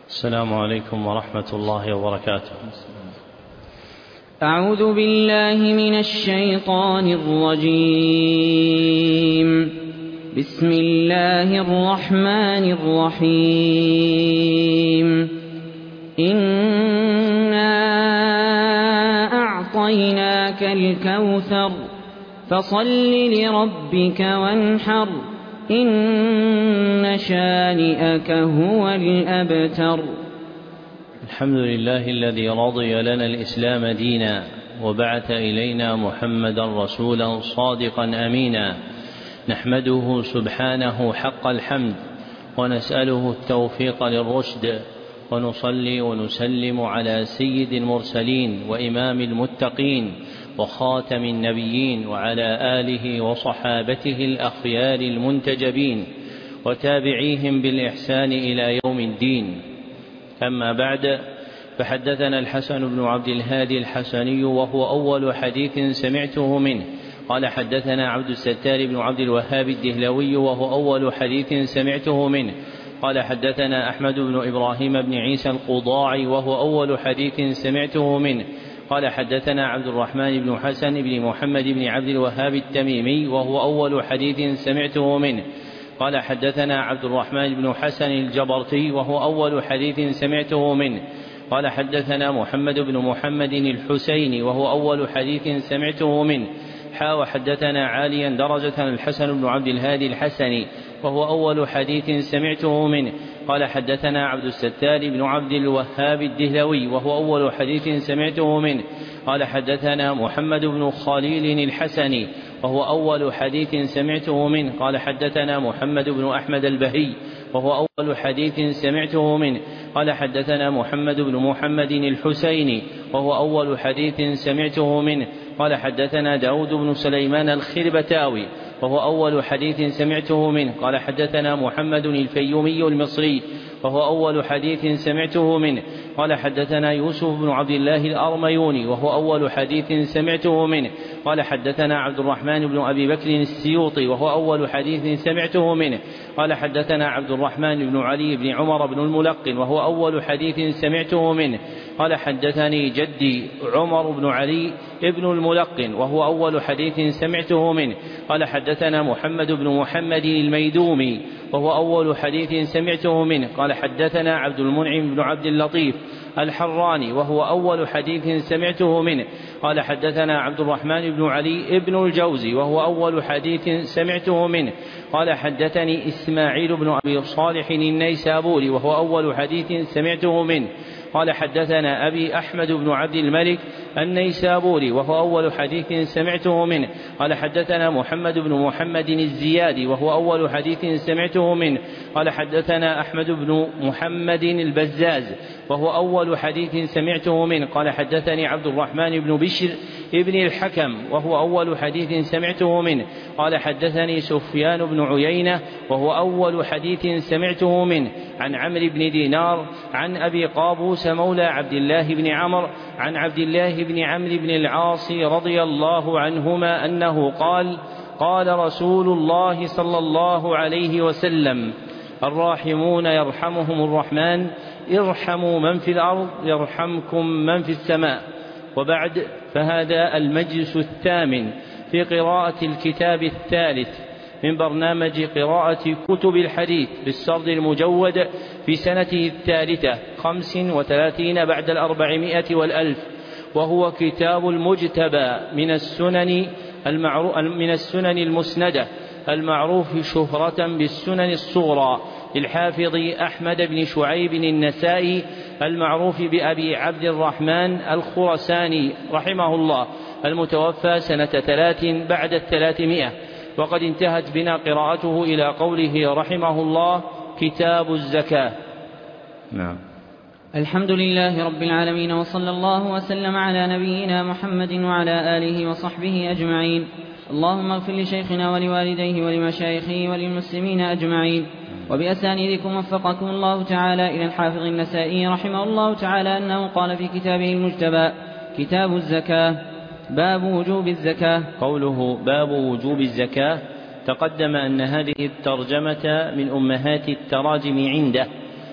السلام عليكم ورحمة الله وبركاته. أعوذ بالله من الشيطان الرجيم. بسم الله الرحمن الرحيم. إنا أعطيناك الكوثر فصل لربك وانحر إن شانئك هو الأبتر. الحمد لله الذي رضي لنا الإسلام دينا وبعث إلينا محمدا رسولا صادقا أمينا، نحمده سبحانه حق الحمد ونسأله التوفيق للرشد، ونصلي ونسلم على سيد المرسلين وإمام المتقين وخاتم النبيين وعلى آله وصحابته الأخيار المنتجبين وتابعيهم بالإحسان إلى يوم الدين. أما بعد، فحدثنا الحسن بن عبد الهادي الحسني وهو أول حديث سمعته منه قال حدثنا عبد الستار بن عبد الوهاب الدهلوي وهو أول حديث سمعته منه قال حدثنا أحمد بن إبراهيم بن عيسى القضاعي وهو أول حديث سمعته منه قال حدثنا عبد الرحمن بن حسن بن محمد بن عبد الوهاب التميمي وهو أول حديث سمعته منه قال حدثنا عبد الرحمن بن حسن الجبرتي وهو أول حديث سمعته منه قال حدثنا محمد بن محمد الحسيني وهو أول حديث سمعته منه وحدثنا عاليا درجة الحسن بن عبد الهادي الحسني وهو أول حديث سمعته منه قال حدثنا عبد الستار بن عبد الوهاب الدهلوي وهو أول حديث سمعته منه قال حدثنا محمد بن خليل الحسني وهو أول حديث سمعته منه قال حدثنا محمد بن أحمد البهي وهو أول حديث سمعته منه قال حدثنا محمد بن محمد الحسيني وهو أول حديث سمعته منه قال حدثنا داود بن سليمان الخربتاوي وهو أول حديث سمعته منه قال حدثنا محمد الفيومي المصري وهو أول حديث سمعته منه قال حدثنا يوسف بن عبد الله الأرميوني وهو أول حديث سمعته منه قال حدثنا عبد الرحمن بن أبي بكر السيوطي وهو أول حديث سمعته منه قال حدثنا عبد الرحمن بن علي بن عمر بن الملقن وهو أول حديث سمعته منه قال حدثني جدي عمر بن علي ابن الملقن وهو أول حديث سمعته منه قال حدثنا محمد بن محمد الميدومي وهو أول حديث سمعته منه قال حدثنا عبد المنعم بن عبد اللطيف الحراني وهو أول حديث سمعته منه قال حدثنا عبد الرحمن بن علي ابن الجوزي وهو أول حديث سمعته منه قال حدثني إسماعيل بن أبي صالح النيسابوري وهو أول حديث سمعته منه قال حدثنا أبي أحمد بن عبد الملك النيسابوري وهو أول حديث سمعته منه قال حدثنا محمد بن محمد الزيادي وهو أول حديث سمعته منه قال حدثنا أحمد بن محمد البزاز وهو أول حديث سمعته منه قال حدثني عبد الرحمن بن بشر ابن الحكم وهو أول حديث سمعته منه قال حدثني سفيان بن عيينة وهو أول حديث سمعته منه عن عمرو بن دينار عن أبي قابوس مولى عبد الله بن عمرو عن عبد الله بن عمرو بن العاص رضي الله عنهما أنه قال قال رسول الله صلى الله عليه وسلم الراحمون يرحمهم الرحمن ارحموا من في الأرض يرحمكم من في السماء. وبعد، فهذا المجلس الثامن في قراءة الكتاب الثالث من برنامج قراءة كتب الحديث بالسرد المجود في سنته الثالثة 35 بعد 400 والألف، وهو كتاب المجتبى من السنن المسندة المعروف شهرة بالسنن الصغرى للحافظ أحمد بن شعيب النسائي المعروف بأبي عبد الرحمن الخرساني رحمه الله، المتوفى سنة 3 بعد 300. وقد انتهت بنا قراءته إلى قوله رحمه الله كتاب الزكاة. نعم. الحمد لله رب العالمين، وصلى الله وسلم على نبينا محمد وعلى آله وصحبه أجمعين. اللهم اغفر لشيخنا ولوالديه ولمشايخه وللمسلمين أجمعين. وبأسانيدكم وفقكم الله تعالى إلى الحافظ النسائي رحمه الله تعالى أنه قال في كتابه المجتبى كتاب الزكاة باب وجوب الزكاة. قوله باب وجوب الزكاة تقدم أن هذه الترجمة من أمهات التراجم عنده،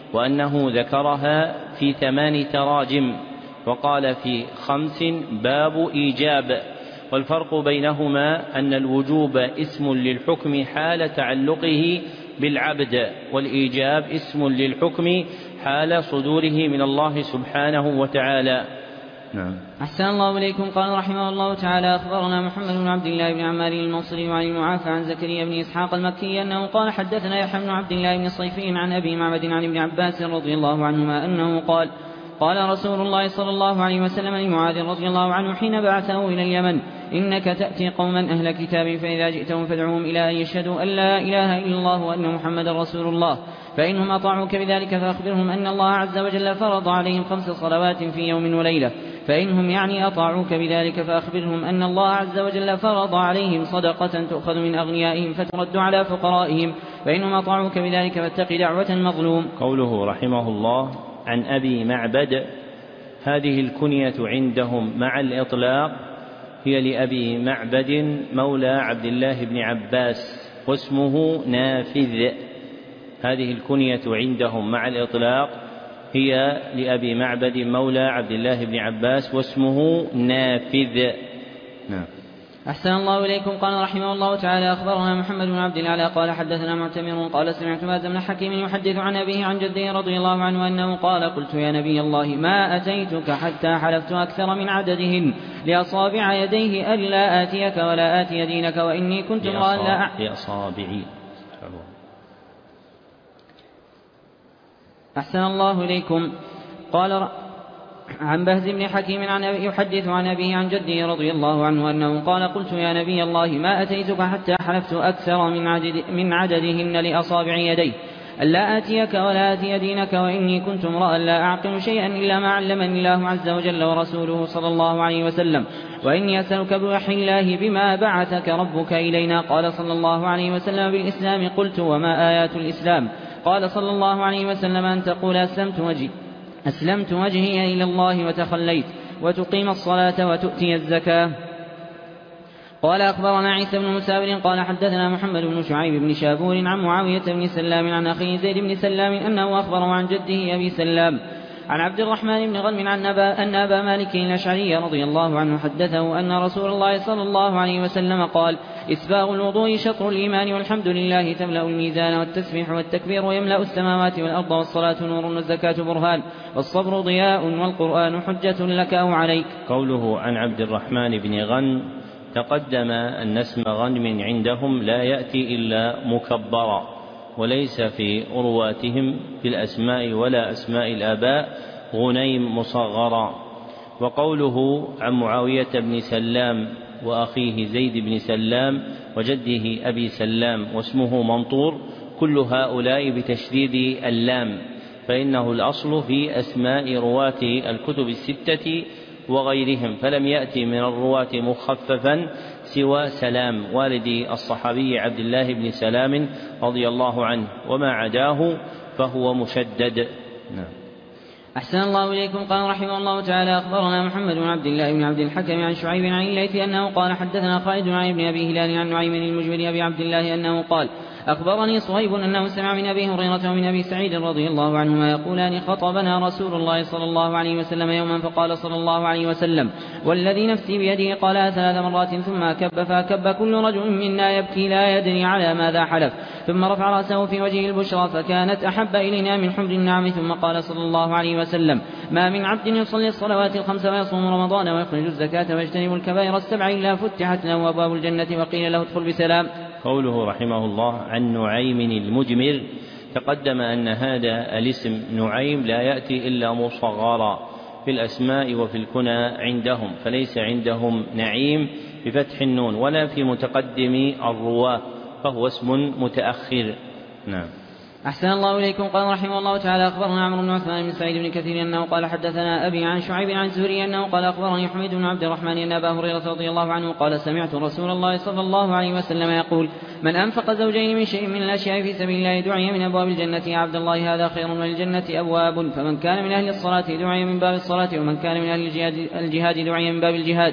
وأنه ذكرها في 8 تراجم، وقال في 5 باب إيجاب. والفرق بينهما أن الوجوب اسم للحكم حال تعلقه بالعبد، والإيجاب اسم للحكم حال صدوره من الله سبحانه وتعالى. نعم. أحسن الله إليكم. قال رحمه الله تعالى: أخبرنا محمد بن عبد الله بن عمار الموصلي وعن المعافى عن زكريا بن إسحاق المكي أنه قال: حدثنا يحيى بن عبد الله بن صيفي عن أبي معبد عن ابن عباس رضي الله عنهما أنه قال: قال رسول الله صلى الله عليه وسلم لمعاذ رضي الله عنه حين بعثه إلى اليمن: إنك تأتي قوما أهل كتاب، فإذا جئتهم فادعوهم إلى أن يشهدوا أن لا إله إلا الله وأن محمدا رسول الله، فإنهم أطاعوك بذلك فأخبرهم أن الله عز وجل فرض عليهم 5 صلوات في يوم وليلة، فإنهم أطاعوك بذلك فأخبرهم أن الله عز وجل فرض عليهم صدقة تؤخذ من أغنيائهم فترد على فقرائهم، فإنهم أطاعوك بذلك فاتق دعوة المظلوم. قوله رحمه الله: عن أبي معبد، هذه الكنية عندهم مع الإطلاق هي لأبي معبد مولى عبد الله بن عباس واسمه نافذ. هذه الكنية عندهم مع الإطلاق هي لأبي معبد مولى عبد الله بن عباس واسمه نافذ. نعم. أحسن الله إليكم. قال رحمه الله تعالى: أخبرنا محمد بن عبد العلا قال: حدثنا معتمر قال: سمعت مازن بن حكيم يحدث عن أبيه عن جده رضي الله عنه أنه قال: قلت يا نبي الله ما أتيتك حتى حلفت أكثر من عددهن لأصابع يديه ألا آتيك ولا آتي دينك، وإني كنت لأصابعي. أحسن الله إليكم. قال عن بهز بن حكيم يحدث عن أبيه عن جده رضي الله عنه أنه قال: قلت يا نبي الله ما أتيتك حتى حلفت أكثر من عددهن لأصابع يدي ألا آتيك ولا آتي دينك، وإني كنت امرأ لا أعقل شيئا إلا ما علمني الله عز وجل ورسوله صلى الله عليه وسلم، وإني أسألك بوحي الله بما بعثك ربك إلينا. قال صلى الله عليه وسلم: بالإسلام. قلت: وما آيات الإسلام؟ قال صلى الله عليه وسلم: أن تقول أسلمت وجهي إلى الله وتخليت، وتقيم الصلاة وتؤتي الزكاة. قال: أخبرنا عيسى بن مساور قال: حدثنا محمد بن شعيب بن شابور عن معاوية بن سلام عن أخيه زيد بن سلام أنه أخبره عن جده أبي سلام عن عبد الرحمن بن غنم أن أبا مالك الأشعري رضي الله عنه حدثه أن رسول الله صلى الله عليه وسلم قال: إسباغ الوضوء شطر الإيمان، والحمد لله تملأ الميزان، والتسبيح والتكبير ويملأ السماوات والأرض، والصلاة نور والزكاة برهان، والصبر ضياء، والقرآن حجة لك أو عليك. قوله عن عبد الرحمن بن غنم، تقدم أن اسم غنم عندهم لا يأتي إلا مكبرا، وليس في أرواتهم في الأسماء ولا أسماء الآباء غنيم مصغرا. وقوله عن معاوية بن سلام وأخيه زيد بن سلام وجده أبي سلام واسمه منطور، كل هؤلاء بتشديد اللام، فإنه الأصل في أسماء رواة الكتب 6 وغيرهم، فلم يأتي من الرواة مخففا سوى سلام والد الصحابي عبد الله بن سلام رضي الله عنه، وما عداه فهو مشدد. نعم. أحسن الله إليكم. قال رحمه الله تعالى: أخبرنا محمد بن عبد الله بن عبد الحكم عن شعيب عن الليث أنه قال: حدثنا خالد عن ابن أبي هلال عن نعيم المجمل أبي عبد الله أنه قال: أخبرني صهيب أنه سمع من أبي هريرة ومن أبي سعيد رضي الله عنهما يقولان: خطبنا رسول الله صلى الله عليه وسلم يوما فقال صلى الله عليه وسلم: والذي نفسي بيده، قالها 3 مرات ثم كب، فكب كل رجل منا يبكي لا يدري على ماذا حلف، ثم رفع رأسه في وجه البشرى حبشرة أحب إلينا من حمر النعم، ثم قال صلى الله عليه وسلم: ما من عبد يصلي الصلوات 5 ويصوم رمضان ويخرج الزكاة ويجتنب الكبائر 7 إلا فتحت له أبواب الجنة وقيل له ادخل بسلام. قوله رحمه الله عن نعيم المجمر، تقدم أن هذا الاسم نعيم لا يأتي إلا مصغرا في الأسماء وفي الكنى عندهم، فليس عندهم نعيم بفتح النون ولا في متقدم الرواة، فهو اسم متأخر. نعم. أحسن الله إليكم. قال رحمه الله تعالى: أخبرنا عمرو بن عثمان بن سعيد بن كثير أنه قال: حدثنا أبي عن شعيب عن زهري أنه قال: أخبرني حميد بن عبد الرحمن أن أبا هريرة رضي الله عنه قال: سمعت رسول الله صلى الله عليه وسلم يقول: من أنفق زوجين من شيء من الأشياء في سبيل الله دعي من أبواب الجنة يا عبد الله هذا خير، وللجنة أبواب، فمن كان من أهل الصلاة دعي من باب الصلاة، ومن كان من أهل الجهاد دعي من باب الجهاد،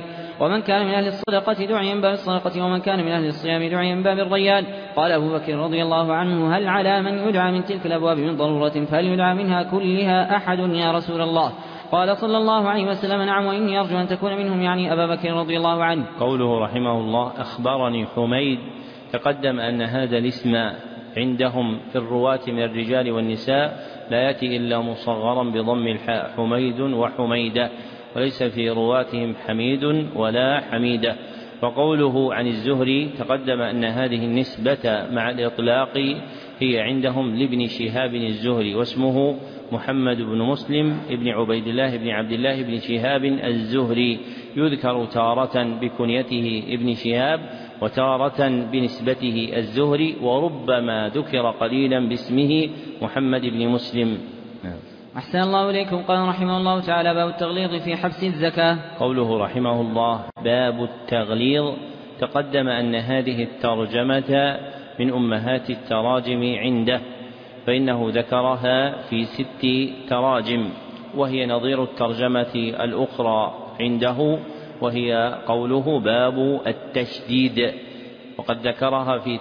ومن كان من أهل الصدقة دعي من باب الصدقة ومن كان من أهل الصيام دعي من باب الريان. قال أبو بكر رضي الله عنه: هل على من يدعى من تلك الأبواب من ضرورة فهل يدعى منها كلها أحد يا رسول الله؟ قال صلى الله عليه وسلم: نعم، وإني أرجو أن تكون منهم، يعني أبا بكر رضي الله عنه. قوله رحمه الله: أخبرني حميد، تقدم أن هذا الاسم عندهم في الرواة من الرجال والنساء لا يأتي إلا مصغرا بضم الحاء، حميد وحميدة، وليس في رواتهم حميد ولا حميدة. وقوله عن الزهري تقدم أن هذه النسبة مع الإطلاق هي عندهم لابن شهاب الزهري، واسمه محمد بن مسلم ابن عبيد الله بن عبد الله بن شهاب الزهري، يذكر تارة بكنيته ابن شهاب وتارة بنسبته الزهري، وربما ذكر قليلا باسمه محمد بن مسلم. أحسن الله إليكم. قال رحمه الله تعالى: باب التغليظ في حبس الزكاة. قوله رحمه الله: باب التغليظ، تقدم أن هذه الترجمة من أمهات التراجم عنده، فإنه ذكرها في 6 تراجم، وهي نظير الترجمة الأخرى عنده، وهي قوله: باب التشديد، وقد ذكرها في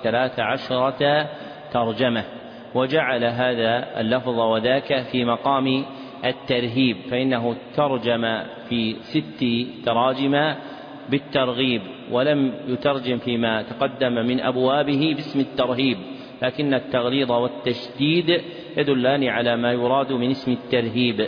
13 ترجمة، وجعل هذا اللفظ وذاك في مقام الترهيب، فإنه ترجم في 6 تراجم بالترغيب، ولم يترجم فيما تقدم من أبوابه باسم الترهيب، لكن التغليظ والتشديد يدلان على ما يراد من اسم الترهيب.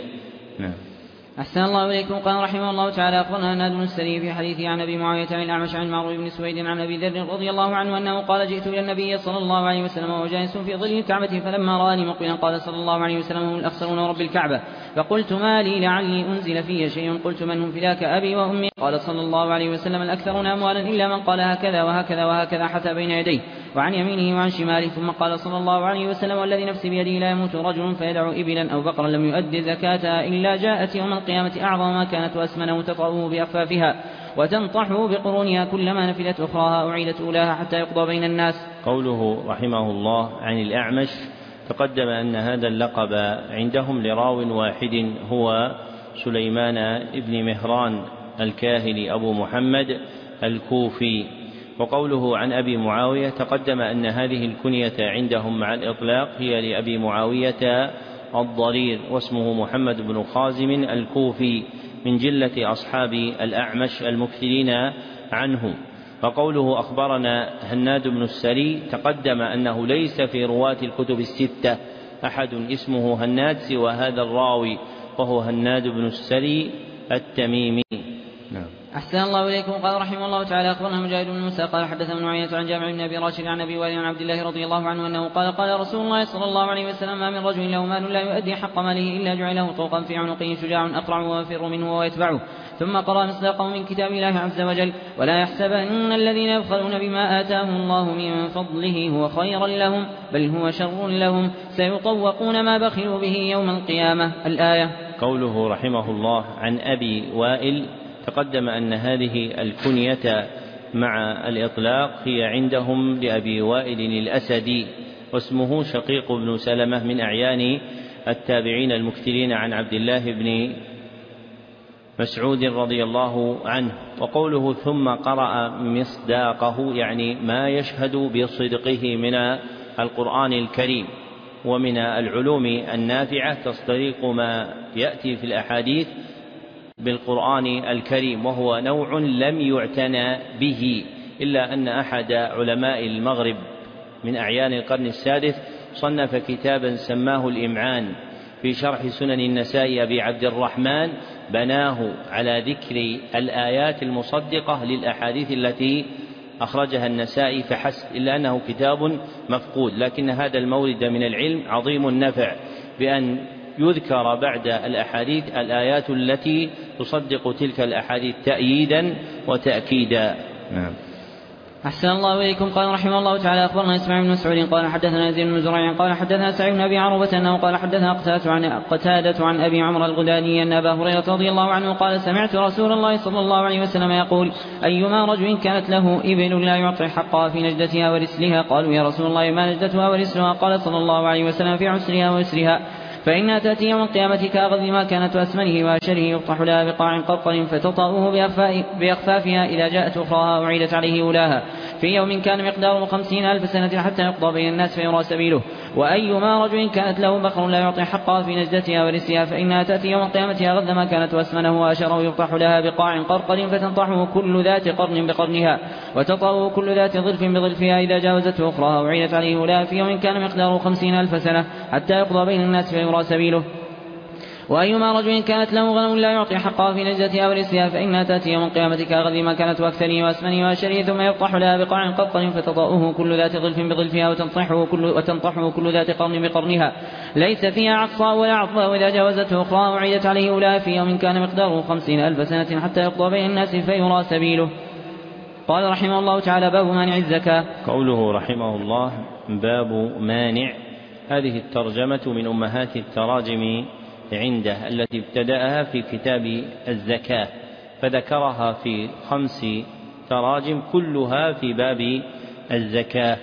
أحسن الله إليكم. قال رحمه الله تعالى: أخبرنا هناد بن السري في حديثه عن أبي معاوية عن الأعمش عن معروف بن سويد عن أبي ذر رضي الله عنه أنه قال: جئت إلى النبي صلى الله عليه وسلم وهو جالس في ظل الكعبة، فلما رآني مقبلا قال صلى الله عليه وسلم: هم الأخسرون رب الكعبة. فقلت: ما لي لعلي أنزل في شيء. قلت: من هم فداك أبي وأمي؟ قال صلى الله عليه وسلم: الأكثرون أموالا إلا من قال هكذا وهكذا وهكذا حتى بين يديه وعن يمينه وعن شماله. ثم قال صلى الله عليه وسلم: والذي نفسي بيده لا يموت رجل فيدع إبلا أو بقرا لم يؤد زكاتها إلا جاءت يوم القيامة أعظم ما كانت وأسمنه تطأه بأخفافها وتنطحه بقرونها، كلما نفدت أخراها أعيدت أولاها حتى يقضى بين الناس. قوله رحمه الله عن الأعمش، تقدم أن هذا اللقب عندهم لراو واحد هو سليمان ابن مهران الكاهلي أبو محمد الكوفي. وقوله عن أبي معاوية، تقدم أن هذه الكنية عندهم مع الإطلاق هي لأبي معاوية الضرير، واسمه محمد بن خازم الكوفي، من جلة أصحاب الأعمش المكثرين عنه. وقوله أخبرنا هناد بن السري، تقدم أنه ليس في رواة الكتب 6 أحد اسمه هناد سوى هذا الراوي، وهو هناد بن السري التميمي. أحسن الله إليكم. قال رحمه الله تعالى: أخبرنا مجاهد بن موسى قال حدثنا ابن عيينة عن جابر بن أبي راشد عن أبي وائل عن عبد الله رضي الله عنه أنه قال: قال رسول الله صلى الله عليه وسلم: ما من رجل له مال لا يؤدي حق ماله إلا جعل له طوقا في عنقه شجاع أقرع ويفر منه ويتبعه. ثم قرأ مصداقه من كتاب الله عز وجل: ولا يحسبن الذين يبخلون بما آتاهم الله من فضله هو خيرا لهم بل هو شر لهم سيطوقون ما بخلوا به يوم القيامة. الآية. قوله رحمه الله عن أبي وائل، تقدم أن هذه الكنية مع الإطلاق هي عندهم لأبي وائل الأسدي، واسمه شقيق بن سلمة من أعيان التابعين المكثرين عن عبد الله بن مسعود رضي الله عنه. وقوله ثم قرأ مصداقه يعني ما يشهد بصدقه من القرآن الكريم ومن العلوم النافعة تصديق ما يأتي في الأحاديث بالقرآن الكريم، وهو نوع لم يعتنى به، إلا أن أحد علماء المغرب من أعيان القرن السادس صنف كتابا سماه الإمعان في شرح سنن النسائي أبي عبد الرحمن، بناه على ذكر الآيات المصدقة للأحاديث التي أخرجها النسائي فحسب، إلا أنه كتاب مفقود، لكن هذا المورد من العلم عظيم النفع بأن يذكر بعد الأحاديث الآيات التي تصدق تلك الأحاديث تأييدا وتأكيدا. أحسن الله إليكم. قال رحمه الله تعالى: أخبرنا إسماعيل بن مسعود قال حدثنا يزيد بن زريع قال حدثنا سعيد بن أبي عروبة أنه قال حدثنا قتادة عن أبي عمرو الغداني أن أبا هريرة رضي الله عنه قال: سمعت رسول الله صلى الله عليه وسلم يقول: أيما رجل كانت له إبل لا يعطي حقها في نجدتها ورسلها. قالوا: يا رسول الله ما نجدتها ورسلها؟ قال صلى الله عليه وسلم: في عسرها ويسرها. فإنها تأتي يوم القيامة كأغض ما كانت وأسمنه وأشره يفتح لها بقاع قرقر فتطأه بأخفافها إذا جاءت أخراها وعيدت عليه أولاها في يوم كان مقداره 50,000 سنة حتى يقضى بين الناس فيرى سبيله. وأيما رجل كانت له بقر لا يعطي حقها في نجدتها ورسها فإنها تأتي يوم القيامة أغض ما كانت وأسمنه وأشره يفتح لها بقاع قرقر فتنطحه كل ذات قرن بقرنها وتطأه كل ذات ظلف بظلفها إذا جاوزته أخراها وعيدت عليه أولاها في يوم كان مقداره 50,000 سنة حتى يقضى بين الناس فيرى سبيله. وأيما رجل كانت له غنم لا يعطي حقها في نجدتها ورسها فإنها تأتي يوم القيامة كأغض ما كانت وأكثره وأسمنه وأشره ثم يفتح لها بقاع قرقر فتطأه كل ذات ظلف بظلفها وتنطحه كل ذات قرن بقرنها ليس فيها عقصاء ولا عطباء وإذا جاوزته أخرى وعيدت عليه أولاها في يوم كان مقداره 50,000 سنة حتى يقضى بين الناس فيرى سبيله. قال رحمه الله تعالى: باب مانع الزكاة. قوله رحمه الله باب مانع، هذه الترجمة من أمهات التراجم عنده التي ابتدأها في كتاب الزكاة فذكرها في 5 تراجم كلها في باب الزكاة.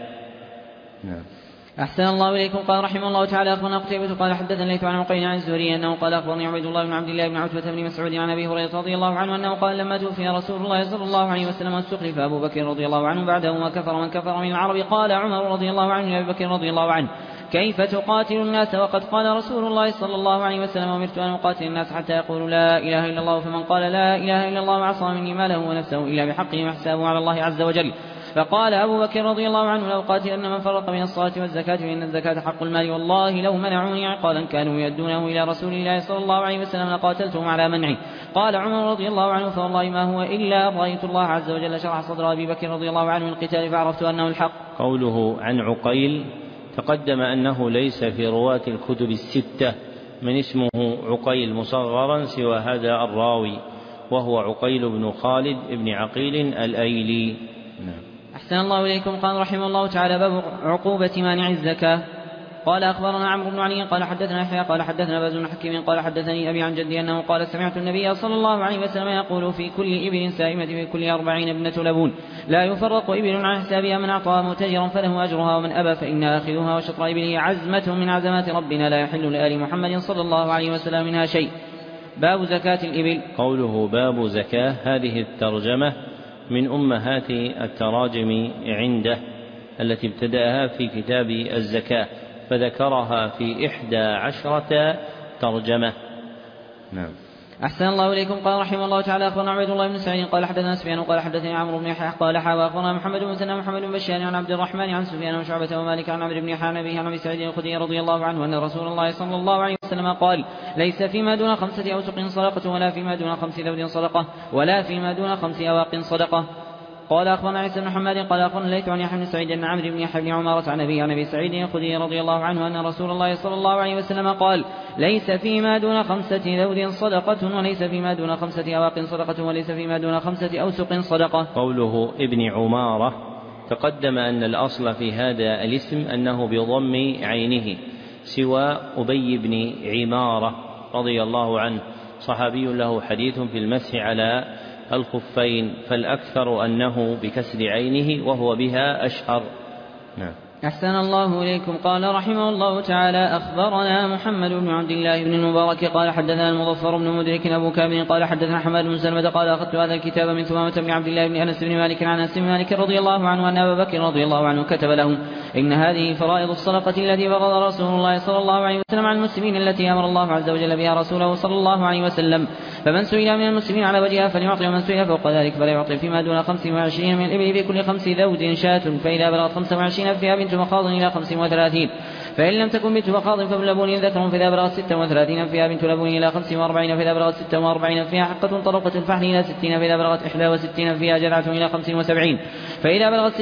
نعم. أحسن الله إليكم. قال رحمه الله تعالى: أخبرنا قتيبة قال حدثنا الليث عن عقيل عن الزهري أنه قال أخبرني عبيد الله بن عبد الله بن عتبة بن مسعود عن أبي هريرة رضي الله عنه أنه قال: لما توفي رسول الله صلى الله عليه وسلم واستخلف أبو بكر رضي الله عنه بعده ما كفر من كفر من العرب قال عمر رضي الله عنه لأبي بكر رضي الله عنه: كيف تقاتل الناس وقد قال رسول الله صلى الله عليه وسلم: أمرت أن أقاتل الناس حتى يقولوا لا إله إلا الله، فمن قال لا إله إلا الله وعصى مني ماله ونفسه إلا بحقه وحسابه على الله عز وجل. فقال أبو بكر رضي الله عنه: لو قاتلن من فرق بين الصلاة والزكاة فإن الزكاة حق المال، والله لو منعوني عقالا كانوا يؤدونه إلى رسول الله صلى الله عليه وسلم لقاتلتهم على منعه. قال عمر رضي الله عنه: فوالله ما هو إلا رأيت الله عز وجل شرح صدر أبي بكر رضي الله عنه من القتال فعرفت أنه الحق. قوله عن عقيل تقدم أنه ليس في رواة الكتب 6 من اسمه عقيل مصغرا سوى هذا الراوي وهو عقيل بن خالد بن عقيل الأيلي. أحسن الله إليكم. قال رحمه الله تعالى: باب عقوبة مانع الزكاة. قال أخبرنا عمرو بن علي قال حدثنا يحيى قال حدثنا باز بن حكيم قال حدثني أبي عن جدي أنه قال: سمعت النبي صلى الله عليه وسلم يقول: في كل إبل سائمة في كل 40 ابنة لبون لا يفرق إبل عن حسابها، من أعطاها متجرا فله أجرها ومن أبى فإنها آخذها، وشطر إبله عزمة من عزمات ربنا لا يحل لآل محمد صلى الله عليه وسلم منها شيء. باب زكاة الإبل. قوله باب زكاة، هذه الترجمة من أمهات التراجم عنده التي ابتدأها في كتاب الزكاة فذكرها في 11 ترجمة. نعم. أحسن الله إليكم. قال رحمه الله تعالى: أخبرنا عبيد الله بن سعيد قال حدثنا سفيان قال حدثني عمرو بن يحيى قال أخبرنا محمد بن سنة محمد بن بشار عن عبد الرحمن عن سفيان وشعبة ومالك عن عمرو بن يحيى عن أبي سعيد الخدري رضي الله عنه أن رسول الله صلى الله عليه وسلم قال: ليس فيما دون 5 أوسق صدقة ولا فيما دون 5 ذود صدقة ولا فيما دون 5 أواق صدقة. قال أخبرنا عيسى بن محمد قال أخبرنا الليث عن يحيى بن سعيد أن عمرو بن يحيى بن عمارة عن أبي سعيد الخدري رضي الله عنه أن رسول الله صلى الله عليه وسلم قال: ليس فيما دون 5 ذود صدقة وليس فيما دون 5 أواق صدقة وليس فيما دون 5 أوسق صدقة. قوله ابن عمارة تقدم أن الأصل في هذا الاسم أنه بضم عينه سوى أبي بن عمارة رضي الله عنه صحابي له حديث في المسح على الخفين، فالأكثر أنه بكسر عينه وهو بها أشهر. نعم. أحسن الله إليكم. قال رحمه الله تعالى: أخبرنا محمد بن عبد الله بن المبارك قال حدثنا المظفر بن مدرك أبو كامل قال حدثنا حماد بن سلمة قال: أخذت هذا الكتاب من ثمامة بن عبد الله بن أنس بن مالك عن أنس بن مالك رضي الله عنه أن أبا بكر رضي الله عنه كتب لهم: إن هذه فرائض الصدقة التي فرض رسول الله صلى الله عليه وسلم على المسلمين التي أمر الله عز وجل بها رسوله صلى الله عليه وسلم، فمن سئل من المسلمين على وجهها فليعطي، ومن سئل فوق ذلك فلا يعطي. فيما دون 25 من الإبل في كل 5 ذود شاة، فإذا بلغت 25 فيها بنت مخاض إلى 35، فإن لم تكن بنت مخاض فابن لبون ذكر، فإذا بلغت 36 فيها بنت لبون إلى 45، فإذا بلغت 46 فيها حقة طرقة الفحل إلى 60، فإذا بلغت 61 فيها جذعة إلى 75، فإذا بلغت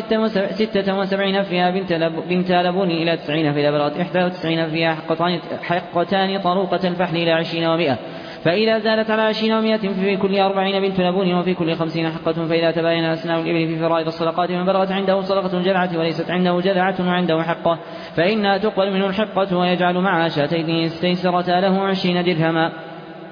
76 فيها بنت لبون إلى 90، فإذا بلغت 91 فيها حقتان طروقة الفحل إلى 20 و100، فإذا زالت على 20 و100 ففي كل 40 بنت لبون وفي كل 50 حقة. فإذا تباين أسنان الإبل في فرائض الصدقات من بلغت عنده صدقة الجذعة وليست عنده جذعة وعنده حقة فإنها تقبل منه الحقة ويجعل معها شاتين استيسرتا له 20 درهما.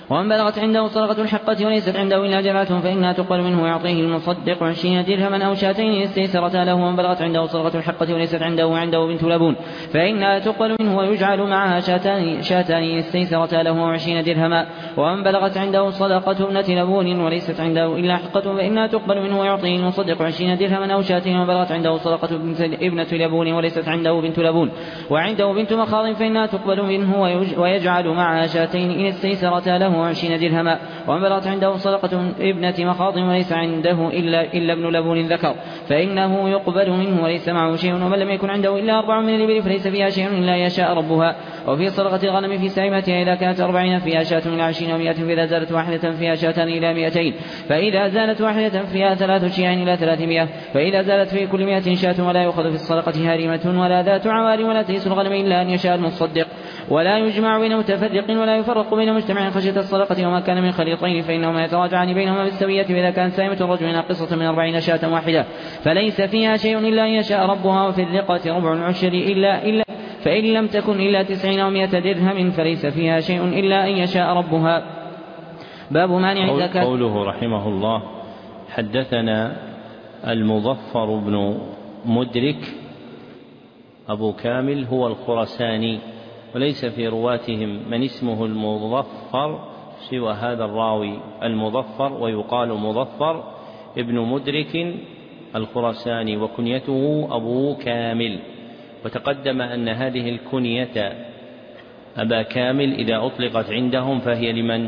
ومن بلغت عنده صدقة الحقة وليست عنده إلا جرعة فإنها تقبل منه ويعطيه المصدق 20 درهما أو شاتين استيسرتا له. ومن بلغت عنده صدقة الحقة وليست عنده بنت لبون فإنها تقبل منه ويجعل معها شاتان استيسرتا له 20 درهما. ومن بلغت عنده صدقة ابنة لبون وليست عنده إلا حقة فإنها تقبل منه ويعطيه المصدق 20 درهما أو شاتين. ومن بلغت عنده صدقة ابنة لبون وليست عنده بنت لبون وعنده بنت مخاض فإنها تقبل منه ويجعل معها شاتين إن استيسرتا له 20 درهما. ومن بلغت عنده صدقة ابنة مخاض وليس عنده إلا ابن لبون ذكر فإنه يقبل منه وليس معه شيء. ومن لم يكن عنده إلا 4 من الإبل فليس فيها شيء إلا يشاء ربها. وفي صدقة الغنم في سائمتها إذا كانت 40 فيها شاة إلى 20 و100 فإذا زالت واحدة فيها شاتان إلى 200 فإذا زالت واحدة فيها 3 شياه إلى 300 فإذا زالت في كل 100 شاة. ولا يؤخذ في الصدقة هارمة ولا ذات عوار ولا تيس الغنم إلا أن يشاء المصدق. ولا يجمع بين متفرق ولا يفرق بين مجتمع خشية الصدقة. وما كان من خليطين فإنهما يتراجعان بينهما بالسوية فإذا كانت سائمة الرجل ناقصة من 40 شاة واحدة فليس فيها شيء إلا أن يشاء ربها. وفي الرقة ربع العشر إلا فإن لم تكن إلا 90 أو 100 درهم فليس فيها شيء إلا أن يشاء ربها. باب مانع الزكاة. قوله رحمه الله حدثنا المظفر بن مدرك أبو كامل هو الخرساني وليس في رواتهم من اسمه المظفر سوى هذا الراوي المظفر ويقال مظفر ابن مدرك الخرساني وكنيته أبو كامل. وتقدم أن هذه الكنية أبا كامل إذا أطلقت عندهم فهي لمن؟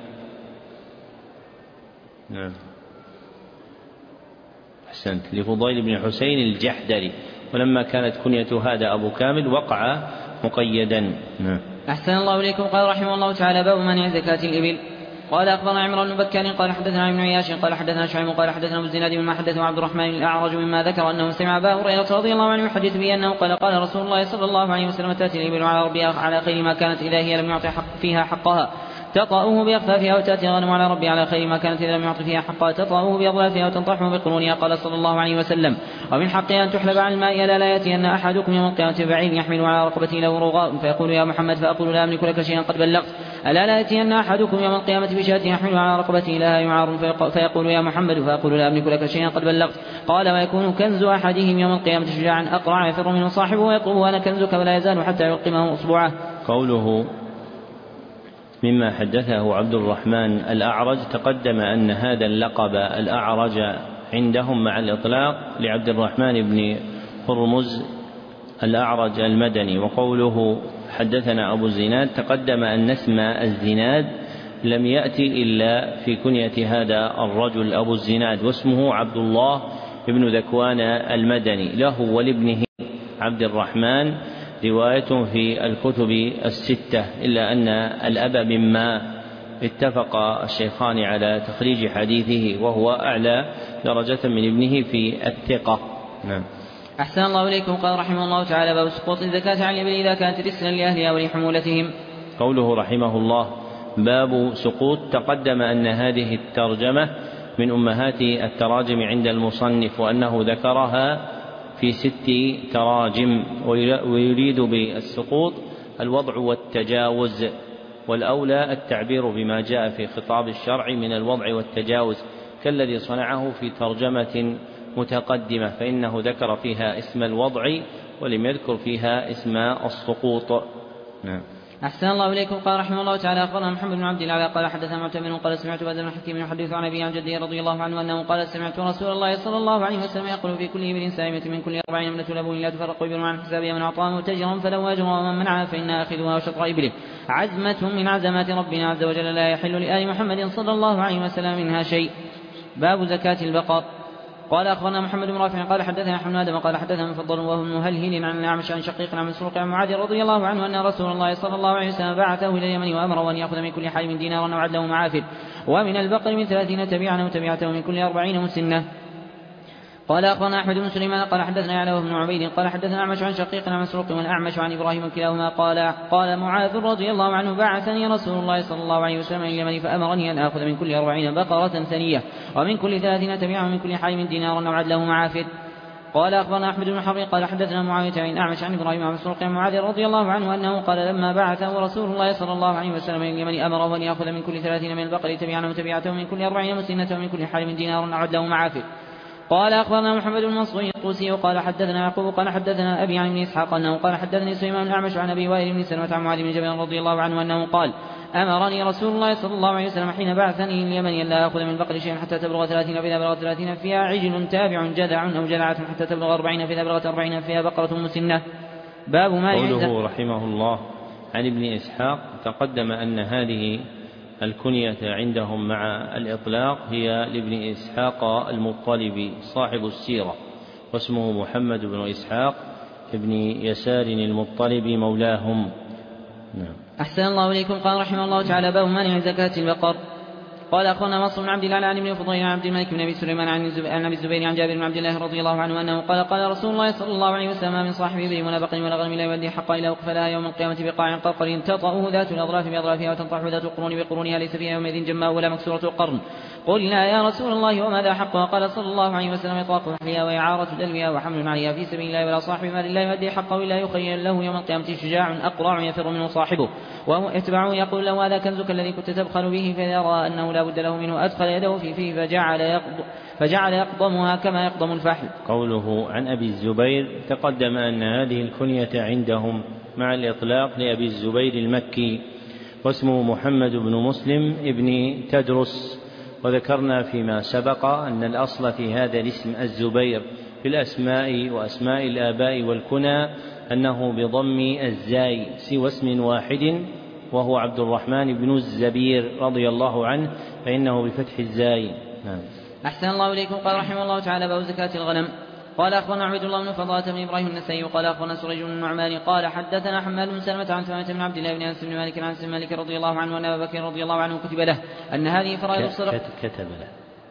نعم أحسنت، لفضيل بن حسين الجحدري. ولما كانت كنية هذا أبو كامل وقع مقيدا. أحسن الله إليكم. قال رحمه الله تعالى باب منع زكاة الإبل. قال أخبرنا عمران بن بكار قال حدثنا ابن عياش قال حدثنا شعيب قال حدثنا أبو الزناد مما حدثه عبد الرحمن الأعرج مما ذكر أنه سمع أبا هريرة رضي الله عنه يحدث به أنه قال قال رسول الله صلى الله عليه وسلم تأتي الإبل على ربها على خير ما كانت إذا هي لم يعطي فيها حقها تطأه بأخفافها وتأتي الغنم على ربها على خير ما كانت إذا لم يعط فيها حقها تطأه بأضلافها وتنطحه بقرونها. قال صلى الله عليه وسلم ومن حقها أن تحلب عن الماء لا يأتين أحدكم يوم القيامة بعير يحمل على رقبته له رغاء فيقول يا محمد فأقول لا أملك لك شيئا قد بلغت ألا لا يأتين أحدكم يوم القيامة بشاة يحمل على رقبته لها يعار فيقول يا محمد فأقول لا أملك لك شيئا قد بلغت. قال ويكون كنز أحدهم يوم القيامة شجاعا أقرع يفر منه صاحبه ويطلب أنا كنزك فلا يزال حتى يلقمه أصبعه. قوله مما حدثه عبد الرحمن الأعرج تقدم أن هذا اللقب الأعرج عندهم مع الإطلاق لعبد الرحمن بن هرمز الأعرج المدني. وقوله حدثنا أبو الزناد تقدم أن اسم الزناد لم يأتي إلا في كنية هذا الرجل أبو الزناد واسمه عبد الله بن ذكوان المدني. له ولابنه عبد الرحمن رواية في الكتب الستة إلا أن الأب مما اتفق الشيخان على تخريج حديثه وهو أعلى درجة من ابنه في الثقة. نعم. أحسن الله إليكم. قال رحمه الله تعالى باب سقوط الزكاة عن الإبل إذا كانت رسلا لأهلها ولحمولتهم. قوله رحمه الله باب سقوط تقدم أن هذه الترجمة من أمهات التراجم عند المصنف وأنه ذكرها في 6 تراجم ويريد بالسقوط الوضع والتجاوز والأولى التعبير بما جاء في خطاب الشرع من الوضع والتجاوز كالذي صنعه في ترجمة متقدمة فإنه ذكر فيها اسم الوضع ولم يذكر فيها اسم السقوط. نعم. أحسن الله إليكم. قال رحمه الله تعالى أخبرنا محمد بن عبد الله قال حدثنا معتمر قال سمعت بدر بن حكيم يحدث عن أبي عن جده رضي الله عنه أنه قال سمعت رسول الله صلى الله عليه وسلم يقول في كل إبل سائمة من كل 40 ابنة لبون لا تفرق إبل عن حسابها من أعطاه متجرا فله أجر ومن منعها فإنا آخذها وشطر إبله عزمة من عزمات ربنا عز وجل لا يحل لآل محمد صلى الله عليه وسلم منها شيء. باب زكاة البقر. قال أخبرنا محمد بن رافع قال حدثنا أحمد بن آدم قال حدثنا مفضل وهو مهلهل عن الأعمش عن شقيق عن مسروق عن معاذ رضي الله عنه أن رسول الله صلى الله عليه وسلم بعثه إلى اليمن وأمره أن يأخذ من كل حالم دينارا وعد له معافر ومن البقر من 30 تبيعا وتبيعته من كل 40 مسنة. قال أخبرنا أحمد بن سليمان قال حدثنا يعلى بن عبيد قال حدثنا أعمش عن شقيق عن مسروق والأعمش عن إبراهيم كلاهما قال معاذ رضي الله عنه بعثني رسول الله صلى الله عليه وسلم إلى اليمن فأمرني أن آخذ من كل 40 بقرة ثنية ومن كل 30 تبيعا ومن كل حالم دينارا وعد له معافر. قال أخبرنا أحمد بن حرب قال حدثنا معاوية عن الأعمش عن إبراهيم عن مسروق عن معاذ رضي الله عنه أنه قال لما بعثه رسول الله صلى الله عليه وسلم إلى اليمن أمره أن يأخذ من كل 30 من البقر تبعا وتبعته من كل 40 مسنة ومن كل حالم دينار أعد له معافر. قال أخبرنا محمد بن منصور الطوسي قال حدثنا يعقوب قال حدثنا أبي عن ابن إسحاق أنه قال حدثني سليمان الأعمش عن أبي وائل بن سلمة عن معاذ بن جبل رضي الله عنه أنه قال أمرني رسول الله صلى الله عليه وسلم حين بعثني اليمن أن لا أخذ من البقر شيئا حتى تبلغ 30 فإذا بلغت 30 فيها عجل تابع جذع أو جذعة حتى تبلغ 40 فإذا بلغت 40 فيها بقرة مسنة. باب ما قوله رحمه الله عن ابن إسحاق تقدم أن هذه الكنية عندهم مع الإطلاق هي لابن إسحاق المطلبي صاحب السيرة واسمه محمد بن إسحاق ابن يسار المطلبي مولاهم. نعم. أحسن الله إليكم. قال رحمه الله تعالى باب مانع زكاة البقر. قال أخونا مصر بن عبد الله عن ابن فضيل عن عبد الملك بن أبي سليمان عن أبي الزبير عن جابر بن عبد الله رضي الله عنه أنه قال قال رسول الله صلى الله عليه وسلم من صاحب إبل ولا بقر ولا غنم لا يؤدي حقا إلا وقف لها يوم القيامة بقاع قرقر تطأه ذات الأظراف بأظرافها وتنطح ذات القرون بقرونها ليس فيها يومئذ جماء ولا مكسورة القرن. قلنا يا رسول الله وماذا حقها؟ قال صلى الله عليه وسلم إطلاق نحلها وإعارة دلوها وحمل عليها في سبيل الله ولا صاحب مال لا يؤدي حقه إلا يخيل له يوم القيامة شجاع أقرع يفر منه صاحبه وهو يتبعه يقول له هذا كنزك الذي كنت تبخل به فإذا رأى أنه لا بد له منه أدخل يده في فيه فجعل يقضمها كما يقضم الفحل. قوله عن أبي الزبير تقدم أن هذه الكنية عندهم مع الإطلاق لأبي الزبير المكي واسمه محمد بن مسلم ابن تدرس. وذكرنا فيما سبق أن الأصل في هذا الاسم الزبير في الأسماء وأسماء الآباء والكنى أنه بضم الزاي سوى اسم واحد وهو عبد الرحمن بن الزبير رضي الله عنه فإنه بفتح الزاي. نعم. أحسن الله إليكم. قال رحمه الله تعالى باب زكاة الغنم. قال أخبرنا عبد الله بن فضالة بن إبراهيم النسائي قال أخبرنا سريج بن النعمان قال حدثنا حماد بن سلمة عن ثمامة بن عبد الله بن أنس بن مالك عن أنس بن مالك رضي الله عنه أن أبا بكر رضي الله عنه كتب له أن هذه فرائض الصدقة كتب له.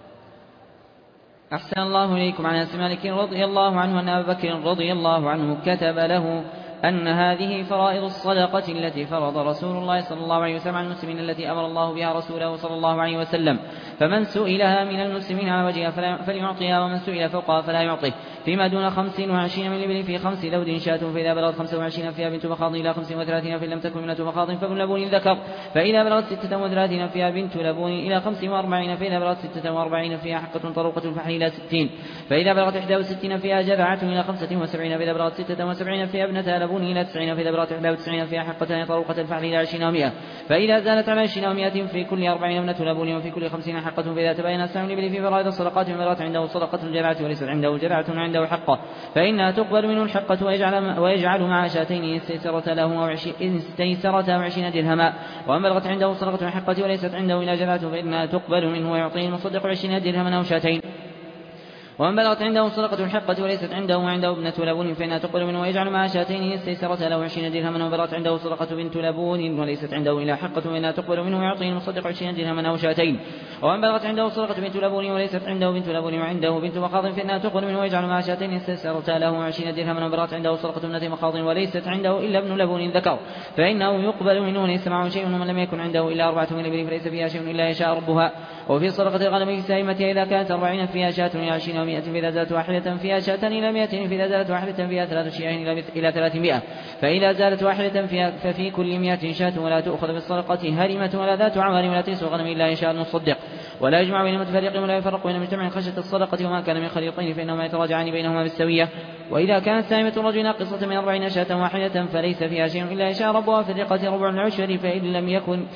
أحسن الله إليكم. عن أنس بن مالك رضي الله عنه أن أبا بكر رضي الله عنه كتب له أن هذه فرائض الصدقة التي فرض رسول الله صلى الله عليه وسلم عن المسلمين التي أمر الله بها رسوله صلى الله عليه وسلم فمن سئلها من المسلمين على وجهها فليعطيها ومن سئل فوقها فلا يعطيه فيما دون 25 من الإبل في 5 ذود شاة فإذا بلغت 25 فيها بنت مخاض إلى 35 فإن لم تكن ابنة مخاض فابن لبون ذكر فإذا بلغت 36 فيها بنت لبون إلى 45 فإذا بلغت 46 فيها حقة طروقة الفحل إلى 60 فإذا بلغت 61 فيها جذعة إلى 75 فإذا بلغت 76 فيها ابنة لبون إلى 90 فإذا بلغت 91 فيها حقة طروقة الفحل إلى 20 و100 فإذا زالت على 20 و100 في كل 40 ابنة لبون وفي كل 50 حقة فإذا تبين أسلام الإبل في فرائض الصدقات من بلغت عنده صدقة الجذعة وليست عنده جذعة عنده حقة فإنها تقبل منه الحقة ويجعل مع شاتين إن استيسرتا له 20 درهما وأن بلغت عنده صدقة الحقة وليست عنده إلا جذعة فإنها تقبل منه ويعطيه المصدق 20 درهما أو شاتين ومن بلغت عنده صدقة الحقة وليست عنده وعنده ابنة لبون فإنها تقبل منه ويجعل مع شاتين استيسرتا له 20 درهما ومن بلغت عنده صدقة بنت لبون وليست عنده إلا حقة فإنها تقبل منه ويعطيه المصدق 20 درهما أو شاتين ومن بلغت عنده صدقة بنت لبون وليست عنده بنت لبون وعنده بنت مخاض فإنها تقبل منه ويجعل مع شاتين استيسرتا له 20 درهما ومن بلغت عنده صدقة ابنة مخاض وليست عنده إلا ابن لبون ذكر فإنه يقبل منه وليس معه شيء ومن لم يكن عنده إلا 4 من الإبل فليس فيها شيء إلا يشاء ربها وفي صدقة الغنم في سائمتها إذا كانت 40 فيها شاة إلى 20 و100 فإذا زالت واحدة فيها شاة إلى 200 فإذا زالت واحدة فيها 3 شياه إلى 300 فإذا زالت واحدة ففي كل 100 شاة ولا تؤخذ بالصدقة هرمة ولا ذات عوار ولا تيس الغنم إلا يشاء المصدق ولا يجمع بين المتفرق ولا يفرق بين المجتمع خشية الصدقة وما كان من خليطين فإنهما يتراجعان بينهما بالسوية وإذا كانت سائمة الرجل ناقصة من 40 شاة واحدة فليس فيها شيء إلا يشاء ربها في الرقة ربع العشر فإن لم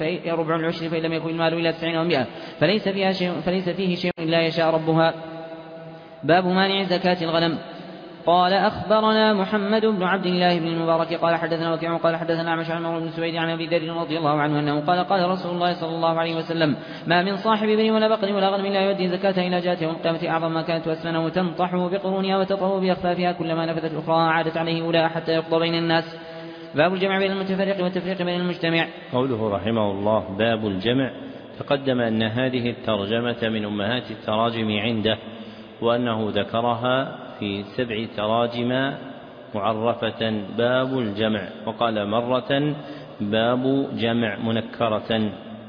يكن المال إلى 90 و100 فليس فيه شيء إلا يشاء ربها. باب مانع زكاة الغنم. قال أخبرنا محمد بن عبد الله بن المبارك قال حدثنا وكيع قال حدثنا أعمش عن عمرو بن سويد عن أبي ذر رضي الله عنه أنه قال رسول الله صلى الله عليه وسلم ما من صاحب ابن ولا بقر ولا غنم لا يؤدي زكاة إلى جاءت يوم القيامة أعظم ما كانت وأسمنه تنطحه بقرونها وتطهو بأخفافها كلما نفذت أخرى عادت عليه أولى حتى يقضى بين الناس. باب الجمع بين المتفرق والتفريق بين المجتمع. قوله رحمه الله باب الجمع تقدم أن هذه الترجمة من أمهات التراجم عنده وأنه ذكرها في 7 تراجم معرفة باب الجمع وقال مرة باب جمع منكرة.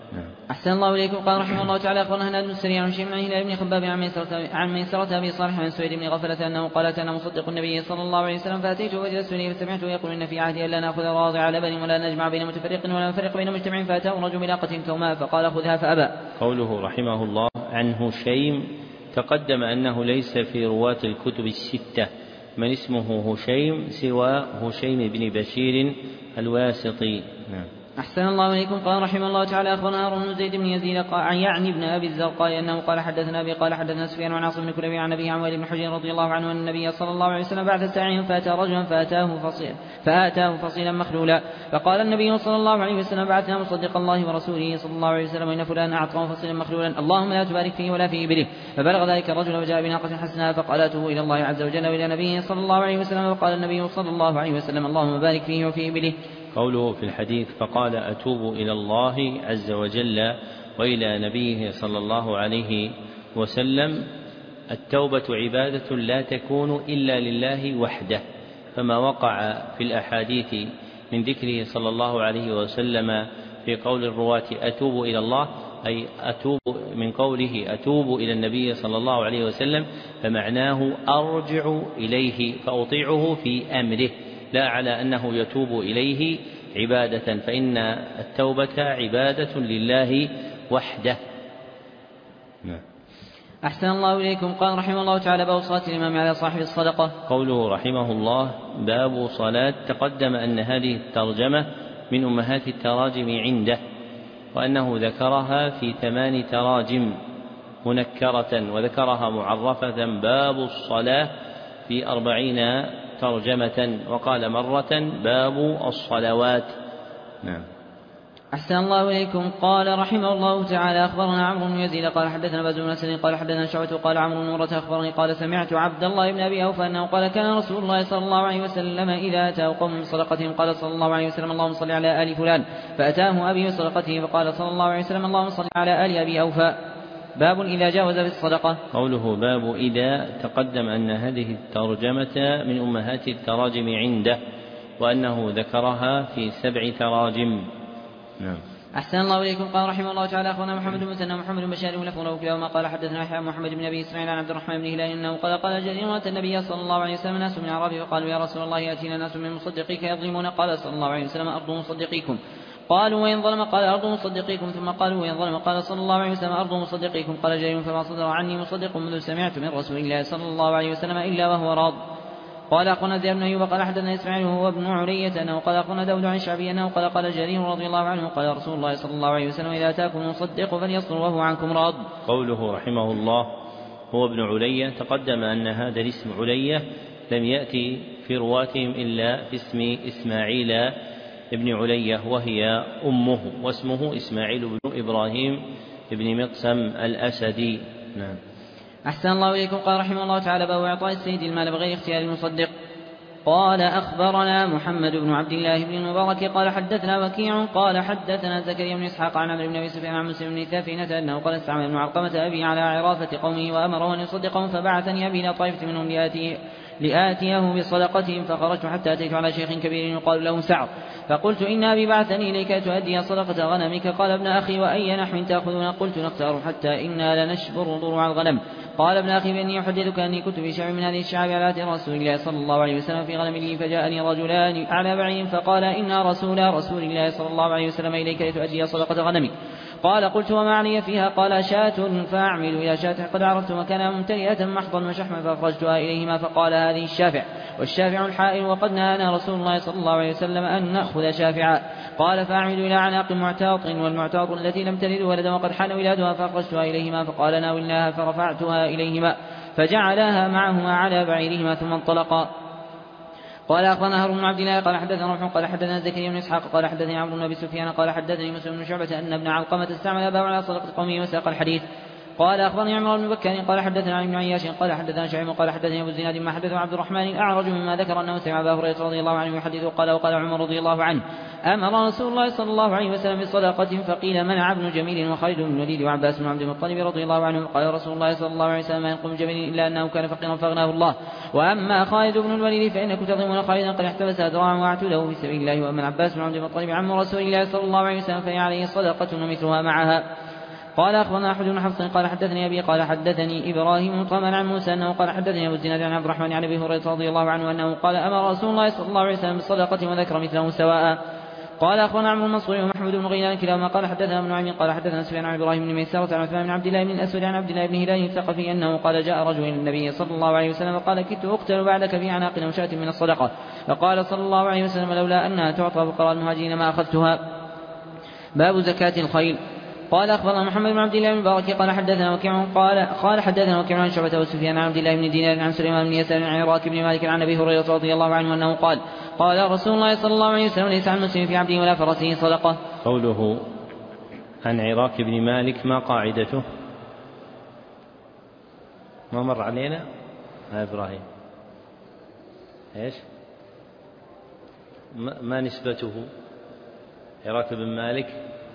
أحسن الله إليكم. قال رحمه الله تعالى أخبرنا هناد بن السري عن شيخ بن هلال بن خباب عن ميسرة أبي صالح عن سويد بن غفلة أنه قال أنا مصدق النبي صلى الله عليه وسلم فأتيته وجلست إليه فسمعته يقول إن في عهدي ألا نأخذ راضع لبن ولا نجمع بين متفرق ولا نفرق بين مجتمع، فأتاه رجل بناقة كوماء فقال خذها فأبى. قوله رحمه الله عن هشيم تقدم أنه ليس في رواة الكتب الستة من اسمه هشيم سوى هشيم بن بشير الواسطي. أحسن الله إليكم. قال رحمه الله تعالى أخبرنا هارون بن زيد بن يزيد يعني ابن أبي الزرقاء أنه قال حدثنا أبي قال حدثنا سفيان عن عاصم بن كليبي عن أبيه عن وائل بن حجر رضي الله عنه أن النبي صلى الله عليه وسلم بعث ساعيا فأتى رجلا فآتاه فصيلا مخلولا، فقال النبي صلى الله عليه وسلم بعثنا مصدق الله ورسوله صلى الله عليه وسلم وإن فلان أعطاه فصيلا مخلولا اللهم لا تبارك فيه ولا في إبله. فبلغ ذلك الرجل وجاء بناقة حسنها فقال أتوب إلى الله عز وجل وإلى نبيه صلى الله عليه وسلم، وقال النبي صلى الله عليه وسلم اللهم بارك فيه وفي إبله. قوله في الحديث فقال أتوب إلى الله عز وجل وإلى نبيه صلى الله عليه وسلم، التوبة عبادة لا تكون إلا لله وحده، فما وقع في الأحاديث من ذكره صلى الله عليه وسلم في قول الرواة أتوب إلى الله أي أتوب من قوله أتوب إلى النبي صلى الله عليه وسلم فمعناه أرجع إليه فأطيعه في أمره، لا على أنه يتوب إليه عبادة، فإن التوبة عبادة لله وحده. أحسن الله إليكم. قال رحمه الله تعالى باب صلاة الإمام على صاحب الصدقة. قوله رحمه الله باب صلاة، تقدم أن هذه الترجمة من أمهات التراجم عنده، وأنه ذكرها في 8 تراجم منكرة وذكرها معرفة باب الصلاة في 40 ترجمة، وقال مرة باب الصلوات. نعم. أحسن الله إليكم. قال رحمه الله تعالى أخبرنا عمرو بن يزيد قال حدثنا بزر بن أسد قال حدثنا شعبة قال عمرو بن مرة أخبرني قال سمعت عبد الله بن أبي أوفى أنه قال كان رسول الله صلى الله عليه وسلم إذا أتاه قوم بصدقتهم قال صلى الله عليه وسلم اللهم صل على آل فلان، فأتاه أبي بصدقته فقال صلى الله عليه وسلم اللهم صل على آل أبي أوفى. باب إذا جاوز في الصدقة. قوله باب إذا، تقدم أن هذه الترجمة من أمهات التراجم عنده، وأنه ذكرها في 7 تراجم. نعم. أحسن الله إليكم. قال رحمه الله تعالى أخبرنا محمد بن مثنى محمد بن بشار ولفظ كلاهما قال حدثنا يحيى محمد بن أبي إسماعيل عن عبد الرحمن بن هلال أنه قال جرير أتى النبي صلى الله عليه وسلم ناس من الأعراب فقالوا يا رسول الله يأتينا ناس من مصدقيك يظلمون، قال صلى الله عليه وسلم أرض مصدقيكم. قالوا وإن ظلم؟ قال أرض مصدقيكم. ثم قالوا وإن ظلم؟ قال صلى الله عليه وسلم أرض مصدقيكم. قال جرير فما صدر عني مصدق منذ سمعت من رسول الله صلى الله عليه وسلم إلا وهو راض. قال أخونا زياد بن أيوب قال حدثنا إسماعيل وهو ابن علية أنه قال أخونا داود عن الشعبي أنه قال جرير رضي الله عنه قال رسول الله صلى الله عليه وسلم إذا أتاكم مصدق فليصبر وهو عنكم راض. قوله رحمه الله هو ابن علية، تقدم أن هذا الاسم علية لم يأتي في رواتهم إلا في اسم إسماعيل ابن علية وهي أمه، واسمه إسماعيل بن إبراهيم بن مقسم الأسدي. نعم. أحسن الله إليكم. قال رحمه الله تعالى باب إعطاء السيد المال بغير اختيار المصدق. قال أخبرنا محمد بن عبد الله بن المبارك قال حدثنا وكيع قال حدثنا زكريا بن إسحاق عن عمرو بن أبي سفيان عن مسلم بن ثافنة أنه قال استعمل ابن علقمة أبي على عرافة قومه وأمره أن يصدقهم، فبعثني أبي إلى طائفة منهم لآتيه بصدقتهم، فخرجت حتى أتيت على شيخ كبير يقال له سعد، فقلت إن أبي بعثني إليك تؤدي صدقة غنمك. قال ابن أخي وأي نحو تأخذون؟ قلت نختار حتى إنا لنشبر ضروع الغنم. قال ابن أخي بأني أحدثك أني كنت في شعب من هذه الشعب على عهد رسول الله صلى الله عليه وسلم في غنم لي، فجاءني رجلان على بعير فقال إنا رسول الله صلى الله عليه وسلم إليك لتؤدي صدقة غنمك. قال قلت وما علي فيها؟ قال شاة، فأعمل إلى شاة قد عرفت مكانها ممتلئة محضا وشحما فأخرجتها إليهما، فقال هذه الشافع، والشافع الحائل، وقد نهانا رسول الله صلى الله عليه وسلم أن نأخذ شافعا. قال فأعمل إلى عناق معتاط، والمعتاط التي لم تلد ولدا وقد حان ولادها، فأخرجتها إليهما، فقال ناولناها، فرفعتها إليهما فجعلاها معهما على بعيرهما ثم انطلقا. قال أخبرنا هارون بن عبد الله قال حدثنا روح قال حدثنا زكريا بن إسحاق قال حدثني عمرو بن أبي سفيان قال حدثني مسلم بن شعبة أن ابن علقمة استعمل أباه على صدقة قومه وساق الحديث. قال أخبرني عمرو بن بكر قال حدثنا عن ابن عياش قال حدثنا شعيب قال حدثني أبو الزناد ما حدثه عبد الرحمن الأعرج مما ذكر أنه سمع أبا هريرة رضي الله عنه يحدث قال وقال عمر رضي الله عنه أمر رسول الله صلى الله عليه وسلم بصدقة فقيل منع ابن جميل وخالد بن الوليد وعباس بن عبد المطلب رضي الله عنه قال رسول الله صلى الله عليه وسلم ما ينقم جميل إلا أنه كان فقيرا فأغناه الله وأما خالد بن الوليد فإنكم تظلمون خالدا قد احتبس أدراعا وأعتده في سبيل الله وأما عباس بن عبد المطلب عم رسول الله صلى الله عليه وسلم فهي عليه صدقة ومثلها معها. قال أخبرنا أحمد بن حفص قال حدثني أبي قال حدثني إبراهيم طمن عن موسى أنه قال حدثني أبو الزناد عن عبد الرحمن عن أبي هريرة رضي الله عنه أنه قال أمر رسول الله صلى الله عليه وسلم بالصدقة وذكر مثله سواء. قال أخبرنا عمرو المنصور ومحمود بن غيلان كلاهما قال حدثنا ابن نعيم قال حدثنا سفيان عن إبراهيم بن ميسرة عن عثمان بن عبد الله بن الأسود عن عبد الله بن هلال الثقفي أنه قال جاء رجل إلى النبي صلى الله عليه وسلم فقال كدت أقتل بعدك في عناق أو شاة من الصدقة فقال صلى الله عليه وسلم لولا أنها تعطى فقراء المهاجرين ما أخذتها. باب زكاة الخيل. قال أخبرنا محمد بن عبد الله بن مبارك قال حدثنا وكيع قال حدثنا وكيع عن شعبة وسفيان عن عبد الله بن دينار عن سليمان بن يسار عن عراك بن مالك عن أبي هريرة رضي الله عنه أنه قال قال رسول الله صلى الله عليه وسلم ليس عن مسلم في عبده ولا فرسه صدقة. قوله عن عراك بن مالك ما قاعدته؟ ما مر علينا يا إبراهيم إيش ما نسبته عراك بن مالك؟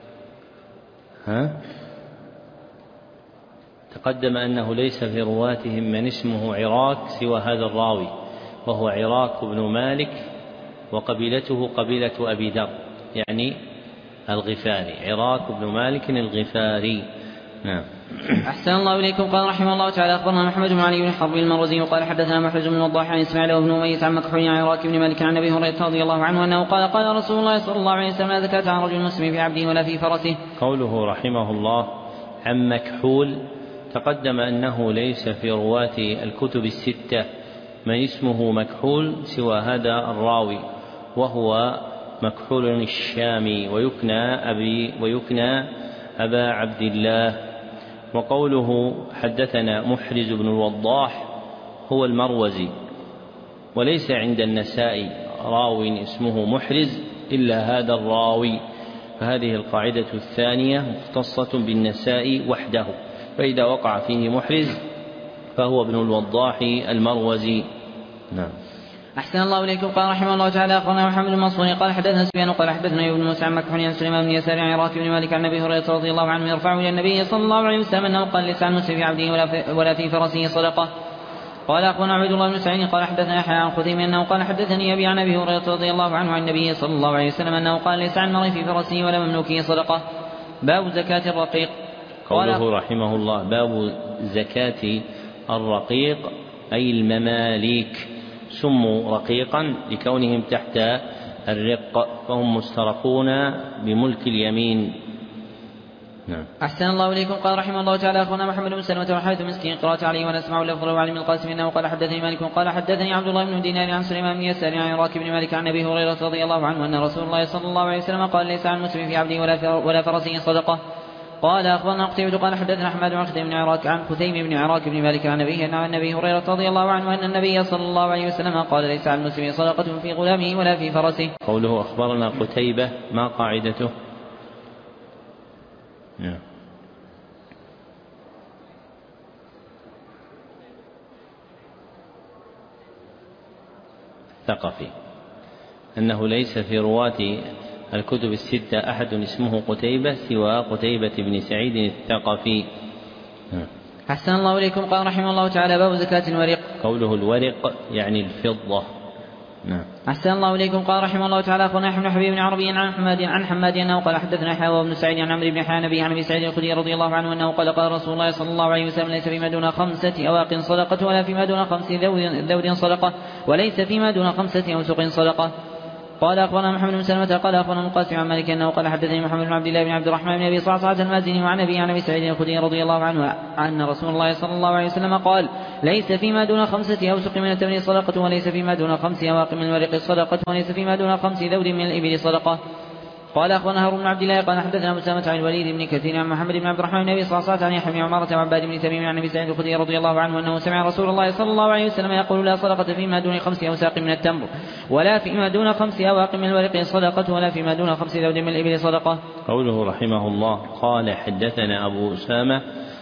تقدم أنه ليس في رواتهم من اسمه عراك سوى هذا الراوي وهو عراك بن مالك وقبيلته قبيلة أبي ذر يعني الغفاري عراك بن مالك الغفاري. نعم. أحسن الله إليكم. قال رحمه الله تعالى أخبرنا محمد بن علي بن حرب المروزي وقال حدثنا محرز بن وضاح عن إسماعيل وابن أمية عن مكحول عن عراك بن مالك عن أبي هريرة رضي الله عنه أنه قال قال رسول الله صلى الله عليه وسلم لا زكاة عن رجل مسلم في عبده ولا في فرسه. قوله رحمه الله عن مكحول تقدم أنه ليس في رواة الكتب الستة من اسمه مكحول سوى هذا الراوي وهو مكحول الشامي ويكنى أبا عبد الله. وقوله حدثنا محرز بن الوضاح هو المروزي وليس عند النسائي راو اسمه محرز إلا هذا الراوي فهذه القاعدة الثانية مختصة بالنسائي وحده فإذا وقع فيه محرز فهو ابن الوضاح المروزي. نعم. أحسن الله إليكم. قال رحمه الله تعالى أخبرنا محمد بن منصور قال حدثنا سفيان قال حدثنا ابن موسى عن مكحول عن سليمان بن يسار عن عراك بن مالك عن أبي هريرة رضي الله عنه يرفعه إلى النبي صلى الله عليه وسلم أنه قال ليس عن مسلم في عبده ولا في فرسه صدقة. قال أخبرنا عبد الله بن سعيد قال حدثنا يحيى عن خثيم أنه قال حدثني أبي عن أبي هريرة رضي الله عنه عن النبي صلى الله عليه وسلم أنه قال ليس عن مرء في فرسه ولا مملوكه صدقة. باب زكاة الرقيق. قوله رحمه الله باب زكاة الرقيق أي المماليك سموا رقيقا لكونهم تحت الرق فهم مسترقون بملك اليمين. نعم. أحسن الله إليكم. قال رحمه الله تعالى أخونا محمد بن سلمة وحيث مسكين قرأت عليه ونسمع لفظ وعلم القاسم إنه قال حدثني مالك قال حدثني عبد الله بن دينار عن سليمان بن يسار عن عراك بن مالك عن أبي هريرة رضي الله عنه أن رسول الله صلى الله عليه وسلم قال ليس عن مسلم في عبده ولا فرسه صدقة. قال أخبرنا قتيبة قال حدثنا أحمد عن خثيم بن عراك عن خثيم بن عراك بن مالك عن أبيه عن النبي هريرة رضي الله عنه أن النبي صلى الله عليه وسلم قال ليس على المسلم صدقة في غلامه ولا في فرسه. قوله أخبرنا قتيبة ما قاعدته؟ ثقفي أنه ليس في رواة الكتب الستة أحد اسمه قتيبة سوى قتيبة بن سعيد الثقفي. أحسن الله إليكم. قال رحمه الله تعالى باب زكاة الورق. قوله الورق يعني الفضة. نعم. أحسن الله إليكم. قال رحمه الله تعالى أخبرنا يحيى بن حبيب بن عربي عن حماد أنه قال حدثنا يحيى بن سعيد عن عمرو بن حنبي عن أبي سعيد الخدري رضي الله عنه أنه قال قال رسول الله صلى الله عليه وسلم ليس فيما دون 5 أواق صدقة ولا فيما دون 5 ذود صدقة وليس فيما دون 5 أوسق صدقة. قال أخبرنا محمد بن سلمة قال أخبرنا القاسم عن مالك أنه قال حدثني محمد بن عبد الله بن عبد الرحمن بن أبي صعصعة المازني وعن أبي عن أبي سعيد الخدري رضي الله عنه أن رسول الله صلى الله عليه وسلم قال ليس فيما دون 5 أوسق من التمر صدقة وليس فيما دون 5 أواق من الورق صدقة وليس فيما دون 5 ذود من الإبل صدقة. قال أخبرنا هارون بن عبد الله قال حدثنا مسامة عن الوليد بن كثير عن محمد بن عبد الرحمن بن أبي صعصعة عن يحيى بن عمارة وعباد بن تميم عن أبي سعيد الخدري رضي الله عنه أنه سمع رسول الله صلى الله عليه وسلم يقول لا صدقة فيما دون 5 أوساق من التمر ولا فيما دون 5 أواق من الورق صدقة ولا فيما دون 5 ذود من الإبل صدقة. قوله رحمه الله قال حدثنا أبو أسامة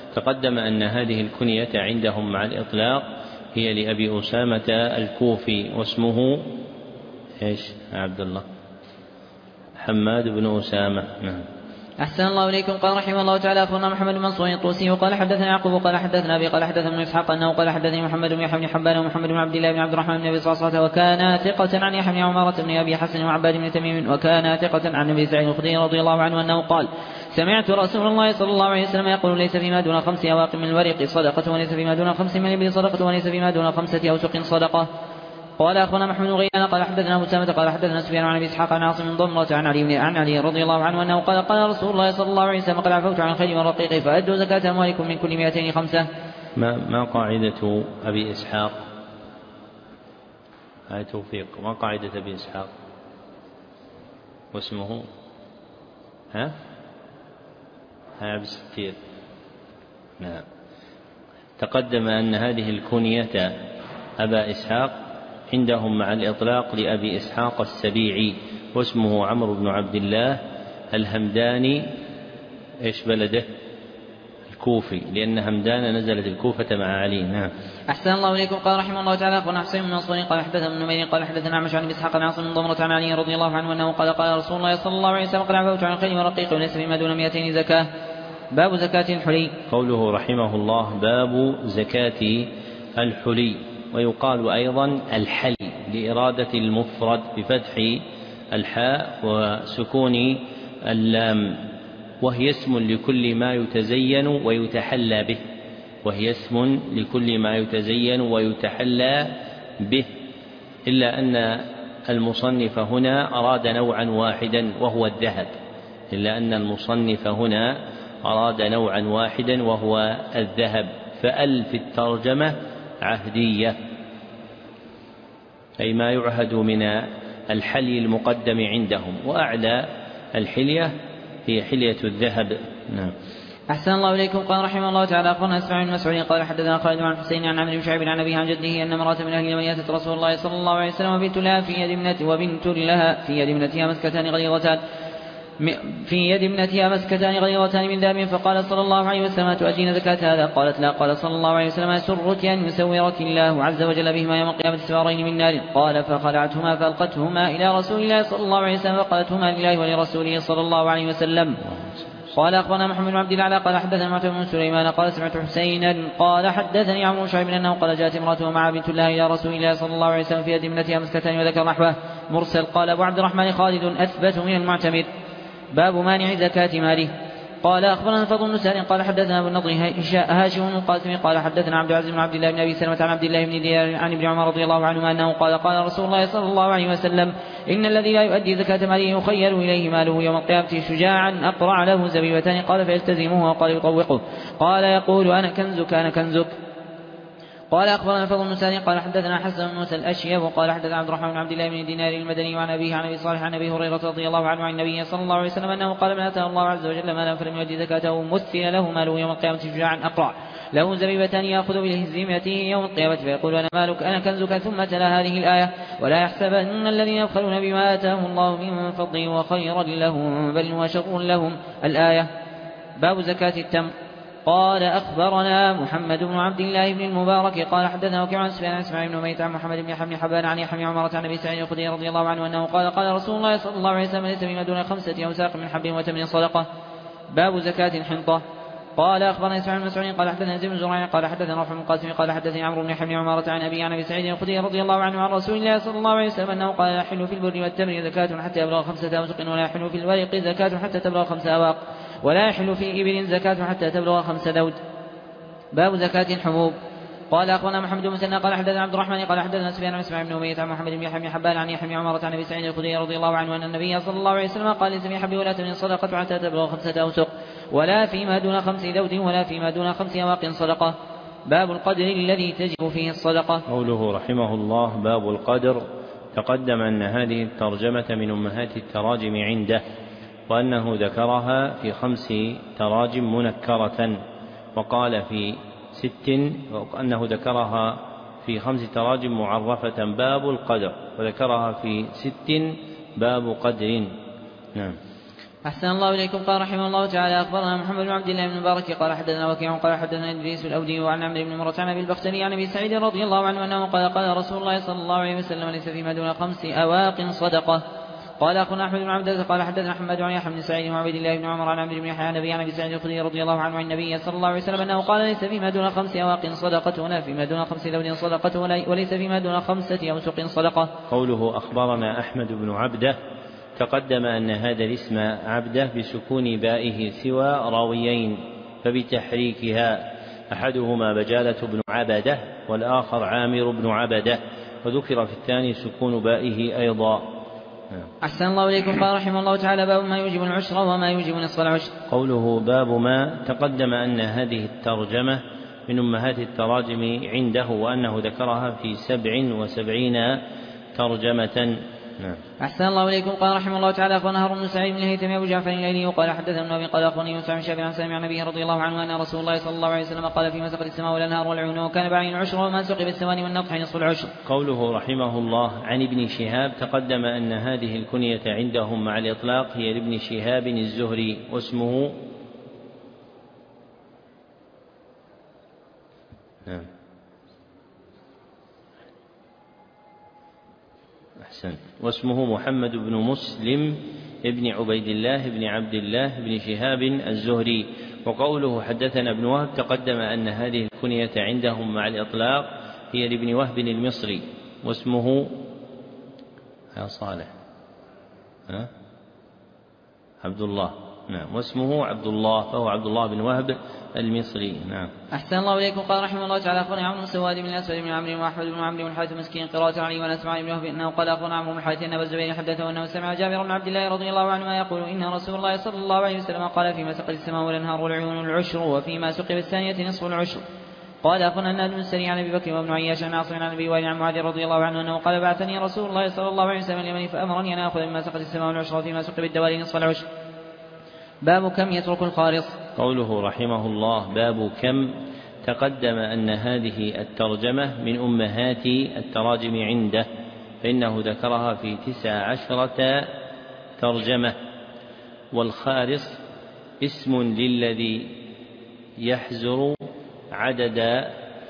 تقدم أن هذه الكنية عندهم مع الإطلاق هي لأبي أسامة الكوفي، واسمه إيش عبد الله؟ حماد بن أسامة. نعم. أحسن الله إليكم. قال رحمه الله تعالى: أخبرنا محمد بن منصور الطوسي قال حدثنا يعقوب قال حدثنا أبي قال حدثنا ابن إسحاق أنه قال حدثني محمد بن يحيى بن حبان ومحمد بن عبد الله بن عبد الرحمن بن أبي صعصعة وكان ثقة عن يحيى بن عمارة بن أبي حسن وعباد بن تميم وكان ثقة عن أبي سعيد الخدري رضي الله عنه أنه قال: سمعت رسول الله صلى الله عليه وسلم يقول: ليس فيما دون 5 أواق من الورق صدقة، وليس فيما دون 5 من الإبل صدقة، وليس فيما دون 5 أوسق صدقة. قال أخبرنا محمد بن غيلان قال حدثنا أبو سامة قال حدثنا سفيان عن أبي إسحاق عن عاصم بن ضمرة عن علي رضي الله عنه أنه قال: قال رسول الله صلى الله عليه وسلم: قد عفوت عن الخيل والرقيق فأدوا زكاة أموالكم من كل 200 5. ما قاعدة أبي إسحاق؟ هاي توفيق. ما قاعدة أبي إسحاق واسمه؟ ها عبد الستير. نعم. تقدم أن هذه الكنية أبا إسحاق عندهم مع الإطلاق لأبي إسحاق السبيعي، واسمه عمرو بن عبد الله الهمداني. إيش بلده؟ الكوفي، لأن همدان نزلت الكوفة مع علي. نعم. أحسن الله إليكم. قال رحمه الله تعالى: أخبرنا حسين بن منصور قال حدثنا ابن نمير قال حدثنا عمش عن أبي إسحاق عن عاصم بن ضمرة عن علي رضي الله عنه أنه قال: قال رسول الله صلى الله عليه وسلم: قد عفوت عن الخيل والرقيق وليس فيما دون 200 زكاة. باب زكاة الحلي. قوله رحمه الله: باب زكاة الحلي. ويقال أيضا الحلي لإرادة المفرد بفتح الحاء وسكون اللام، وهي اسم لكل ما يتزين ويتحلى به، وهي اسم لكل ما يتزين ويتحلى به، إلا أن المصنف هنا أراد نوعا واحدا وهو الذهب، إلا أن المصنف هنا أراد نوعا واحدا وهو الذهب، فأل في الترجمة عهدية، أي ما يعهد من الحلي المقدم عندهم، وأعلى الحلية هي حلية الذهب. نعم. أحسن الله إليكم. قال رحمه الله تعالى: أخبرنا إسماعيل بن مسعود قال حدثنا خالد عن حسين عن عمرو بن شعيب عن أبيه عن جده أن امرأة من أهل اليمن أتت رسول الله صلى الله عليه وسلم وبنت لها في يد ابنتها مسكتان غليظتان من ذهب، فقال صلى الله عليه وسلم: تؤتين زكاة هذا؟ قالت: لا. قال صلى الله عليه وسلم: يسرك أن يسورك الله عز وجل بهما يوم القيامة سوارين من نار. قال: فخلعتهما فألقتهما إلى رسول الله صلى الله عليه وسلم، فقالتهما لله ولرسوله صلى الله عليه وسلم. قال أخبرنا محمد بن عبد الله قال حدثنا معتمر بن سليمان قال سمعت حسينا قال حدثني عمرو بن شعيب أنه قال: جاءت امرأة مع بنت لها إلى رسول الله صلى الله عليه وسلم في يد ابنتها مسكتان، وذكر نحوه مرسل. قال أبو عبد الرحمن خالد أثبت من المعتمر. باب مانع زكاة ماله. قال أخبرنا الفضل بن سهل قال حدثنا أبو النضر هاشم بن القاسم قال حدثنا عبد العزيز بن عبد الله بن أبي سلمة عن عبد الله بن دينار عن ابن عمر رضي الله عنهما أنه قال: قال رسول الله صلى الله عليه وسلم: إن الذي لا يؤدي زكاة ماله يخيل إليه ماله يوم القيامة شجاعا أقرع له زبيبتان. قال: فيلتزمه وقال: يطوقه. قال: يقول: أنا كنزك أنا كنزك. قال أخبرنا الفضل بن سهل قال حدثنا حسن بن موسى الأشيب وقال حدثنا عبد الرحمن بن عبد الله بن دينار المدني وعن أبيه عن أبي صالح عن أبي هريرة رضي الله عنه عن النبي صلى الله عليه وسلم أنه قال: من آتاه الله عز وجل مالا فلم يؤدي زكاته مثل له ماله يوم القيامة شجاعا أقرع له زبيبتان يأخذ بهزيمته يوم القيامة فيقول: أنا مالك أنا كنزك. ثم تلا هذه الآية: ولا يحسبن الذين يبخلون بما آتاهم الله من فضله وخيرا لهم بل هو شر لهم. الآية. باب زكاة التمر. قال أخبرنا محمد بن عبد الله بن المبارك قال حدثنا وكيع عن سفيان عن اسماعيل بن أمية عن محمد بن يحيى بن حبان عن يحيى بن عمارة عن أبي سعيد الخدري رضي الله عنه أنه قال: قال رسول الله صلى الله عليه وسلم: ليس فيما دون 5 أوساق من حب وتمر صدقة. باب زكاة الحنطة. قال أخبرنا إسماعيل بن مسعود قال حدثنا زيد بن زريع قال حدثنا رافع بن القاسم قال حدثني عمرو بن يحيى بن عمارة عن أبي عن أبي سعيد الخدري رضي الله عنه عن رسول الله صلى الله عليه وسلم أنه قال: لا يحل في البر والتمر زكاة حتى يبلغ 5 أوسق، ولا يحل في الورق زكاة حتى تبلغ 5 أواق، ولا يحل في إبل زكاة حتى تبلغ 5 دود. باب زكاة الحبوب. قال أخبرنا محمد بن مسنى قال حدثنا عبد الرحمن قال حدثنا سفيان عن اسماعيل بن أمية عن محمد بن يحيى بن حبان عن يحيى بن عمارة عن أبي سعيد الخدري رضي الله عنه أن النبي صلى الله عليه وسلم قال: ليس في حب ولا تمر صدقة حتى تبلغ 5 أوسق، ولا فيما دون 5 دود، ولا فيما دون 5 أواق صدقة. باب القدر الذي تجب فيه الصدقة. قوله رحمه الله: باب القدر. تقدم أن هذه الترجمة من أمهات التراجم عنده، وأنه ذكرها في 5 تراجم منكرة، وقال في 6 وأنه ذكرها في 5 تراجم معرفة باب القدر، وذكرها في 6 باب قدر. نعم. أحسن الله إليكم. قال رحمه الله تعالى أخبرنا محمد بن عبد الله بن مبارك قال حدثنا وكيع قال حدثنا إدريس الأودي وعن عمرو بن مرة عن أبي البختري عن أبي سعيد رضي الله عنه أنه قال قال رسول الله صلى الله عليه وسلم ليس فيما دون 5 أواق صدقة. قال أخونا أحمد بن عبد قال حدثنا أحمد عن يحيى بن سعيد وعبيد الله بن عمر عن عمرو بن يحيى عن أبي سعيد الخدري رضي الله عنه عن النبي صلى الله عليه وسلم أنه قال ليس فيما دون 5 أواق صدقة ولا فيما دون 5 ذود صدقة وليس فيما دون 5 أوسق صدقة. قوله أخبرنا أحمد بن عبده تقدم أن هذا الاسم عبده بسكون بائه سوى راويين فبتحريكها أحدهما بجالة بن عبده والآخر عامر بن عبده وذكر في الثاني سكون بائه أيضا. أحسن الله إليكم. قال رحمه الله تعالى باب ما يوجب العشر وما يوجب نصف العشر. قوله باب ما تقدم أن هذه الترجمة من أمهات التراجم عنده وأنه ذكرها في 77 ترجمة. أحسن الله إليكم. قال رحمه الله تعالى أخبرنا هارون بن سعيد بن الهيثمي أبو جعفر الليلي وقال حدثنا ابن أبي قال أخبرني يوسف بن شهاب عن سالم عن النبي رضي الله عنه أن رسول الله صلى الله عليه وسلم قال فيما سقت السماء والأنهار والعيون وكان بعين العشر وما سقي بالثواني والنطح نصف العشر. قوله رحمه الله عن ابن شهاب تقدم أن هذه الكنية عندهم مع الإطلاق هي لابن شهاب الزهري واسمه واسمه محمد بن مسلم ابن عبيد الله بن عبد الله بن شهاب الزهري. وقوله حدثنا ابن وهب تقدم أن هذه الكنية عندهم مع الإطلاق هي لابن وهب المصري واسمه صالح عبد الله. واسمه عبد الله فهو عبد الله بن وهب المصري. أحسن الله إليكم. قال رحمه الله تعالى أخبرني عمرو بن سواد بن الأسود بن عمرو وأحمد بن عمرو بن الحارث مسكين قراءة علي ونسمع بن وهب أنه قال أخبرنا عمرو بن الحارث أن أبا الزبير حدثه أنه سمع جابر بن عبد الله رضي الله عنهما يقول إن رسول الله صلى الله عليه وسلم قال فيما سقت السماء والأنهار والعيون العشر وفيما سقي بالثانية نصف العشر. قال أخبرنا النادي بن السري عن أبي بكر وابن عياش عن عاصم عن أبي وائل عن معاذ رضي الله عنه أنه قال بعثني رسول الله صلى الله عليه وسلم اليمن فأمرني أن آخذ مما سقت السماء والعشر وفيما سقي بالدوالي نصف العشر. باب كم يترك الخارص. قوله رحمه الله باب كم تقدم أن هذه الترجمة من أمهات التراجم عنده فإنه ذكرها في 19 ترجمة. والخارص اسم للذي يحزر عدد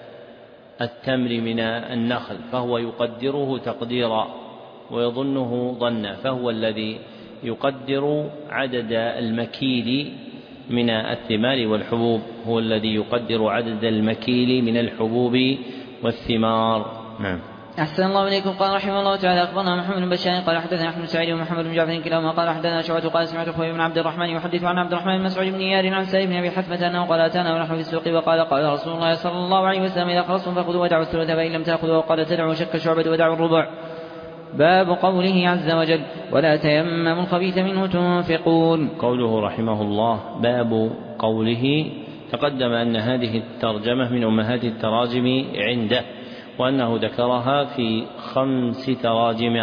التمر من النخل فهو يقدره تقديرا ويظنه ظنا فهو الذي يقدر عدد المكيل من الثمار والحبوب هو الذي يقدر عدد المكيل من الحبوب والثمار. أحسن الله إليكم. قال رحمه الله تعالى أخبرنا محمد بن بشار قال حدثنا أحمد بن سعيد ومحمد بن جعفر كلاهما قال حدثنا شعبة قال سمعت خوي بن عبد الرحمن يحدث عن عبد الرحمن بن مسعود بن يار عن سالم بن أبي حثمة أنه قال أتانا ونحن في السوق وقال قال رسول الله صلى الله عليه وسلم إذا خلصتم فخذوا ودعوا الثلث فإن لم تأخذوا وقال تدعوا شك شعبة ودعوا الربع. باب قوله عز وجل ولا تيمموا الخبيث منه تنفقون. قوله رحمه الله باب قوله تقدم أن هذه الترجمة من أمهات التراجم عنده وأنه ذكرها في 5 تراجم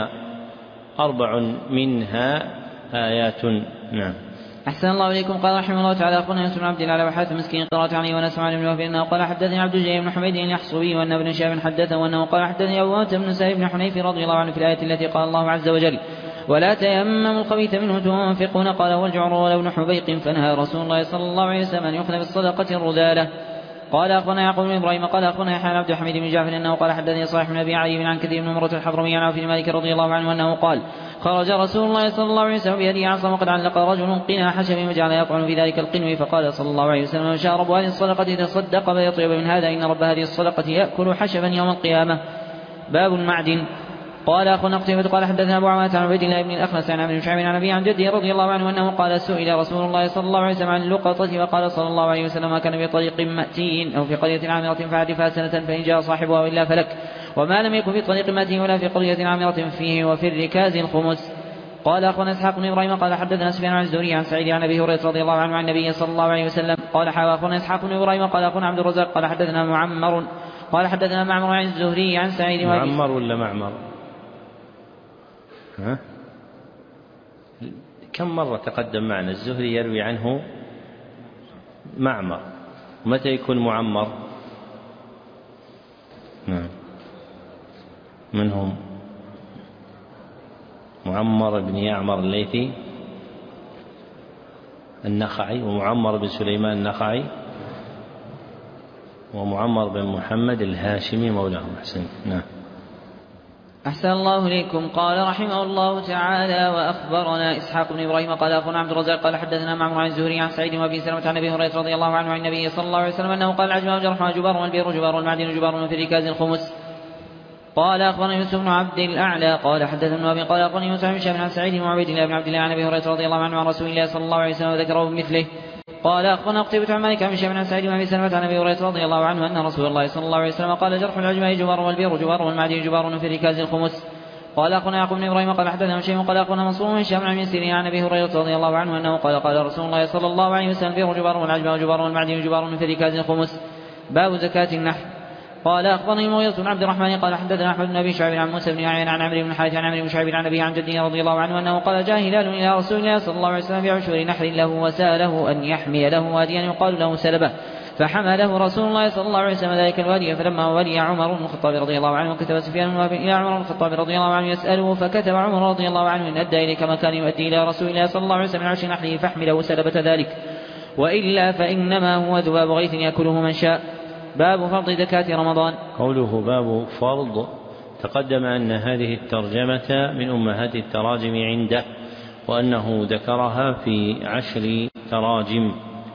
4 منها آيات. أحسن الله إليكم. قال رحمه الله تعالى أخبرنا يوسف بن عبد الله وحاتم مسكين قراءة عليه ونسمع بن وهب أنه قال حدثني عبد الجليل بن حميد اليحصبي وأن ابن شهاب حدثه وأنه قال حدثني أبو بن سعيد بن حنيف رضي الله عنه في الآية التي قال الله عز وجل ولا تيمموا الخبيث منه تنفقون. قال والجعر وابن حبيق فنهى رسول الله صلى الله عليه وسلم أن يؤخذ بالصدقة الرذالة. قال أخبرنا يعقوب بن إبراهيم قال أخبرنا يحيى عبد الحميد بن جعفر أنه قال حدثني صالح بن أبي علي عن كثير بن مرة الحضرمي عن عوف بن مالك رضي الله عنه أنه قال خرج رسول الله صلى الله عليه وسلم بيده عصا وقد علق رجل قنا حشب وجعل يطعن في ذلك القنو فقال صلى الله عليه وسلم من شاء رب هذه الصدقة تصدق فيطيب من هذا إن رب هذه الصدقة يأكل حشبا يوم القيامة. باب المعدن. قال أخونا قتيبة قال حدثنا أبو عوانة عن عبيد الله بن الأخنس عن عمرو بن شعيب عن أبي عن جده رضي الله عنه أنه قال سئل رسول الله صلى الله عليه وسلم عن اللقطة وقال صلى الله عليه وسلم ما كان بطريق مأتي أو في قرية عامرة فعرفها سنة فإن جاء صاحبها وإلا فلك وما لم يكن في طريق مأتي ولا في قرية عامرة فيه وفي الركاز الخمس. قال أخونا إسحاق بن إبراهيم قال حدثنا سفيان عن الزهري عن سعيد عن أبي هريرة رضي الله عنه عن النبي صلى الله عليه وسلم قال أخونا إسحاق بن إبراهيم قال أخونا عبد الرزاق قال حدثنا معمر قال حدثنا معمر عن الزهري عن سعيد معمر ولا معمر؟ كم مرة تقدم معنا الزهري يروي عنه معمر متى يكون معمر؟ منهم معمر بن يعمر الليثي النخعي ومعمر بن سليمان النخعي ومعمر بن محمد الهاشمي مولاهم. أحسن. نعم. أحسن الله إليكم. قال رحمه الله تعالى: وأخبرنا إسحاق بن إبراهيم قال أخونا عبد الرزاق قال حدثنا معمر عن الزهري عن سعيد وأبي سلمة عن أبي هريرة رضي الله عنه عن النبي صلى الله عليه وسلم أنه قال: العجم جرح جبار والبير جبار والمعدن جبار وفي الركاز الخمس. قال أخبرنا يوسف بن عبد الأعلى قال حدثنا ابن أبي قال أخبرني موسى بن شهاب عن سعيد وعبيد الله بن عبد الله عن أبي هريرة رضي الله عنه عن رسول الله صلى الله عليه وسلم وذكره بمثله. قال أخبرنا قتيبة عن مالك عن شهاب عن سعيد وأبي سلمة عن أبي هريرة رضي الله عنه أن رسول الله صلى الله عليه وسلم قال: جرح العجماء جبار والبير جبار والمعدن جبار وفي الركاز الخمس. قال أخونا يعقوب بن إبراهيم قال حدثنا شيء قال أخونا منصور بن هشام عن سيرين عن أبي هريرة رضي الله عنه أنه قال: قال رسول الله صلى الله عليه وسلم: البير جبار والعجماء جبار والمعدن جبار وفي الركاز الخمس. باب زكاة النحل. قال أخبرني المغيرة بن عبد الرحمن قال حدثنا أحمد بن أبي شعيب عن موسى بن عيان عن عمرو بن الحارث عن عمرو بن شعيب عن أبيه عن جده رضي الله عنه أنه قال: جاء هلال إلى رسول الله صلى الله عليه وسلم بعشر نحل له وسأله أن يحمي له واديا يقال له سلبة، فحمله رسول الله صلى الله عليه وسلم ذلك الوادي. فلما ولي عمر بن الخطاب رضي الله عنه كتب سفيان بن إلى عمر بن الخطاب رضي الله عنه يسأله، فكتب عمر رضي الله عنه: إن أدى إليك ما كان يؤدي إلى رسول الله صلى الله عليه وسلم من عشر نحله فاحمله سلبة ذلك، وإلا فإنما هو ذباب غيث يأكله من شاء. باب فرض زكاة رمضان. قوله باب فرض، تقدم أن هذه الترجمة من أمهات التراجم عنده، وأنه ذكرها في 10 تراجم.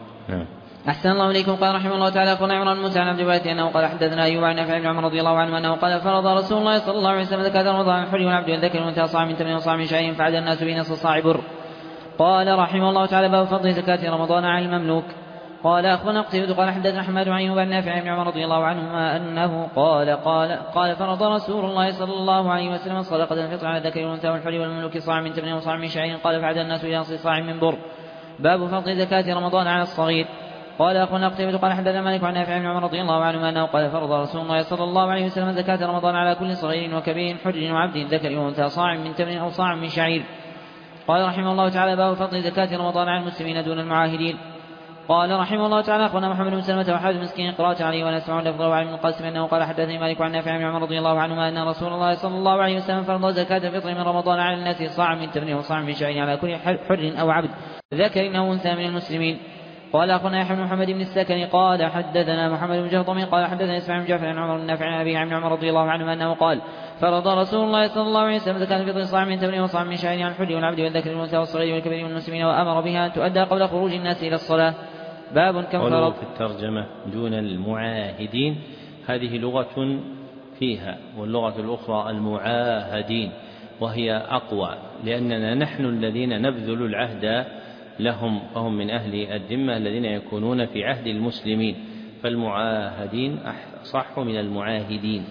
أحسن الله إليكم. قال رحمه الله تعالى: أخبرنا عمران بن موسى عن عبد الوارث أنه قال حدثنا أيوب عن نافع بن عمر رضي الله عنه أنه قال: فرض رسول الله صلى الله عليه وسلم زكاة رمضان عن الحر والعبد والذكر والأنثى صاع من تمر وصاع من شعير فعد الناس به نصف صاع بر. قال رحمه الله تعالى: باب فضل زكاة رمضان على المملوك. قال أخبرنا قتيبة قال حدثنا حماد عن أيوب عن نافع بن عمر رضي الله عنهما أنه قال: فرض رسول الله صلى الله عليه وسلم صدقة الفطر على الذكر والأنثى والحر والمملوك صاع من تمر وصاع من شعير. قال: فعد الناس إلى نصف صاع من بر. باب فضل زكاة رمضان على الصغير. قال أخونا قتيبة قال حدثنا مالك عن نافع بن عمر رضي الله عنهما أنه قال: فرض رسول الله صلى الله عليه وسلم زكاة رمضان على كل صغير وكبير حر وعبد ذكر وأنثى صاع من تمر أو صاع من شعير. قال رحمه الله تعالى: باب فضل زكاة رمضان على المسلمين دون المعاهدين. قال رحمه الله تعالى: أخونا محمد بن سلمة وحاد مسكين قراءة عليه ولا أسمع لفظه وعلي بن القاسم أنه قال حدثني مالك عن نافع بن عمر رضي الله عنهما أن رسول الله صلى الله عليه وسلم فرض زكاة الفطر من رمضان على الناس صاع من تمر وصاع من شعير على كل حر أو عبد ذكر أو أنثى من المسلمين. قال أخونا يحيى بن محمد بن السكني قال حدثنا محمد بن جهضم قال حدثنا إسماعيل بن جعفر عن عمر بن نافع عن أبي عن عمر رضي الله عنه أنه قال: فرض رسول الله صلى الله عليه وسلم زكاة الفطر صاع من تمر وصاع من شعير على الحر والعبد والذكر والأنثى والصغير والكبير من المسلمين، وأمر بها أن تؤدى قبل خروج الناس إلى الصلاة. باب كم فرض. في الترجمة دون المعاهدين، هذه لغة فيها، واللغة الأخرى المعاهدين، وهي أقوى، لأننا نحن الذين نبذل العهد لهم، فهم من أهل الذمة الذين يكونون في عهد المسلمين، فالمعاهدين صح من المعاهدين.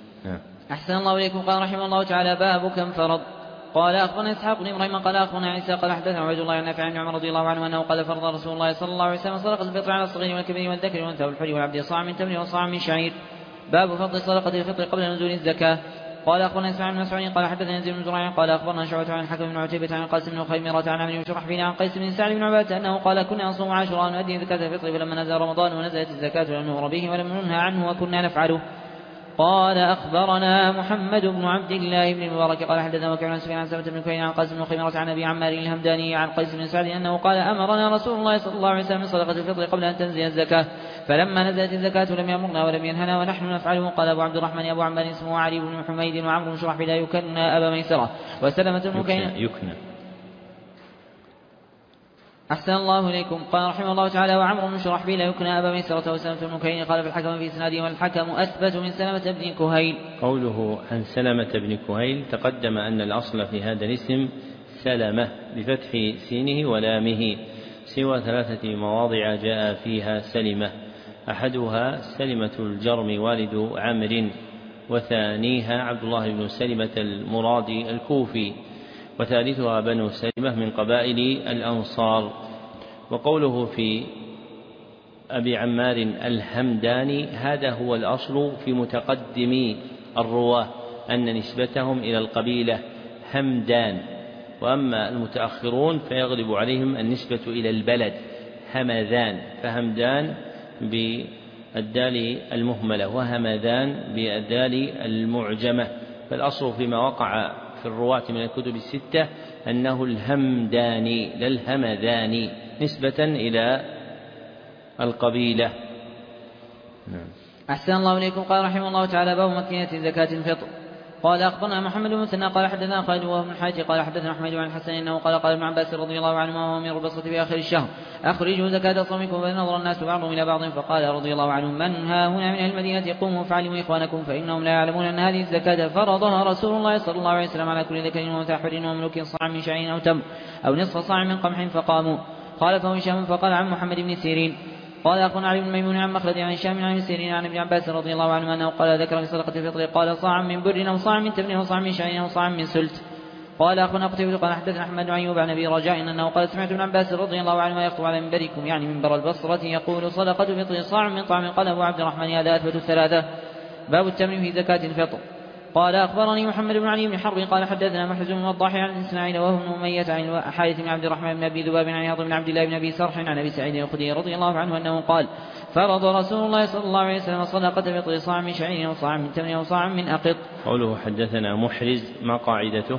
أحسن الله إليكم. قال رحمه الله تعالى: باب كم فرض. قال أخبرنا إسحاق بن إبراهيم قال أخبرنا عيسى قال حدثنا عبيد الله عن نافع عن عمر رضي الله عنه أنه قال: فرض رسول الله صلى الله عليه وسلم صدقة الفطر على الصغير والكبير والذكر والأنثى والحر والعبد صاع من تمر وصاع من شعير. باب فضل صدقة الفطر قبل نزول الزكاة. قال أخبرنا إسماعيل بن مسعود قال حدثنا يزيد بن زريع قال أخبرنا شعبة عن الحكم بن عتيبة عن القاسم بن خيمرة عن عمرو بن شرحبيل عن قيس بن سعد بن عبادة أنه قال: كنا نصوم عاشوراء نؤدي زكاة الفطر، فلما نزل رمضان ونزلت الزكاة لم نؤمر به ولم ننهى عنه وكنا نفعله. قال أخبرنا محمد بن عبد الله بن المبارك قال حدثنا وكيع عن سفيان عن سلمة بن كهيل عن قاسم بن خيمرة عن أبي عمار الهمداني عن قيس بن سعد أنه قال: أمرنا رسول الله صلى الله عليه وسلم من صدقة الفطر قبل أن تنزل الزكاة، فلما نزلت الزكاة لم يأمرنا ولم ينهنا ونحن نفعله. قال أبو عبد الرحمن أبو عمار اسمه علي بن حميد وعمرو بن شرحبيل يكنى أبا ميسرة وسلمة بن كهيل أحسن الله إليكم. قال رحمه الله تعالى: وعمرو بن شرحبيل يكنى أبا ميسرة وسلمة بن كهيل. قال في الحكم في إسناده: والحكم أثبت من سلمة بن كهيل. قوله عن سلمة بن كهيل، تقدم أن الأصل في هذا الاسم سلمة بفتح سينه ولامه، سوى 3 مواضع جاء فيها سلمة، أحدها سلمة الجرم والد عمرو، وثانيها عبد الله بن سلمة المرادي الكوفي، وثالثها بنو سلمة من قبائل الأنصار. وقوله في أبي عمار الهمداني، هذا هو الأصل في متقدمي الرواة أن نسبتهم إلى القبيلة همدان، وأما المتأخرون فيغلب عليهم النسبة إلى البلد همذان، فهمدان بالدال المهملة وهمذان بالدال المعجمة، فالأصل فيما وقع في الرواة من الكتب الستة أنه الهمداني لا الهمذاني نسبة إلى القبيلة. أحسن الله إليكم. قال رحمه الله تعالى: باب مكينة زكاة الفطر. قال أخبرنا محمد بن مثنى قال حدثنا خالد وهو بن حاتم قال حدثنا أحمد عن الحسن أنه قال ابن عباس رضي الله عنهما وهو من البصرة في آخر الشهر: أخرجوا زكاة صومكم. فنظر الناس بعضهم إلى بعض فقال رضي الله عنهم: من ها هنا من المدينة قوموا فعلموا إخوانكم فإنهم لا يعلمون أن هذه الزكاة فرضها رسول الله صلى الله عليه وسلم على كل ذكر وأنثى حر ومملوك صاع من شعير أو تمر أو نصف صاع من قمح. فقاموا. خالفه هشام فقال عن محمد بن سيرين قال أخبرنا علي بن ميمون عن مخلد عن هشام عن سيرين عن ابن عباس رضي الله عنه أنه قال ذكر في صدقة الفطر قال صاع من بر أو صاع من تمر أو صاع من شعير أو صاع من سلت. قال أخبرنا قتيبة قال حدثنا أحمد بن أيوب عن أبي رجاء أنه قال سمعت ابن عباس رضي الله عنه يخطب على منبركم يعني منبر البصرة يقول صدقة الفطر صاع من طعام. قال أبو عبد الرحمن هذا أثبت الثلاثة. باب التمر في زكاة الفطر. قال أخبرني محمد بن علي بن حرب قال حدثنا محرز بن وضاح عن إسماعيل وهو بن أمية عن حارث بن عبد الرحمن بن أبي ذباب عن عياض بن عبد الله بن أبي سرح عن أبي سعيد الخدري رضي الله عنه أنه قال فرض رسول الله صلى الله عليه وسلم صدقة فطر صاع من شعير وصاع من تمر وصاع من أقط. قوله حدثنا محرز ما قاعدته؟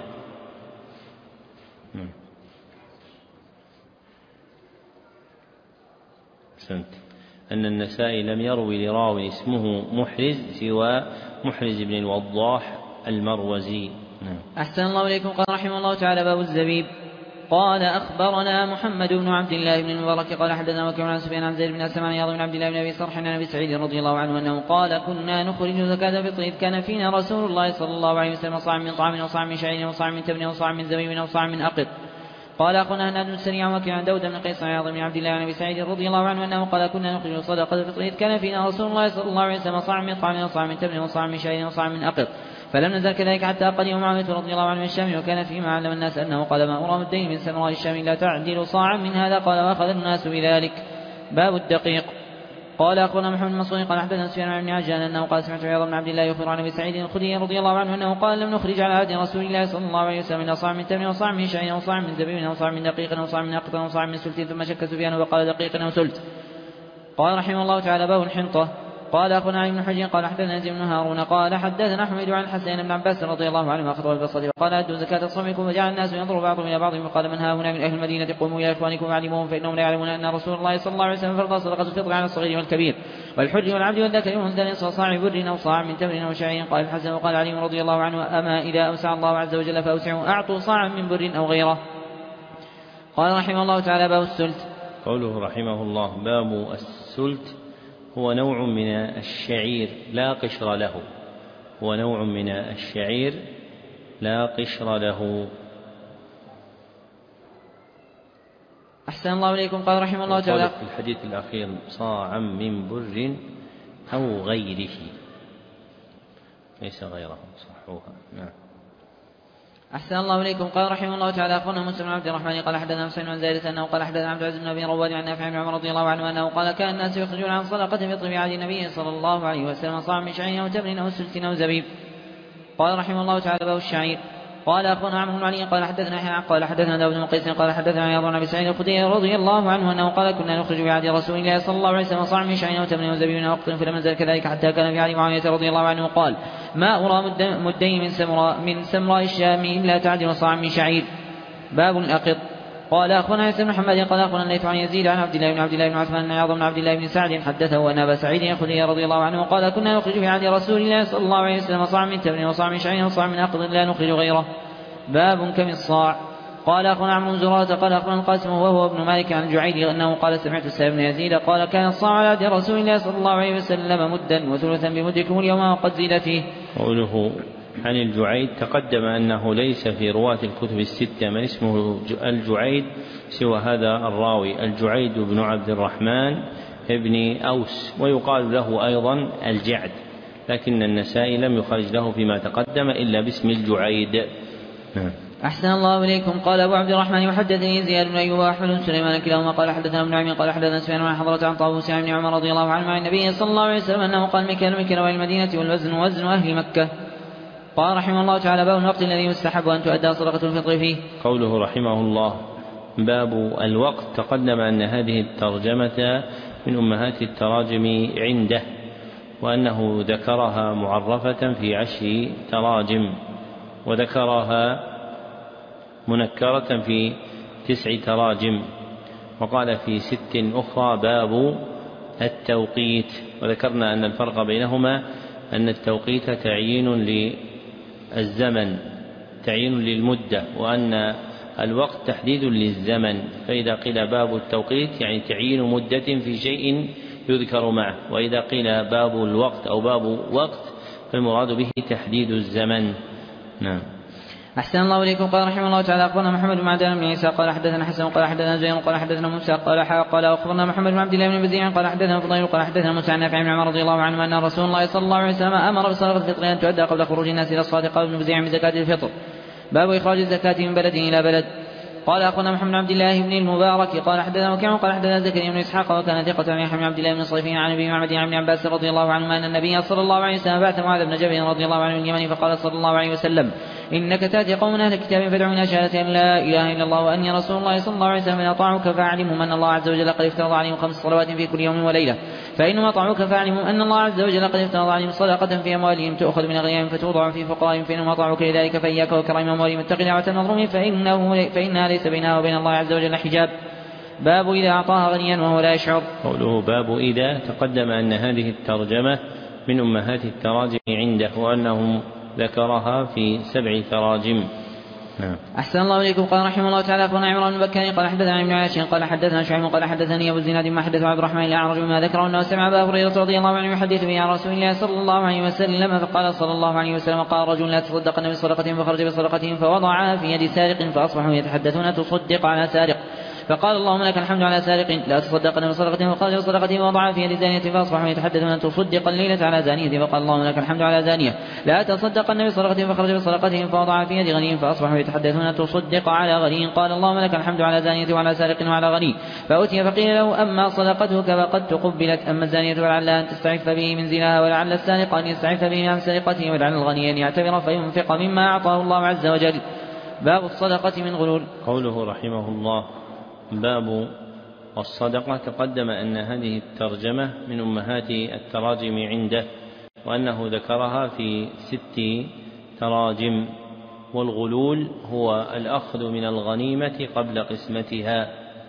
سنت أن النسائي لم يروي لراو اسمه محرز سوى محرز بن الوضاح المروزي. أحسن الله إليكم. قال رحمه الله تعالى: باب الزبيب. قال أخبرنا محمد بن عبد الله بن المبارك قال حدثنا وكيع عن سفيان عن زيد بن أسلم عن عياض بن عبد الله بن أبي سرح عن أبي سعيد رضي الله عنه أنه قال كنا نخرج زكاة الفطر إذ كان فينا رسول الله صلى الله عليه وسلم صاع من طعام وصاع من شعير وصاع من تمر وصاع من زبيب وصاع من أقط. قال أخونا هناد بن السريع وكيع عن داود بن قيس عن عياض بن عبد الله عن أبي سعيد رضي الله عنه أنه قال كنا نخرج صدقة الفطر إذ كان فينا رسول الله صلى الله عليه وسلم صاع من طعام وصاع من تمر وصاع من شعير وصاع من أقط. فلم نزل كذلك حتى قدم معاوية رضي الله عنه من الشام وكان فيما علم الناس أنه قال ما أرى مدين من سمراء الشام لا تعدل صاعا من هذا. قال وأخذ الناس بذلك. باب الدقيق. قال أخبرنا محمد بن مسعود قال حدثنا سفيان بن عجلان أنه قال سمعت عياض بن عبد الله يخبر عن أبي سعيد الخدري رضي الله عنه أنه قال لم نخرج على عهد رسول الله صلى الله عليه وسلم إلا صاع من تمر وصاع من شعير وصاع من زبيب وصاع من دقيق وصاع من أقط وصاع من سلت. ثم شك سفيان وقال دقيق أو سلت. قال رحمه الله تعالى: باب الحنطة. قال أخونا علي بن حجر قال حدثنا يزيد بن هارون قال حدثنا حميد عن الحسن بن عباس رضي الله عنه أخبر البصري قال أدوا زكاة صومكم. فجعل الناس ينظر بعضهم إلى بعض فقال من ها هنا من أهل المدينة قوموا إلى إخوانكم وعلموهم فإنهم لا يعلمون أن رسول الله صلى الله عليه وسلم فرض صدقة الفطر على الصغير والكبير والحر والعبد والذكر والأنثى نصف صاع بر أو صاع من تمر أو شعير. قال الحسن وقال علي رضي الله عنه أما إذا أوسع الله عز وجل فأوسعوا أعطوا صاعا من بر أو غيره. قال رحمه الله تعالى: باب السلت. قوله رحمه الله باب السلت هو نوع من الشعير لا قشر له. هو نوع من الشعير لا قشر له. أحسن الله إليكم. قال رحمه الله تعالى في الحديث الأخير صاعا من بر أو غيره ليس غيره صحوها. نعم. أحسن الله إليكم. قال رحمه الله تعالى أخبرنا موسى بن عبد الرحمن قال حدثنا حسين بن زايدة أنه قال حدثنا عبد العزيز بن أبي رواد عن نافع بن عمر رضي الله عنه أنه قال كان الناس يخرجون عن صدقة الفطر في عهد النبي صلى الله عليه وسلم صاع من شعير أو تمر أو سلت أو زبيب. قال رحمه الله تعالى: باب الشعير. قال أخبرنا عمرو بن علي قال حدثنا يحيى قال حدثنا داود بن قيس قال حدثنا عياض بن أبي سعيد الخدري رضي الله عنه أنه قال كنا نخرج في عهد رسول الله صلى الله عليه وسلم صاع من شعير أو تمر أو زبيب أو أقط. فلم نزل كذلك حتى كان في عهد معاوية رضي الله عنه قال ما أرى مدين من سمراء الشام إلا تعدل صاع من شعير. باب الأقط. قال أخونا عيسى بن محمد قال أخونا الليث عن يزيد عن عبد الله بن عثمان بن عياض بن عبد الله بن سعد حدثه أن أبا سعيد الخدري رضي الله عنه قال كنا نخرج في عهد رسول الله صلى الله عليه وسلم صاع من تمر وصاع من شعير وصاع من أقط لا نخرج غيره. باب كم الصاع. قال أخونا عمرو بن زرارة قال أخونا القاسم وهو ابن مالك عن جعيد أنه قال سمعت السائب بن يزيد قال كان الصاع على عهد رسول الله صلى الله عليه وسلم مدا وثلثا بمدكم اليوم وقد زيد فيه. قوله عن الجعيد تقدم أنه ليس في رواة الكتب الستة من اسمه الجعيد سوى هذا الراوي الجعيد بن عبد الرحمن ابن أوس ويقال له أيضا الجعد لكن النسائي لم يخرج له فيما تقدم إلا باسم الجعيد. أحسن الله إليكم. قال أبو عبد الرحمن وحدثني زياد بن أيوب وأحمد بن سليمان كلاهما قال حدثنا ابن عمي قال حدثنا سفيان عن حضرة عن طاووس عن ابن عمر رضي الله عنه عن النبي صلى الله عليه وسلم أنه قال مكيال والمدينة والوزن وزن أهل مكة. قال رحمه الله تعالى باب الوقت الذي يستحب أن تؤدى صدقة الفطر فيه. قوله رحمه الله باب الوقت تقدم أن هذه الترجمة من أمهات التراجم عنده وأنه ذكرها معرفة في 10 تراجم وذكرها منكرة في 9 تراجم، وقال في 6 أخرى باب التوقيت. وذكرنا أن الفرق بينهما أن التوقيت تعيين للزمن، تعيين للمدة، وأن الوقت تحديد للزمن. فإذا قيل باب التوقيت يعني تعيين مدة في شيء يذكر معه، وإذا قيل باب الوقت أو باب وقت فالمراد به تحديد الزمن. نعم. أحسن الله إليكم. قال رحمه الله تعالى أخبرنا محمد بن عبد الله بن عيسى قال حدثنا حسن قال حدثنا زهير قال حدثنا موسى قال أخبرنا محمد بن عبد الله بن بزيع قال حدثنا فضيل قال حدثنا موسى عن نافع بن عمر رضي الله عنه أن رسول الله صلى الله عليه وسلم أمر بصدقة الفطر أن تؤدى قبل خروج الناس إلى الصلاة. قال ابن بزيع بزكاة الفطر. باب إخراج الزكاة من بلد إلى بلد. قال أخبرنا محمد بن عبد الله بن المبارك قال حدثنا وكيع قال حدثنا زكريا بن إسحاق وكان ثقة عن يحيى بن عبد الله بن صيفين عن أبي معبد عن ابن عباس رضي الله عنهما أن النبي صلى الله عليه وسلم بعث معاذ بن جبل رضي الله عنه من اليمن فقال صلى الله عليه وسلم إنك تأتي قوم أهل الكتاب فادعوا إلى شهادة أن لا إله إلا الله وأني رسول الله صلى الله عليه وسلم فإن أطاعوك فاعلموا أن الله عز وجل قد افترض عليهم 5 صلوات في كل يوم وليلة، فإنما أطاعوك فاعلموا أن الله عز وجل قد افترض عليهم صدقة في أموالهم تؤخذ من أغنيائهم فتوضع في فقرائهم، فإنما أطاعوك لذلك فإياك وكرائم أموالهم اتق دعوة المظلوم فإنها ليس بينها وبين الله عز وجل حجاب. باب إذا أعطاها غنيا وهو لا يشعر. قوله باب إذا تقدم أن هذه الترجمة من أمهات التراجم عنده، وأنه ذكرها في 7 تراجم. أحسن الله إليكم. قال رحمه الله تعالى أخبرنا عمران بن بكر قال حدثنا ابن عياش قال حدثنا شعيب قال حدثني أبو الزناد ما حدث عبد الرحمن الأعرج بما ذكره أنه سمع أبا هريرة رضي الله عنه يحدث به عن رسول الله صلى الله عليه وسلم فقال صلى الله عليه وسلم قال رجل لا تصدقن بصدقة فخرج بصدقة فوضعها في يد سارق فأصبحوا يتحدثون تصدق على سارق، فقال اللهم لك الحمد على سارق لا تصدقن بصدقة وخرج بصدقة ووضعها في يد زانية فأصبحوا يتحدثون تصدق الليلة على زانية، فقال اللهم لك الحمد على زانية لا تصدقن بصدقة فخرج بصدقة فوضعها في يد غني فأصبحوا يتحدثون تصدق على غني، قال اللهم لك الحمد على زانية وعلى سارق وعلى غني، فأتي فقيل له أما صدقتك فقد تقبلت، أما الزانية فلعل أن تستعف به من زناها ولعل السارق أن يستعف به عن سرقته ولعل الغني أن يعتبر فينفق مما أعطاه الله عز وجل. باب الصدقة من غلول. قوله رحمه الله باب الصدقة تقدم أن هذه الترجمة من أمهات التراجم عنده، وأنه ذكرها في 6 تراجم. والغلول هو الأخذ من الغنيمة قبل قسمتها.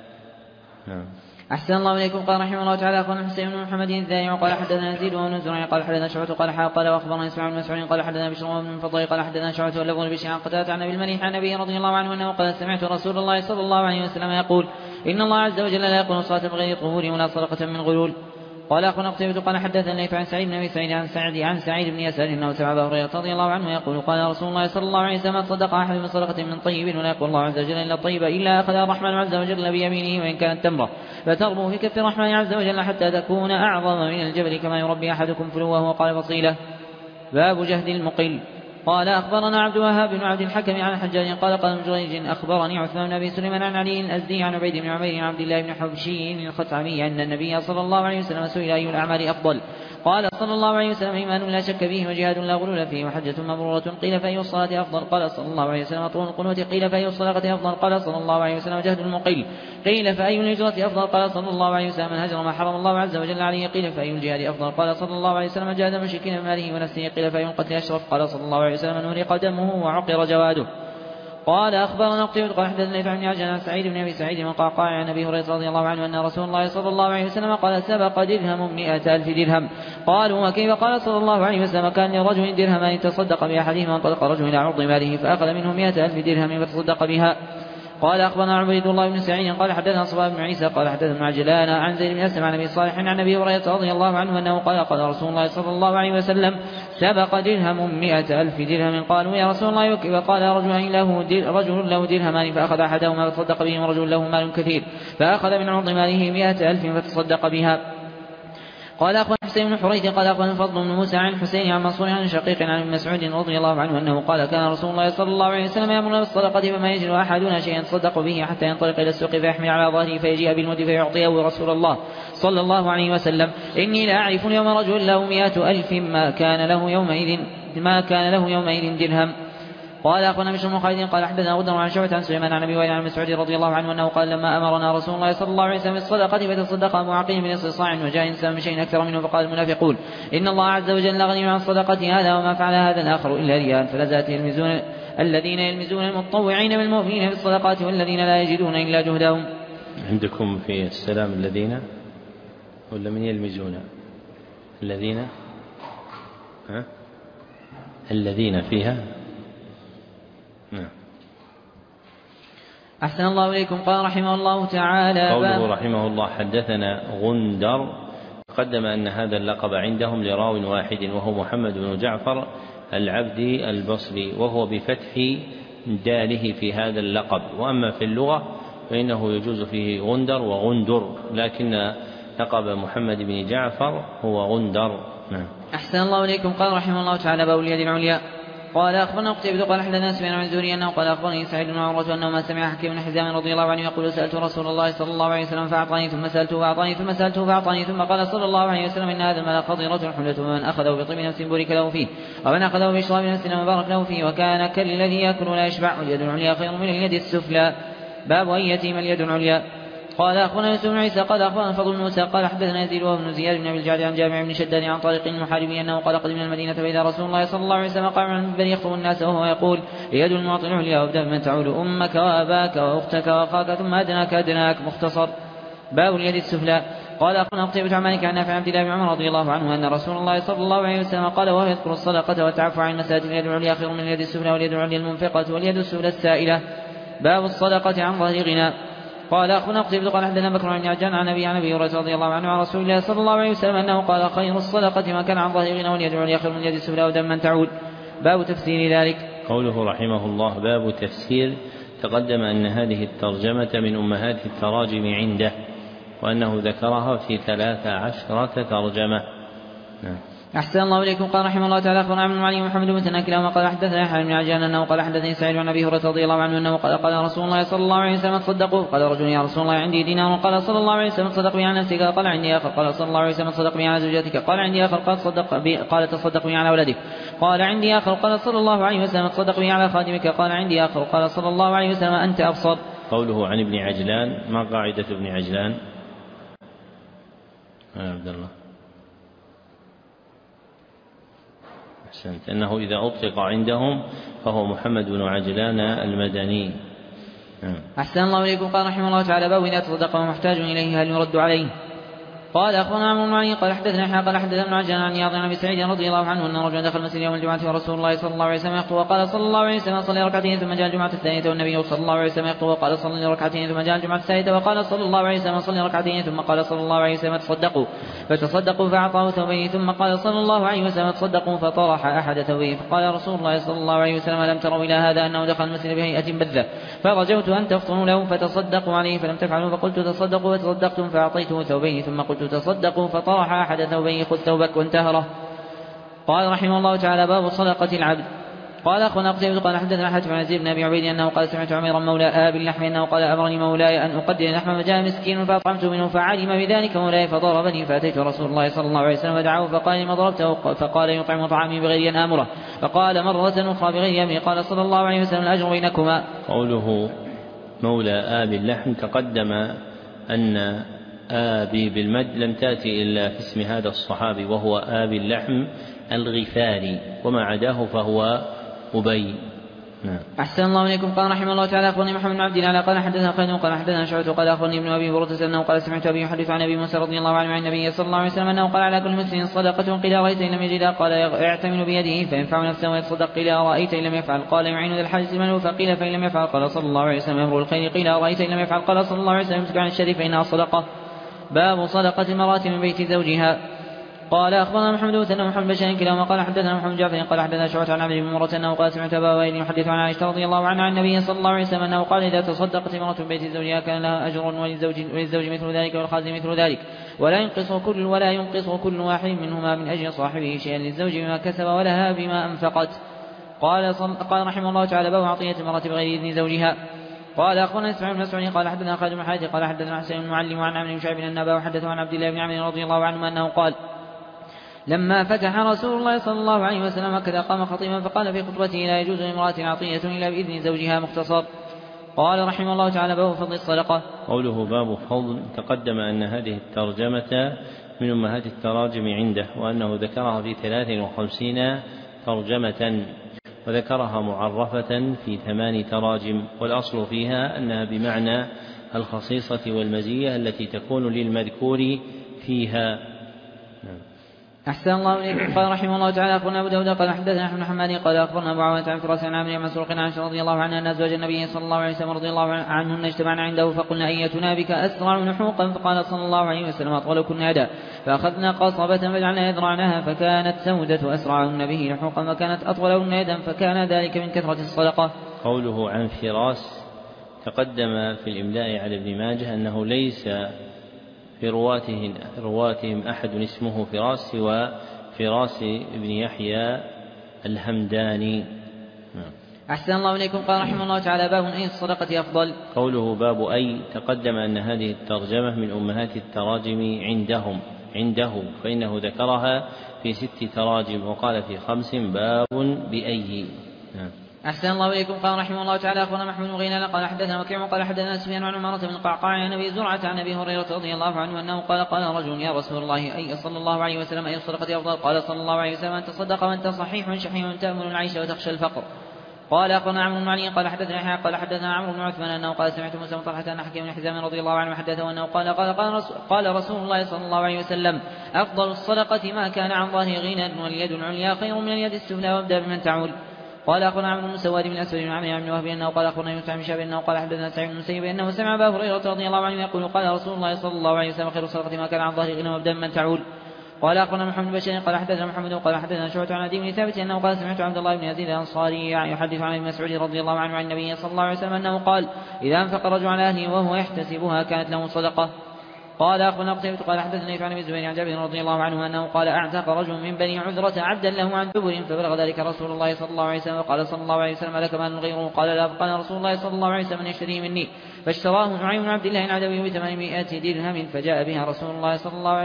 أحسن الله إليكم. قال رحمه الله تعالى أخبرنا حسين بن محمد الثاني قال حدثنا يزيد وابن زرع قال حدثنا شعبة قال وأخبرنا اسماعيل بن مسعود قال حدثنا بشر بن فضيل قال حدثنا شعبة واللفظ بشر عن قتادة عن أبي المليح عن النبي رضي الله عنه أنه قال سمعت رسول الله صلى الله عليه وسلم يقول إن الله عز وجل لا يقبل صلاة بغير طهور ولا صدقة من غلول. قال أخبرنا قتيبة قال حدثنا الليث عن سعيد بن أبي سعيد عن سعيد بن يسار أنه سمع أبا هريرة رضي الله عنه يقول قال رسول الله صلى الله عليه وسلم صدق أحد من صدقة من طيب ولا يقول الله عز وجل إلا الطيب إلا أخذ الرحمن عز وجل بيمينه وإن كانت تمرة فتربو في كف الرحمن عز وجل حتى تكون أعظم من الجبل كما يربي أحدكم فلوه وقال فصيلة. باب جهد المقل. قال أخبرنا عبد الوهاب بن عبد الحكم عن الحجاج قال ابن جريج أخبرني عثمان بن أبي سليمان عن علي الأزدي عن عبيد بن عمير عن عبد الله بن حبشي الخثعمي أن النبي صلى الله عليه وسلم سئل أي الأعمال أفضل قال صلى الله عليه وسلم إيمان لا شك فيه وجهاد لا غلول فيه وحجة مبرورة قيل فأي الصلاة أفضل قال صلى الله عليه وسلم طول القنوت قيل فأي الصدقة أفضل قال صلى الله عليه وسلم جهد المقل قيل فأي الهجرة أفضل قال صلى الله عليه وسلم من هجر ما حرم الله عز وجل عليه قيل فأي الجهاد أفضل قال صلى الله عليه وسلم جاهد المشركين بماله ونفسه قيل فأي القتل أشرف قال صلى الله عليه وسلم من هرق دمه وعقر جواده. قال أخبرنا قتيبة قال حدثنا ليث بن عجلان عن سعيد بن أبي سعيد من قعقاع عن أبي هريرة رضي الله عنه أن رسول الله صلى الله عليه وسلم قال سبق درهم 100,000 درهم. قالوا وكيف قال صلى الله عليه وسلم كان لرجل درهمان تصدق بأحدهما وانطلق رجل إلى عرض ماله فأخذ منه 100,000 درهم فتصدق بها. قال أخبرنا عبيد الله بن سعيد قال حدثنا صباب بن عيسى قال حدثنا عجلان عن زيد بن أسلم عن أبي صالح عن أبي هريرة رضي الله عنه أنه قال رسول الله صلى الله عليه وسلم سبق درهم 100,000 درهم. قالوا يا رسول الله وكيف قال رجل له درهمان فأخذ أحدهما فتصدق به ورجل له مال كثير فأخذ من عرض ماله 100,000 فتصدق بها. قال أخبرنا حسين بن حريث قال أخبرنا فضل بن موسى عن حسين عن منصور عن شقيق عن ابن مسعود رضي الله عنه أنه قال كان رسول الله صلى الله عليه وسلم يأمرنا بالصدقة فما يجد أحدنا شيئا يتصدق به حتى ينطلق إلى السوق فيحمل على ظهره فيجيء بالمد فيعطيه رسول الله صلى الله عليه وسلم إني لا أعرف اليوم رجل له 100,000 ما كان له يومئذ درهم. قال أخبرنا بشر بن خالد قال حدثنا غدر عن شعبة عن سليمان عن أبي وائل عن مسعود رضي الله عنه أنه قال لما أمرنا رسول الله صلى الله عليه وسلم بالصدقة فتصدق أبو عقيل بنصف صاع وجاء إنسان بشيء أكثر منه فقال المنافقون إن الله عز وجل غني عن صدقة هذا وما فعل هذا الآخر إلا رياء الذين يلمزون المتطوعين بالمؤمنين بالصدقات والذين لا يجدون إلا جهدهم. عندكم في السلام الذين ولا من يلمزون الذين فيها. نعم. أحسن الله إليكم. قال رحمه الله تعالى قوله رحمه الله حدثنا غندر، قدم أن هذا اللقب عندهم لراو واحد وهو محمد بن جعفر العبدي البصري، وهو بفتح داله في هذا اللقب. وأما في اللغة فإنه يجوز فيه غندر وغندر، لكن لقب محمد بن جعفر هو غندر. نعم. أحسن الله إليكم. قال رحمه الله تعالى باب اليد العليا. قال أخبرنا قتيبة قال حدثنا سفيان عن الزهري أنه قال أخبرني سعيد بن عروة أنه ما سمع حكيم بن حزام رضي الله عنه يقول سألت رسول الله صلى الله عليه وسلم فأعطاني، ثم سألته فأعطاني، ثم سألته فأعطاني، ثم قال صلى الله عليه وسلم إن هذا المال خطيرة حلة، ومن أخذه بطيب نفس بورك له فيه، ومن أخذه بشراب نفس مبارك له فيه، وكان كالذي يأكل ولا يشبع، واليد العليا خير من اليد السفلى. باب أن يتيم اليد العليا. قال أخبرنا يوسف بن عيسى قال أخبرنا فضل بن موسى قال حدثنا يزيد وابن زياد بن أبي الجعد عن جامع بن شداد عن طارق المحاربي أنه قال قدمنا المدينة فإذا رسول الله صلى الله عليه وسلم قام على المنبر يخطب الناس وهو يقول يد المعطي العليا وابدأ بمن تعول أمك وأباك وأختك وأخاك ثم أدناك. مختصر. باب اليد السفلى. قال أخبرنا قتيبة عن مالك عن نافع عن عبد الله بن عمر رضي الله عنه أن رسول الله صلى الله عليه وسلم قال وهو يذكر الصدقة والتعفو عن المساجد اليد العليا خير من اليد السفلى واليد العليا المنفقة واليد السفلى السائلة. باب الصدقة عن ظهر غنى. قال أخبرنا قتيبة قال حدثنا بكر بن عجلان عن أبي هريرة رضي الله عنه عن رسول الله صلى الله عليه وسلم أنه قال خير الصدقة ما كان عن ظهر غنى واليد العليا خير من اليد السفلى ودم من تعود. باب تفسير ذلك. قوله رحمه الله باب تفسير. تقدم أن هذه الترجمة من أمهات التراجم عنده، وأنه ذكرها في 13 ترجمة. نعم. أحسن الله إليكم. قال رحمه الله تعالى أخبرنا عبد المعلي محمد بن مثنى كلاهما قال حدثنا يحيى بن عجلان أنه قال حدثني سعيد عن أبي هريرة رضي الله عنه أنه قال رسول الله صلى الله عليه وسلم تصدقوا. قال رجل يا رسول الله عندي دينار. قال صلى الله عليه وسلم تصدق به على نفسك. قال عندي آخر. قال صلى الله عليه وسلم تصدق به على زوجتك. قال عندي آخر. قال تصدق به على ولدك. قال عندي آخر. قال صلى الله عليه وسلم تصدق به على خادمك. قال عندي آخر. قال صلى الله عليه وسلم أنت أبصر. قوله عن ابن عجلان، ما قاعدة ابن عجلان؟ عبد الله أحسنت. أنه إذا أطلق عندهم فهو محمد بن عجلان المدني. أحسن الله إليكم. قال رحمه الله تعالى باب إذا تصدق ومحتاج إليه هل يرد عليه. قال أخبرنا عمرو بن علي قال حدثنا يحيى قال حدثنا ابن عجلان عن عياض عن أبي سعيد رضي الله عنه أن رجلا دخل المسجد يوم الجمعة ورسول الله صلى الله عليه وسلم يخطب وقال صلى الله عليه وسلم صلي ركعتين ثم جاء الجمعة الثانية والنبي صلى الله عليه وسلم يخطب وقال صلي ركعتين ثم جاء الجمعة الثالثة وقال صلى الله عليه وسلم صلي ركعتين ثم قال صلى الله عليه وسلم تصدقوا فتصدقوا فأعطاه ثوبين ثم قال صلى الله عليه وسلم تصدقوا فطرح أحد ثوبيه فقال رسول الله صلى الله عليه وسلم ألم تروا إلى هذا أنه دخل المسجد بهيئة بذة فرجوت أن تفطنوا له فتصدقوا عليه فلم تفعلوا فقلت تصدقوا فتصدقتم فأعطيته ثوبين ثم قلت تصدقوا فطرح أحد ثوبيه خذ ثوبك وانتهره. قال رحمه الله تعالى باب صدقة العبد. قال أخونا قتيبة قال حدثنا حاتم عن يزيد بن أبي عبيد أنه قال سمعت عميرا مولى آب اللحم أنه قال أمرني مولاي أن أقدر لحم فجاء مسكين فأطعمت منه فعلم بذلك مولاي فضربني فأتيت رسول الله صلى الله عليه وسلم ودعاه فقال لما ضربته فقال يطعم طعامي بغير أن آمره فقال مرة أخرى بغير أمري قال صلى الله عليه وسلم الأجر بينكما. قوله مولى آب اللحم تقدم أن آبي بالمد لم تأتي إلا في اسم هذا الصحابي وهو آبي اللحم الغفاري، وما عداه فهو أبي. أحسن الله إليكم. قال رحمه الله تعالى أخبرني محمد بن عبد الله قال حدثنا خالد قال حدثنا شعبة قال أخبرني ابن أبي بردة أنه قال سمعت أبي يحدث عن أبي موسى رضي الله عنه عن النبي صلى الله عليه وسلم أنه قال على كل مسلم صدقة قيل أرأيت إن لم يجدها قال يعتمل بيده فينفع نفسه ويتصدق قيل أرأيت إن لم يفعل قال يعين ذا الحاجة منه فقيل فإن لم يفعل قال صلى الله عليه وسلم يمر الخير قيل أرأيت إن لم يفعل قال صلى الله عليه وسلم يمسك عن الشر فإنها صدقة. باب صدقة المرأة من بيت زوجها. قال أخبرنا محمد بن محمد بن كلاهما قال حدثنا محمد جعفر قال حدثنا شعبة عن عبد بن مرة أنه قال سمعت أبا وائل يحدث عن عائشة رضي الله عنها عن النبي صلى الله عليه وسلم أنه قال إذا تصدقت امرأة من بيت زوجها كان لها أجر وللزوج مثل ذلك والخازن مثل ذلك ولا ينقص كل واحد منهما من أجر صاحبه شيئا للزوج بما كسب ولها بما أنفقت. قال رحمه الله تعالى باب عطية المرأة بغير إذن زوجها. قال أخبرنا إسماعيل بن مسعود قال حدثنا خالد بن حاتم قال حدثنا حسين المعلم عن عمرو بن شعيب أن أباه حدثه عن عبد الله بن عمرو رضي الله عنه أنه قال لما فتح رسول الله صلى الله عليه وسلم مكة قام خطيبا فقال في خطبته لا يجوز لامرأة عطية إلا بإذن زوجها. مختصر. قال رحمه الله تعالى باب فضل الصدقة. قوله باب فضل تقدم أن هذه الترجمة من أمهات التراجم عنده، وأنه ذكرها في 53 ترجمة، وذكرها معرفة في 8 تراجم، والأصل فيها أنها بمعنى الخصيصة والمزية التي تكون للمذكور فيها. أحسن الله إليكم. قال رحمه الله تعالى: أخبرنا أبو داود قال حدثنا أحمد بن حماد قال أخبرنا أبو عوانة عن فراس عن عامر بن مسروق عن عائشة رضي الله عنها أن أزواج النبي صلى الله عليه وسلم رضي الله عنهن اجتمعن عنده فقلنا: أيتنا بك أسرع لحوقا؟ فقال صلى الله عليه وسلم: أطولكن يدا. فأخذنا قصبة فجعلنا يذرعنها، فكانت سودة أسرعهن به لحوقا، وكانت أطولهن يدا، فكان ذلك من كثرة الصدقة. قوله عن فراس تقدم في الإملاء على ابن ماجه أنه ليس في رواتهم أحد اسمه فراس سوى فراس بن يحيى الهمداني. أحسن الله إليكم. قال رحمه الله تعالى: باب أي الصدقة أفضل. قوله باب أي تقدم أن هذه الترجمة من أمهات التراجم عنده، فإنه ذكرها في 6 تراجم، وقال في 5 باب بأي. أحسن الله إليكم. قال رحمه الله تعالى: أخبرنا محمود بن غيلان قال حدثنا وكيع قال حدثنا سفيان عن عمارة بن القعقاع عن أبي زرعة عن أبي هريرة رضي الله عنه أنه قال رجل: يا رسول الله، أي صلى الله عليه وسلم، أي الصدقة أفضل؟ قال صلى الله عليه وسلم: أن تصدق وأنت صحيح شحيح تأمل العيش وتخشى الفقر. قال أخبرنا عمرو بن علي قال حدثنا يحيى قال حدثنا عمرو بن عثمان أنه قال: سمعت موسى بن طلحة أن حكيم بن حزام رضي الله عنه حدثه أنه قال رسول الله صلى الله عليه وسلم: أفضل الصدقة ما كان عن ظهر غنى، واليد العليا خير من اليد السفلى، وابدأ بمن تعول. قال أخبرنا عمرو بن سواد بن أسود بن عمرو بن وهب أنه قال أخبرنا يونس بن شهاب أنه قال حدثنا سعيد بن المسيب أنه سمع أبا هريرة رضي الله عنه يقول: قال رسول الله صلى الله عليه وسلم: خير الصدقة ما كان عن ظهر غنى، وابدأ بمن تعول. قال أخبرنا محمد بن بشير قال حدثنا محمد قال حدثنا شعبة عن عدي بن ثابت أنه قال: سمعت عبد الله بن يزيد الأنصاري يحدث عن ابن مسعود رضي الله عنه عن النبي صلى الله عليه وسلم أنه قال: إذا أنفق الرجل على أهله وهو يحتسبها كانت له صدقة. قال أخبرنا قتيبة قال حدثني عن ابي الزبير عن جابر رضي الله عنه أنه قال: أعتق رجل من بني عذرة عبدا له عن دبر، فبلغ ذلك رسول الله صلى الله عليه وسلم، قال صلى الله عليه وسلم: لك مال غيره؟ قال: لا. فقال رسول الله صلى الله عليه وسلم: يشتريه مني. فاشتراه نعيم بن عبد الله العدوي ب800 درهم، فجاء بها رسول الله صلى الله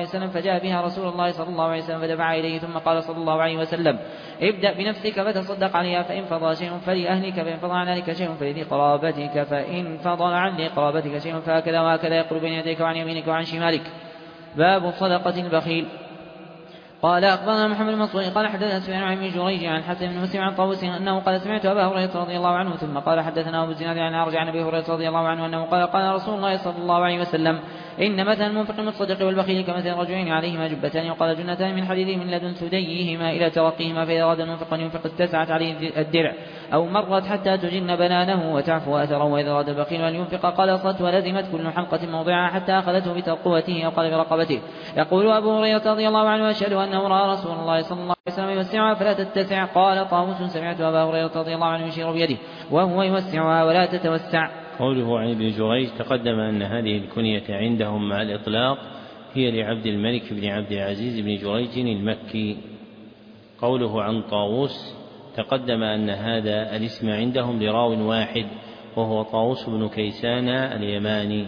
عليه وسلم فدفع إليه، ثم قال صلى الله عليه وسلم: ابدأ بنفسك فتصدق عليها، فإن فضل شيء فلأهلك، فإن فضل عن ذلك شيء فلذي قرابتك، فإن فضل عن ذي قرابتك شيء فهكذا وهكذا يقول بين يديك وعن يمينك وعن شمالك. باب صدقة البخيل. قال أخبرنا محمد بن منصور قال حدثنا سفيان عن ابن جريج عن حسن بن مسلم عن طاووس أنه قال: سمعت أبا هريرة رضي الله عنه ثم قال حدثنا أبو الزناد عن أعرج عن أبي هريرة رضي الله عنه أنه قال رسول الله صلى الله عليه وسلم: إن مثل المنفق المتصدق والبخيل كمثل رجلين عليهما جبتان، وقال: جنتان من حديد من لدن ثديهما إلى ترقيهما، فإذا أراد المنفق أن ينفق اتسعت عليه الدرع، أو مرت حتى تجن بنانه وتعفو أثره، وإذا أراد البخيل أن ينفق قلصت ولزمت كل حلقة موضعها حتى أخذته بترقوته أو قال برقبته. يقول أبو هريرة رضي الله عنه: أشهد أنه رأى رسول الله صلى الله عليه وسلم يوسعها فلا تتسع. قال طاووس: سمعت أبا هريرة رضي الله عنه يشير بيده وهو يوسعها ولا تتوسع. قوله عن ابن جريج تقدم أن هذه الكنية عندهم مع الإطلاق هي لعبد الملك بن عبد العزيز بن جريج المكي. قوله عن طاووس تقدم أن هذا الاسم عندهم لراو واحد وهو طاووس بن كيسان اليماني.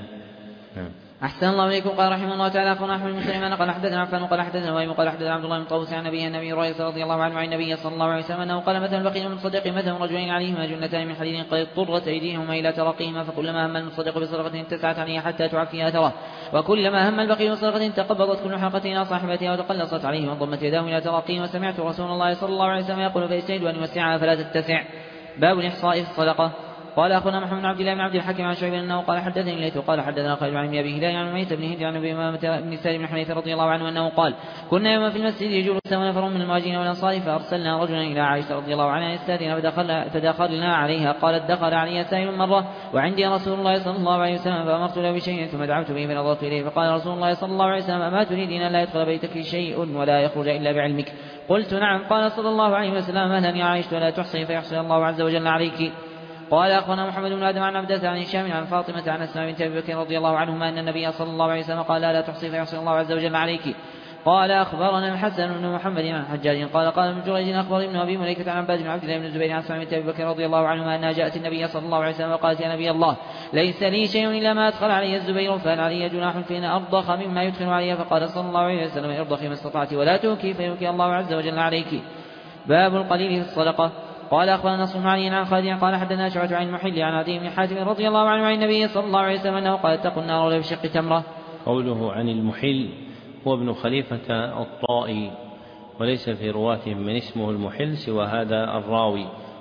أحسن الله إليكم. قال رحمه الله تعالى: أخبرنا أحمد بن سليمان قال حدثنا عفان قال حدثنا وهيب قال حدثنا عبد الله بن طاووس عن النبي هريرة رضي الله عنه عن النبي صلى الله عليه وسلم أنه قال: مثل البخيل المتصدق مثل رجلين عليهما جنتان من حديد قد اضطرت أيديهما إلى ترقيهما، فكلما هم المتصدق بصدقة اتسعت عليها حتى تعفي أثره، وكلما هم البخيل بصدقة تقبضت كل حلقة إلى صاحبتها وتقلصت عليه وانضمت يداه إلى ترقيه. وسمعت رسول الله صلى الله عليه وسلم يقول: فيجتهد أن يوسعها فلا تتسع. باب الإحصاء في الصدقة. قال أخونا محمد بن عبد الله بن عبد الحكيم عن شعيب أنه قال: حدثني الليث قال حدثنا خالد عن أبي هلال عن ميت بن هند عن أبي أمامة بن سالم بن حنيفة رضي الله عنه أنه قال: كنا يوما في المسجد يجلس ونفر من المهاجرين والأنصار، فأرسلنا رجلا إلى عائشة رضي الله عنها يستأذن، فدخلنا عليها. قالت: دخل علي سائل مرة وعندي رسول الله صلى الله عليه وسلم، فأمرت له بشيء ثم دعوت به فنظرت إليه، فقال رسول الله صلى الله عليه وسلم: أما تريدين أن لا يدخل بيتك شيء ولا يخرج إلا بعلمك؟ قلت: نعم. قال صلى الله عليه وسلم: مهلا يا عائشة ولا تحصي فيحصي الله عز وجل عليك. قال أخونا محمد بن آدم عن عبدة عن هشام عن فاطمة عن أسماء بنت أبي بكر رضي الله عنهما أن النبي صلى الله عليه وسلم قال: لا تحصي فيحصي الله عز وجل عليك. قال أخبرنا الحسن بن محمد عن حجاج قال ابن جريج أخبر ابن أبي مليكة عن عباد بن عبد الله بن الزبير عن أسماء بنت أبي بكر رضي الله عنهما أنها جاءت النبي صلى الله عليه وسلم وقالت: يا نبي الله، ليس لي شيء إلا ما أدخل علي الزبير، فهل علي جناح فإن أرضخ مما يدخل علي؟ فقال صلى الله عليه وسلم: ارضخي ما استطعت ولا توكي فيوكي الله عز وجل عليك. باب القليل في الصدقة. قال أخبرنا نصر بن علي عن خالد قال حدثنا شعبة عن المحل عن عدي بن حاتم رضي الله عنه عن النبي صلى الله عليه وسلم أنه قال: اتقوا النار ولو بشق تمرة. قوله عن المحل هو ابن خليفة الطائي، وليس في رواتهم من اسمه المحل سوى هذا الراوي،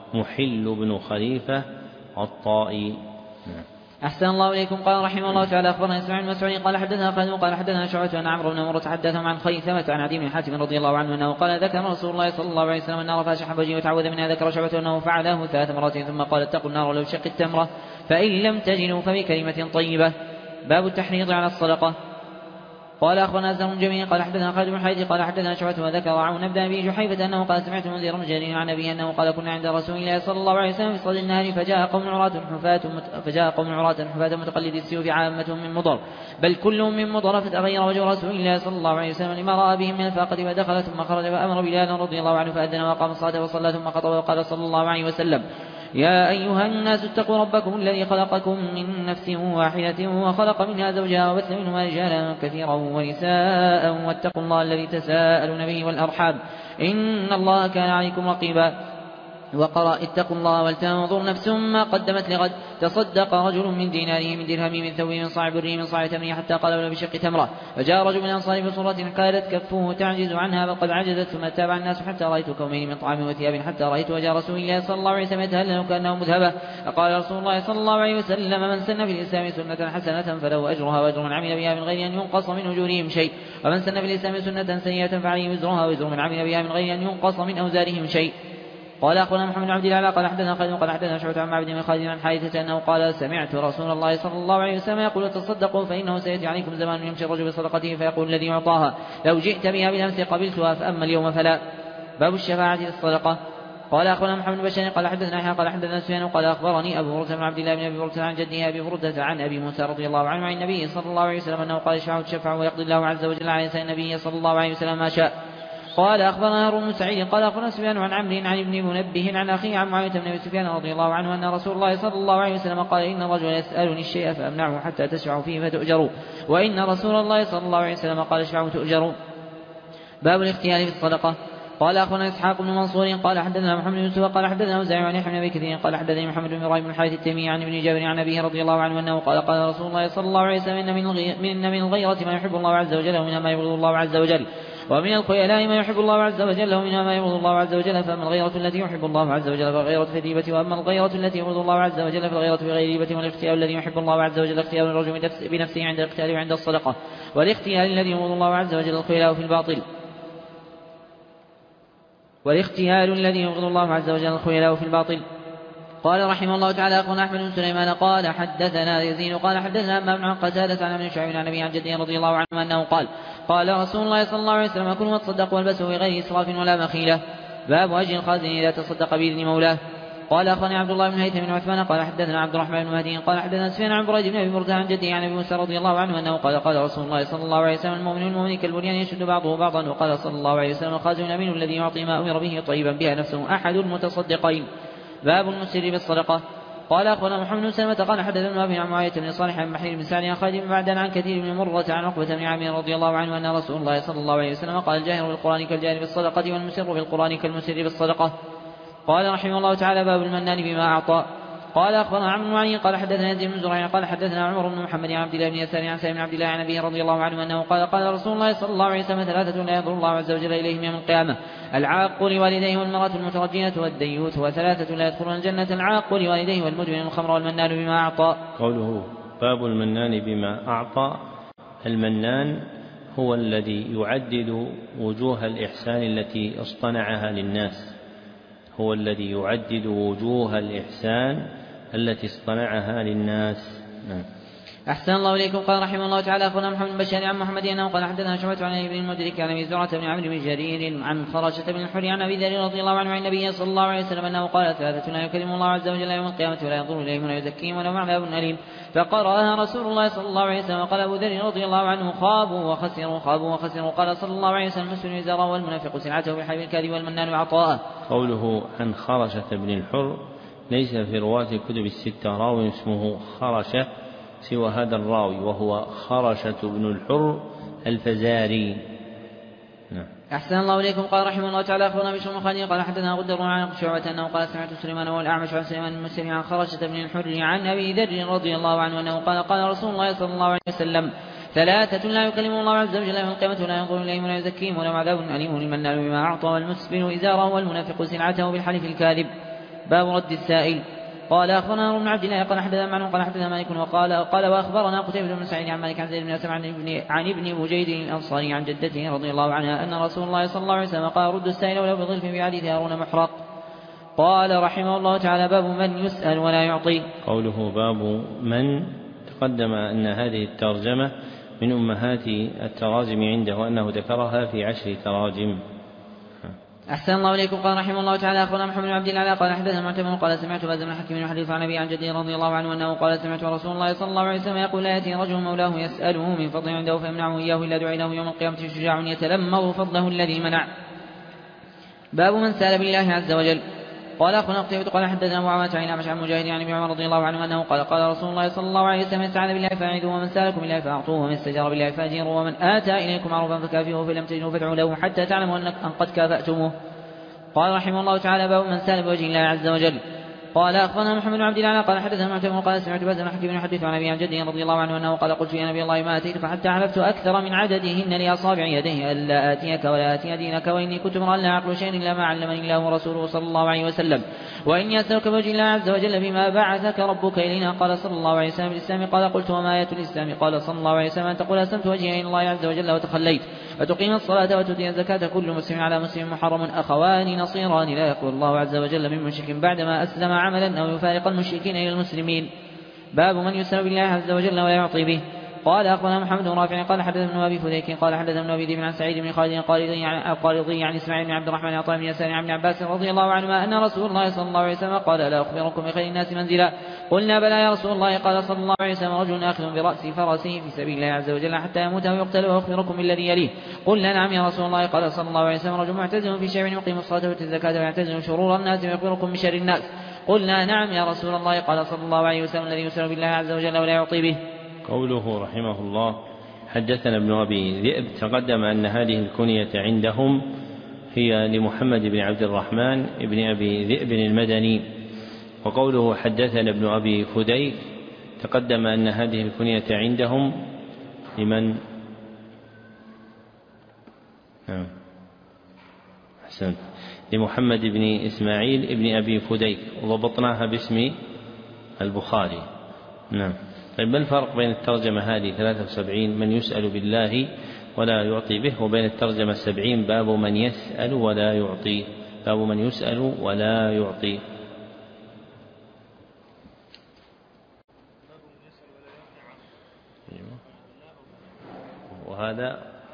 محل بن خليفة الطائي. أحسن الله إليكم. قال رحمه الله تعالى أخبرنا إسماعيل بن مسعود قال حدثنا خالد قال حدثنا شعبة أن عمرو بن مرة حدثهم عن خيثمة عن عدي بن حاتم رضي الله عنه أنه قال ذكر رسول الله صلى الله عليه وسلم النار فاشح وجهه وتعوذ منها. ذكر شعبة أنه فعله 3 مرات ثم قال اتقوا النار ولو بشق التمرة فإن لم تجدوا فبكلمة طيبة. باب التحريض على الصدقة. قال أخبرنا أزهر بن جميل قال حدثنا خالد بن حيث قال حدثنا شعبة وذكر عون بن أبي جحيفة أنه قال سمعت منذر بن جرير عن أبيه أنه قال كنا عند رسول الله صلى الله عليه وسلم في صدر النهر فجاء قوم عراة حفاة متقلدي السيوف عامتهم من مضر بل كلهم من مضر فتغير وجه رسول الله صلى الله عليه وسلم لما رأى بهم من الفاقة فدخل ثم خرج فأمر بلالا رضي الله عنه فأذن وقام الصلاة وصلى ثم خطب وقال صلى الله عليه وسلم يا أيها الناس اتقوا ربكم الذي خلقكم من نفس واحدة وخلق منها زوجها وبث منهما رجالا كثيرا ونساء واتقوا الله الذي تساءلون به والأرحام إن الله كان عليكم رقيبا. وقرأ اتقوا الله ولتنظر نفس ما قدمت لغد. تصدق رجل من ديناره من درهم من ثوب من صاع بره من صاع تمره حتى قال ولو بشق تمرة. فجاء رجل من الأنصار بصورة كادت كفه تعجز عنها بل قد عجزت ثم تابع الناس حتى رأيت كومين من طعام وثياب حتى رأيت وجه رسول الله صلى الله عليه وسلم يتهلل كأنه مذهبة. فقال رسول الله صلى الله عليه وسلم من سن في الإسلام سنة حسنة فله أجرها وأجر من عمل بها من غير أن ينقص من أجورهم شيء ومن سن في الإسلام سنة سيئة فعليه وزرها وزر من عمل بها من غير أن ينقص من أوزارهم شيء. قال أخونا محمد بن عبد الله قال حدثنا خالد قال حدثنا شعبة عن معبد بن خالد عن حارثة أنه قال سمعت رسول الله صلى الله عليه وسلم يقول تصدقوا فإنه سيأتي عليكم زمان يمشي الرجل بصدقته فيقول الذي يعطاها لو جئت بها بالأمس قبلتها فأما اليوم فلا. باب الشفاعة للصدقة. قال أخونا محمد بن بشار قال حدثنا يحيى قال حدثنا سفيان قال أخبرني أبو بردة بن عبد الله بن أبي بردة عن جده أبي بردة عن أبي موسى رضي الله عنه عن النبي صلى الله عليه وسلم أنه قال اشفعوا تشفعوا ويقضي الله عز وجل على لسان النبي صلى الله عليه وسلم ما شاء. قال أخبرنا هارون بن سعيد قال أخبرنا سفيان عن عمرو عن ابن منبه عن أخيه عن معاوية بن أبي سفيان رضي الله عنه أن رسول الله صلى الله عليه وسلم قال إن الرجل يسألني الشيء فأمنعه حتى تشفعوا فيه فتؤجروا وإن رسول الله صلى الله عليه وسلم قال اشفعوا تؤجروا. باب الاختيار في الصدقة. قال أخبرنا إسحاق بن منصور قال حدثنا محمد بن يوسف قال حدثنا أوزاعي عن يحيى بن أبي كثير قال حدثني محمد بن إبراهيم بن الحارث التيمي عن ابن جابر عن أبيه رضي الله عنه أنه قال قال رسول الله صلى الله عليه وسلم إن من الغيرة ما يحب الله عز وجل ومنها ما يبغض الله عز وجل ومن الخيلاء ما يحب الله عز وجل ومنها ما يبغض الله عز وجل. فأما الغيرة التي يحب الله عز وجل فالغيرة في الريبة وأما الغيرة التي يبغض الله عز وجل فالغيرة في غير ريبة. والاختيار الذي يحب الله عز وجل اختيار الرجل بنفسه عند الاختيار وعند الصدقة. والاختيار الذي يبغض الله عز وجل الخيلاء في الباطل. والاختيار الذي يبغض الله عز وجل الخيلاء في الباطل. قال رحمه الله تعالى أخونا أحمد بن سليمان قال حدثنا يزيد قال حدثنا أمام عن قتادة عن ابن شعيب عن أبي عن جده رضي الله عنه أنه قال قال رسول الله صلى الله عليه وسلم كلوا وتصدقوا والبسوا بغير إسراف ولا مخيلة. باب أجر الخازن إذا تصدق بإذن مولاه. قال أخونا عبد الله بن هيثم بن عثمان قال حدثنا عبد الرحمن بن مهدي قال حدثنا سفيان عن بريد بن أبي بردة عن جده عن أبي موسى رضي الله عنه أنه قال قال رسول الله صلى الله عليه وسلم المؤمن كالبنيان يشد بعضه بعضا. وقال صلى الله عليه وسلم الخازن الأمين الذي يعطي ما أمر به طيبا بها نفسه أحد المتصدقين. باب المسر بالصدقة. قال أخونا محمد بن سلمة قال حدثنا أبي عن معاوية بن صالح عن بحير بن سعد عن خالد بن معدان عن كثير بن مرة عن عقبة بن عامر رضي الله عنه أن رسول الله صلى الله عليه وسلم قال الجاهر بالقرآن كالجاهر بالصدقة والمسر بالقرآن كالمسر بالصدقة. قال رحمه الله تعالى باب المنان بما أعطى. قال أخبرنا عمرو بن علي قال حدثنا يزيد بن زريع قال حدثنا عمر بن محمد عن عبد الله بن يسار عن سالم بن عبد الله عن أبيه رضي الله عنه أنه قال قال رسول الله صلى الله عليه وسلم 3 لا ينظر الله عز وجل إليهم يوم القيامة العاق لوالديه والمرأة المترجية والديوث. 3 لا يدخلون الجنة العاق لوالديه والمدمن الخمر والمنان بما أعطى. قوله باب المنان بما أعطى. المنان هو الذي يعدد وجوه الإحسان التي اصطنعها للناس هو الذي يعدد وجوه الإحسان التي اصطنعها للناس. أحسن الله إليكم. قال رحمه الله تعالى أخونا محمد بن بشار عن محمد أنه قال حدثنا شعبة عن ابن المدرك عن أبي زرعة بن عمرو بن جرير عن خراشة بن الحر عن أبي ذر رضي الله عنه عن النبي صلى الله عليه وسلم أنه قال 3 لا يكلم الله عز وجل يوم القيامة ولا ينظر إليهم ولا يزكيهم ولهم عذاب أليم. فقرأها رسول الله صلى الله عليه وسلم. قال أبو ذر رضي الله عنه خابوا وخسروا. قال صلى الله عليه وسلم مسلم إزاره والمنافق سلعته بالحلف الكاذب والمنان عطاءه. قوله عن خرشة بن الحر ليس في رواة الكتب 6 راوي اسمه خرشة سوى هذا الراوي وهو خرشة بن الحر الفزاري. أحسن الله إليكم. قال رحمه الله تعالى أخبرنا بشر بن خالد قال حدثنا غدر عن شعبة أنه قال سمعت سليمان والأعمش عن سليمان المسلم عن خرشة بن الحر عن أبي ذر رضي الله عنه أنه قال قال رسول الله صلى الله عليه وسلم 3 لا يكلم الله عز وجل يوم القيامة ولا ينظر إليهم ولا يزكيهم ولهم عذاب أليم المنان بما أعطى والمسبل إزاره والمنافق سلعته بالحلف الكاذب. باب رد السائل. قال أخبرنا عمرو بن عبد الله قال حدثنا معن قال حدثنا مالك قال وأخبرنا قتيبة بن سعيد عن مالك عن زيد بن أسلم عن ابن مجيد الأنصاري عن جدته رضي الله عنها أن رسول الله صلى الله عليه وسلم قال رد السائل ولو بظلف في حديث هارون محرق. قال رحمه الله تعالى باب من يسأل ولا يعطي. قوله باب من، تقدم أن هذه الترجمة من أمهات التراجم عنده وأنه ذكرها في 10 تراجم. أحسن الله إليكم. قال رحمه الله تعالى أخبرنا محمد بن عبد الله قال حدثنا معتمر قال سمعت باز بن حكيم يحدث عن أبي عن جده رضي الله عنه أنه قال سمعت رسول الله صلى الله عليه وسلم يقول لا يأتي رجل مولاه يسأله من فضل عنده فيمنعه إياه إلا دعي له يوم القيامة شجاع يتلمظ فضله الذي منع. باب من سأل بالله عز وجل. قال أخونا قتيبة قال حدثنا معاوية عن أعمش عن مجاهد عن ابن عمر رضي الله عنه أنه قال رسول الله صلى الله عليه وسلم من استعاذ بالله فأعيذوه ومن سألكم بالله فأعطوه ومن استجار بالله فأجيروه ومن آتى إليكم معروفا فكافئوه فلم تجدوا فادعوا له حتى تعلموا أن قد كافأتموه. قال رحمه الله تعالى باب من سأل بوجه الله عز وجل. قال أخبرنا محمد بن عبد الله قال حدثنا معتمر قال سمعت باز بن حكيم يحدث عن أبي عن جده رضي الله عنه أنه قال قلت يا نبي الله ما أتيت فحتى حلفت أكثر من عددهن لأصابع يديه ألا آتيك ولا آتي دينك وإني كنت امرأ لا أعقل شيئا إلا ما علمني الله ورسوله صلى الله عليه وسلم وإني أسألك بوجه الله عز وجل بما بعثك ربك إلينا. قال صلى الله عليه وسلم الإسلام. قال قلت وما آية الإسلام؟ قال صلى الله عليه وسلم أن تقول أسلمت وجهي إلى الله عز وجل وتخليت وتقيم الصلاة وتؤتي الزكاة كل مسلم على مسلم محرم أخوان نصيران لا يقبل الله عز وجل من مشرك بعدما أسلم عملا أو يفارق المشركين إلى المسلمين. باب من يسأل بالله عز وجل ولا يعطي به. قال أخبرنا محمد بن رافع قال حدثنا ابن أبي فديك قال حدثنا ابن أبي ذئب عن سعيد بن خالد القارضي عن إسماعيل بن عبد الرحمن عطاء بن يسار عن ابن عباس رضي الله عنهما أن رسول الله صلى الله عليه وسلم قال لا أخبركم بخير الناس منزلا؟ قلنا بلى يا رسول الله. قال صلى الله عليه وسلم رجل آخذ برأس فرسه في سبيل الله عز وجل حتى يموت أو يقتل وأخبركم بالذي يليه؟ قلنا نعم يا رسول الله. قال صلى الله عليه وسلم رجل معتزل في شيء يقيم الصلاة ويؤتي الزكاة ويعتزل شرور الناس ويخبركم بشر الناس؟ قلنا نعم يا رسول الله. قال صلى الله عليه وسلم الذي يسأل بالله عز وجل ولا يعطي به. قوله رحمه الله حدثنا ابن أبي ذئب، تقدم أن هذه الكنية عندهم هي لمحمد بن عبد الرحمن بن أبي ذئب المدني. وقوله حدثنا ابن أبي فديك تقدم أن هذه الكنية عندهم لمن؟ أحسنت، لمحمد بن إسماعيل بن أبي فديك، وضبطناها باسم البخاري. نعم. طيب ما الفرق بين الترجمة هذه 73 من يسأل بالله ولا يعطي به وبين الترجمة 70 باب من يسأل ولا يعطي؟ باب من يسأل ولا يعطي. وهذا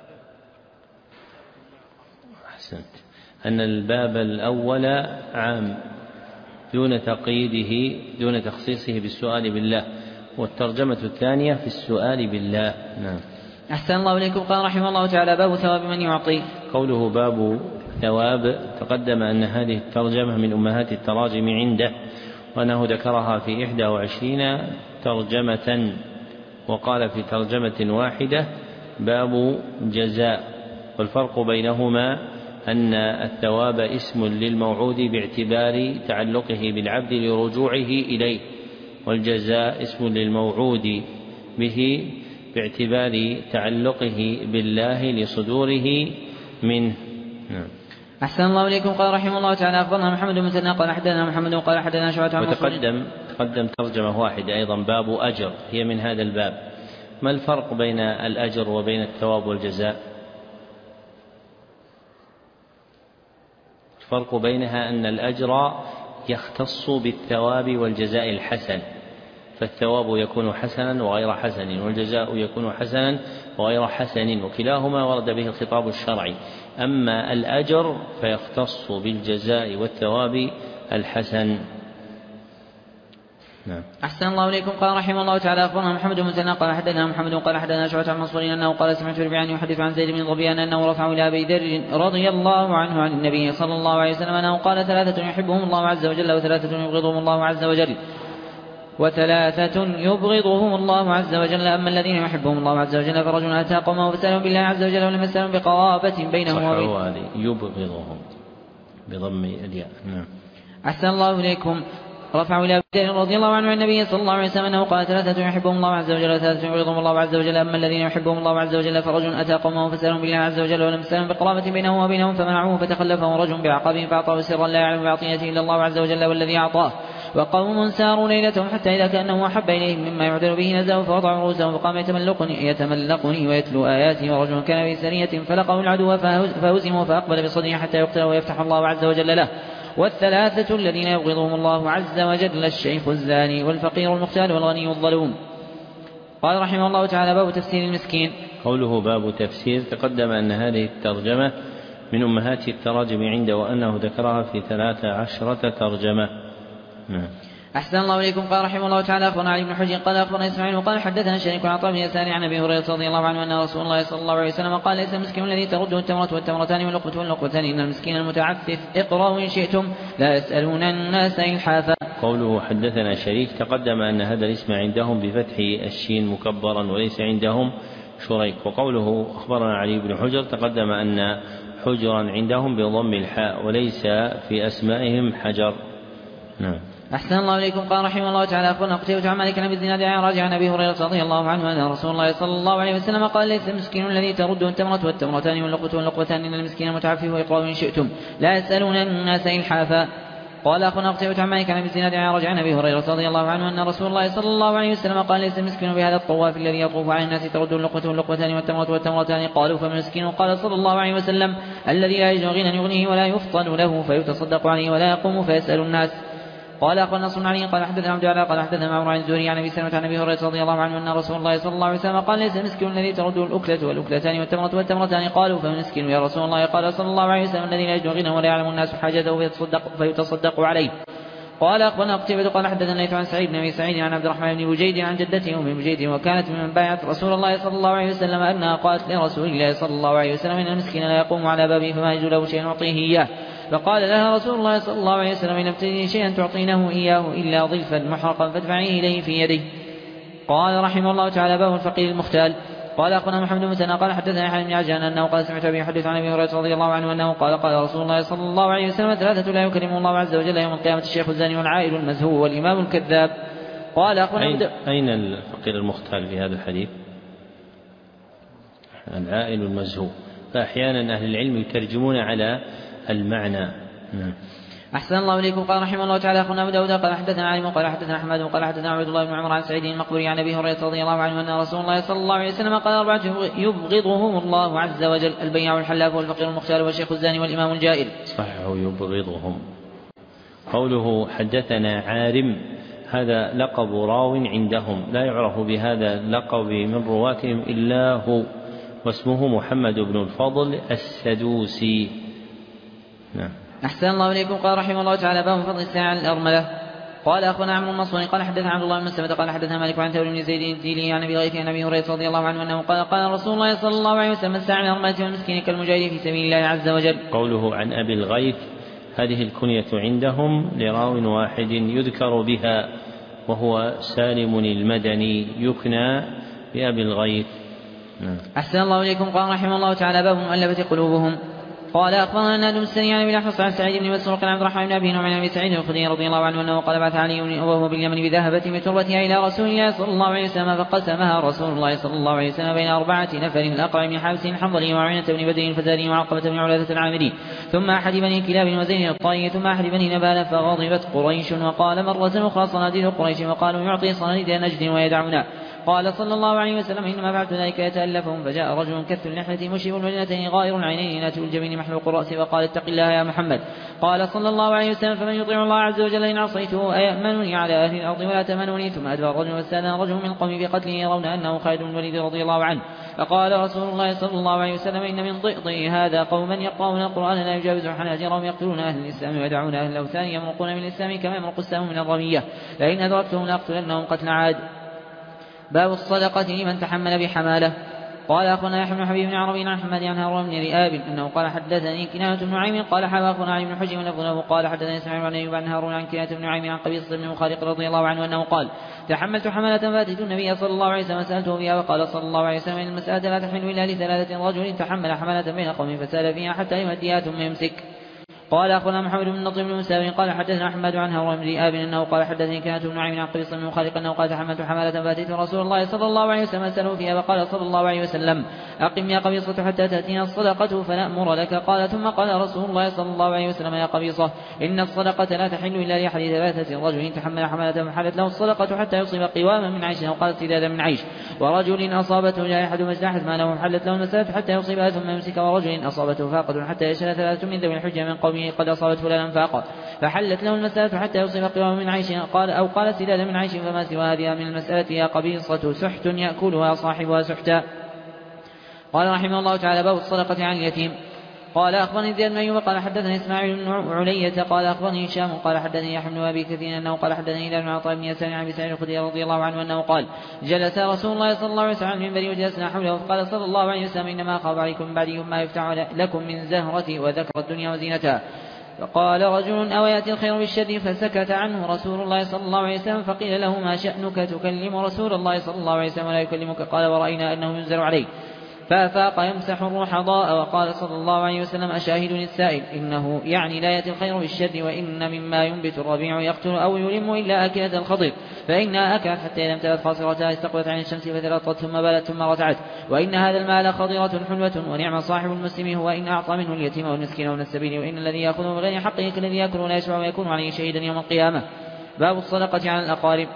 أحسنت أن الباب الأول عام دون تقييده دون تخصيصه بالسؤال بالله، والترجمة الثانية في السؤال بالله. نعم. أحسن الله إليكم. قال رحمه الله تعالى باب ثواب من يعطي. قوله باب ثواب تقدم أن هذه الترجمة من أمهات التراجم عنده وأنه ذكرها في 21 ترجمة، وقال في ترجمة واحدة باب جزاء. والفرق بينهما أن الثواب اسم للموعود باعتبار تعلقه بالعبد لرجوعه إليه، والجزاء اسم للموعود به باعتبار تعلقه بالله لصدوره منه. نعم. أحسن الله إليكم. قال رحمه الله تعالى أخبرنا محمد بن مثنى قال حدثنا محمد قال حدثنا شعبة عن وتقدم ترجمة واحدة أيضا باب أجر هي من هذا الباب. ما الفرق بين الأجر وبين الثواب والجزاء؟ الفرق بينها أن الأجر يختص بالثواب والجزاء الحسن، فالثواب يكون حسنا وغير حسن، والجزاء يكون حسنا وغير حسن، وكلاهما ورد به الخطاب الشرعي. أما الأجر فيختص بالجزاء والثواب الحسن. نعم. أحسن الله إليكم. قال رحمه الله تعالى أخبرنا محمد بن مثنى قال حدثنا محمد قال حدثنا شعبة عن منصور أنه قال سمعت ربيعا يحدث عن زيد بن ظبيان أنه رفعه إلى أبي ذر رضي الله عنه عن النبي صلى الله عليه وسلم أنه قال 3 يحبهم الله عز وجل وثلاثة يبغضهم الله عز وجل الله عز وجل. أما الذين يحبهم الله عز وجل فرجل أتى قومه فسألهم بالله عز وجل ولم يسألهم بقرابة بينهم وبين يبغضهم بضم الياء. نعم. أحسن الله إليكم. رفعه إلى أبي ذر رضي الله عنه عن النبي صلى الله عليه وسلم أنه قال 3 يحبهم الله عز وجل و3 يبغضهم الله عز وجل. أما الذين يحبهم الله عز وجل فرجل أتى قومه فسألهم بالله عز وجل ولم يسألهم بقرابة بينه وبينهم فمنعوه فتخلفه رجل بعقبه فأعطاه سرا لا يعلم بعطيته إلا الله عز وجل والذي أعطاه. وقوم ساروا ليلتهم حتى إذا كأنه أحب إليهم مما يعدل به نزلوا فوضعوا رؤوسهم فقام يتملقني ويتلو آياتي. ورجل كان في سرية فلقوا العدو فهزموا فأقبل بصدره حتى يقتل ويفتح الله عز وجل له. والثلاثة الذين يبغضهم الله عز وجل الشيخ الزاني والفقير المختال والغني الظلوم. قال رحمه الله تعالى: باب تفسير المسكين. قوله باب تفسير تقدم أن هذه الترجمة من أمهات التراجم عنده وأنه ذكرها في 13 ترجمة. أحسن الله إليكم. قال رحمه الله تعالى: أخبرنا علي بن حجر قال أخبرنا إسماعيل وقال حدثنا شريك عن عطاء بن يسار عن أبي هريرة رضي الله عنه أن رسول الله صلى الله عليه وسلم قال: ليس المسكين الذي ترده التمرة والتمرتان واللقمة واللقمتان، إن المسكين المتعفف. اقرأوا إن شئتم لا يسألون الناس إلحافا. قوله حدثنا شريك تقدم أن هذا الاسم عندهم بفتح الشين مكبرا وليس عندهم شريك. وقوله أخبرنا علي بن حجر تقدم أن حجرا عندهم بضم الحاء وليس في أسمائهم حجر. أحسن الله إليكم. قال رحمه الله تعالى: أخبرنا قتيبة عن مالك بن الزناد عن راجع عن أبي هريرة رضي الله عنه أن رسول الله صلى الله عليه وسلم قال: ليس المسكين الذي ترده التمرة والتمرتان واللقمة واللقمتان، إن المسكين المتعفف. واقرأوا إن شئتم لا يسألون الناس إلحافا. قال أخبرنا قتيبة عن مالك بن الزناد عن راجع عن أبي هريرة رضي الله عنه أن رسول الله صلى الله عليه وسلم قال: ليس المسكين بهذا الطواف الذي يطوف على الناس ترده اللقمة واللقمتان والتمرة والتمرتان. قالوا: فمن المسكين؟ قال صلى الله عليه وسلم: الذي لا يجد غنى يغنيه ولا يفطن له فيتصدق عليه ولا يقوم فيسأل الناس. قال أخبرنا نصر بن علي قال حدثنا عبد الله قال حدثنا معمر عن الزهري عن أبي سلمة عن أبي هريرة رضي الله عنه أن رسول الله صلى الله عليه وسلم قال: ليس المسكين الذي ترده الأكلة والأكلتان والتمرة والتمرتان. قالوا: فمن المسكين يا رسول الله؟ قال صلى الله عليه وسلم: الذي لا يجد غنى ولا يعلم الناس حاجته فيتصدق عليه. قال أخبرنا قتيبة قال حدثنا الليث عن سعيد بن أبي سعيد عن عبد الرحمن بن بجيد عن جدته أم بجيد وكانت ممن بايعت رسول الله صلى الله عليه وسلم أنها قالت لرسول الله صلى الله عليه وسلم: إن المسكين لا يقوم على بابه فما يجد له شيء يعطيه إياه. فقال لها رسول الله صلى الله عليه وسلم: إن ابتدي شيئا تعطينه إياه إلا ظلفا محرقا فادفعيه إليه في يده. قال رحمه الله تعالى: باب الفقير المختال. قال أخبرنا محمد بن مثنى قال حدثنا يحيى بن عجلان أنه قال: سمعت أبي يحدث عن أبي هريرة رضي الله عنه أنه قال: قال رسول الله صلى الله عليه وسلم: 3 لا يكرمهم الله عز وجل يوم القيامة: الشيخ الزاني والعائل المزهو والإمام الكذاب. قال أين الفقير المختال في هذا الحديث؟ العائل المزهو. فأحيانا أهل العلم يترجمون على المعنى. أحسن الله إليكم. قال رحمه الله تعالى: أخونا أبو داود قال حدثنا علي قال حدثنا أحمد قال حدثنا عبد الله بن عمر عن سعيد المقبري عن أبي هريرة رضي الله عنه أن رسول الله صلى الله عليه وسلم قال: 4 يبغضهم الله عز وجل: البياع والحلاف والفقير المختال والشيخ الزاني والإمام الجائر. صحيح، يبغضهم. قوله حدثنا عارم هذا لقب راو عندهم لا يعرف بهذا اللقب من رواتهم إلا هو، واسمه محمد بن الفضل السدوسي. أحسن الله إليكم. قال رحمه الله تعالى: باب فضل الساعة على الأرملة. قال أخونا عمرو المنصوري قال حدثنا عبد الله بن مسلمة قال حدثنا مالك عن ثور بن زيد الديلي عن أبي غيث عن أبي هريرة رضي الله عنه أنه قال: قال رسول الله صلى الله عليه وسلم: الساعة على الأرملة والمسكين كالمجاهد في سبيل الله عز وجل. قوله عن أبي الغيث هذه الكنية عندهم لراو واحد يذكر بها وهو سالم المدني يكنى بأبي الغيث. أحسن الله إليكم. قال رحمه الله تعالى: باب مؤلفة قلوبهم. قال أخبرنا نادم السري عن ابن أحمص عن سعيد بن مسروق عن عبد الرحمن بن أبي نعمان عن أبي سعيد الخدري رضي الله عنه أنه قال: بعث علي وهو باليمن بذهبة بتربتها إلى رسول الله صلى الله عليه وسلم فقسمها رسول الله صلى الله عليه وسلم بين 4 نفر: الأقرع بن حابس الحنظلي وعينة بن بدر الفزاري وعقبة بن علاثة العامري ثم أحد بني كلاب وزين الطائي ثم أحد بني نبال. فغضبت قريش وقال مرة أخرى صناديد قريش وقالوا: يعطي صناديد نجد ويدعنا. قال صلى الله عليه وسلم: إنما فعلت ذلك يتألفهم. فجاء رجل كث اللحية مشيب الوجنتين غائر العينين ناتئ الجبين محلوق الرأس وقال: اتق الله يا محمد. قال صلى الله عليه وسلم: فمن يطيع الله عز وجل إن عصيته أيأمنني على أهل الأرض ولا تمنوني. ثم أدبر الرجل واستأذن رجل من القوم بقتله يرون أنه خالد بن الوليد رضي الله عنه. فقال رسول الله صلى الله عليه وسلم: إن من ضئضئ هذا قوما يقرؤون القرآن لا يجاوز حناجرهم يقتلون أهل الإسلام ويدعون أهل الأوثان يمرقون من الإسلام كما يمرق السهم من الرمية لئن أدركتهم لأقتلنهم قتل عاد. باب الصدقة لمن تحمل بحمالة. قال أخونا يحيى بن حبيب بن عربي عن حماد عن هارون بن رئاب أنه قال: حدثني كنانة بن نعيم قال: حدثنا أخونا علي بن حجر ولفظه قال: حدثني إسماعيل بن أيوب عن هارون عن كنانة بن نعيم عن قبيصة بن مخارق رضي الله عنه أنه قال: تحملت حملة فأتيت النبي صلى الله عليه وسلم سألته فيها وقال صلى الله عليه وسلم: إن المسألة لا تحمل إلا ل3 رجل تحمل حملة بين قوم فسال فيها حتى يمديها ثم يمسك. قال أخبرنا محمد بن نضر بن مساوي قال حدثنا أحمد عن هارون بن ذئاب أنه قال حدثني كانت بن نعيم عن قبيصة بن مخالق أنه قال تحملت حمالة فأتيت رسول الله صلى الله عليه وسلم أسأله فيها فقال صلى الله عليه وسلم أقم يا قبيصة حتى تأتينا الصدقة فنأمر لك. قال ثم قال رسول الله صلى الله عليه وسلم يا قبيصة إن الصدقة لا تحل إلا لأحد ثلاثة: رجل تحمل حمالة فحلت له الصدقة حتى يصيب قواما من عيش أو قال سدادا من عيش، ورجل أصابته جائحة فاجتاحت ماله حلت له المسألة حتى يصيبها ثم يمسك، ورجل أصابته فاقة حتى يشهد ثلاثة من ذوي الحجة من قومه قد أصابت فلانا فاقة فحلت له المسألة حتى يصيب قواما من عيش أو قال سدادا من عيش، فما سوى هذه من المسألة يا قبيصة سحت يأكلها صاحبها سحتا. قال رحمه الله تعالى: باب الصدقة عن اليتيم. قال أخبرني زياد بن أيوب قال حدثني إسماعيل بن علية قال أخبرني هشام قال حدثني يحيى بن أبي كثير أنه قال حدثني هلال بن عطاء بن يسار عن أبي سعيد الخدري رضي الله عنه أنه قال: جلس رسول الله صلى الله عليه وسلم على المنبر وجلسنا حوله فقال صلى الله عليه وسلم: إنما أخاف عليكم بعدي ما يفتح لكم من زهرة وذكر الدنيا وزينتها. فقال رجل: أو يأتي الخير بالشر؟ فسكت عنه رسول الله صلى الله عليه وسلم فقيل له: ما شأنك تكلم رسول الله صلى الله عليه وسلم ولا يكلمك؟ قال: ورأينا أنه ينزل عليه. فأفاق يمسح الرحضاء وقال صلى الله عليه وسلم: أشاهد للسائل، إنه يعني لا يأتي الخير بالشر، وإن مما ينبت الربيع يقتل أو يلم إلا أكلة الخضر، فإنها أكلت حتى إذا امتلت خاصرتها استقبلت عن الشمس فتلطت ثم بالت ثم رتعت، وإن هذا المال خضرة حلوة، ونعم صاحب المسلم هو إن أعطى منه اليتيم والمسكين وابن السبيل، وإن الذي يأخذه بغير حقه كالذي يأكل ولا يشبع ويكون عليه شهيدا يوم القيامة. باب الصدقة على الأقارب.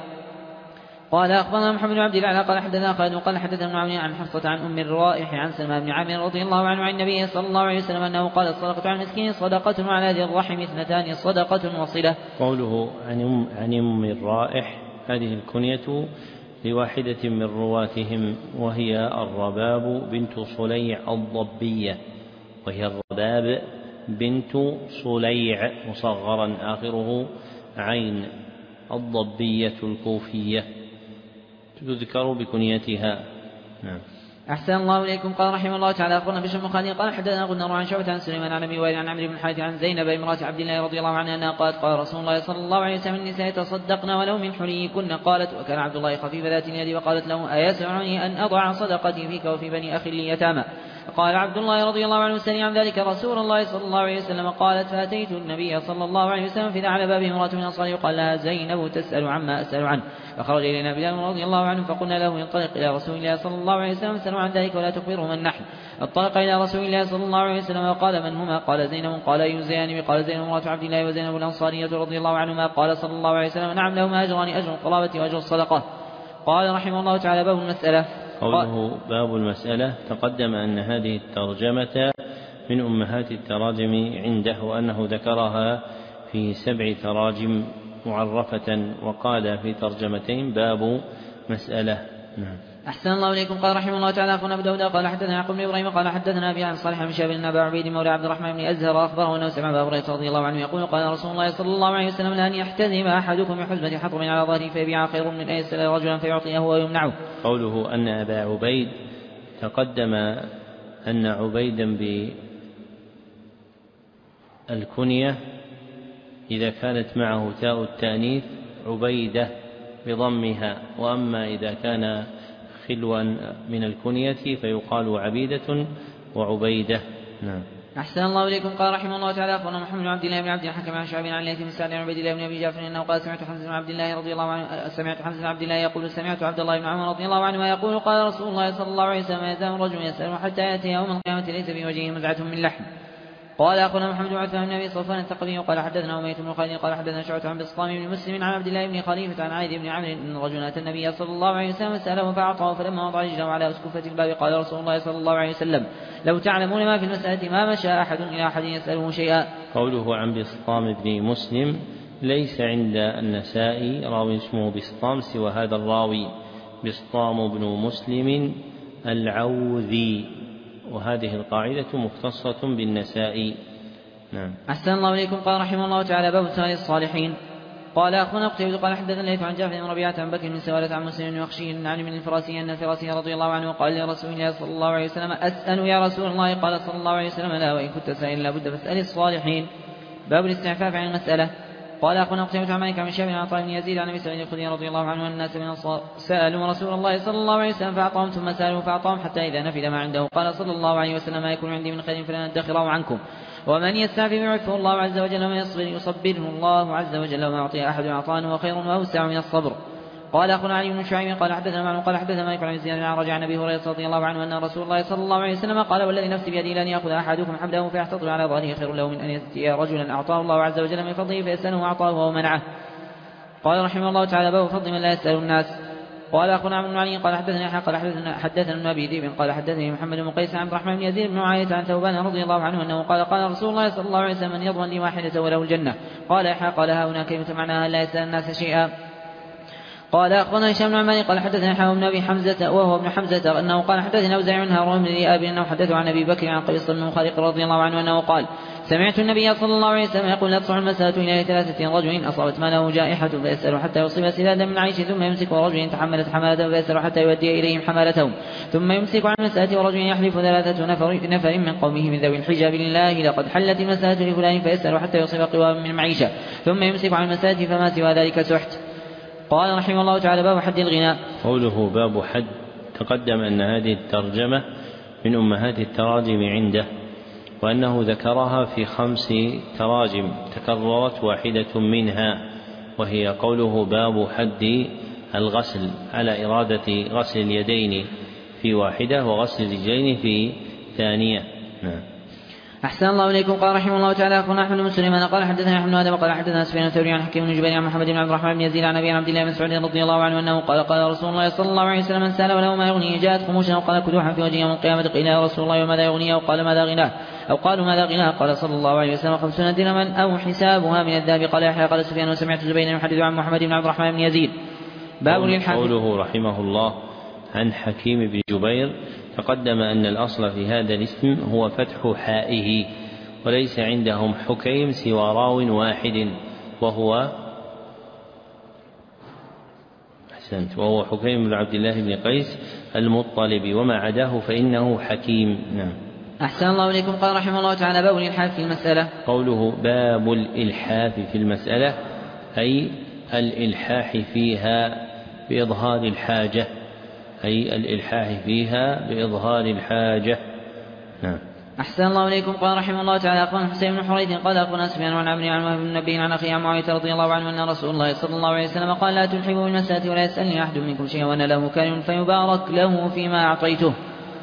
قال أخبرنا محمد بن عبد الله قال حدثنا خالد قال حدثنا معاوية عن حفصة عن أم الرائح عن سلمان بن عامر رضي الله عنه عن النبي صلى الله عليه وسلم أنه قال: الصدقة على المسكين صدقة وعلى ذي الرحم اثنتان صدقة وصلة. قوله عن أم الرائح هذه الكنية لواحدة من رواتهم وهي الرباب بنت صليع الضبية، وهي الرباب بنت صليع مصغرا آخره عين الضبية الكوفية تذكر بكنيتها. نعم. أحسن الله إليكم. قال رحمه الله تعالى: أخبرنا بشر بن خالد قال حدثنا غندر عن شعبة عن سليمان عن أبي وائل عن عمرو بن الحارث عن زينب امرأة عبد الله رضي الله عنها أنها قالت: قال رسول الله صلى الله عليه وسلم: النساء تصدقن ولو من حليكن. قالت: وكان عبد الله خفيف ذات اليد، وقالت له: أيسعني أن أضع صدقتي فيك وفي بني أخي لي يتامى؟ فقال عبد الله رضي الله عنه: سألني عن ذلك رسول الله صلى الله عليه وسلم. قالت: فأتيت النبي صلى الله عليه وسلم فإذا على بابه امرأة من الأنصار يقال لها زينب تسأل عما أسأل عنه، فخرج إلينا بلال رضي الله عنه فقلنا له: انطلق إلى رسول الله صلى الله عليه وسلم اسألوا عن ذلك ولا تخبره من نحن. انطلق إلى رسول الله صلى الله عليه وسلم وقال: من هما؟ قال: زينب. قال: أي زينب؟ قال: زينب امرأة عبد الله وزينب الأنصارية رضي الله عنهما. قال صلى الله عليه وسلم: نعم، لهما أجران، أجر القرابة وأجر الصدقة. قال رحمه الله تعالى: باب المسألة. قوله باب المسألة تقدم أن هذه الترجمة من أمهات التراجم عنده، وأنه ذكرها في 7 تراجم معرفة، وقال في ترجمتين باب مسألة. نعم. أحسن الله إليكم. قال رحمه الله تعالى: أخونا أبو داود قال حدثنا يعقوب بن إبراهيم قال حدثنا أبي عن صالح بن شهاب بن أبي عبيد مولى عبد الرحمن بن أزهر أخبره أنه سمع أبا هريرة رضي الله عنه يقول: قال رسول الله صلى الله عليه وسلم: لأن يحتزم أحدكم بحزمة حطب على ظهره فيبيع خير من أن يسأل رجلا فيعطيه ويمنعه. قوله أن أبا عبيد تقدم أن عبيدا بالكنية إذا كانت معه تاء التأنيث عبيدة بضمها، وأما إذا كان خلوا من الكنية فيقال عبيدة وعبيدة. نعم. أحسن الله إليكم. قال رحمه الله تعالى: أخبرنا محمد بن عبد الله بن عبد الحكم عن شعبين عن ليث بن سعد عن عبيد الله بن أبي جعفر أنه قال: سمعت حمزة بن عبد الله رضي الله عنه يقول: سمعت عبد الله بن عمر رضي الله عنه يقول: قال رسول الله صلى الله عليه وسلم: يزال رجل يسأل حتى يأتي يوم القيامة ليس في وجهه مزعة من لحم. قال أخونا محمد بن عثمان بن أبي صفوان الثقفي قال حدثنا أمية بن خالد قال حدثنا شعبة عن بسطام بن مسلم عن عبد الله بن خليفة عن عايد بن عمرو أن رجلا أتى النبي صلى الله عليه وسلم سأله فأعطاه، فلما وضع رجله على أسكفة الباب قال رسول الله صلى الله عليه وسلم: لو تعلمون ما في المسألة ما مشى أحد إلى أحد يسأله شيئا. قوله عن بسطام بن مسلم ليس عند النسائي راوي اسمه بسطام سوى هذا الراوي بسطام بن مسلم العوذي، وهذه القاعدة مختصة بالنسائي. نعم. أحسن الله إليكم. قال رحمه الله تعالى: باب سؤال الصالحين. قال أخونا قتيبة قال حدثنا الليث عن جعفر بن ربيعة عن بكر بن سوالة عن مسلم بن وخشي عن من الفراسي أن الفراسي رضي الله عنه قال لرسول الله صلى الله عليه وسلم: أسأل يا رسول الله؟ قال صلى الله عليه وسلم: لا، وإن كنت سائلا لابد فاسأل الصالحين. باب الاستعفاف عن المسألة. قال أخونا قتيبة عن مالك عن شهاب بن عطاء بن يزيد عن أبي سعيد الخدري رضي الله عنه أن الناس من الأنصار سألوا رسول الله صلى الله عليه وسلم فأعطاهم، ثم سألوا فأعطاهم حتى إذا نفد ما عنده قال صلى الله عليه وسلم: ما يكون عندي من خير فلن أدخره عنكم، ومن يستعفف يعفه الله عز وجل، ومن يصبر يصبره الله عز وجل، وما أعطي أحد عطاء هو خير وأوسع من الصبر. قال أخونا علي بن شعيب قال حدثنا معن قال حدثنا مالك عن زياد عن عن أبي هريرة رضي الله عنه أن رسول الله صلى الله عليه وسلم قال: والذي نفسي بيده لن يأخذ أحدكم حبله فيحتضر على ظهره خير له من أن يأتي رجلا أعطاه الله عز وجل من فضله فيسأله أعطاه ومنعه. قال رحمه الله تعالى: باب فضل من لا يسأل الناس. قال أخونا عمرو بن علي قال حدثنا يحيى قال حدثنا ابن أبي ذئب قال حدثني محمد بن قيس عن عبد الرحمن بن يزيد بن معاوية عن ثوبان رضي الله عنه أنه قال: قال رسول الله صلى الله عليه وسلم: من يضمن لي واحدة وله الجنة. قال يحيى: قال هؤلاء كلمة معناها لا يسأل الناس شيئا. قال أخبرنا هشام بن عمار قال حدثنا يحيى بن أبي حمزة وهو ابن حمزة أنه قال حدثنا أوزاعي عن هارون بن ذئاب أنه حدثه عن أبي بكر عن قيس بن خالق رضي الله عنه أنه قال: سمعت النبي صلى الله عليه وسلم يقول: لا تصح المسألة إلى 3 رجل أصابت ماله جائحة فيسأل حتى يصيب سلادا من عيش، ثم يمسك، ورجل تحملت حمالته فيسأل حتى يؤدي إليهم حمالتهم، ثم يمسك عن المسألة، ورجل يحلف 3 نفر من قومه من ذوي الحجاب لله لقد حلت المسألة لفلان فيسأل حتى يصيب قوام من معيشة، ثم يمسك عن المسألة فما سوى ذلك سحت. قال رحمه الله تعالى: باب حد الغناء. قوله باب حد تقدم أن هذه الترجمة من أمهات التراجم عنده، وأنه ذكرها في 5 تراجم تكررت واحدة منها، وهي قوله باب حد الغسل على إرادة غسل اليدين في واحدة وغسل الرجلين في ثانية. أحسن الله إليكم. قال رحمه الله تعالى: أخونا أحمد بن سليمان قال حدثنا أحمد بن آدم قال حدثنا سفيان الثوري عن حكيم بن جبير عن محمد بن عبد الرحمن بن يزيد عن أبي عبد الله بن مسعود رضي الله عنه أنه قال: قال رسول الله صلى الله عليه وسلم: من سأل وله ما يغنيه جاءت خموشا وقال كدوحا في وجه يوم القيامة. قيل: يا رسول الله وماذا يغنيه؟ قال: ماذا غناه؟ أو قالوا: ماذا غناه؟ قال صلى الله عليه وسلم: 50 درهما أو حسابها من الذهب. قال يحيى: قال سفيان: وسمعت زبير يحدث عن محمد بن عبد الرحمن بن يزيد. باب قوله رحمه الله عن حكيم بن جبير تقدم أن الأصل في هذا الاسم هو فتح حائه، وليس عندهم حكيم سوى راو واحد وهو حكيم بن عبد الله بن قيس المطلب، وما عداه فإنه حكيم. نعم. أحسن الله إليكم. قال رحمه الله تعالى: باب الإلحاف في المسألة. قوله باب الإلحاف في المسألة أي الإلحاح فيها بإظهار الحاجة، نعم. أحسن الله إليكم. قال رحمه الله تعالى: أخبرنا حسين بن حريث قال أخبرنا سفيان عن عمرو عن بن النبي عن أخيه عن معاوية رضي الله عنه أن رسول الله صلى الله عليه وسلم قال: لا تلحفوا بالمسألة ولا يسألني أحد منكم شيئا وأنا له كارم فيبارك له فيما أعطيته.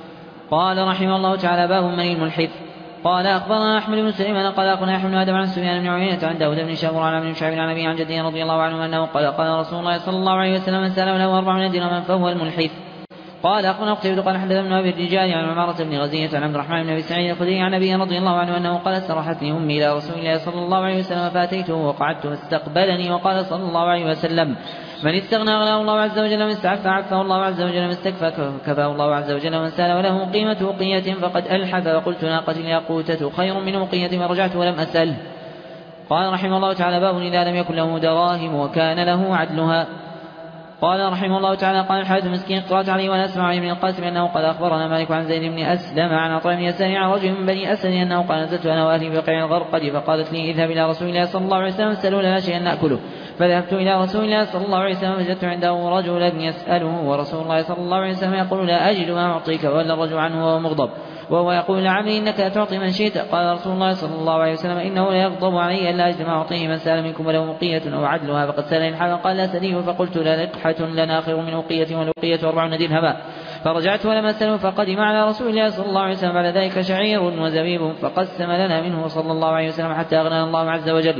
قال رحمه الله تعالى: باب من الملحف. قال أخبرنا أحمد بن سليمان قال أخبرنا يحيى بن آدم عن سفيان بن عيينة عن داود بن شابور عن عمرو بن شعيب عن أبيه عن جده رضي الله عنه أنه قال: قال رسول الله صلى الله عليه وسلم: من سأل له 4 درهما فهو الملحف. قال أخبرنا قتيبة قال حدثنا أبي الرجال عن عمارة بن غزية عن عبد الرحمن بن أبي سعيد الخدري عن أبيه رضي الله عنه أنه قال: استراحتني أمي إلى رسول الله صلى الله عليه وسلم فأتيته وقعدت فاستقبلني وقال صلى الله عليه وسلم: من استغنى أغناه الله عز وجل، ومن استعفى عفاه الله عز وجل، ومن استكفى كفاه الله عز وجل، ومن سأل وله قيمة وقية فقد ألحف. وقلت: ناقتي الياقوتة خير من وقية، فرجعت ولم أسأله. قال رحمه الله تعالى: باب إذا لم يكن له دراهم وكان له عدلها. قال رحمه الله تعالى: قال الحارث المسكين: قرأت عليه وأنا أسمع عن ابن القاسم أنه قال: أخبرنا مالك عن زيد بن أسلم عن عطاء بن يسار عن رجل من بني أسد أنه قال: نزلت أنا وأهلي بقيع الغرقد فقالت لي: اذهب إلى رسول الله صلى الله عليه وسلم اسألوا لنا شيئا نأكله. فذهبت إلى رسول الله صلى الله عليه وسلم فوجدت عنده رجلا يسأله، ورسول الله صلى الله عليه وسلم يقول: لا أجد ما أعطيك. وولى الرجل عنه وهو مغضب، وهو يقول: لعمري إنك تعطي من شئت. قال رسول الله صلى الله عليه وسلم: إنه لا يغضب علي ألا أجد ما أعطيه. من سأل منكم وله وقية أو عدلها فقد سأل إلحافا. قال: لا سديه. فقلت: لا لقحة لنا خير من وقية، والوقية 40 درهما. فرجعت ولم أسأله، فقدم على رسول الله صلى الله عليه وسلم بعد ذلك شعير وزبيب فقسم لنا منه صلى الله عليه وسلم حتى أغنانا الله عز وجل.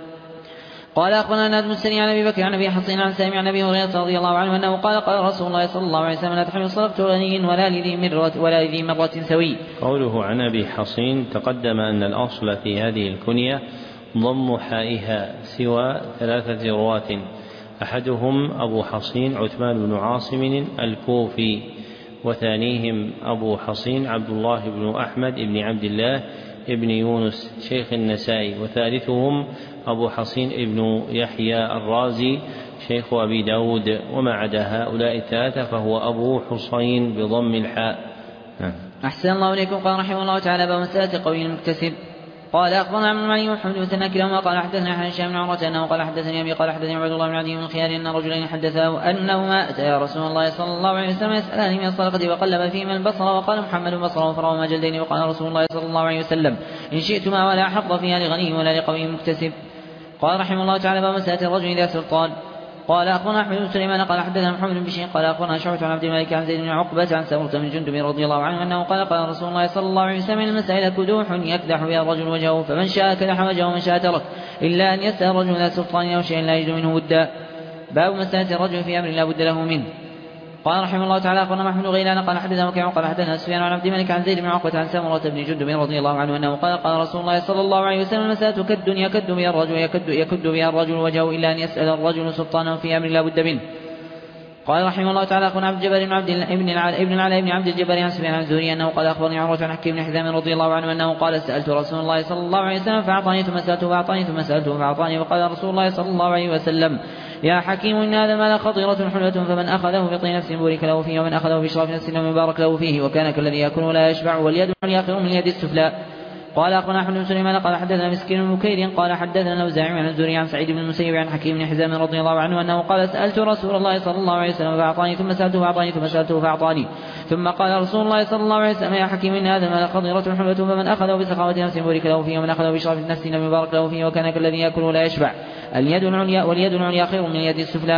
قال أخبرنا نادم السري عن أبي بكر عن أبي حصين عن سامع عن أبي هريرة رضي الله عنه أنه قال: قال رسول الله صلى الله عليه وسلم: لا تحمل صدقة غني ولا لذي مرة سوي. قوله عن أبي حصين تقدم أن الأصل في هذه الكنية ضم حائها سوى 3 رواة، أحدهم أبو حصين عثمان بن عاصم الكوفي، وثانيهم أبو حصين عبد الله بن أحمد بن عبد الله ابن يونس شيخ النسائي، وثالثهم أبو حصين ابن يحيى الرازي شيخ أبي داود، وما عدا هؤلاء 3 فهو أبو حصين بضم الحاء. أحسن الله إليكم. قال رحمه الله تعالى: باب مسألة قوي المكتسب. قال أخبرنا عبد المعين ومحمد بن ثنى كلاهما قال حدثنا عن هشام بن عروة أنه قال حدثني أبي قال حدثني عبد الله بن عدي بن الخيار أن رجلين حدثاه أنهما أتيا رسول الله صلى الله عليه وسلم يسألان من الصدقة وقلب فيهما البصر وقال محمد بصره فرهما جلدين وقال رسول الله صلى الله عليه وسلم إن شئتما ولا حظ فيها لغني ولا لقوي مكتسب. قال رحمه الله تعالى باب مسألة الرجل إذا سلطان. قال أخبرنا أحمد بن سليمان قال حدثنا محمد بن بشير قال أخبرنا شعبة عن عبد الملك عن زيد بن عقبة عن سمرة بن جندب رضي الله عنه أنه قال قال رسول الله صلى الله عليه وسلم المسائل كدوح يكدح بها الرجل وجهه فمن شاء كدح وجهه ومن شاء ترك إلا أن يسأل الرجل ذا سلطان أو شيء لا يجد منه ودا. باب مسألة الرجل في أمر لا بد له منه. قال رحمه الله تعالى أخبرنا محمد غيلان قال حدثنا وكيع قال حدثنا سفيان عن عبد الملك عن زيد بن عقبة عن سمرة بن جندب رضي الله عنه أنه قال قال رسول الله صلى الله عليه وسلم المسألة كد يكد بها الرجل وجهه إلا أن يسأل الرجل سلطانه في أمر لا بد منه. قال رحمه الله تعالى أخبرنا عبد الجبار بن عبد ابن العلاء بن عبد الجبار عن سفيان عن الزهري أنه قال أخبرني عروة عن حكيم بن حزام رضي الله عنه أنه قال سألت رسول الله صلى الله عليه وسلم فأعطاني ثم سألته فأعطاني ثم سألته فأعطاني وقال رسول الله صلى الله عليه وسلم يا حكيم إن هذا المال خطيرة حلوة فمن أخذه بطي نفس بورك له فيه ومن أخذه بشرف نفس لم يبارك له فيه وكان كالذي يأكل ولا يشبع واليد العليا خير من اليد السفلى. قال أخبرنا أحمد بن سليمان قال حدثنا مسكين بن بكير قال حدثنا الأوزاعي عن الزهري عن سعيد بن المسيب عن حكيم بن حزام رضي الله عنه أنه قال سألت رسول الله صلى الله عليه وسلم فأعطاني ثم سألته فأعطاني ثم سألته فأعطاني ثم قال رسول الله صلى الله عليه وسلم يا حكيم إن هذا المال خضيرة حلوة فمن أخذه بسخاوة نفس بورك له فيه ومن أخذه بشرف نفس لم يبارك له فيه وكان كالذي يأكل ولا يشبع اليد العليا واليد العليا خير من اليد السفلى.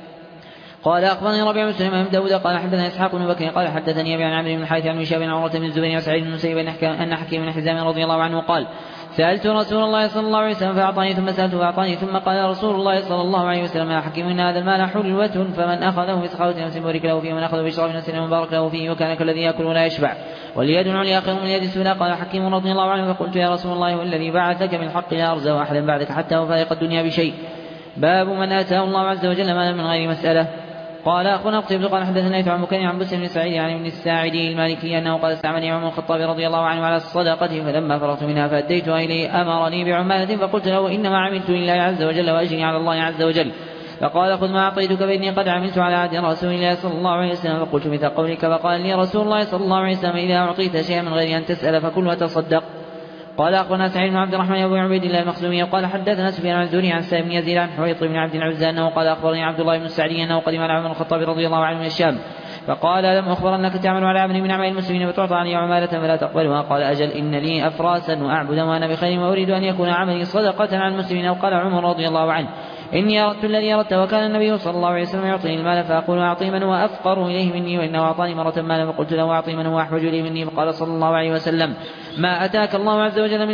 قال أخبرني ربيع بن سليمان بن داود قال حدثنا إسحاق بن بكر قال حدثني أبي عن عمرو بن الحارث عن هشام بن عروة بن الزبير وسعيد بن المسيب أن حكيم بن حزام رضي الله عنه قال سألت رسول الله صلى الله عليه وسلم فأعطاني ثم سألته فأعطاني ثم قال رسول الله صلى الله عليه وسلم يا حكيم إن هذا المال حلوة فمن أخذه بسخاوة نفس بورك له فيه ومن أخذه بشرف نفس مبارك له فيه وكان كالذي يأكل ولا يشبع واليد العليا خير من اليد السفلى. قال حكيم رضي الله عنه فقلت يا رسول الله والذي بعثك بالحق لا أرزق أحدا بعدك حتى وفارق الدنيا بشيء. باب من آتاه الله عز وجل مالا من غير مسألة. قال أخونا قتيبة قال حدثنا يثع عن بكير عن بسر بن سعيد عن ابن الساعدي المالكي أنه قال استعملني عمر الخطاب رضي الله عنه على الصدقة فلما فرغت منها فأديتها إليه أمرني بعمالة فقلت له إنما عملت لله عز وجل وأجري على الله عز وجل. فقال خذ ما أعطيتك فإني قد عملت على عهد رسول الله صلى الله عليه وسلم فقلت مثل قولك فقال لي رسول الله صلى الله عليه وسلم إذا أعطيت شيئا من غير أن تسأل فكل وتصدق. قال أخبرنا سعيد بن عبد الرحمن أبو عبيد الله المخزومي قال حدثنا سفيان عن الزهري عن سالم بن يزيد عن حويط بن عبد العزى أنه قال أخبرني عبد الله بن السعدي أنه قدم على عمر الخطاب رضي الله عنه من الشام فقال لم أخبر أنك تعمل على عمل من أعمال المسلمين فتعطى عني عمالة فلا تقبلها. قال أجل إن لي أفراسا وأعبد وأنا بخير وأريد أن يكون عملي صدقة على المسلمين. أو قال عمر رضي الله عنه إني أردت الذي أردت وكان النبي صلى الله عليه وسلم يعطيني المال فأقول أعطي من هو أفقر إليه مني وإنه أعطاني مرة مالا فقلت له أعطي من هو أحوج إليه مني. فقال صلى الله عليه وسلم ما آتاك الله عز وجل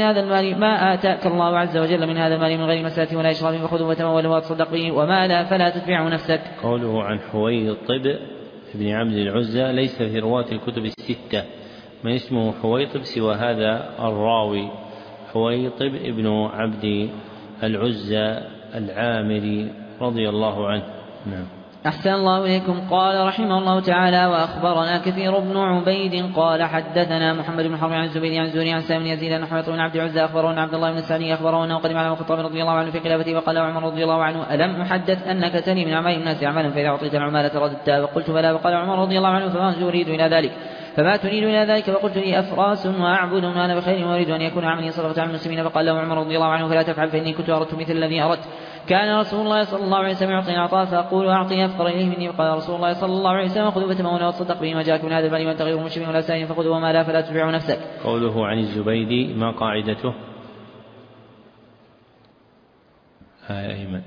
من هذا المال من غير مسألة ولا إشراف فخذه وتموله وتصدق به وما لا فلا تتبعه نفسك. قوله عن حويطب بن عبد العزى ليس في رواة الكتب الستة من اسمه حويطب سوى هذا الراوي حويطب ابن عبد العزى العامري رضي الله عنه. نعم. أحسن الله إليكم. قال رحمه الله تعالى وأخبرنا كثير بن عبيد قال حدثنا محمد بن حرب عن الزبير عن الزهري عن سالم بن يزيد عن حويط بن عبد العزى أخبرنا عبد الله بن السعدي أخبره أنه قدم على الخطاب رضي الله عنه في خلافته وقال عمر رضي الله عنه ألم أحدث أنك تني من أعمال الناس أعمالا فإذا أعطيت العمالة رددتها فقلت بلى. وقال عمر رضي الله عنه فما تريد إلى ذلك فقلت لي أفراس وأعبد وأنا بخير وأريد أن يكون عملي صدقة على المسلمين. فقال له عمر رضي الله عنه فلا تفعل فإني كنت أردت مثل الذي أردت. كان رسول الله صلى الله عليه وسلم يعطيني عطاء فأقول أعطي أفقر إليه مني. فقال رسول الله صلى الله عليه وسلم خذوا فتمونا وتصدق به ما جاءك من هذا المال وأنت غير مشرك ولا سائل فخذوا وما لا فلا تتبعوا نفسك. قوله عن الزبيدي ما قاعدته؟ أيمن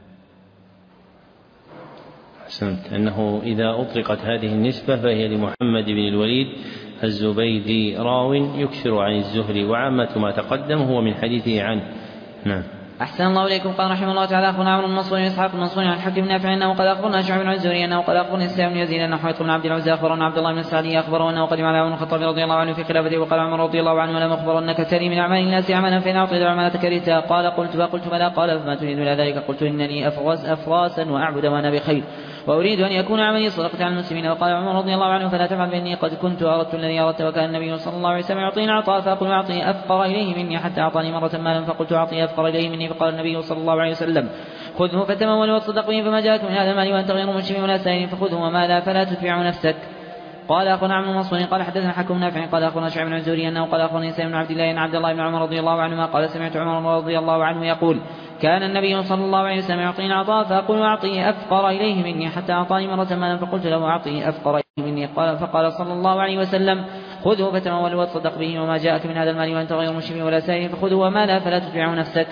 أحسنت أنه إذا أطلقت هذه النسبة فهي لمحمد بن الوليد الزبيدي راو يكثر عن الزهري وعامة ما تقدم هو من حديثه عنه. نعم. أحسن الله إليكم. قال رحمه الله تعالى أخبرنا عمرو بن منصور وإسحاق بن منصور عن الحكم بن نافع أنه قال أخبرنا شعب بن الزهري أنه قال أخبرني سالم بن يزيد أن حويط بن عبد العزى أخبرنا عبد الله بن السعدي أخبره أنه قدم على عمر الخطاب رضي الله عنه في خلافته وقال عمر رضي الله عنه لم أخبر أنك تري من أعمال الناس عملا فإن أعطيت العمالة كرهتها. قال فقلت بلى. قال فما تريد إلى ذلك؟ قلت إنني أفراسا وأعبد وأنا بخير وأريد أن يكون عملي صدقة على المسلمين. وقال عمر رضي الله عنه فلا تفعل فإني قد كنت أردت الذي أردت وكان النبي صلى الله عليه وسلم يعطيني عطاء فأقول أعطي أفقر إليه مني حتى أعطاني مرة مالا فقلت أعطي أفقر إليه مني. فقال النبي صلى الله عليه وسلم خذه فتمول وتصدق به فما جاءك من هذا المال وأنت غير مشرك ولا سائل فخذه وما لا فلا تتبع نفسك. قال أخبرنا عمرو بن منصور قال حدثنا حكم نافع قال أخبرنا شعيب بن الزهري أنه قال أخبرني سالم بن عبد الله أن عبد الله بن عمر رضي الله عنهما قال سمعت عمر رضي الله عنه يقول كان النبي صلى الله عليه وسلم يعطيني عطاء فأقول أعطيه أفقر إليه مني حتى أعطاني مرة مالا فقلت له أعطيه أفقر إليه مني فقال صلى الله عليه وسلم خذه فتمول وتصدق به وما جاءك من هذا المال وأنت غير مشرك ولا سائل فخذه وما لا فلا تتبعه نفسك.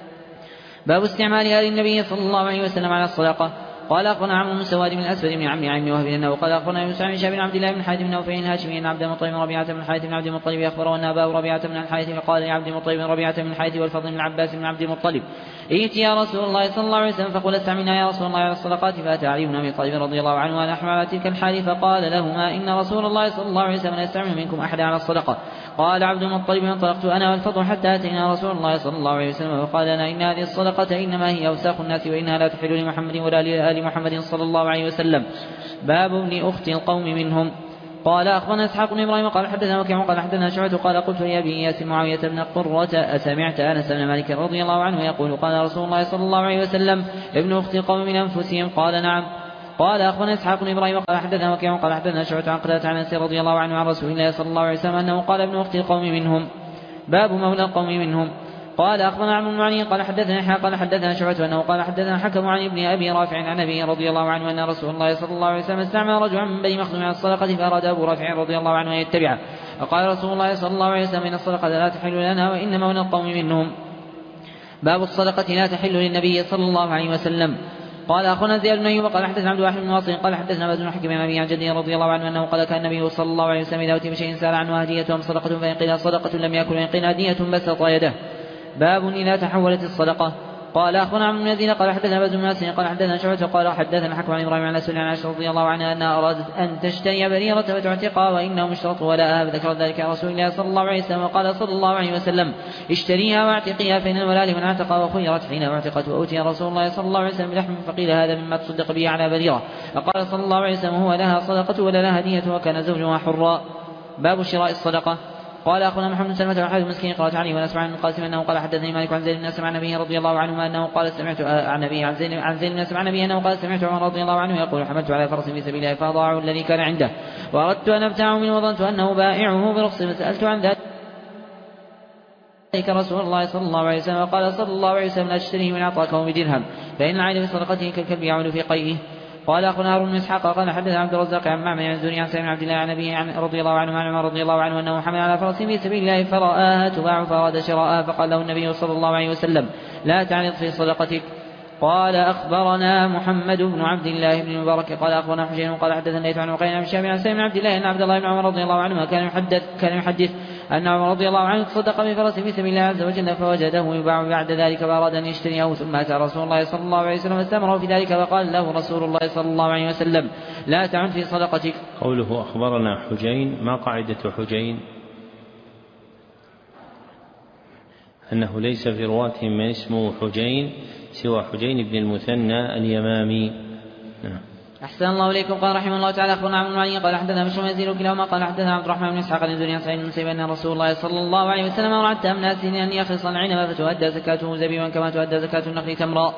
باب استعمال آل النبي صلى الله عليه وسلم على الصدقة. قال أخبرنا عمرو بن سواد بن الأسود بن عم وهب أنه قال أخبرنا يوسف بن شهاب بن عبد الله بن الحارث بن نوفل الهاشمي أن عبد المطلب بن ربيعة بن الحارث بن عبد المطلب أخبره أن أباه ربيعة بن الحارث فقال لعبد المطلب بن ربيعة بن الحارث والفضل بن عباس بن عبد المطلب ائت يا رسول الله صلى الله عليه وسلم فقل استعملنا يا رسول الله على الصدقات. فأتى علي بن أبي طالب رضي الله عنه ونحن على تلك الحال فقال لهما إن رسول الله صلى الله عليه وسلم لا يستعمل منكم أحدا على الصدقة. قال عبد المطلب انطلقت أنا والفضل حتى أتينا رسول الله صلى الله عليه وسلم فقال لنا إن هذه الصدقة إنما هي أوساخ الناس وإنها لا تحل لمحمد ولا لآل محمد صلى الله عليه وسلم. باب ابن أخت القوم منهم. قال أخبرنا إسحاق بن إبراهيم قال حدثنا وكيع قال حدثنا شعبة قال قلت لأبي إياس معاوية بن قرة أسمعت أنس بن مالك رضي الله عنه يقول قال رسول الله صلى الله عليه وسلم ابن أخت القوم من أنفسهم. قال نعم. قال أخبرنا إسحاق بن إبراهيم قال حدثنا وكيع قال حدثنا شعبة عن قتادة عن أنس رضي الله عنه عن رسول الله صلى الله عليه وسلم أنه قال ابن أخت القوم منهم. باب مولى القوم منهم. قال أخبرنا عمرو بن علي قال حدثنا يحيى قال حدثنا شعبة أنه قال حدثنا حكم عن ابن أبي رافع عن أبي رضي الله عنه أن رسول الله صلى الله عليه وسلم استعمل رجلا من بني مخزوم على الصدقة فأراد أبو رافع رضي الله عنه أن يتبعه فقال رسول الله صلى الله عليه وسلم إن الصدقة لا تحل لنا وإن مولى القوم منهم. باب الصدقة لا تحل للنبي صلى الله عليه وسلم. قال أخونا زياد بن أيوب قال حدثنا عبد الواحد بن واصل قال حدثنا باز بن حكيم عن أبي عن جده رضي الله عنه أنه قال كان النبي صلى الله عليه وسلم إذا أتي بشيء سأل عنه هدية أم صدقة فإن قيل صدقة لم يأكل وإن قيل هدية بسط يده. باب إذا تحولت الصدقة. قال أخبرنا عمرو بن يزيد قال حدثنا باز بن ناصر قال حدثنا شعبة قال حدثنا حكم عن إبراهيم عن أسود عن عائشة رضي الله عنها أنها أرادت أن تشتري بريرة فتعتقها وإنهم اشترطوا ولاءها فذكر ذلك رسول الله صلى الله عليه وسلم وقال صلى الله عليه وسلم اشتريها واعتقيها فإن الولاء لمن اعتق وخيرت حين اعتقت. وأوتي رسول الله صلى الله عليه وسلم بلحم فقيل هذا مما تصدق به على بريرة فقال صلى الله عليه وسلم هو لها صدقة ولا لها هدية وكان زوجها حرا. باب شراء الصدقة. قال أخونا محمد بن سلمة وحافظ مسكين قرأت عليه ونسمع عن القاسم أنه قال حدثني مالك عن زيد بن أسلم عن نبيه رضي الله عنه أنه قال سمعت عن نبيه عن زيد بن أسلم عن نبيه أنه قال سمعت عمر رضي الله عنه يقول حملت على فرس في سبيل الله فأضاعه الذي كان عنده وأردت أن أبتاعه منه وظننت أنه بائعه برخص فسألت عن ذلك رسول الله صلى الله عليه وسلم وقال صلى الله عليه وسلم لا تشتريه من أعطاكه بدرهم فإن العين في صدقته كالكلب يعود في قيئه. قال أخونا هارون بن إسحاق قال حدثنا عبد الرزاق عن معمر عن الزهري عن سالم بن عبد الله عن أبيه رضي الله عنه عن عمر رضي الله عنه أنه حمل على فرس في سبيل الله فرآها تباع فأراد شراءها فقال له النبي صلى الله عليه وسلم لا تعرض في صدقتك. قال أخبرنا محمد بن عبد الله بن المبارك قال أخبرنا حسين قال حدثنا ليث عن عقيل بن شهاب عن سالم بن عبد الله أن عبد الله بن عمر رضي الله عنهما كان يحدث أن عمر رضي الله عنه تصدق بفرس في سبيل الله عز وجل فوجده يباع بعد ذلك فأراد أن يشتريه ثم أتى رسول الله صلى الله عليه وسلم فاستمره في ذلك فقال له رسول الله صلى الله عليه وسلم لا تعد في صدقتك. قوله أخبرنا حجين ما قاعدة حجين؟ أنه ليس في رواتهم من اسمه حجين سوى حجين بن المثنى اليمامي. أحسن الله إليكم. قال رحمه الله تعالى أخبرنا عمرو بن علي قال حدثنا بشر يزيد كلاهما قال حدثنا عبد الرحمن بن إسحاق عن الزهري عن سعيد بن المسيب أن رسول الله صلى الله عليه وسلم أمر حتى أمناس أن يخلص العنب فتؤدى زكاته زبيبا كما تؤدى زكاة النخل تمرا.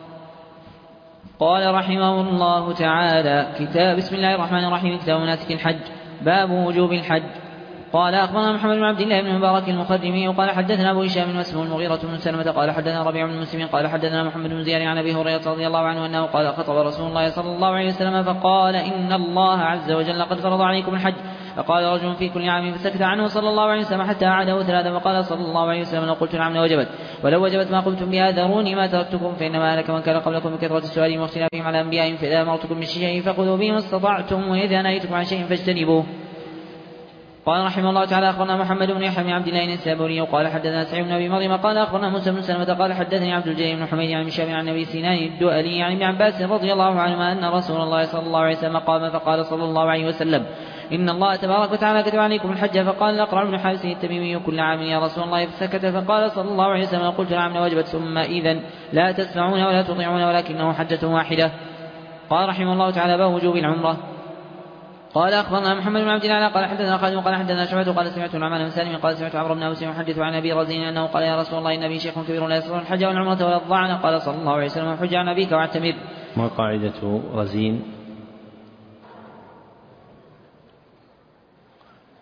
قال رحمه الله تعالى كتاب بسم الله الرحمن الرحيم كتاب مناسك الحج. باب وجوب الحج. قال أخبرنا محمد بن عبد الله بن المبارك المخرمي قال حدثنا أبو هشام واسمه المغيرة بن سلمة قال حدثنا ربيع بن مسلم قال حدثنا محمد بن زياد عن أبي هريرة رضي الله عنه أنه قال خطب رسول الله صلى الله عليه وسلم فقال إن الله عز وجل قد فرض عليكم الحج. فقال رجل في كل عام فسكت عنه صلى الله عليه وسلم حتى أعاده ثلاثة وقال صلى الله عليه وسلم لو قلت نعم لوجبت ولو وجبت ما قمتم بها ذروني ما تركتكم فإنما أهلك من كان قبلكم بكثرة السؤال واختلافهم على أنبيائهم فإذا أمرتكم بشيء فخذوا به ما استطعتم وإذا نهيتكم عن شيء فاجتنبوه. قال رحمه الله تعالى أخبرنا محمد بن يحيى بن عبد الله النسابوري وقال حدثنا سعيد بن أبي مريم قال أخبرنا موسى بن سلمة قال حدثني عبد الجليل بن حميد عن مشاب عن أبي سنان الدؤلي عن ابن عباس رضي الله عنهما أن رسول الله صلى الله عليه وسلم قام فقال صلى الله عليه وسلم إن الله تبارك وتعالى كتب عليكم الحج. فقال الأقرع بن حارث التميمي كل عام يا رسول الله فسكت فقال صلى الله عليه وسلم قلت نعم وجبت ثم إذن لا تسمعون ولا تطيعون ولكنه حجة واحدة. قال رحمه الله تعالى باب وجوب العمرة. قال أخبرنا محمد بن عبد الله قال حدثنا خالد قال حدثنا شعبة قال سمعت النعمان بن سالم قال سمعت عمرو بن أوس يحدث عن أبي رزين أنه قال يا رسول الله إن أبي شيخ كبير لا يستطيع الحج والعمرة ولا الظعن. قال صلى الله عليه وسلم حج عن أبيك واعتمر. ما قاعدة رزين؟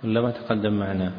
ولا ما تقدم معنا؟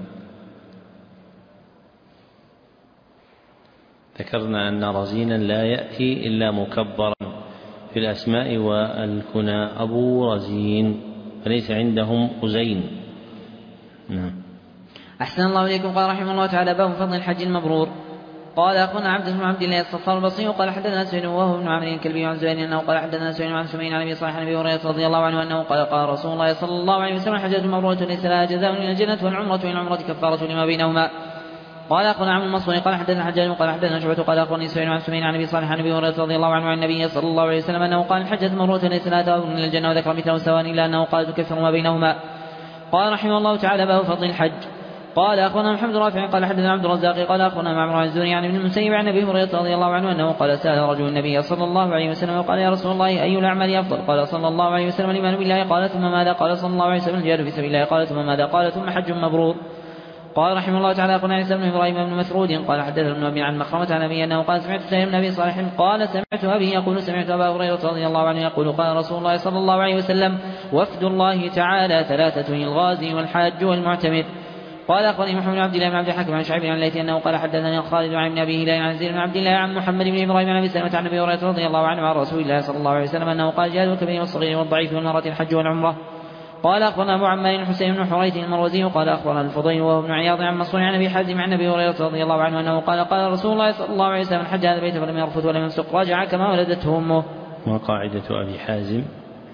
ذكرنا أن رزينا لا يأتي إلا مكبرا في الأسماء والكنى، أبو رزين، فليس عندهم أزين. نعم. أحسن الله إليكم. قال رحمه الله تعالى: باب فضل الحج المبرور. قال أخونا عبد بن عبد الله الصفار البصري قال حدثنا سهيل وهو بن عمرو الكلبي عن زهير أنه قال حدثنا سهيل عن سمين عن أبي صالح عن أبي هريرة رضي الله عنه أنه قال: قال رسول الله صلى الله عليه وسلم: الحجة المبرورة ليس لها جزاء إلا الجنة، والعمرة إلى العمرة كفارة لما بينهما. قال أخونا عمرو المصري قال حدثنا حجاج قال حدثنا شعبة قال أخبرني سهيل عن سمين عن أبي صالح عن أبي هريرة رضي الله عنه عن النبي صلى الله عليه وسلم أنه قال: الحجة المبرورة ليس لها ثواب إلا الجنة، وذكر مثله سواء إلا أنه قال: تكفر ما بينهما. قال رحمه الله تعالى: باب فضل الحج. قال أخونا محمد رافع قال حدثنا عبد الرزاق قال أخونا معمر عن الزهري عن ابن المسيب عن أبي هريرة رضي الله عنه أنه قال: سأل رجل النبي صلى الله عليه وسلم وقال: يا رسول الله، أي الأعمال أفضل؟ قال صلى الله عليه وسلم: الإيمان بالله. قال: ثم ماذا؟ قال صلى الله عليه وسلم: الجهاد في سبيل الله. قال: ثم ماذا؟ قال: ثم حج مبرور. قال رحمه الله تعالى: أخونا عيسى بن إبراهيم بن مسعود قال حدثنا ابن أبي عن مخرمة عن أبي أنه قال: سمعت سهيل بن أبي صالح قال: سمعت أبي يقول: سمعت أبا هريرة رضي الله عنه يقول: قال رسول الله صلى الله عليه وسلم: وفد الله تعالى ثلاثة: الغازي والحاج والمعتمر. قال أخبرني محمد بن عبد الله بن عبد الحكيم عن شعيب عن الليث أنه قال: حدثني خالد عن ابن أبي هلال عن زيد بن عبد الله عن محمد بن إبراهيم عن أبي سلمة عن أبي هريرة رضي الله عنه عن رسول الله صلى الله عليه وسلم أنه قال: جهاد الكبير والصغير والضعيف والمرأة الحج والعمرة. قال أخبرنا أبو عمار الحسين بن حريث المروزي قال أخبرنا الفضيل وهو ابن عياض عن منصور عن أبي حازم عن أبي هريرة رضي الله عنه أنه قال: قال رسول الله صلى الله عليه وسلم: حج هذا البيت فلم يرفث ولم يفسق رجع كما ولدته أمه. وقاعدة أبي حازم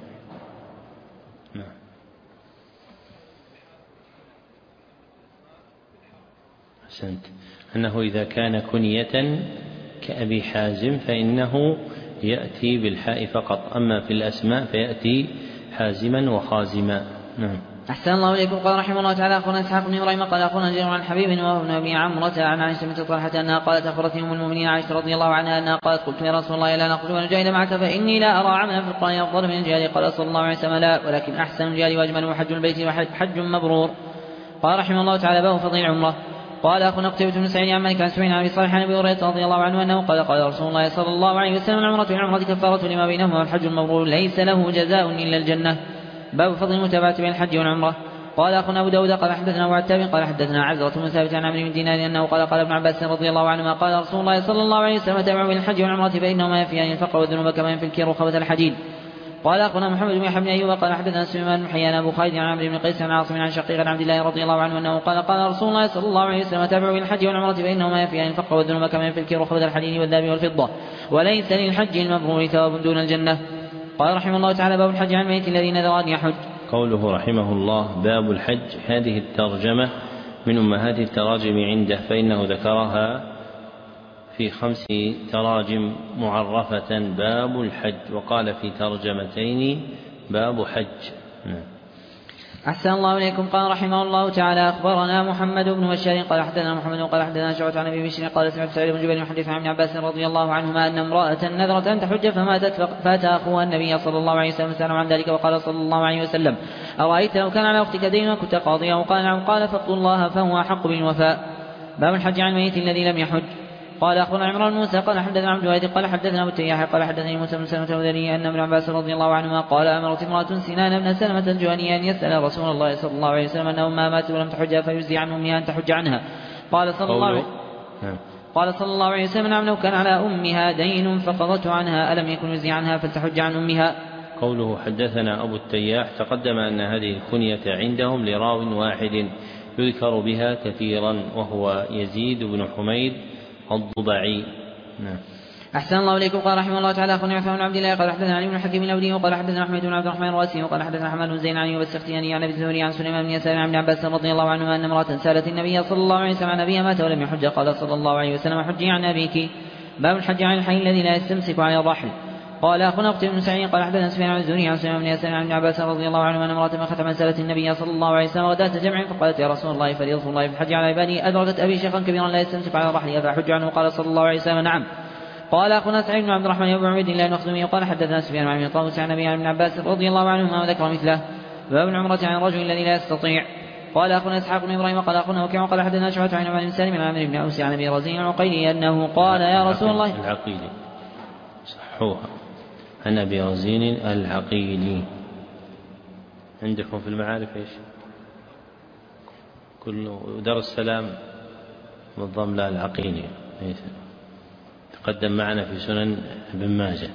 أحسنت، أنه إذا كان كنية كأبي حازم فإنه يأتي بالحاء فقط، أما في الأسماء فيأتي حازما وخازما. نعم. أحسن الله إليكم. قال رحمه الله تعالى: أخونا إسحاق بن إبراهيم قال أخونا جرير عن حبيب وهو ابن أبي عمرة عن عائشة بنت طلحة أنها قالت: أخبرتني أم المؤمنين عائشة رضي الله عنها أنها قالت: قلت يا رسول الله، لا نخرج ونجاهد معك فإني لا أرى عملا في القرآن أفضل من الجهاد. قال صلى الله عليه وسلم: لا، ولكن أحسن الجهاد وأجمله حج البيت وحج مبرور. قال رحمه الله تعالى: باب فضل العمرة. قال أخونا قتيبة بن سعيد عن مالك عن سمين عن أبي صالح عن أبي هريرة رضي الله عنه أنه قال: قال رسول الله صلى الله عليه وسلم: العمرة والعمرة كفارة لما بينهما، والحج المبرور ليس له جزاء إلا الجنة. باب فضل المتابعة بين الحج والعمرة. قال أخونا أبو داود قال حدثنا أبو عتاب قال حدثنا عزرة بن ثابت عن عمرو بن دينار أنه قال: قال ابن عباس رضي الله عنهما: قال رسول الله صلى الله عليه وسلم: تابعوا بين الحج والعمرة فإنهما ينفيان الفقر والذنوب كما ينفي الكير وخبث الحديد. قال أخونا محمد بن يحيى بن أيوب قال حدثنا سليمان بن حيان أبو خالد عن عمرو بن قيس عن عاصم عن شقيق عن عبد الله رضي الله عنه أنه قال: قال رسول الله صلى الله عليه وسلم: تابعوا بين الحج والعمرة فإنهما ينفيان الفقر والذنوب كما ينفي الكير وخبث الحديد والذهب والفضة، وليس للحج المبرور ثواب دون الجنة. قال رحمه الله تعالى: باب الحج عن الميت الذي نذر أن يحج. قوله رحمه الله باب الحج، هذه الترجمة من أمهات التراجم عنده، فإنه ذكرها في 5 تراجم معرفة: باب الحج، وقال في ترجمتين: باب حج. أحسن الله إليكم. قال رحمه الله تعالى: أخبرنا محمد بن بشار قال حدثنا محمد قال حدثنا شعبة عن أبي بشر قال: سمعت سعيد بن جبير يحدث عن ابن عباس رضي الله عنهما أن امرأة نذرت أن تحج فماتت، فأتى أخوها النبي صلى الله عليه وسلم فسأله عن ذلك، وقال صلى الله عليه وسلم: أرأيت لو كان على أختك دين وكنت قاضيا؟ وقال: نعم. قال: فاتقوا الله فهو أحق بالوفاء. باب الحج عن الميت الذي لم يحج. قال أخونا عمران موسى قال حدثنا عبد الواحد قال حدثنا أبو التياح قال حدثني موسى بن سلمة الهذلي أن ابن عباس رضي الله عنهما قال: أمرت امرأة سنان بن سلمة الجهني أن يسأل رسول الله صلى الله عليه وسلم أنه ما مات ولم تحج فيجزي عن أمها أن تحج عنها. قال صلى الله عليه وسلم: نعم، لو كان على أمها دين فقضته عنها ألم يكن يجزي عنها فلتحج عن أمها. قوله حدثنا أبو التياح، تقدم أن هذه الكنية عندهم لراو واحد يذكر بها كثيرا، وهو يزيد بن حميد الضبعي. نعم. أحسن الله إليكم. قال رحمه الله تعالى: أخونا عثمان بن عبد الله قال حدثنا علي بن الحكيم الأودي وقال حدثنا أحمد بن عبد الرحمن الراسي وقال حدثنا حماد بن زين عن أيوب السختياني عن أبي الزهري عن سليمان بن يسار عن ابن عباس رضي الله عنهما أن امرأة سألت النبي صلى الله عليه وسلم عن أبيها مات ولم يحج، قال صلى الله عليه وسلم: حجي عن أبيك. باب الحج عن الحي الذي لا يستمسك على الرحل. قال أخونا قتيبة بن سعيد قال حدثنا سفيان عن الزهري عن سليمان بن يسار عن ابن عباس رضي الله عنهما أن امرأة من ختم سألت النبي صلى الله عليه وسلم غداة جمع فقالت: يا رسول الله، فريضة الله في الحج على عبادي أدركت أبي شيخا كبيرا لا يستمسك على الرحل أفأحج عنه؟ قال صلى الله عليه وسلم: نعم. قال أخونا سعيد بن عبد الرحمن بن عبيد الله المخزومي قال حدثنا سفيان عن ابن طاووس عن أبي عن ابن عباس رضي الله عنهما وذكر مثله. باب العمرة عن الرجل الذي لا يستطيع. قال أخونا إسحاق بن إبراهيم قال أخونا وكيع قال حدثنا شعبة عن عمرو بن سالم عن عمرو بن أوس عن أبي رزين العقيلي أنه قال: يا رسول الله، العقيلي صحوها، عن أبي رزين العقيلي. عندكم في المعارف إيش؟ ودار السلام بالضم لا العقيلي تقدم معنا في سنن ابن ماجه.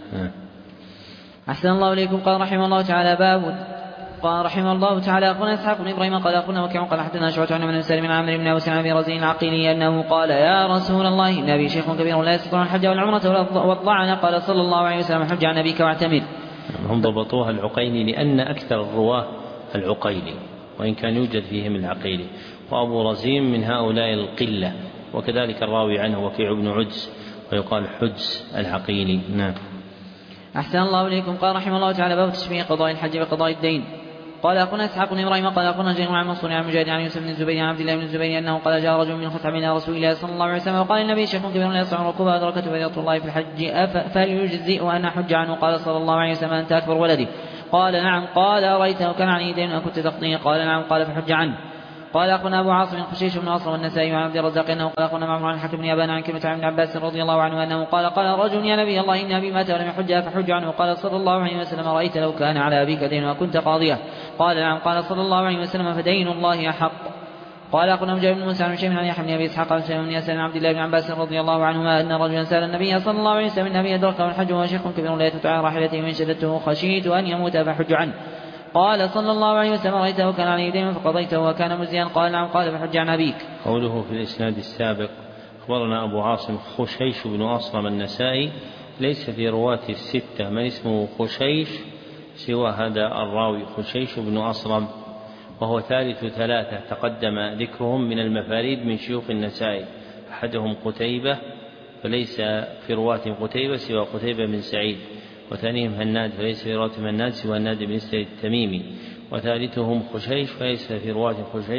أحسن الله إليكم. قال رحمه الله تعالى قال رحمه الله تعالى أخونا إسحاق بن إبراهيم قال أخونا وكيع قال حدثنا شعبة عن بن سالم بن عامر بن أوس عن أبي رزين العقيلي أنه قال يا رسول الله إن أبي شيخ كبير لا يستطيع الحج والعمرة والطعن قال صلى الله عليه وسلم حج عن أبيك واعتمر. هم ضبطوها العقيلي لأن أكثر الرواة العقيلي وإن كان يوجد فيهم العقيلي، وأبو رزين من هؤلاء القلة، وكذلك الراوي عنه وكيع بن عجز ويقال حجز العقيلي. نعم. أحسن الله إليكم. قال رحمه الله تعالى باب تشبيه قضاء الحج بقضاء الدين. قال أخونا إسحاق بن إبراهيم قال أخونا جرير عن منصور عن مجاهد عن يوسف بن الزبير عن عبد الله بن الزبير أنه قال جاء رجل من خثعم إلى رسول الله صلى الله عليه وسلم وقال النبي شيخ كبير لا يستطيع ركوبها أدركته فريضة الله في الحج فليجزئ أن أحج عنه. قال صلى الله عليه وسلم أنت أكبر ولدي. قال نعم. قال أريته كان عليه دين أكنت تقضيه؟ قال نعم. قال فحج عنه. قال أخونا أبو عاصم خشيش بن أصرم والنسائي وعن عبد الرزاق أنه قال أخونا معمر عن الحكم بن يابان عن كلمة عن ابن عباس رضي الله عنه أنه قال رجل يا نبي الله إن أبي مات ولم يحجها فحج عنه. قال صلى الله عليه وسلم رأيت لو كان على أبيك دين وكنت قاضيه؟ قال نعم. قال صلى الله عليه وسلم فدين الله أحق. قال أخونا مجاهد بن موسى عن شيء عن يحيى بن أبي إسحاق عن سليمان بن يسار عن عبد الله بن عباس رضي الله عنهما أن رجلا سأل النبي صلى الله عليه وسلم إن أبي أدركه الحج وهو شيخ كبير لا يتبع راحلته من شدته خشيت أن يموت فحج عنه. قال صلى الله عليه وسلم رأيته كان عليه دين فقضيته وكان مزيا؟ قال نعم. قال فحج عن أبيك. قوله في الإسناد السابق أخبرنا أبو عاصم خشيش بن أصرم النسائي ليس في رواة الستة من اسمه خشيش سوى هذا الراوي خشيش بن أصرم، وهو ثالث ثلاثة تقدم ذكرهم من المفاريد من شيوخ النسائي، أحدهم قتيبة فليس في رواة قتيبة سوى قتيبة بن سعيد، وثانيهم هناد فليس في رواة هناد سوى هناد بن سعيد التميمي، وثالثهم خشيش فليس في رواة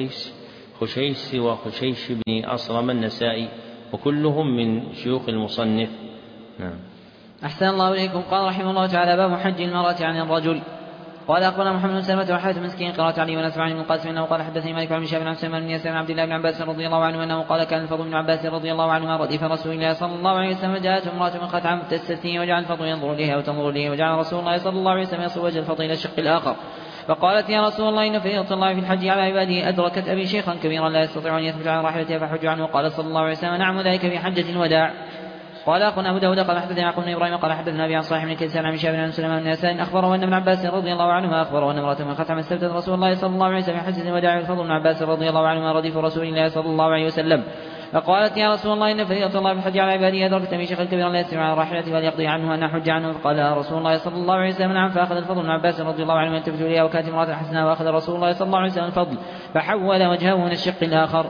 خشيش سوى خشيش بن أصرم النسائي، وكلهم من شيوخ المصنف. نعم. أحسن الله إليكم. قال رحمه الله تعالى باب حج المرأة عن الرجل. قال أخبرنا محمد بن سلمة وحاتم مسكين قراءة علي ونسمع عن ابن القاسم أنه قال حدثني مالك عن شهاب عن سلمان بن يسار عن عبد الله بن عباس رضي الله عنه أنه قال كان الفضل بن عباس رضي الله عنهما رديف رسول الله صلى الله عليه وسلم جاءته امرأة من خثعم تستفتيه وجعل الفضل ينظر إليها وتنظر إليه وجعل رسول الله صلى الله عليه وسلم يصب وجه الفضل إلى الشق الآخر، فقالت يا رسول الله إن فريضة الله في الحج على عباده أدركت أبي شيخا كبيرا لا يستطيع أن يثبت على راحلته فحج عنه. قال صلى الله عليه وسلم نعم ذلك في حجة الوداع. قال أخونا أبو داود قال حدثنا يعقوب بن إبراهيم قال حدثنا أبي عن صالح بن كيسان عن شهاب عن سليمان بن يسار أخبره أن ابن عباس رضي الله عنهما أخبره أن امرأة من خثعم استفتت رسول الله صلى الله عليه وسلم في حجة الوداع والفضل بن عباس رضي الله عنهما رديف رسول الله صلى الله عليه وسلم، فقالت يا رسول الله إن فريضة الله في الحج على عباده أدركت أبي شيخا كبيرا لا يستطيع على راحلته فليقضي عنه أن أحج عنه. فقال يا رسول الله صلى الله عليه وسلم نعم. فأخذ الفضل بن عباس رضي الله عنه يلتفت إليها وكانت امرأة حسناء، وأخذ رسول الله صلى الله عليه وسلم الفضل فحول وجهه من الشق الآخر.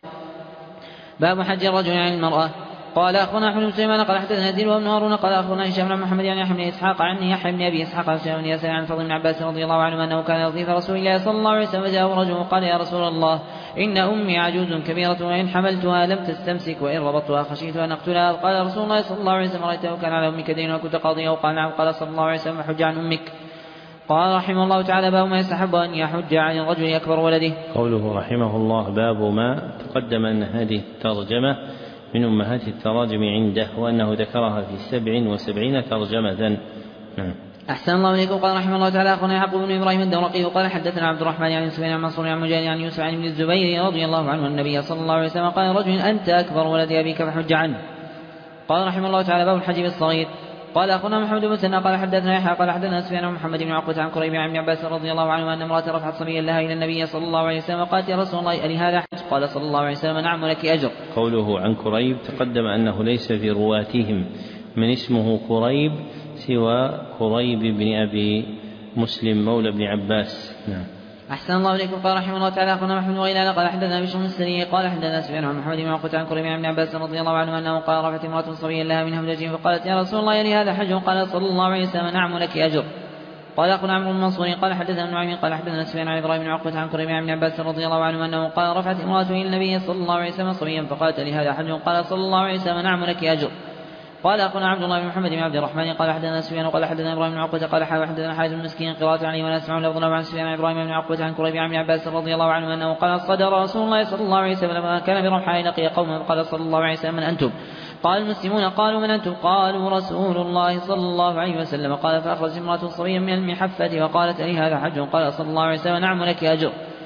باب حج الرجل عن المرأة. قال أخونا أحمد بن سليمان قال حدثنا يزيد وابن هارون قال أخونا هشام بن محمد عن يحيى بن إسحاق عن يحيى بن أبي إسحاق عن سليمان بن يسار عن الفضل بن عباس رضي الله عنه أنه كان يضيف رسول الله صلى الله عليه وسلم فجاءه رجل وقال يا رسول الله إن أمي عجوز كبيرة وإن حملتها لم تستمسك وإن ربطتها خشيت أن أقتلها. قال رسول الله صلى الله عليه وسلم رأيته كان على أمك دين وكنت قاضيه؟ وقال نعم. قال صلى الله عليه وسلم حج عن أمك. قال رحمه الله تعالى باب ما يستحب أن يحج عن الرجل أكبر ولده. قوله رحمه الله باب ما تقدم أن هذه الترجمة من أمهات التراجم عنده وأنه ذكرها في 77 ترجمة. أحسن الله إليكم. قال رحمه الله تعالى أخونا يعقوب بن إبراهيم الدورقي قال حدثنا عبد الرحمن عن سفيان عن منصور عن مجاهد عن يوسف عن ابن الزبير رضي الله عنه النبي صلى الله عليه وسلم قال رجل أنت أكبر ولد أبيك فحج عنه. قال رحمه الله تعالى باب الحج بالصغير. قال أخونا محمد بن سنة قال حدثنا يحيى قال حدثنا سفيان عن محمد بن عقبة عن كريب عن ابن عباس رضي الله عنه أن امرأة رفعت صبيا لها إلى النبي صلى الله عليه وسلم وقالت يا رسول الله ألي هذا حج؟ قال صلى الله عليه وسلم نعم ولك أجر. قوله عن كريب تقدم أنه ليس في رواتهم من اسمه كريب سوى كريب بن أبي مسلم مولى بن عباس. نعم. أحسن الله إليكم. قال رحمه الله تعالى أخونا محمد وغيلان قال حدثنا بشر السري قال حدثنا سفيان عن محمد بن عقبة عن كريم عن ابن عباس رضي الله عنه أنه قال رفعت امرأة صبيا لها من همدجه فقالت يا رسول الله ألي هذا حج؟ قال صلى الله عليه وسلم نعم ولك أجر. قال أخونا عمرو بن منصور قال حدثنا نعيم قال حدثنا سفيان عن إبراهيم بن عقبة عن كريم عن ابن عباس رضي الله عنه أنه قال رفعت امرأة إلى النبي صلى الله عليه وسلم صبيا فقالت ألي هذا حج؟ قال صلى الله عليه وسلم نعم ولك أجر. قال أخونا عبد الله بن محمد بن عبد الرحمن قال حدثنا سفيان قال حدثنا إبراهيم بن عقبة قال حدثنا حارث بن مسكين قراءة عليه ولا أسمع لفظا عن سفيان عن إبراهيم بن عقبة عن كريب عن ابن عباس رضي الله عنه أنه قال صدر رسول الله صلى الله عليه وسلم لما كان برمحاء لقي قوما قال صلى الله عليه وسلم من أنتم؟ قال المسلمون. قالوا من أنتم؟ قالوا رسول الله صلى الله عليه وسلم. قال فأخرج امرأة صبيا من المحفة وقالت ألي هذا حج؟ قال صلى الله عليه وسلم نعم لك أجر.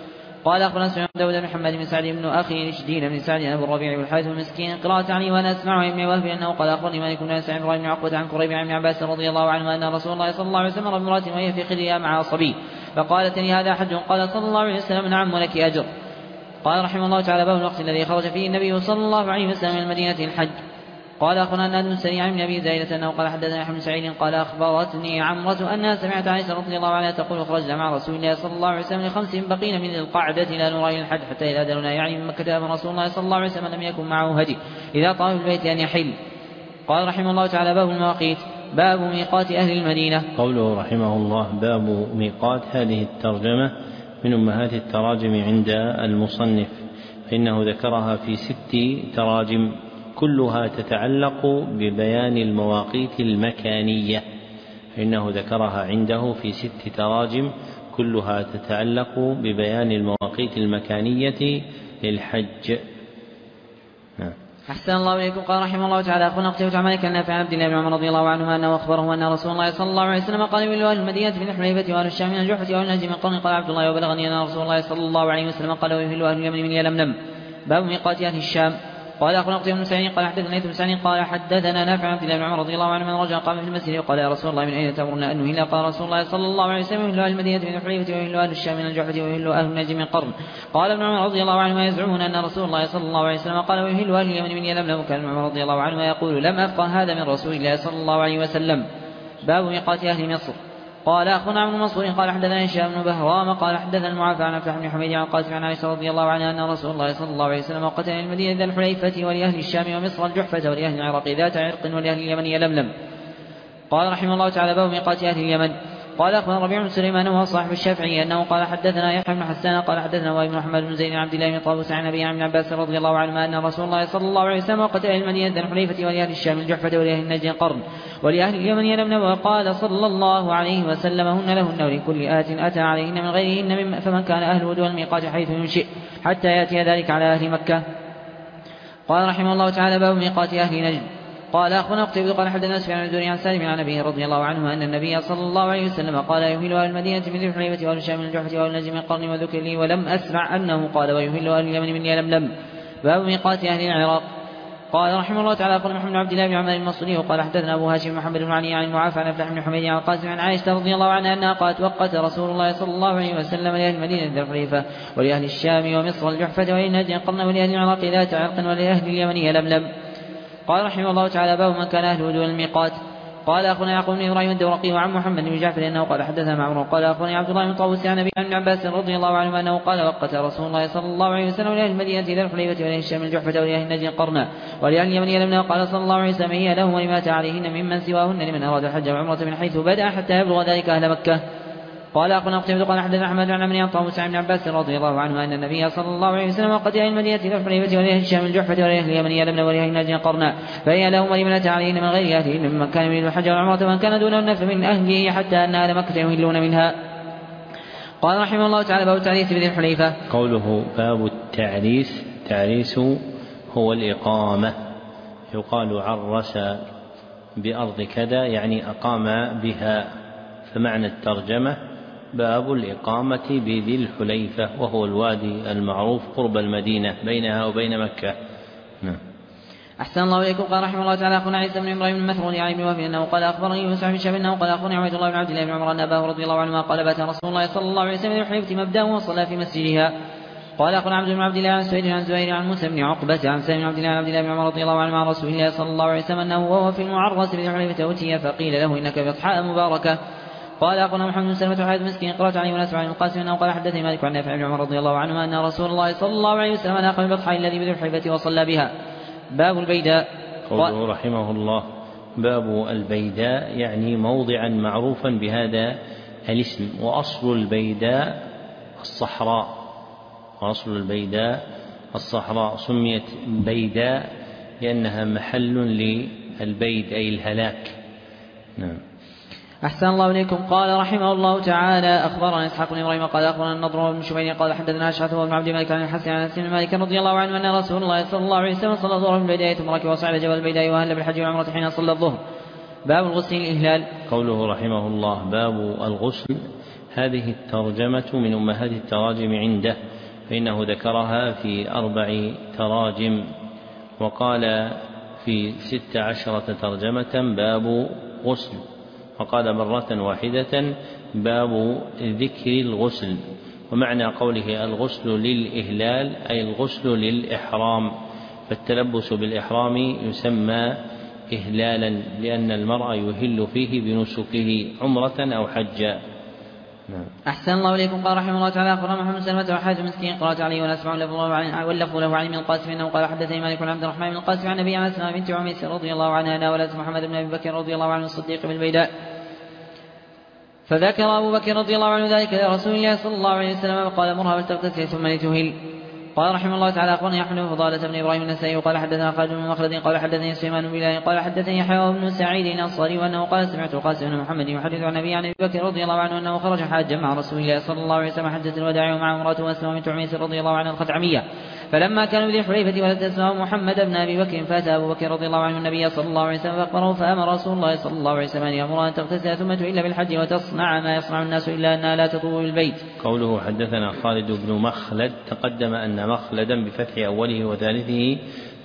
قال أخبرنا سفيان بن داود بن محمد بن سعد بن أخي شدين بن سعد أبو الربيع بن الحارث المسكين قراءة عني وأنا أسمع ابن وهب أنه قال أخبرني مالك بن سعد بن عقبة عن كريب عن ابن عباس رضي الله عنه أن رسول الله صلى الله عليه وسلم مر بامرأة وهي في خدرها مع صبي فقالت لي هذا حج؟ قال صلى الله عليه وسلم نعم ولك أجر. قال رحمه الله تعالى باب الوقت الذي خرج فيه النبي صلى الله عليه وسلم من المدينة الحج. قال أخبرنا ناد بن سريع بن أبي زايدة أنه قال حدثنا يحيى بن سعيد قال أخبرتني عمرة أنها سمعت عائشة رضي الله عنها تقول خرجنا مع رسول الله صلى الله عليه وسلم ل5 بقين من القعدة إلى نوري الحج حتى إذا دلنا يعني من مكة من رسول الله صلى الله عليه وسلم لم يكن معه هدي إذا طاف البيت أن يحل. قال رحمه الله تعالى باب المواقيت. باب ميقات أهل المدينة. قوله رحمه الله باب ميقات، هذه الترجمة من أمهات التراجم عند المصنف، فإنه ذكرها في 6 تراجم كلها تتعلق ببيان المواقيت المكانية، فإنه ذكرها عنده في 6 تراجم كلها تتعلق ببيان المواقيت المكانية للحج. أحسن الله إليكم. قال رحمه الله تعالى أخونا قتيبة عن مالك النافع عن عبد الله بن عمر رضي الله عنهما أنه أخبره أن رسول الله صلى الله عليه وسلم قال من أهل المدينة من الحليفة وأهل الشام من الجحفة وأهل النجد من قرن. قال عبد الله وبلغني أن رسول الله صلى الله عليه وسلم قال ويهل أهل اليمن من يلملم. باب ميقات أهل الشام. قال أخونا قتيبة بن سعيد قال حدثنا بن سعيد قال حدثنا نافع عن عبد الله بن عمر رضي الله عنه من رجل قام في المسجد وقال يا رسول الله من أين تأمرنا أن نهل؟ قال رسول الله صلى الله عليه وسلم يهل أهل المدينة من الحليفة ويهل أهل الشام من الجحفة ويهل أهل النجد من قرن. قال ابن عمر رضي الله عنهما يزعمون أن رسول الله صلى الله عليه وسلم قال ويهل أهل اليمن من يلملم. كان ابن عمر رضي الله عنهما يقول لم أفقه هذا من رسول الله صلى الله عليه وسلم. باب ميقات أهل مصر. قال أخونا عبد المنصور قال حدثنا هشام بن بهرام قال حدثنا المعافى عن عبد بن حميد عن قاسم عن عائشة رضي الله عنها أن رسول الله صلى الله عليه وسلم قتل المدينة ذا الحليفة ولأهل الشام ومصر الجحفة ولأهل العراق ذات عرق ولأهل اليمن يلملم. قال رحمه الله تعالى باب ميقات أهل اليمن. قال أخبرنا ربيع بن سليمان وهو صاحب الشافعي أنه قال حدثنا يحيى بن حسان قال حدثنا وابن محمد بن زيد بن عبد الله بن طاووس عن أبي عن عباس رضي الله عنهما أن رسول الله صلى الله عليه وسلم قتل المدينة ذا الحليفة ولأهل الشام الجحفة ولأهل النجد قرن ولأهل اليمن يلملم. وقال صلى الله عليه وسلم هن لهن ولكل آت أتى عليهن من غيرهن فمن كان أهله دون الميقات حيث ينشئ حتى يأتي ذلك على أهل مكة. قال رحمه الله تعالى باب ميقات أهل نجد. قال أخونا قتيبة قال حدثنا سفيان بن الزهري عن سالم عن أبيه رضي الله عنه أن النبي صلى الله عليه وسلم قال يهل أهل المدينة من ذي الحليفة وأهل الشام من الجحفة وأهل النجد من قرن وذكر لي ولم أسمع أنه قال ويهل أهل اليمن من يلملم. باب ميقات أهل العراق. قال رحمه الله تعالى قال محمد بن عبد الله بن عمر المصري وقال حدثنا أبو هاشم محمد بن علي عن المعافى عن عبد بن حميد عن قاسم عن عائشة رضي الله عنها أنها قالت وقت رسول الله صلى الله عليه وسلم لأهل المدينة ذي الحليفة ولأهل الشام ومصر الجحفة ولأهل النجد قرن ولأهل العراق ذات عرق ولأهل اليمن يلملم. قال رحمه الله تعالى باب من كان أهله دون الميقات. قال أخونا يعقوب بن إبراهيم الدورقي وعن محمد بن جعفر أنه قال حدثنا معمر قال أخونا عبد الله بن طاووس عن أبي عن عباس رضي الله عنه أنه قال وقت رسول الله صلى الله عليه وسلم لأهل المدينة ذي الحليفة ولأهل الشام الجحفة ولأهل النجد قرنا ولأهل اليمن يلمنا. قال صلى الله عليه وسلم هي لهم ولمات عليهن ممن سواهن لمن أراد الحج والعمرة من حيث بدأ حتى يبلغ ذلك أهل مكة. قال أخونا قتيبة قال حدثنا أحمد عن عمرو عن طاووس عن عباس رضي الله عنه أن النبي صلى الله عليه وسلم قد أهل المدينة ذي الحليفة ولأهل الشام الجحفة ولأهل اليمن يلمنا ولأهل النجد قرنا فهي لهم ولمن عليهن من غير أهلهن ممن كان يريد الحج والعمرة ومن كان دونهن فمن أهله حتى أن أهل مكة يهلون منها. قال رحمه الله تعالى باب التعريس بذي الحليفة. قوله باب التعريس. التعريس هو الإقامة، يقال عرس بأرض كذا يعني أقام بها، فمعنى الترجمة باب الإقامة بذي الحليفة وهو الوادي المعروف قرب المدينة بينها وبين مكة. أحسن الله إليكم. قال رحمه الله تعالى أخونا عيسى بن إبراهيم المثمون عن ابن وهب أنه قال أخبرني يونس بن شهاب أنه قال أخونا عبيد الله بن عبد الله بن عمر أن أباه رضي الله عنهما قال بات رسول الله صلى الله عليه وسلم ذي الحليفة مبدأ وصلى في مسجدها. قال أخونا عبد بن عبد الله عن سويد عن زهير عن موسى بن عقبة عن سالم بن عبد الله عن عبد الله بن عمر رضي الله عنه عن رسول الله صلى الله عليه وسلم أنه وهو في المعرس بذي الحليفة أتي فقيل له إنك بأضحاء مباركة. قال أخونا محمد بن سلمة وحيد مسكين قرأت عليه وناس عن القاسم أنه قال حدثني مالك عن نافع بن عمر رضي الله عنهما أن رسول الله صلى الله عليه وسلم ناقل البطحاء الذي بذي الحليفة وصلى بها. باب البيداء. قوله رحمه الله باب البيداء يعني موضعا معروفا بهذا الاسم، وأصل البيداء الصحراء، وأصل البيداء الصحراء سميت بيداء لأنها محل للبيد أي الهلاك. نعم. أحسن الله إليكم. قال رحمه الله تعالى أخبرنا إسحاق بن إبراهيم قال أخبرنا النضر بن شبيب قال حدثنا أشعث بن عبد الملك عن الحسن عن أنس بن مالك رضي الله عنه أن رسول الله صلى الله عليه وسلم صلى الظهر في البيداء ثم ركب وصعد جبل البيداء وأهل بالحج والعمرة حين صلى الظهر. باب الغسل الإهلال. قوله رحمه الله باب الغسل، هذه الترجمة من أمهات التراجم عنده، فإنه ذكرها في 4 تراجم، وقال في 16 ترجمة باب غسل، وقال مرة واحدة باب ذكر الغسل. ومعنى قوله الغسل للإهلال أي الغسل للإحرام، فالتلبس بالإحرام يسمى إهلالا، لأن المرء يهل فيه بنسكه عمرة أو حجا. أحسن الله إليكم. قال رحمه الله تعالى أخبرنا محمد سلمة وحاج مسكين قرأت عليه ونسمع واللفظ له عن ابن القاسم أنه قال حدثني مالك بن عبد الرحمن بن القاسم عن أبي عن أسماء بنت عميس رضي الله عنها ناولت محمد بن أبي بكر رضي الله عنه الصديق بالبيداء، فذكر أبو بكر رضي الله عنه ذلك لرسول الله صلى الله عليه وسلم فقال مرها فلتغتسل ثم لتهل. قال رحمه الله تعالى أخبرني أحمد بن فضالة بن إبراهيم النسائي قال حدثنا خالد بن مخلد قال حدثني سليمان بن بلال قال حدثني يحيى بن سعيد الأنصاري وأنه قال سمعت القاسم بن محمد يحدث عن أبي عن أبي بكر رضي الله عنه أنه خرج حاجا مع رسول الله صلى الله عليه وسلم حجة الوداع ومع امرأته أسماء بنت عميس رضي الله عنها الخثعمية، فلما كانوا بذي الحليفة ولدت أسماء محمد بن أبي بكر فأتى أبو بكر رضي الله عنه النبي صلى الله عليه وسلم فأخبره، فأمر رسول الله صلى الله عليه وسلم أن يأمرها أن تغتسل ثم تهل بالحج وتصنع ما يصنع الناس إلا أنها لا تطوف بالبيت. قوله حدثنا خالد بن مخلد تقدم أن مخلدا بفتح أوله وثالثه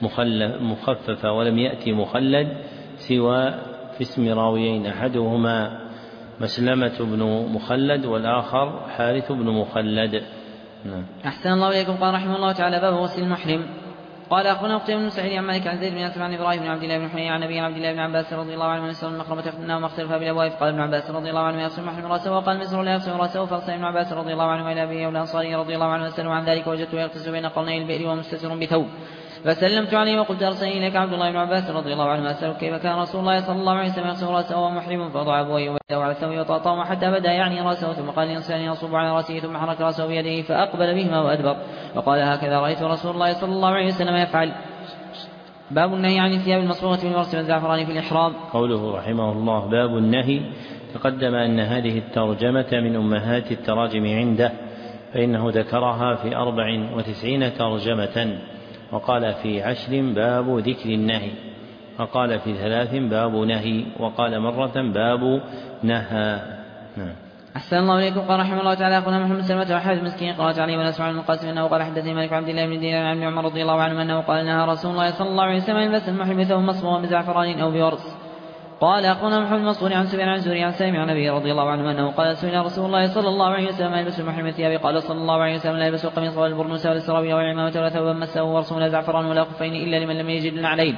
مخفف، ولم يأتي مخلد سوى في اسم راويين، أحدهما مسلمة بن مخلد والآخر حارث بن مخلد. أحسن الله إليكم. قال رحمه الله تعالى باب غسل المحرم. قال أخونا قتيبة بن سعيد عن مالك عن زيد بن أسلم عن إبراهيم بن عبد الله بن حنين عن أبي عبد الله بن عباس رضي الله عنه من يغسل المخرمة تختنا وما اختلف بالأبواب. قال ابن عباس رضي الله عنه يغسل المحرم رأسه، وقال مسر لا يغسل رأسه، فأرسل ابن عباس رضي الله عنه إلى أبي الأنصاري رضي الله عنه وسأله عن ذلك، وجدته يغتسل بين قرني البئر ومستتر بثوب، فسلمت عليه وقلت أرسلني إليك عبد الله بن عباس رضي الله عنه أسألك كيف كان رسول الله صلى الله عليه وسلم يغسل رأسه وهو محرم، فوضع أبويه ويده على ثوبه وطأطاه حتى بدأ يعني رأسه، ثم قال للإنسان يصب على رأسه، ثم حرك رأسه بيده فأقبل بهما وأدبر، وقال هكذا رأيت رسول الله صلى الله عليه وسلم يفعل. باب النهي عن الثياب المصبوغة بالورس والزعفران في الإحرام. قوله رحمه الله باب النهي، تقدم أن هذه الترجمة من أمهات التراجم عنده، فإنه ذكرها في 94 ترجمة، وقال في 10 باب ذكر النهي، وقال في 3 باب نهي، وقال مرة باب نهى. أحسن الله إليكم. قال رحمه الله تعالى أخونا محمد سلمة وحافظ المسكين قرأت عليه ونسمع عن القاسم أنه قال حدثني مالك عبد الله بن دينار عن ابن عمر رضي الله عنه أنه قال نهى رسول الله صلى الله عليه وسلم يلبس المحرم ثوب مصبوغا بزعفران أو بورس. قال أخونا محمد المنصور عن سفيان عن زهري عن سالم عن النبي رضي الله عنه أنه قال سئل رسول الله صلى الله عليه وسلم يلبس المحرم الثياب، قال صلى الله عليه وسلم لا يلبس القميص ولا البرنوس ولا السراويل ولا العمامة ولا ثوبا مسه ورس ولا زعفران ولا خفين إلا لمن لم يجد نعلين،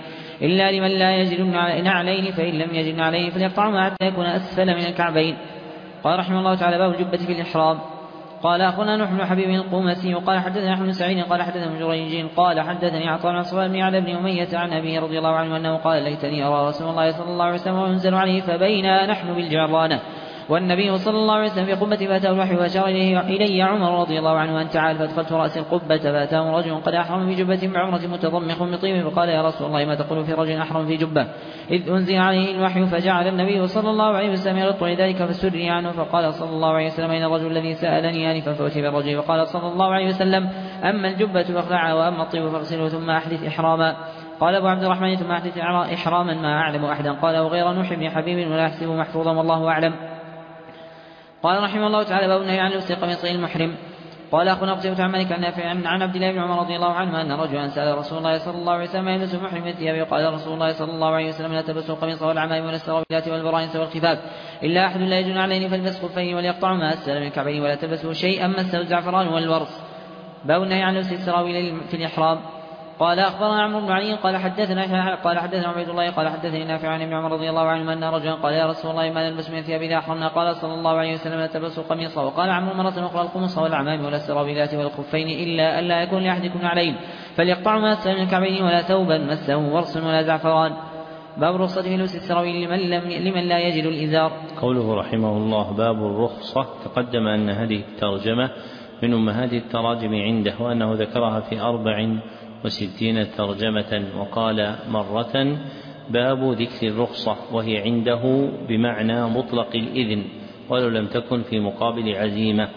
نعلين فإن لم يجد نعلين فليقطعهما حتى يكون أسفل من الكعبين. قال رحمه الله تعالى باب الجبة في الإحرام. قال أخونا نوح بن حبيب القومسي قال حدثنا أحمد بن سعيد قال حدثنا ابن جريج قال حدثني عطاء عن صفوان بن علي بن أمية عن أبيه رضي الله عنه أنه قال ليتني أرى رسول الله صلى الله عليه وسلم وينزل عليه فبينا نحن بالجعرانة والنبي صلى الله عليه وسلم في قبة فأتاه الوحي وأشار إلي عمر رضي الله عنه أن تعال، فادخلت رأس القبة فأتاه رجل قد أحرم بجبة بعمرة متضمخ بطيب، فقال يا رسول الله ما تقول في رجل أحرم في جبة؟ إذ أنزل عليه الوحي، فجعل النبي صلى الله عليه وسلم يرد لذلك فسري عنه، فقال صلى الله عليه وسلم أين الرجل الذي سألني آنفا؟ فأتي بالرجل، فقال صلى الله عليه وسلم أما الجبة فاخلعها وأما الطيب فاغسله ثم أحدث إحراما. قال أبو عبد الرحمن ثم أحدث إحراما ما أعلم أحدا قال وغير نوح بن حبيب ولا أحسبه محفوظا والله أعلم. قال رحمه الله تعالى باب النهي عن لبس قميص المحرم. قال أخونا قتيبة عن مالك عن عبد الله بن عمر رضي الله عنه أن رجلا سأل رسول الله صلى الله عليه وسلم يلبس المحرم من ثيابه، قال رسول الله صلى الله عليه وسلم لا تلبسوا القميص والعمائم ولا السراويلات والبرانس والخفاف إلا أحد لا يجن عليه فليلبس خفين وليقطع ما أسفل من الكعبين ولا تلبسوا شيئا مسه الزعفران والورس. باب النهي عن لبس السراويل في الإحرام. قال أخبرنا عمرو بن علي قال حدثنا عبيد الله قال حدثني نافع عن ابن عمر رضي الله عنه أن رجلا قال يا رسول الله ما نلبس من ثياب إذا أحرمنا؟ قال صلى الله عليه وسلم لا تلبسوا القميص. وقال عمرو مرة أخرى القمص والعمام ولا السراويلات والخفين إلا ألا يكون لأحدكم عليهم فليقطعوا ما أسفل من الكعبين ولا ثوبا مسه ورس ولا زعفران. باب الرخصة في لبس السراويل لمن لا يجد الإزار. قوله رحمه الله باب الرخصة، تقدم أن هذه الترجمة من أمهات التراجم عنده، وأنه ذكرها في 64 ترجمة، وقال مرة باب ذكر الرخصة، وهي عنده بمعنى مطلق الإذن ولو لم تكن في مقابل عزيمة.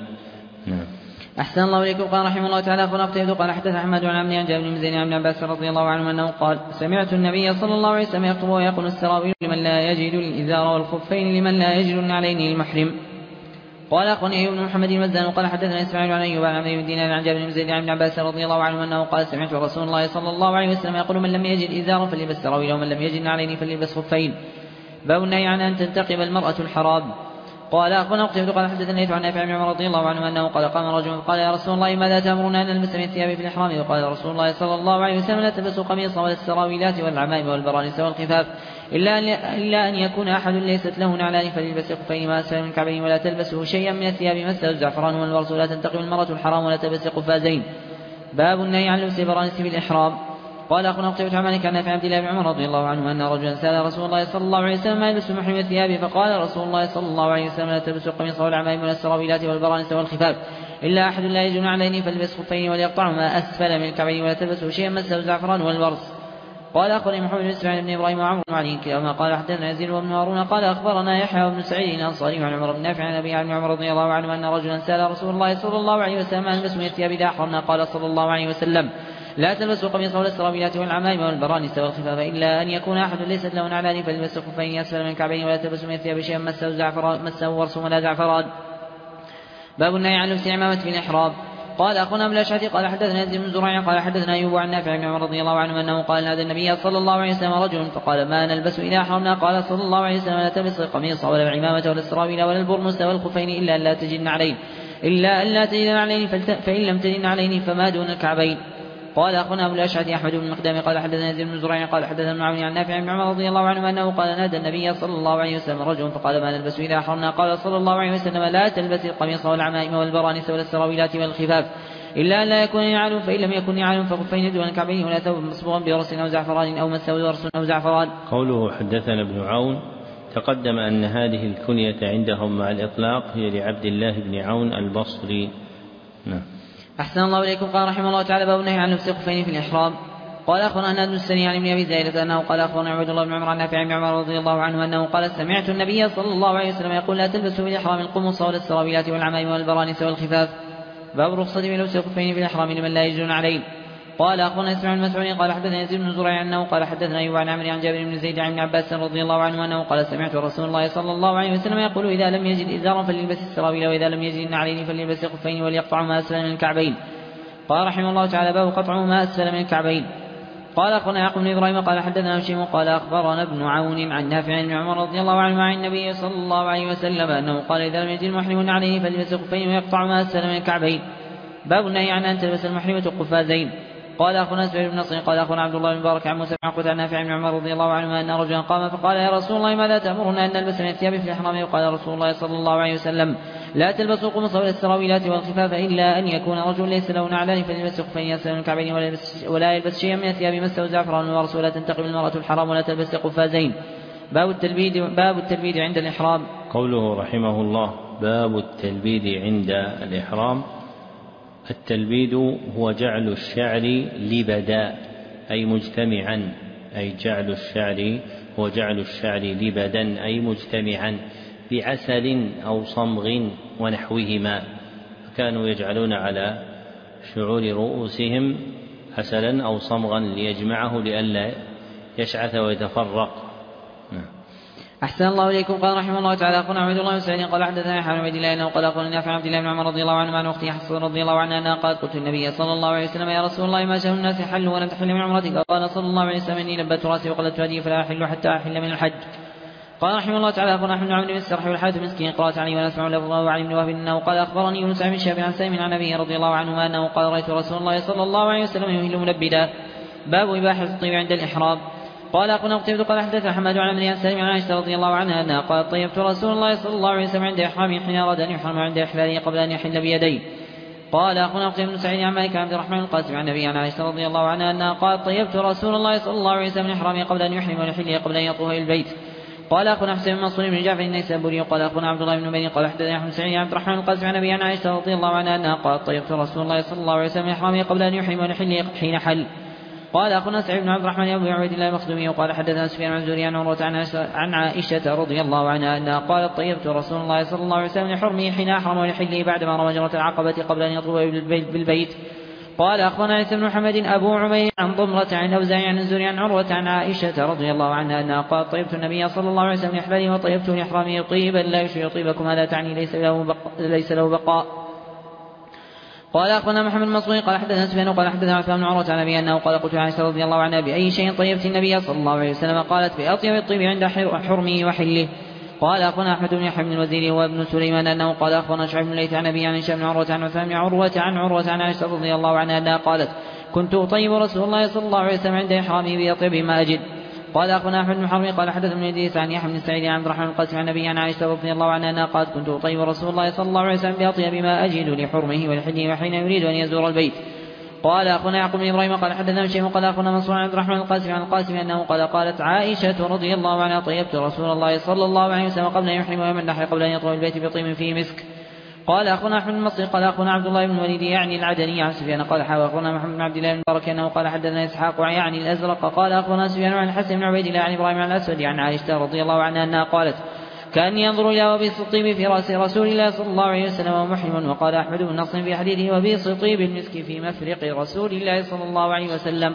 أحسن الله إليكم. قال رحمه الله تعالى أخونا قتيبة قال حدث أحمد عن عمرو عن جابر بن زيد عن عباس رضي الله عنه أنه قال سمعت النبي صلى الله عليه وسلم يخطب ويقول السراويل لمن لا يجد الإزار والخفين لمن لا يجد النعلين المحرم. قال أخبرني أيوب بن محمد المزان قال حدثنا إسماعيل عن أيوب عن عمرو بن دينار عن جابر بن زيد عن ابن عباس رضي الله عنه أنه قال سمعت رسول الله صلى الله عليه وسلم يقول من لم يجد إزارا فليلبس سراويل ومن لم يجد نعلين فليلبس خفين. باب النهي عن أن تنتقب المرأة الحراب. قال أخبرنا قتيبة قال حدثنا عن نافع بن عمر رضي الله عنه أنه قال قام رجل قال يا رسول الله ماذا تأمرنا أن نلبس من الثياب في الإحرام؟ وقال رسول الله صلى الله عليه وسلم لا تلبسوا قميص ولا السراويلات والعمائم والبرانس والخفاف إلا أن يكون أحد ليست له نعلان فليلبس خفين ما أسفل من الكعبين ولا تلبسوا شيئا من الثياب مسه الزعفران والورس ولا تنتقب المرأة الحرام ولا تلبس قفازين. باب النهي عن لبس البرانس في الإحرام. قال أخونا قتيبة عن مالك عن نافع عبد الله بن عمر رضي الله عنه أن رجلا سأل رسول الله صلى الله عليه وسلم ما يلبس المحرم من الثياب فقال رسول الله صلى الله عليه وسلم لا تلبسوا القميص والعمائم ولا السراويلات والبرانس والخفاف إلا أحد لا يجد عليه فليلبس خفين وليقطعهما أسفل من الكعبين ولا تلبسوا شيئا مسه الزعفران والورس. قال أخبرني محمد بن إسماعيل بن إبراهيم وعمرو بن علي كلاهما قال حدثنا يزيد بن هارون قال أخبرنا يحيى بن سعيد الأنصاري عن عمر بن نافع عن أبي عن عمر رضي الله عنه أن رجلا سأل رسول الله صلى الله عليه وسلم ما نلبس من الثياب إذا أحرمنا؟ قال صلى الله عليه وسلم لا تلبسوا قميص ولا السراويلات والعمائم والبرانس والخفاف إلا أن يكون أحد ليست له نعلان فليلبس خفين أسفل من الكعبين ولا تلبسوا من الثياب شيئا مسه ورس ولا زعفران. باب النهي عن لبس العمامة في الإحرام. قال أخونا أبو الأشعث قال حدثنا يزيد بن زريع قال حدثنا أيوب عن نافع بن عمر رضي الله عنه أنه قال نادى النبي صلى الله عليه وسلم رجل فقال ما نلبس إذا أحرمنا؟ قال صلى الله عليه وسلم لا تلبس القميص ولا العمامة ولا السراويل ولا البرنس والخفين إلا أن لا تجدن عليه فإن لم تجدن عليه فما دون الكعبين. قال أخونا أبو الأشعث أحمد بن مقدام قال حدثنا يزيد بن زريع قال حدثنا ابن عون عن نافع بن عمر رضي الله عنه أنه قال نادى النبي صلى الله عليه وسلم رجل فقال ما نلبس إذا أحرمنا؟ قال صلى الله عليه وسلم لا تلبس القميص والعمائم والبرانس ولا السراويلات والخفاف إلا أن لا يكون يعلم فإن لم يكن يعلم فخفين دون الكعبين ولا ثوب مصبوغا برس أو زعفران أو مسه ورس أو زعفران. قوله حدثنا ابن عون تقدم أن هذه الكنية عندهم مع الإطلاق هي لعبد الله بن عون البصري. نعم. أحسن الله إليكم. قال رحمه الله تعالى باب النهي عن لبس الخفين في الإحرام. قال أخبرنا أناد السني عن ابن أبي زائدة أنه قال أخبرنا عبد الله بن عمر عن نافع بن عمر رضي الله عنه أنه قال سمعت النبي صلى الله عليه وسلم يقول لا تلبسوا في الإحرام القمص ولا السراويلات والعمائم والبرانس والخفاف. باب الرخصة في لبس الخفين في الإحرام لمن لا يجدون عليه. قال أخبرنا إسماعيل المسعودي قال حدثنا يزيد بن زريع أنه قال حدثنا أيوب عن عمرو عن جابر بن زيد عن ابن عباس رضي الله عنه أنه قال سمعت رسول الله صلى الله عليه وسلم يقول إذا لم يجد إزارا فليلبس السراويل وإذا لم يجد نعلين فليلبس الخفين وليقطعهما أسفل من الكعبين. قال رحمه الله تعالى باب قطعهما أسفل من الكعبين. قال أخبرنا يعقوب بن إبراهيم قال حدثنا هشيم قال أخبرنا ابن عون عن نافع بن عمر رضي الله عنه عن النبي صلى الله عليه وسلم أنه قال إذا لم يجد المحرم عليه فليلبس الخفين ويقطعهما أسفل من الكعبين. باب النهي عن أن تلبس المحرمة القفازين. قال أخونا سعيد بن نصر قال أخونا عبد الله بن مبارك عن موسى بن عقبة عن نافع بن عمر رضي الله عنه أن رجلا قام فقال يا رسول الله ماذا تأمرنا أن نلبس من الثياب في الإحرام؟ وقال رسول الله صلى الله عليه وسلم لا تلبسوا القمص ولا السراويلات والخفاف إلا أن يكون رجل ليس له نعلان فليلبس خفين أسفل من الكعبين ولا يلبس شيئا من الثياب مسه زعفران والورس ولا تنتقب المرأة الحرام ولا تلبس قفازين. باب التلبيد عند الإحرام. قوله رحمه الله باب التلبيد عند الإحرام. التلبيد هو جعل الشعر لبدا أي مجتمعا جعل الشعر لبدا أي مجتمعا بعسل أو صمغ ونحوهما. كانوا يجعلون على شعور رؤوسهم عسلا أو صمغا ليجمعه لئلا يشعث ويتفرق. أحسن الله إليكم. قال رحمه الله تعالى أخونا عبد الله بن سعيد قال حدثنا يحيى بن عبد الله أنه قال أخونا نافع عبد الله بن عمر رضي الله عنه عن أخته حفصة رضي الله عنها أنها قالت قلت النبي صلى الله عليه وسلم يا رسول الله ما شأن الناس حلوا ولم تحل من عمرتك؟ قال صلى الله عليه وسلم إني لبت رأسي وقلدت هدي فلا أحل حتى أحل من الحج. قال رحمه الله تعالى أخبرنا أحمد بن عمرو بن السرح والحارث المسكين قرأت عليه ونسمع لفظه عن ابن وهب أنه قال أخبرني يونس بن شهاب عن سالم عن أبيه رضي الله عنهما أنه قال رأيت رسول الله صلى الله عليه وسلم يهل ملبدا. باب إباحة الطيب عند الإحرام. قال أخونا قتيبة قال حدثنا حماد عن عمرو عن سالم عن عائشة رضي الله عنها أنها قالت طيبت رسول الله صلى الله عليه وسلم عند إحرامه حين أراد أن يحرم عند إحلاله قبل أن يحل بيديه. قال أخونا قتيبة بن سعيد عن مالك عن عبد الرحمن القاسم عن أبي عن عائشة رضي الله عنها أنها قالت طيبت رسول الله صلى الله عليه وسلم من إحرامه قبل أن يحرم ويحله قبل أن يطوف إلى البيت. قال أخونا حسين بن منصور بن جعفر النيسابوري قال أخونا عبد الله بن نبي قال حدثنا أحمد سعيد عن عبد الرحمن القاسم عن أبي عن عائشة رضي الله عنها أنها قالت طيبت رسول الله صلى الله عليه وسلم من إحرامه قبل أن يحرم ويحله حين حل. قال أخونا سعيد بن عبد الرحمن أبو عبيد الله المخزومي وقال حدثنا سفيان عن زهري عن عروة عن عائشة رضي الله عنها أنها قالت طيبت رسول الله صلى الله عليه وسلم لحرمه حين أحرم ولحله بعدما رمى جمرة العقبة قبل أن يطوف بالبيت. قال أخبرنا عيسى بن محمد أبو عمير عن ضمرة عن أوزاعي عن الزهري عن عروة عن عائشة رضي الله عنها أنها قالت طيبت النبي صلى الله عليه وسلم إحلالي وطيبت لإحرامه طيبا لا يشبه طيبكم هذا تعني ليس له بقاء. قال أخبرنا محمد المصري قال حدثنا سفيان قال حدثنا عثمان بن عروة عن أبي أنه قال قلت عائشة رضي الله عنها بأي شيء طيبت النبي صلى الله عليه وسلم؟ قالت بأطيب الطيب عند حرمه وحله. قال أخبرنا أحمد بن يحيى بن الوزير وابن سليمان أنه قال أخبرنا شعيب بن ليث عن أبي عن هشام بن عروة عن عثمان بن عروة عن عائشة رضي الله عنها أنها قالت كنت أطيب رسول الله صلى الله عليه وسلم عند إحرامه بأطيب ما أجد. قال أخبرنا أحمد بن حرب قال حدثنا إدريس عن يحيى بن سعيد عن عبد الرحمن القاسم عن أبي عن عائشة رضي الله عنها أنها قالت كنت أطيب رسول الله صلى الله عليه وسلم بأطيب ما أجد لحرمه ولحله وحين يريد أن يزور البيت. قال أخونا يعقوب بن إبراهيم قال حدثنا هشام قال أخونا منصور عن عبد الرحمن القاسم عن القاسم أنه قالت عائشة رضي الله عنها طيبت رسول الله صلى الله عليه وسلم قبل أن يحرم ويوم النحر قبل أن يطوف البيت بطيب فيه مسك. قال أخونا أحمد المصري قال أخونا عبد الله بن الوليد يعني العدني عن سفيان قال أخونا محمد بن عبد الله بن مبارك أنه قال حدثنا إسحاق يعني الأزرق قال أخونا سفيان عن الحسن بن عبيد الله عن إبراهيم عن الأسود عن عائشة رضي الله عنها أنها قالت كان ينظر إلى وبيص الطيب في رأس رسول الله صلى الله عليه وسلم ومحرم. وقال أحمد بن نصر في حديثه وبيص طيب المسك في مفرق رسول الله صلى الله عليه وسلم.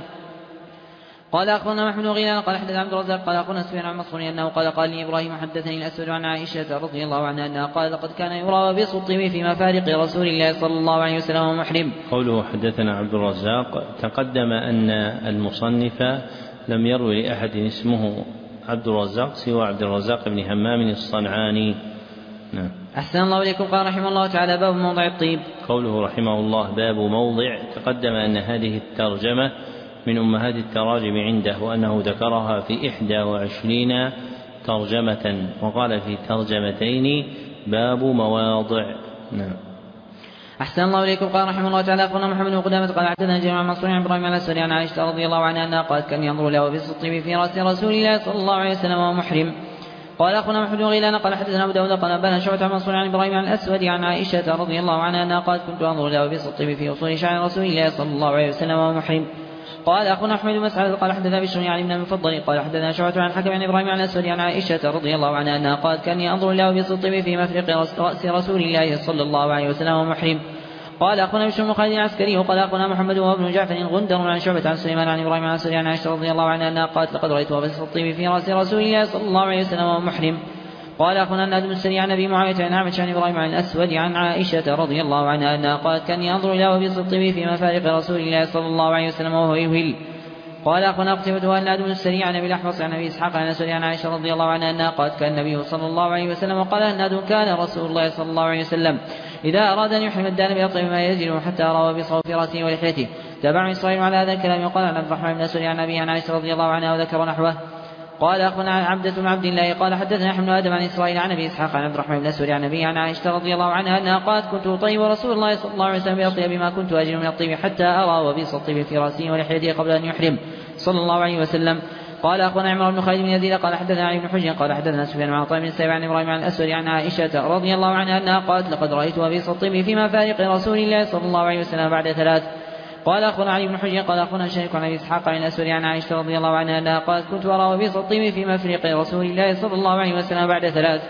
قال أخبرنا محمد غيلان قال حدث عبد الرزاق قال أخونا سفيان عن مصر أنه قال لي إبراهيم حدثني الأسود عن عائشة رضي الله عنها أنها قال لقد كان يرى وبيص الطيب في مفارق رسول الله صلى الله عليه وسلم ومحرم. قوله حدثنا عبد الرزاق تقدم أن المصنف لم يروي لأحد اسمه عبد الرزاق سوى عبد الرزاق بن همام الصنعاني. نعم. أحسن الله إليكم. قال رحمه الله تعالى باب موضع الطيب. قوله رحمه الله باب موضع تقدم أن هذه الترجمة من أمهات التراجم عنده وأنه ذكرها في 21 ترجمة وقال في ترجمتين باب مواضع. نعم. أحسن الله إليكم. قال رحمه الله تعالى أخبرنا محمد بن قدامة قال حدثنا جرير عن منصور عن إبراهيم عن الأسود عن عائشة رضي الله عنها أنها قالت كان ينظر له وبيص الطيب في رأس رسول الله صلى الله عليه وسلم ومحرم. قال أخونا محمد بن غيلان قال حدثنا أبو داود قال أنبأنا شعبة عن منصور عن إبراهيم عن الأسود عن عائشة رضي الله عنها أنها قالت كنت أنظر له وبيص الطيب في أصول شعر رسول الله صلى الله عليه وسلم ومحرم. قال أخونا أحمد بن مسعود قال حدثنا بشر يعني من المفضل قال حدثنا شعبة عن الحكم عن إبراهيم عن الأسود عن عائشة رضي الله عنها أنها قالت كان ينظر له وبيص الطيب في مفرق رأس رسول الله صلى الله عليه وسلم ومحرم. قال أخونا بشر بن خالد العسكري وقال أخونا محمد وابن جعفر غندر عن شعبة عن سليمان عن إبراهيم عن الأسود عن عائشة رضي الله عنها أنها قالت لقد رأيت وبيص الطيب في رأس رسول الله صلى الله عليه وسلم ومحرم. قال أخونا النادم السري عن أبي معاوية عن عمش عن إبراهيم عن الأسود عن عائشة رضي الله عنها أنها قالت كان ينظر إلى وبيص الطيب في مفارق رسول الله صلى الله عليه وسلم وهو يهل. قال أخونا قتيبة النادم السري عن أبي الأحوص عن أبي إسحاق عن الأسود عن عائشة رضي الله عنها أنها قالت كان النبي صلى الله عليه وسلم وقال النادم كان رسول الله صلى الله عليه وسلم إذا أراد أن يحرم الدان بأطيب ما يزل حتى أرى وبيصه في رأسه ولحيته. تابع إسرائيل على هذا الكلام يقال عن عبد الرحمن بن الأسود عن أبي عن عائشة رضي الله عنها وذكر نحوه. قال أخونا عبدة بن عبد الله قال حدثنا أحمد آدم عن إسرائيل عن أبي إسحاق عن عبد الرحمن بن الأسود عن أبي عن عائشة رضي الله عنها أنها قالت كنت أطيب رسول الله صلى الله عليه وسلم بأطيب ما كنت أجد من الطيب حتى أرى وبيص الطيب في رأسه ولحيته قبل أن يحرم صلى الله عليه وسلم. قال أخونا عمران بن خالد بن يزيد قال حدثنا علي بن حجر قال حدثنا سفيان عن عطاء بن السائب عن إبراهيم عن الأسود عن عائشة رضي الله عنها أنها قالت لقد رأيت وبيص الطيب في مفارق رسول الله صلى الله عليه وسلم بعد 3. قال أخونا علي بن حجر قال أخونا شريك عن أبي إسحاق عن الأسود عن عائشة رضي الله عنها أنها قالت كنت أرى وبيص الطيب في مفرق رسول الله صلى الله عليه وسلم بعد 3.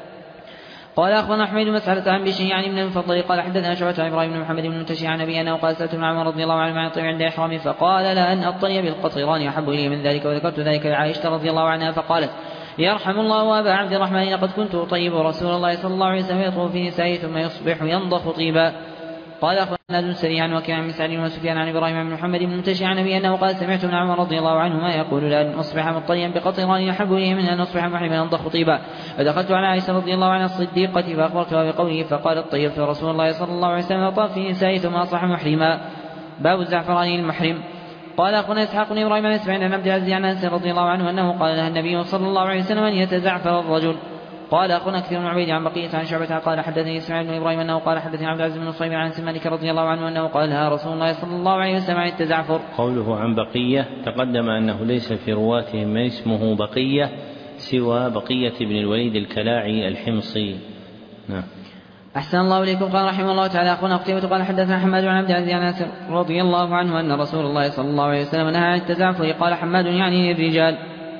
قال أخونا أحمد بن مسعود عن بشر يعني من المفضل قال حدثنا شعبة عن إبراهيم بن محمد بن المنتشي عن أبي أنه قال سألت ابن عمر رضي الله عنه عن الطيب عند إحرامه فقال لا أن الطيب بالقطران أحب إلي من ذلك. وذكرت ذلك لعائشة رضي الله عنها فقالت يرحم الله أبا عبد الرحمن لقد كنت أطيب رسول الله صلى الله عليه وسلم يطوف في نسائه ثم يصبح ينضخ طيبا. قال أخونا نادم سريعا وكيع عن مسعود وسفيان عن إبراهيم بن محمد بن المنتشي عن أبي أنه قال سمعت ابن عمر رضي الله عنهما يقول لأن أصبح مطليا بقطران أحب إليه من أن أصبح محرما ينضخ طيبا. فدخلت على عائشة رضي الله عنها الصديقة فأخبرتها بقوله فقالت طيبت رسول الله صلى الله عليه وسلم وطاف في نسائه ثم أصبح محرما. باب الزعفران المحرم. قال أخونا إسحاق بن إبراهيم عن إسماعيل عن عبد العزيز عن أنس رضي الله عنه أنه قال لها النبي صلى الله عليه وسلم أن يتزعفر الرجل. قال أخونا كثير بن عبيد عن بقية عن شعبة قال حدثني إسماعيل بن إبراهيم أنه قال حدثني عبد العزيز بن صيب عن سمالك رضي الله عنه أنه قال لها رسول الله صلى الله عليه وسلم عن التزعفر. قوله عن بقية تقدم أنه ليس في رواتهم من اسمه بقية سوى بقية بن الوليد الكلاعي الحمصي. نعم. أحسن الله إليكم. قال رحمه الله تعالى أخونا قتيبة قال حدثنا حماد عن عبد العزيز عن أنس رضي الله عنه أن رسول الله صلى الله عليه وسلم نهى عن التزعفر. قال حماد يعني الرجال.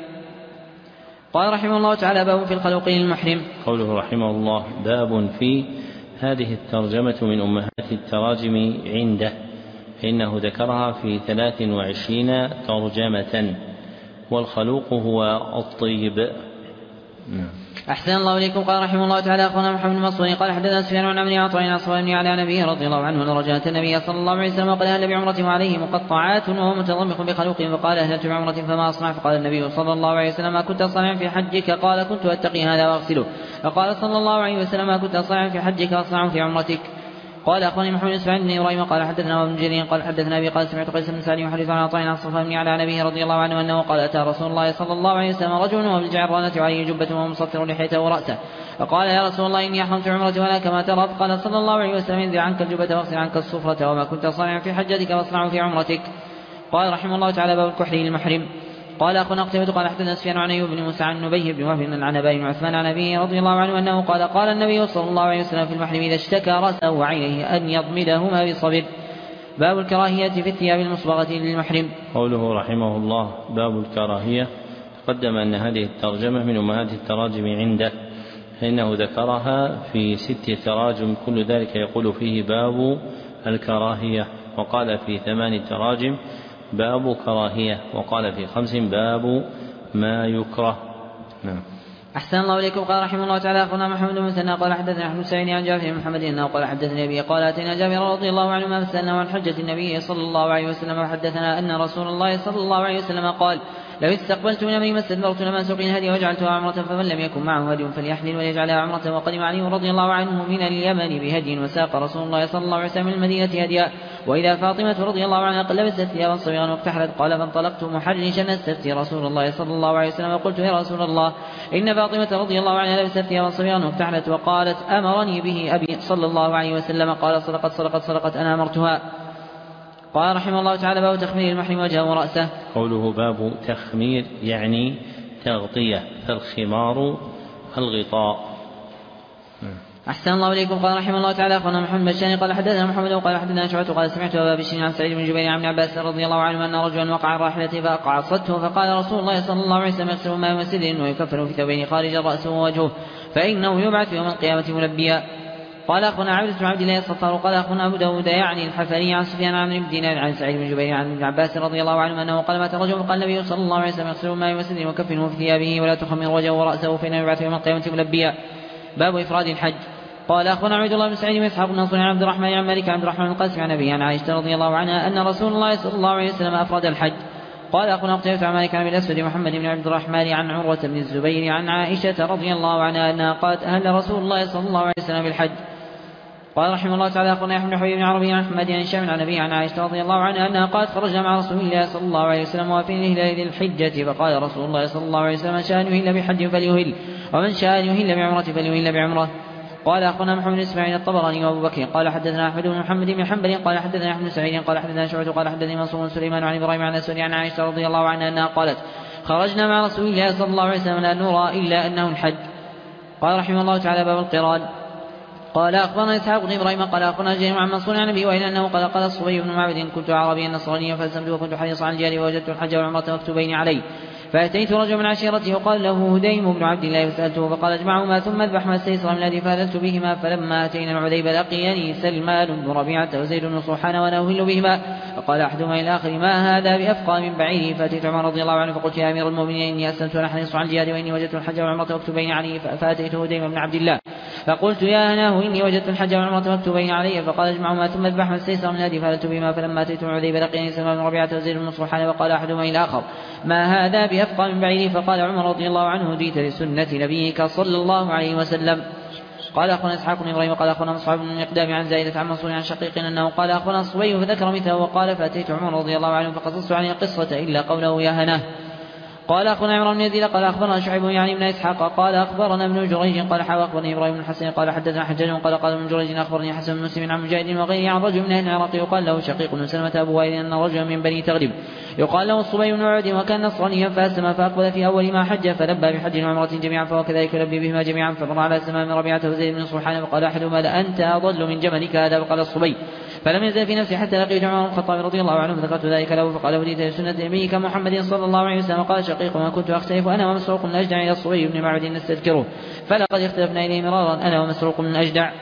قال رحمه الله تعالى باب في الخلوق للمحرم. قوله رحمه الله باب في هذه الترجمة من أمهات التراجم عنده فإنه ذكرها في 23 ترجمة، والخلوق هو الطيب. أحسن الله إليكم. قال رحمه الله تعالى أخونا محمد بن مسعود قال حدثنا سفيان عن عمرو عطاء عن صهيب بن علي نبي رضي الله عنه أن رجعت النبي صلى الله عليه وسلم وقال أهل بعمرة وعليه مقطعات وهو متضمخ بخلوق، فقال أهلت بعمرة فما أصنع؟ فقال النبي صلى الله عليه وسلم ما كنت أصنع في حجك؟ قال كنت أتقي هذا وأغسله. فقال صلى الله عليه وسلم ما كنت أصنع في حجك أصنع في عمرتك. قال أخواني محمد اسماعيل بن إبراهيم قال حدثنا ابن جرير قال حدثنا أبي قال سمعت قيس بن سعد يحدث عن عطاء عن صهيب بن علي نبي رضي الله عنه أنه قال أتى رسول الله صلى الله عليه وسلم رجل وبالجعرانة عليه جبة ومصفر لحيته ورأسه، فقال يا رسول الله إني أحرمت عمرتي ولا كما ترى. فقال صلى الله عليه وسلم انزع عنك الجبة واغسل عنك الصفرة، وما كنت صانعا في حجتك فاصنعه في عمرتك. قال رحمه الله تعالى باب الكحل للمحرم. قال أخونا قتيبة قال حدثنا سفيان عن أيوب بن موسى عن نبيه بن وهب عن أبي بن عثمان عن أبيه رضي الله عنه أنه قال قال النبي صلى الله عليه وسلم في المحرم إذا اشتكى رأسه وعينيه أن يضمدهما بصبر. باب الكراهية في الثياب المصبغة للمحرم. قوله رحمه الله باب الكراهية، تقدم أن هذه الترجمة من أمهات التراجم عنده، فإنه ذكرها في 6 تراجم كل ذلك يقول فيه باب الكراهية، وقال في 8 تراجم باب كراهية، وقال في 5 باب ما يكره. أحسن الله إليكم. قال رحمه الله تعالى أخونا محمد بن مثنى قال حدثنا أحمد سعيد عن جابر بن محمد أنه قال حدثني أبي قال أتينا جابر رضي الله عنه ما فسألناه عن حجة النبي صلى الله عليه وسلم، وحدثنا أن رسول الله صلى الله عليه وسلم قال لو استقبلت من أمري ما استدبرت لما سوق الهدي وجعلتها عمرة، فمن لم يكن معه هدي فليحلل وليجعلها عمرة. وقدم علي رضي الله عنه من اليمن بهدي، وساق رسول الله صلى الله عليه وسلم من المدينة هديا، وإذا فاطمة رضي الله عنها قد لبست ثيابا صبيغا واكتحلت. قال فانطلقت محرشا استفتي رسول الله صلى الله عليه وسلم، وقلت يا رسول الله إن فاطمة رضي الله عنها لبست ثيابا صبيغا واكتحلت، وقالت أمرني به أبي صلى الله عليه وسلم. قال صدقت أنا أمرتها. قال رحمه الله تعالى باب تخمير المحرم وجهه ورأسه. قوله باب تخمير يعني تغطية، فالخمار الغطاء. أحسن الله إليكم. قال رحمه الله تعالى أخونا محمد بن قال حدثنا محمد وقال حدثنا شعبة قال سمعت أبا بشر عن سعيد بن جبير عن ابن عباس رضي الله عنه أن رجلا وقع عن راحلته فأقعصته، فقال رسول الله صلى الله عليه وسلم يغسل ماء وسدر ويكفن في ثوبين خارج رأسه ووجهه، فإنه يبعث يوم القيامة ملبيا. قال أخونا عبد بن عبد الله الصفار قال أخونا أبو داود يعني الحفري عن سفيان عن ابن دينار عن سعيد بن جبير عن ابن عباس رضي الله عنه أنه قال مات رجل قال النبي صلى الله عليه وسلم يغسل ماء وسدر وكفنه في ثيابه ولا تخمر وجهه ورأسه، فإنه يبعث يوم القيامة ملبيا. باب إفراد الحج. قال أخونا عبد الله بن سعيد وإسحاق بن نصر عن عبد الرحمن عن مالك عبد الرحمن القاسم عن أبيه عن عائشة رضي الله عنها أن رسول الله صلى الله عليه وسلم أفرد الحج. قال أخونا قتيبة عن مالك عن الأسود محمد بن عبد الرحمن عن عروة بن الزبير عن عائشة رضي الله عنها أنها قالت أهل رسول الله صلى الله عليه وسلم بالحج. قال رحمه الله تعالى أخونا يحيى بن حبيب بن عربي عن محمد عن هشام عن أبيه عن عائشة رضي الله عنها أنها قالت خرجنا مع رسول الله صلى الله عليه وسلم وفي ذي الحجة، فقال رسول الله صلى الله عليه وسلم من شاء أن يهل بحج فليهل، ومن شاء أن يهل بعمرة فليهل بعمرة. قال أخونا محمد بن إسماعيل الطبراني وأبو بكر قال حدثنا أحمد بن محمد بن حنبل قال حدثنا أحمد بن سعيد قال حدثنا شعبة قال حدثني منصور سليمان عن إبراهيم عن أسود عن عائشة رضي الله عنها أنها قالت خرجنا مع رسول الله صلى الله عليه وسلم لا نرى إلا أنه الحج. قال رحمه الله تعالى باب القران. قال أخبرنا إسحاق بن إبراهيم قال أخبرنا جرير عن منصور عن أبي وإلى أنه قال الصبي بن معبد كنت عربيا نصرانيا فأسلمت وكنت حريصا على الجهاد ووجدت الحج والعمرة مكتوبين علي، فأتيت رجل من عشيرته وقال له هديم بن عبد الله فسألته فقال اجمعهما ثم اذبح ما استيسر من الذي فأذلت بهما. فلما أتينا العذيبة لقيني سلمان بن ربيعة وزيد بن صوحان وأنا أهل بهما، فقال أحدهما إلى آخر ما هذا بأفقى من بعيره. فأتيت عمر رضي الله عنه فقلت يا أمير المؤمنين إني أسلمت وأنا حريص على الجهاد وإني وجدت الحج والعمرة مكتوبين علي. فأتيت هديم بن عبد الله فقلت يا هناه إني وجدت الحج والعمرة مكتوبين علي، فقال اجمعهما ثم اذبح ما استيسر من الذي فأذلت بهما. فلما أتيت العذيبة لقيني سلمان بن ربيعة وزيد بن صوحان وقال أحدهما إلى آخر ما هذا بأفقى من بعيره. فقال عمر رضي الله عنه هديت لسنة نبيك صلى الله عليه وسلم. قال أخونا إسحاق بن إبراهيم قال أخونا مصعب بن المقدام عن زائدة عن منصور عن شقيق أنه قال أخونا الصبي فذكر مثله وقال فأتيت عمر رضي الله عنه فقصصت عن القصة إلا قوله يا هناه. قال أخونا عمران بن يزيد قال أخبرنا شعيب يعني ابن إسحاق قال أخبرنا ابن جريج قال أخبرني إبراهيم بن الحسن قال حدثنا حجاج قال ابن جريج أخبرني حسن بن مسلم عن مجاهد وغيره عن رجل من أهل العراق يقال له شقيق بن سلمة أبو وائل أن رجلا من بني تغلب يقال له الصبي بن عبد وكان نصرانيا فأسلم فأقبل في أول ما حج فلبى بحج وعمرة جميعا فهو كذلك يلبي بهما جميعا. فمر على سلمان بن ربيعة وزيد بن صوحان فقال أحدهما لأنت أضل من جملك هذا. فقال الصبي فلم يزل في نفسي حتى لقيت عمر بن الخطاب رضي الله عنه فذكرت ذلك له. فقال هديت لسنة نبيك محمد صلى الله عليه وسلم. قال شقيق ما كنت أختلف أنا ومسروق الأجدع إلى الصبي بن معبد نستذكره فلقد اختلفنا إليه مرارا أنا ومسروق الأجدع.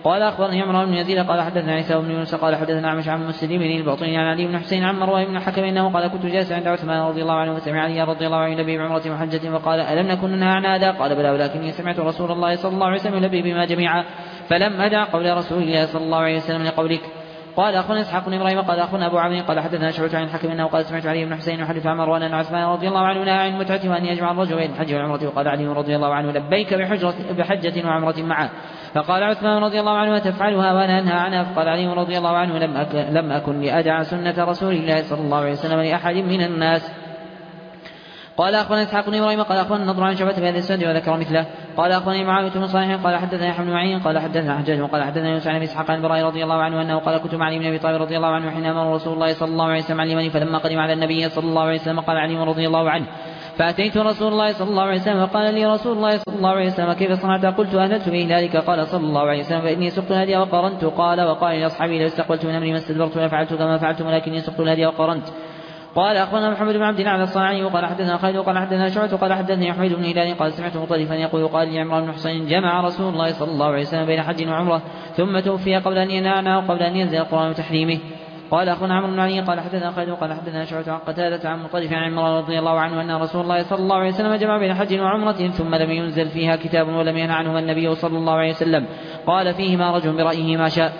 قال أخبرني عمران بن يزيد قال حدثنا عيسى بن يونس قال حدثنا أعمش عن مسلم الباطني عن علي بن حسين عن مروان بن الحكم إنه قال كنت جالسا عند عثمان رضي الله عنه وسمع علي رضي الله عنه يلبي بعمرة وحجة فقال ألم نكن ننهى عن هذا؟ قال بلى ولكني سمعت رسول الله صلى الله عليه وسلم يلبي بما جميعا فلم أدع قول رسول الله صلى الله عليه وسلم لقولك. قال أخونا إسحاق بن إبراهيم قال أخونا أبو عمرو قال حدثنا شعبة عن الحكم إنه قال سمعت علي بن حسين يحدث عن مروان أن عثمان رضي الله عنه نهى عن المتعة وأن يجمع الرجل بين الحج والعمرة وقال علي رضي الله عنه لبيك بحجة وعمرة معه فقال عثمان رضي الله عنه تفعلها وأنا أنهى عنها فقال علي رضي الله عنه لم أكن لأدع سنة رسول الله صلى الله عليه وسلم لأحد من الناس. قال أخونا إسحاق بن إبراهيم قال أخونا النضر عن شعبة بهذا السند وذكر مثله. قال أخونا معاوية بن صالح قال حدثنا يحيى بن معين قال حدثنا حجاج وقال حدثنا يونس عن أبي إسحاق عن البراء رضي الله عنه أنه قال كنت مع علي بن أبي طالب رضي الله عنه حين أمر رسول الله صلى الله عليه وسلم عن اليمن فلما قدم على النبي صلى الله عليه وسلم قال علي رضي الله عنه فأتيت رسول الله صلى الله عليه وسلم وقال لي رسول الله صلى الله عليه وسلم كيف صنعت؟ قلت أهللت بإهلالك. قال صلى الله عليه وسلم فإني سقت الهدي وقرنت. قال وقال لأصحابي لو استقبلت من أمري ما استدبرت لفعلت كما فعلت ولكني سقت الهدي وقرنت. قال أخونا محمد بن عبد الله الصنعاني وقال حدثنا خالد وقال حدثنا شعبة وقال حدثني حميد بن هلال قال سمعت مطرفا يقول قال لي عمران بن حسين جمع رسول الله صلى الله عليه وسلم بين حج وعمرة ثم توفي قبل أن ينعنى وقبل أن ينزل القرآن وتحريمه. قال أخونا عمرو بن علي قال حدثنا خالد وقال حدثنا شعبة عن قتادة عن مطرف عن عمران رضي الله عنه أن رسول الله صلى الله عليه وسلم جمع بين حج وعمرة ثم لم ينزل فيها كتاب ولم ينه عنهما النبي صلى الله عليه وسلم قال فيهما رجل برأيه ما شاء.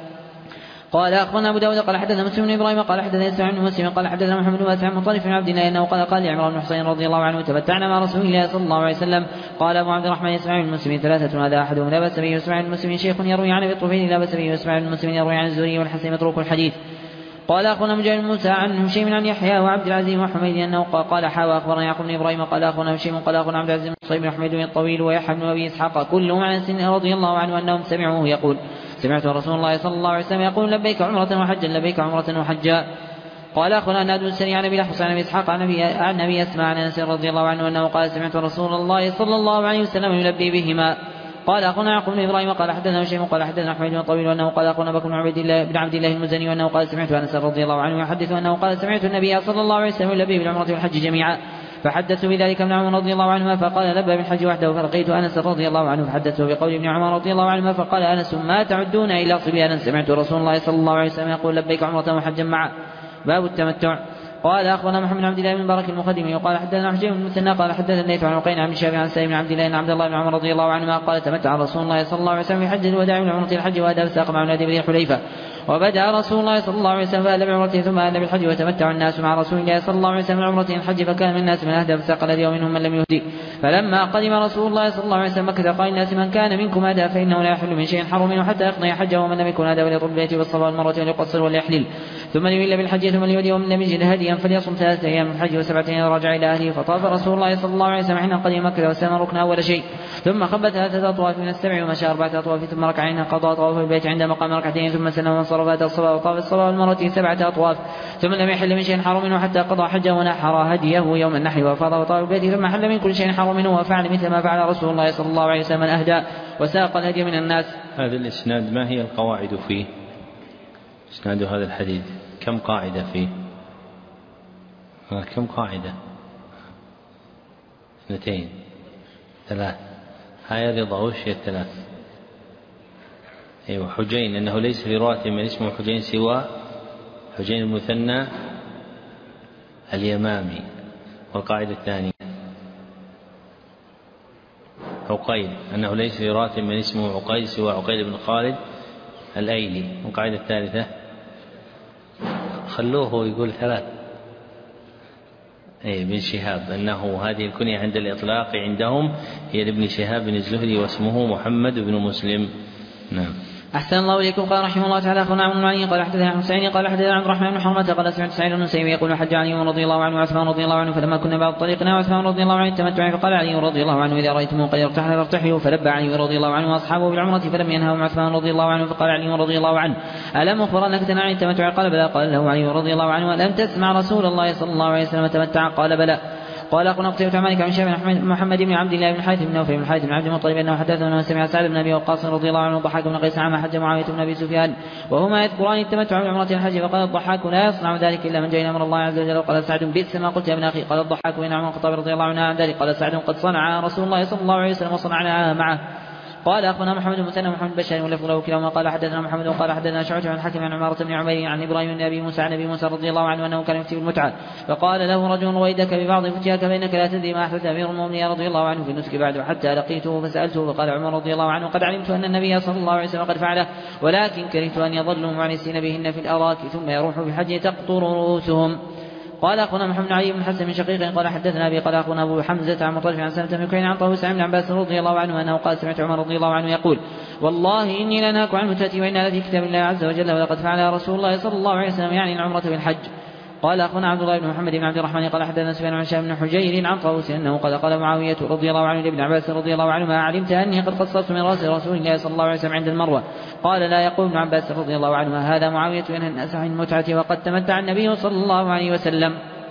قال أخونا أبو داود قال حدثنا مسلم بن إبراهيم قال حدثنا إسماعيل بن مسلم قال حدثنا محمد بن واسع عن مطرف بن عبد الله أنه قال لعمران بن حسين رضي الله عنه تمتعنا مع رسول الله صلى الله عليه وسلم. قال أبو عبد الرحمن إسماعيل بن مسلم ثلاثة هذا أحدهم لا بأس به إسماعيل بن مسلم شيخ يروي عن أبي الطفيل لا بأس به إسماعيل بن مسلم يروي عن الزهري والحسن متروك الحديث. قال أخونا مجاهد موسى عن هشيم عن يحيى وعبد العزيز وحميد أنه قال حاوى أخبرنا يعقوب بن إبراهيم قال أخونا هشيم قال أخونا عبد العزيز بن صيب بن حميد الطويل ويحيى بن أبي إسحاق كلهم عن سن رضي الله عنه أنهم سمعوه يقول سمعت رسول الله صلى الله عليه وسلم يقول لبيك عمرة وحجا لبيك عمرة وحجا. قال أخونا ناد السري عن أبي الأحوص عن أبي إسحاق عن أبي أسماء عن أنس رضي الله عنه أنه قال سمعت رسول الله صلى الله عليه وسلم يلبي بهما. قال أخونا يعقوب بن إبراهيم قال حدثنا هشيم قال حدثنا حميد بن طويل وأنه قال أخونا بكر بن عبد الله المزني وأنه قال سمعت أنس رضي الله عنه يحدث أنه قال سمعت النبي صلى الله عليه وسلم يلبي بالعمرة والحج جميعا فحدثت بذلك ابن عمر رضي الله عنهما فقال لبى بالحج وحده فرقيت أنس رضي الله عنه فحدثته بقول ابن عمر رضي الله عنهما فقال أنس ما تعدون إلا صبيانا سمعت رسول الله صلى الله عليه وسلم يقول لبيك عمرة وحجا معا. باب التمتع. قال أخبرنا محمد بن عبد الله بن مبارك المقدمي وقال حدثنا حجين بن المثنى قال حدثنا الليث عن عقيل عن شافعي عن سالم بن عبد الله بن عبد الله بن عمر رضي الله عنهما قال تمتع رسول الله صلى الله عليه وسلم في حج الوداع من عمرة الحج وأدى ساق مع نادي بن حليفة وبدأ رسول الله صلى الله عليه وسلم فأهل بعمرته ثم أهل بالحج وتمتع الناس مع رسول الله صلى الله عليه وسلم عمرة الحج فكان من الناس من أهدى فساق الهدي ومنهم من لم يهدي. فلما قدم رسول الله صلى الله عليه وسلم مكة قال الناس من كان منكم أهدى فإنه لا يحل من شيء حرم منه حتى يقضي حجه ومن لم يكن أهدى وليطل بالبيت والصفا والمروة وليقصر وليحلل ثم ليهل بالحج ثم ليهدي ومن لم يجد هديا فليصم 3 أيام من الحج و7 أيام رجع إلى أهله. فطاف رسول الله صلى الله عليه وسلم حين قدم مكة وسلم ركن أول شيء ثم خب 3 أطواف من السبع ومشى 4 أطواف ثم ركعين قضى طواف البيت عند مقام ركعتين ثم سلم وانصرف أتى الصفا وطاف الصفا والمروة 7 أطواف ثم لم يحل من شيء حرم منه حتى قضى حجه ونحر هديه يوم النحر وأفاض وطاف البيت ثم حل من كل شيء حرم منه وفعل مثل ما فعل رسول الله صلى الله عليه وسلم أهدى وساق الهدي من الناس. هذا الإسناد ما هي القواعد فيه؟ إسناد هذا الحديث كم قاعدة فيه؟ كم قاعدة؟ 2 3 هاي رضا وش هي 3؟ أيوة حجين أنه ليس لرواة من اسمه حجين سوى حجين المثنى اليمامي. والقاعدة الثانية عقيل أنه ليس لرواة من اسمه عقيل سوى عقيل بن خالد الأيلي. والقاعدة الثالثة خلوه يقول 3 بن شهاب أنه هذه الكنية عند الإطلاق عندهم هي لابن شهاب الزهري واسمه محمد بن مسلم. نعم. أحسن الله إليكم. قال رحمه الله تعالى أخونا عمرو بن علي قال حدثنا عن حسين قال حدثنا عبد الرحمن بن حرمة قال سمعت سعيد بن مسيب يقول حج علي رضي الله عنه وعثمان رضي الله عنه فلما كنا بعد طريقنا وعثمان رضي الله عنه التمتع فقال علي رضي الله عنه إذا رأيتموه قد ارتحل فارتحلوا فلبى علي رضي الله عنه وأصحابه بالعمرة فلم ينههم عثمان رضي الله عنه فقال علي رضي الله عنه ألم أخبر أنك تنهى عن التمتع؟ قال بلى. قال له علي رضي الله عنه ألم تسمع رسول الله صلى الله عليه وسلم تمتع؟ قال بلى. قال أخونا قتيبة عن مالك عن شافعي محمد بن عبد الله بن حارث بن نوفل بن حارث بن عبد المطلب أنه حدثه أنه سمع سعد بن أبي وقاص رضي الله عنه الضحاك بن قيس عما حج معاوية بن أبي سفيان وهما يذكران التمتع بعمرة الحج فقال الضحاك لا يصنع ذلك إلا من جاء أمر الله عز وجل. قال سعد بئس ما قلت يا ابن أخي. قال الضحاك بن عمر الخطاب رضي الله عنه عن ذلك. قال سعد قد صنع رسول الله صلى الله عليه وسلم وصنعنا معه. قال أخبرنا محمد بن مثنى ومحمد بن بشار واللفظ له كلاهما قال حدثنا محمد وقال حدثنا شعبة عن حكيم عن عمارة بن عمير عن إبراهيم بن أبي موسى عن أبي موسى رضي الله عنه أنه كان يفتي بالمتعة فقال له رجل رويدك ببعض فتياك فإنك لا تدري ما أحدث أمير المؤمنين رضي الله عنه في النسك بعد حتى لقيته فسألته فقال عمر رضي الله عنه قد علمت أن النبي صلى الله عليه وسلم قد فعله ولكن كرهت أن يظلوا معنسين بهن في الأراك ثم يروحوا بحج تقطر رؤوسهم. قال أخونا محمد علي بن حسن من شقيق قال حدثنا أبي قال أخونا أبو حمزة عن مطرف عن سلمة بن كعب عن طاووس عن ابن عباس رضي الله عنه أنه قال سمعت عمر رضي الله عنه يقول والله إني لنهاك عن المتأتي وإنها لفي كتاب الله عز وجل ولقد فعل رسول الله صلى الله عليه وسلم يعني العمرة بالحج. قال أخونا عبد الله بن محمد بن عبد الرحمن قال حدثنا سفيان عن هشام بن حجير عن طاووس أنه قال معاوية رضي الله عنه لابن عباس رضي الله عنه ما علمت أني قد قصرت من رأس رسول الله صلى الله عليه وسلم عند المروة. قال لا يقول ابن عباس رضي الله عنه هذا معاوية ينهى الناس عن المتعة وقد تمتع النبي صلى الله عليه وسلم.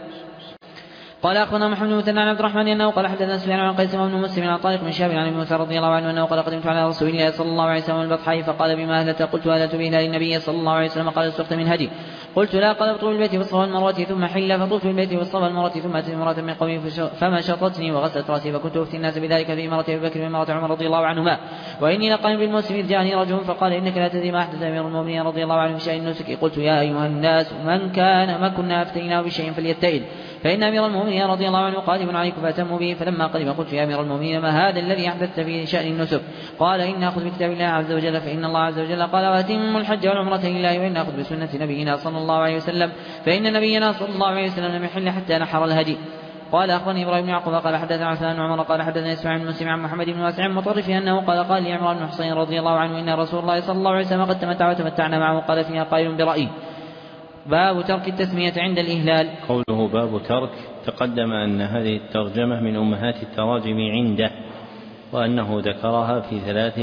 قال أخونا محمد بن مثنى عن عبد الرحمن أنه قال حدثنا سفيان عن قيس بن مسلم عن طارق بن شهاب عن ابي موسى رضي الله عنه أنه قال قدمت على رسول الله صلى الله عليه وسلم البطحاء فقال بما أهلت قلت أهلت بهلال النبي صلى الله عليه وسلم قال استخت من هدي قلت لا قال اطوف بالبيت والصفا والمروة ثم حل فطوف بالبيت والصفا والمروة ثم أتت امرأة من قومي فمشطتني وغسلت رأسي فكنت أفتي الناس بذلك في إمارة أبي بكر وإمارة عمر رضي الله عنهما وإني لقائم بالموسم إذ جاءني رجل فقال إنك لا تدري ما أحدث أمير المؤمنين رضي الله عنه في شأن النسك قلت يا أيها الناس ما كنا أفتيناه بشيء فليتئد فإن أمير المؤمنين رضي الله عنه قادم عليكم فأتموا به. فلما قدم قلت يا أمير المؤمنين ما هذا الذي أحدثت في شأن النسك؟ قال إن أخذ بكتاب الله عز وجل فإن الله عز وجل قال وأتموا الحج والعمرة لله وإن أخذ بسنة نبينا صلى الله عليه وسلم فإن نبينا صلى الله عليه وسلم لم يحل حتى نحر الهدي. قال أخبرني إبراهيم بن يعقوب قال حدثنا عثمان بن عمر قال حدثنا إسماعيل بن مسلم عن محمد بن واسع مطرف أنه قال لي عمران بن حصين رضي الله عنه إن رسول الله صلى الله عليه وسلم قد تمتع وتمتعنا معه قال فيها قائل برأيه. باب ترك التسمية عند الإهلال. قوله باب ترك تقدم أن هذه الترجمة من أمهات التراجم عنده وأنه ذكرها في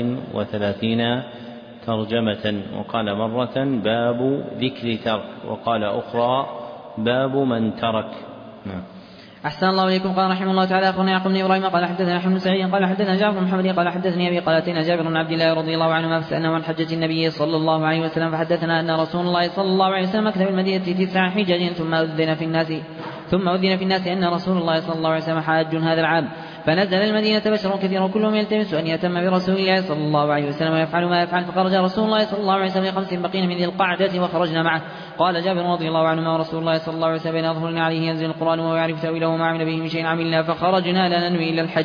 33 ترجمة وقال مرة باب ذكر ترك وقال أخرى باب من ترك. أحسن الله إليكم. قال رحمه الله تعالى أخونا يعقوب بن إبراهيم قال حدثنا أحمد بن سعيد قال حدثنا جعفر بن محمد قال حدثني أبي قال أتينا جابر بن عبد الله رضي الله عنهما فسألناه عن حجة النبي صلى الله عليه وسلم فحدثنا أن رسول الله صلى الله عليه وسلم مكث بالمدينة 9 حجج ثم أذن في الناس أن رسول الله صلى الله عليه وسلم حاج هذا العام فنزل المدينة بشر كثير كلهم يلتمس أن يتم برسول الله صلى الله عليه وسلم ويفعل ما يفعل فخرج رسول الله صلى الله عليه وسلم 5 بقين من ذي القعدة وخرجنا معه. قال جابر رضي الله عنه ورسول الله صلى الله عليه وسلم بين أظهرنا عليه ينزل القرآن وهو يعرف تأويله وما عمل به من شيء عملنا فخرجنا لا ننوي إلا الحج.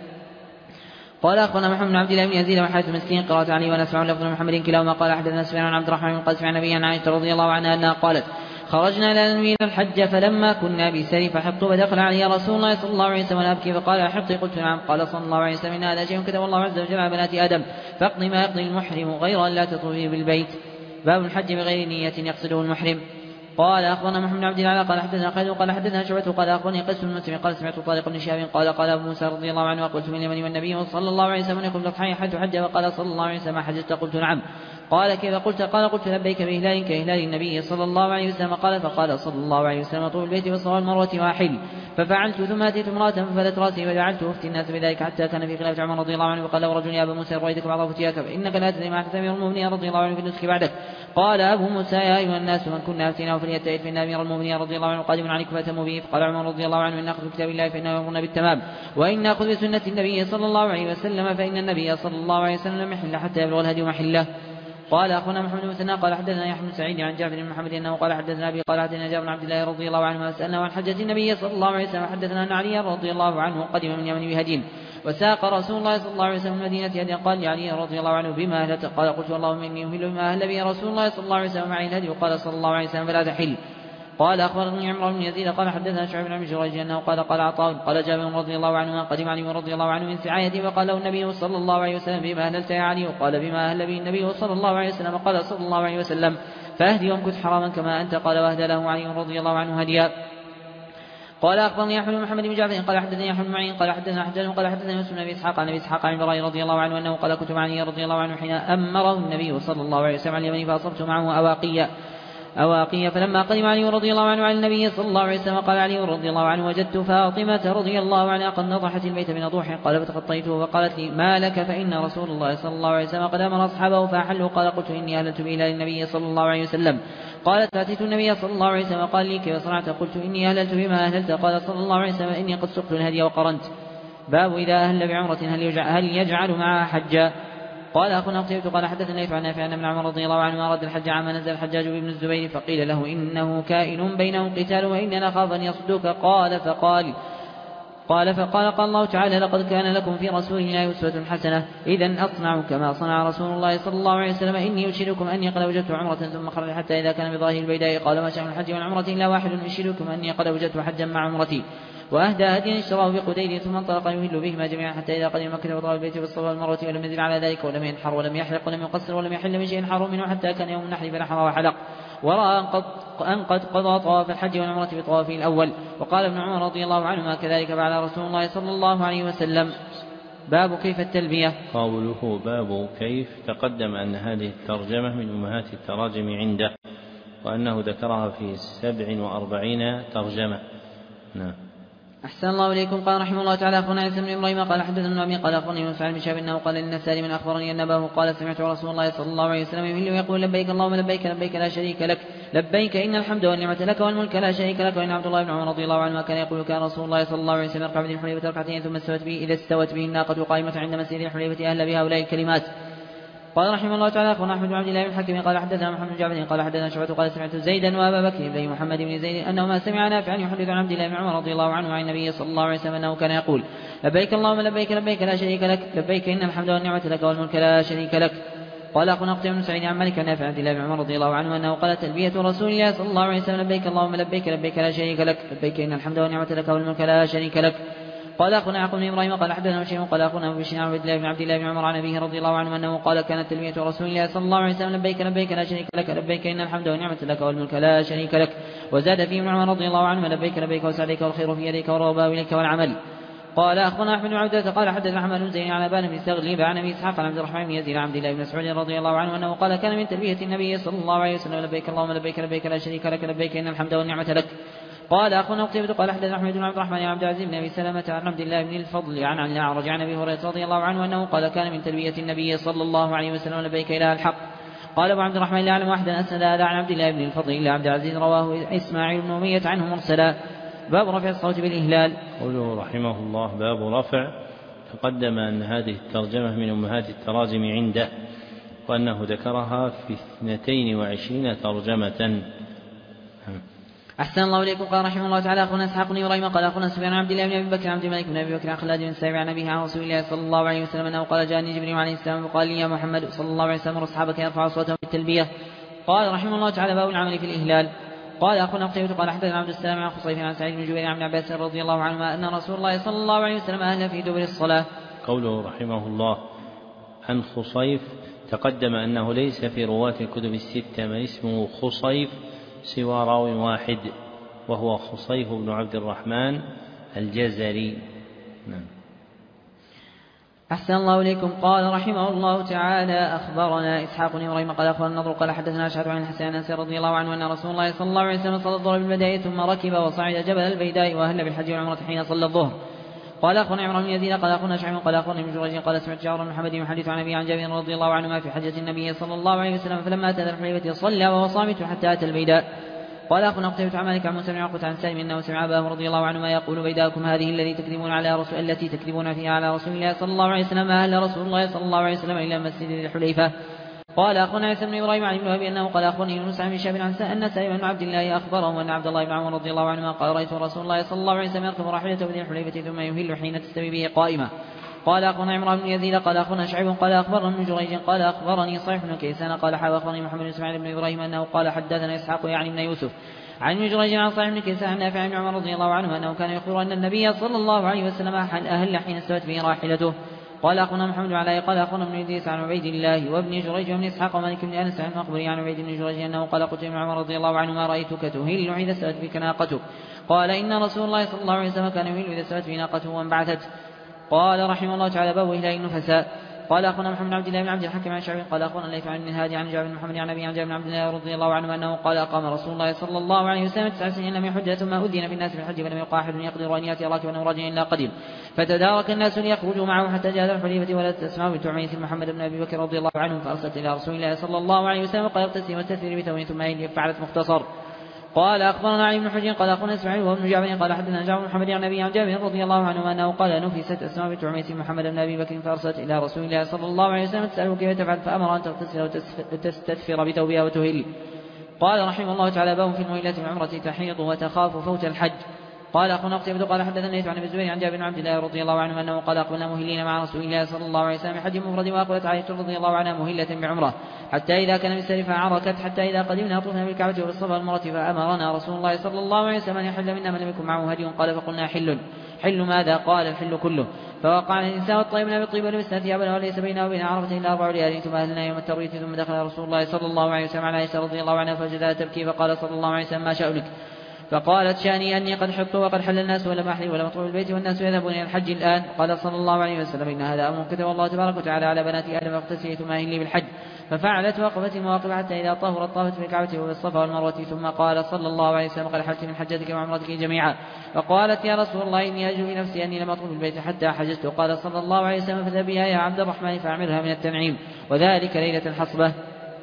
قال أخبرنا محمد بن عبد الله بن يزيد وحارث مسكين قراءة علي ونسمع لفظ محمد كلاهما قال حدثنا سفيان عن عبد الرحمن بن قاسم عن نبي عائشة رضي الله عنها أنها قالت خرجنا لا ننوي الحج فلما كنا بسري فحطت فدخل علي رسول الله صلى الله عليه وسلم أبكي فقال أحطي قلت نعم. قال صلى الله عليه وسلم إن هذا شيء كتب الله عز وجل على بنات آدم فاقضي ما يقضي المحرم غير أن لا تطوفي بالبيت. باب الحج بغير نية يقصده المحرم. قال أخبرنا محمد بن عبد الله قال حدثنا خالد قال حدثنا شعبة قال أخبرني قيس بن مسلم قال سمعت طارق بن شهاب قال أبو موسى رضي الله عنه قلت من اليمن والنبي صلى الله عليه وسلم يكون ضحايا حج حج وقال صلى الله عليه وسلم حججت قلت نعم. قال كيف قلت؟ قال قلت لبيك بإهلال كإهلال النبي صلى الله عليه وسلم. قال فقال صلى الله عليه وسلم طوف البيت والصفا والمروة وأحل. ففعلت ثم أتيت امرأة ففلت رأسي وجعلت أفتي الناس بذلك حتى كان في خلاف عمر رضي الله عنه وقال له رجل يا أبا موسى رويتك بعض فتياك فإنك لا تدري ما أحدث أمير المؤمنين رضي الله عنه في النسك بعدك. قال أبو موسى يا أيها الناس من كنا أفتيناه فليتئد فإن أمير المؤمنين رضي الله عنه قادم عليكم فأتموا به. فقال عمر رضي الله عنه إن نأخذ بكتاب الله فإنه يأمرنا بالتمام وإن نأخذ بسنة النبي صلى الله عليه وسلم فإن النبي صلى الله عليه وسلم لم يحل حتى يبلغ الهدي محله. قال أخونا محمد بن مثنى قال حدثنا يحيى بن سعيد عن جابر بن محمد أنه قال حدثنا أبي قال حدثنا جابر بن عبد الله رضي الله عنه وسألناه عن حجة النبي صلى الله عليه وسلم حدثنا أن علي رضي الله عنه قدم من اليمن بهدي وساق رسول الله صلى الله عليه وسلم من المدينة هديا. قال لعلي رضي الله عنه بما أهلت؟ قال قلت اللهم إني أهل بما أهل به رسول الله صلى الله عليه وسلم معي الهدي وقال صلى الله عليه وسلم فلا تحل. قال أخبرني عمرو بن يزيد قال حدثنا شعيب بن جريج أنه قال عطاء قال جابر رضي الله عنه قدم علي رضي الله عنه من سعايته وقال له النبي صلى الله عليه وسلم بما أهللت يا علي؟ وقال بما أهل به النبي صلى الله عليه وسلم. قال صلى الله عليه وسلم فأهدي وامكث حراما كما أنت. قال وأهدى له علي رضي الله عنه هديا. قال أخبرني أحمد بن محمد بن جعفر قال حدثني أحمد بن معين قال حدثنا حجاج قال حدثنا يوسف بن أبي إسحاق عن أبي إسحاق عن البراء رضي الله عنه أنه قال كنت مع علي رضي الله عنه حين أمره النبي صلى الله عليه وسلم على اليمن فأصبت معه أواقية فلما قدم علي رضي الله عنه على النبي صلى الله عليه وسلم قال علي رضي الله عنه وجدت فاطمة رضي الله عنها قد نضحت البيت بنضوح. قال فتخطيته وقالت لي ما لك؟ فإن رسول الله صلى الله عليه وسلم قد أمر أصحابه فأحلوا. قال قلت إني أهللت بإهلال النبي صلى الله عليه وسلم. قالت فأتيت النبي صلى الله عليه وسلم قال لي كيف صنعت؟ قلت إني أهللت بما أهللت. قال صلى الله عليه وسلم إني قد سقت الهدي وقرنت. باب إذا أهل بعمرة هل يجعل معها حجا؟ قال أخونا قتيبة قال حدثنا ليث عن نافع عن ابن عمر رضي الله عنه أراد الحج عما نزل الحجاج بن الزبير فقيل له إنه كائن بينهم قتال وإننا نخاف أن يصدوك قال الله تعالى لقد كان لكم في رسول الله أسوة حسنة إذن أصنع كما صنع رسول الله صلى الله عليه وسلم إني أشهدكم أني قد وجدت عمرة ثم خرج حتى إذا كان بظاهر البيداء قال ما شأن الحج والعمرة إلا واحد أشهدكم أني قد وجدت حجا مع عمرتي وأهدى هديا اشتراه بقديد ثم انطلق يهل بهما جميعا حتى إذا قدم مكة وطاف البيت والصفا والمروة ولم يزل على ذلك ولم ينحر ولم يحلق ولم يقصر ولم يحل من شيء حرم منه حتى كان يوم النحر فنحر وحلق ورأى أن قد قضى طواف الحج والعمرة بطوافه الأول. وقال ابن عمر رضي الله عنهما كذلك فعل رسول الله صلى الله عليه وسلم. باب كيف التلبية. قوله باب كيف تقدم أن هذه الترجمة من أمهات التراجم عنده وأنه ذكرها في 47 ترجمة. نعم. أحسن الله إليكم. قال رحمه الله تعالى أخونا عيسى بن إبراهيم قال حدثنا أبي قال أخبرني يونس عن شهاب أنه قال للناس من أخبرني أن أباه قال سمعت رسول الله صلى الله عليه وسلم يهل ويقول لبيك اللهم لبيك لبيك لا شريك لك لبيك إن الحمد والنعمة لك والملك لا شريك لك. وإن عبد الله بن عمر رضي الله عنه كان يقول كان رسول الله صلى الله عليه وسلم يركع بذي الحليفة ركعتين ثم إذا استوت به الناقة قائمة عند مسجد الحليفة أهل بهؤلاء الكلمات. قال رحمه الله تعالى أخونا أحمد بن عبد الله بن الحكم قال حدثنا محمد بن جعفر قال حدثنا شعبة قال سمعت زيدا وأبا بكر بن محمد بن زيد أنهما سمع نافعا يحدث عن عبد الله بن عمر رضي الله عنه عن النبي صلى الله عليه وسلم أنه كان يقول لبيك اللهم لبيك لبيك لا شريك لك لبيك إن الحمد والنعمة لك والملك لا شريك لك. قال أخونا قتيبة بن سعيد عن مالك عن نافع عن عبد الله بن عمر رضي الله عنه أنه قال تلبية رسول الله صلى الله عليه وسلم لبيك اللهم لبيك لبيك لا شريك لك لبيك إن الحمد والنعمة لك والملك لا شريك لك. قال أخونا يعقوب بن إبراهيم قال حدثنا شيء قال أخونا أبو بشير عن عبد الله بن عمر عن أبيه رضي الله عنه أنه قال كانت تلبية رسول الله صلى الله عليه وسلم لبيك لبيك لا شريك لك لبيك إن الحمد والنعمة لك والملك لا شريك لك. وزاد فيه ابن عمر رضي الله عنه لبيك لبيك وسعديك والخير في يديك والرغباء إليك والعمل. قال أخونا أحمد بن عبدة قال حدثنا أحمد بن زين عن أبان بن استغلب عن أبي إسحاق عن عبد الرحمن بن يزيد عن عبد الله بن مسعود رضي الله عنه أنه قال كان من تلبية النبي صلى الله عليه وسلم لبيك اللهم لبيك لبيك لا شريك لك لبيك إن الحمد والنعمة لك. قال أخونا قتيبة قال حدثنا أحمد بن عبد الرحمن عن عبد العزيز بن أبي سلمة عن عبد الله بن الفضل عن الأعرج عن أبي هريرة رضي الله عنه أنه قال كان من تلبية النبي صلى الله عليه وسلم لبيك إله الحق. قال أبو عبد الرحمن لا أعلم أحدا أسند هذا عن عبد الله بن الفضل إلا عبد العزيز رواه إسماعيل بن أمية عنه مرسلا. باب رفع الصوت بالإهلال. قوله رحمه الله باب رفع تقدم أن هذه الترجمة من أمهات التراجم عنده وأنه ذكرها في 22 ترجمة. أحسن الله إليكم. قال رحمه الله تعالى أخونا إسحاق بن إبراهيم قال أخونا سفيان عن عبد الله بن أبي بكر عن عبد الملك بن أبي بكر عن خلاد بن سعيد عن أبيه عن رسول الله صلى الله عليه وسلم أنه قال جاءني جبريل عليه السلام وقال لي يا محمد صلى الله عليه وسلم أصحابك يرفعوا صوتهم بالتلبية. قال رحمه الله تعالى باب العمل في الإهلال. قال أخونا قتيبة قال حدثنا عبد السلام عن خصيف عن سعيد بن جبير عن ابن عباس رضي الله عنهما أن رسول الله صلى الله عليه وسلم أهل في دبر الصلاة. قوله رحمه الله عن خصيف تقدم أنه ليس في رواة الكتب الستة من اسمه خصيف سوى راو واحد وهو خصيف بن عبد الرحمن الجزري. نعم. أحسن الله إليكم. قال رحمه الله تعالى أخبرنا إسحاق بن إبراهيم قال أخبرنا النضر قال حدثنا أشعث عن الحسن عن أنس رضي الله عنه أن رسول الله صلى الله عليه وسلم صلى الظهر بالبداية ثم ركب وصعد جبل البيداء وأهل بالحج والعمرة حين صلى الظهر. قال أخونا عمرو بن يزيد قال أخونا شعيب قال أخونا ابن جريج قال سمعت جابر بن محمد يحدث عن أبي عن جابر رضي الله عنهما في حجة النبي صلى الله عليه وسلم فلما أتى الحليفة صلى وهو صامت حتى أتى البيداء. قال أخونا قتيبة عن مالك عن موسى بن عقبة عن سالم أنه سمع أباه رضي الله عنهما يقول بيداءكم هذه التي تكذبون فيها على رسول الله صلى الله عليه وسلم أهل رسول الله صلى الله عليه وسلم إلى مسجد الحليفة. قال أخونا عيسى بن إبراهيم عن ابن وهب أنه قال أخونا يونس عن شاب عن أن سالم بن عبد الله أخبرهم أن عبد الله بن عمر رضي الله عنهما قال رأيت رسول الله صلى الله عليه وسلم يركب راحلته بذي الحليفة ثم يهل حين تستوي به قائمة. قال أخونا عمرو بن يزيد قال أخونا شعيب قال أخبرنا ابن جريج قال أخبرني صحيح بن كيسان قال أخبرني محمد بن إسماعيل بن إبراهيم أنه قال حدثنا إسحاق يعني بن يوسف عن ابن جريج عن صحيح بن كيسان عن نافع بن عمر رضي الله عنه أنه كان يخبر أن النبي صلى الله عليه وسلم أهل حين استوت به راحلته. قال أخونا محمد بن علاء قال أخونا ابن إدريس عن عبيد الله وابن جريج وابن إسحاق ومالك بن أنس عن المقبري عن عبيد بن جريج أنه قال قلت ابن عمر رضي الله عنهما رأيتك تهل إذا استوت بك ناقتك. قال إن رسول الله صلى الله عليه وسلم كان يهل إذا استوت به ناقته وانبعثت. قال رحمه الله تعالى باب إهلاء النفساء. قال أخونا محمد بن عبد الله بن عبد الحكم عن شعبي قال أخونا ليث عن هادي عن جابر بن محمد عن أبي عن جابر بن عبد الله رضي الله عنه أنه قال أقام رسول الله صلى الله عليه وسلم 9 سنين لم يحج ثم أذن في الناس بالحج ولم يقع أحد يقدر أن يأتي راكبا أو راجلا إلا قدم فتدارك الناس ليخرجوا معه حتى جاء الحليفة ولا تسمع بنت عميس محمد بن أبي بكر رضي الله عنه فأرسلت إلى رسول الله صلى الله عليه وسلم قال اغتسلي واستثري بثوب ثم فعلت مختصر. قال أخبرنا علي بن حجر قال أخبرنا إسماعيل وابن جعفر قال حدثنا جعفر بن محمد عن أبي عن جابر رضي الله عنه أنه قال نفست أسماء بنت عميس محمد بن أبي بكر فأرسلت إلى رسول الله صلى الله عليه وسلم تسأله كيف تفعل فأمر أن تغتسل وتستدفر بثوبها وتهل. قال رحمه الله تعالى باب في المهلة العمرة تحيض وتخاف فوت الحج. قال أخونا قتيبة قال حدثنا عن ابن الزبير عن جابر بن عبد الله رضي الله عنه أنه قال أقبلنا مهلين مع رسول الله صلى الله عليه وسلم حج مفرد وأقبلت عائشة رضي الله عنها مهلة بعمرة حتى إذا كان بالسر عركت حتى إذا قدمنا طفنا بالكعبة وبالصفا والمروة فأمرنا رسول الله صلى الله عليه وسلم أن يحل منا من لم يكن معه هدي. قال فقلنا حل ماذا؟ قال الحل كله. فوقعنا الإنسان والطيبنا بالطيب ولبسنا ثيابنا وليس بيننا وبين عرفة إلا 4 ليال ثم أهلنا يوم التروية ثم دخل رسول الله صلى الله عليه وسلم على عائشة رضي الله عنها فوجدها تبكي فقال صلى الله عليه وسلم ما شأنك؟ فقالت شأني أني قد حط وقد حل الناس ولم أحل ولم أطلب البيت والناس يذهبون إلى الحج الآن. قال صلى الله عليه وسلم إن هذا أمر كتب الله تبارك وتعالى على بنات آدم فاغتسلي ثم أهلي بالحج. ففعلت وقفت المواقف حتى إذا طهرت طافت في الكعبة وبالصفا والمروة ثم قال صلى الله عليه وسلم قد حجت من حجتك وعمرتك جميعا. فقالت يا رسول الله إني أجد في نفسي أني لم أطلب البيت حتى حجزت. قال صلى الله عليه وسلم فذهب بها يا عبد الرحمن فأعملها من التنعيم وذلك ليلة الحصبة.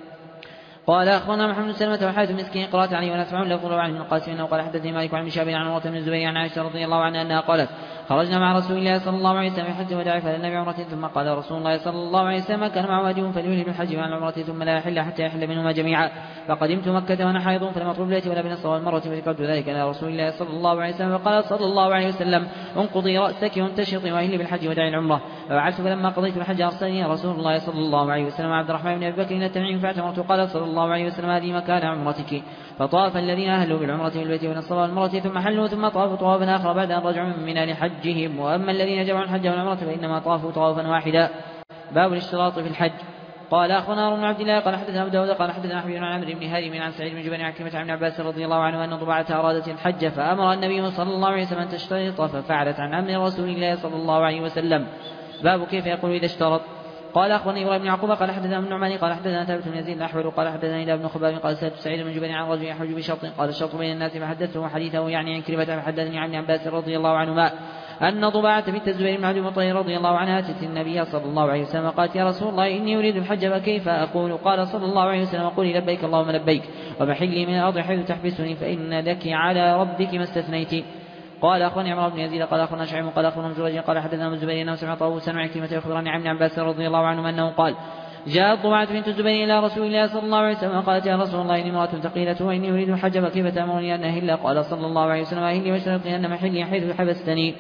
قال أخبرنا محمد بن سلمة وحارث بن مسكين قرأت عليه ونسمع لفظ عن ابن القاسم أنه قال حدثني مالك عن شهاب عن عروة بن الزبير عن عائشة رضي الله عنها أنها قالت خرجنا مع رسول الله صلى الله عليه وسلم في حج الوداع فأذن بعمرة ثم قال رسول الله صلى الله عليه وسلم كان معه هدي فليهل بالحج وعن العمرة ثم لا يحل حتى يحل منهما جميعا. فقدمت مكة وأنا حائض فلم أطلب البيت ولا بين الصفا والمروة فذكرت ذلك إلى رسول الله صلى الله عليه وسلم فقال صلى الله عليه وسلم انقضي رأسك وانتشطي وأهلي بالحج وداعي العمرة. ففعلت فلما قضيت الحج أرسلني رسول الله صلى الله عليه وسلم عبد الرحمن بن أبي بكر إلى التنعيم فاعتمرت. قال صلى الله عليه وسلم هذه مكان عمرتك. فطاف الذين أهلوا بالعمرة بالبيت وبين الصفا والمروة ثم حلوا ثم طافوا طوافا آخر بعد أن رجعوا من منى لحجهم. وأما الذين جمعوا الحج والعمرة فإنما طافوا طوافا واحدا. باب الاشتراط في الحج. قال أخونا بن عبد الله قال حدثنا أبو داود قال حدثنا حبيب بن عمرو بن هارم عن سعيد بن جبير عن كلمة عن ابن عباس رضي الله عنه أن ضبعة أرادت الحج فأمر النبي صلى الله عليه وسلم أن تشترط ففعلت عن أمر رسول الله صلى الله عليه وسلم. باب كيف يقول إذا اشترط. قال أخبرني إبراهيم بن يعقوب قال حدثنا ابن نعمان قال حدثنا ثابت بن يزيد الأحول قال حدثنا إلى ابن خباب قال سألت سعيد بن جبير عن رجل يحج بشرط قال الشرط بين الناس فحدثته حديثه يعني عن كلمة فحدثني عن ابن عباس رضي الله عنهما أن ضباعة بنت الزبير بن عبد المطلب رضي الله عنها أتت النبي صلى الله عليه وسلم قالت يا رسول الله إني أريد الحج فكيف أقول؟ قال صلى الله عليه وسلم قولي لبيك اللهم لبيك ومحلي من الأرض حيث تحبسني فإن لك على ربك ما استثنيت. قال أخبرني عمرو بن يزيد قال أخبرنا شعيب قال أخبرنا جريج قال حدثنا ابن الزبير أنه سمع طاووسا عن كلمة يخبرني عن ابن عباس رضي الله عنه أنه قال جاءت ضباعة بنت الزبير إلى رسول الله صلى الله عليه وسلم قالت يا رسول الله إني امرأة ثقيلة وإني أريد الحج فكيف تأمرني أن أهل؟ قال صلى الله عليه وسلم أهلي واشترطي أن محلي حيث حبستني.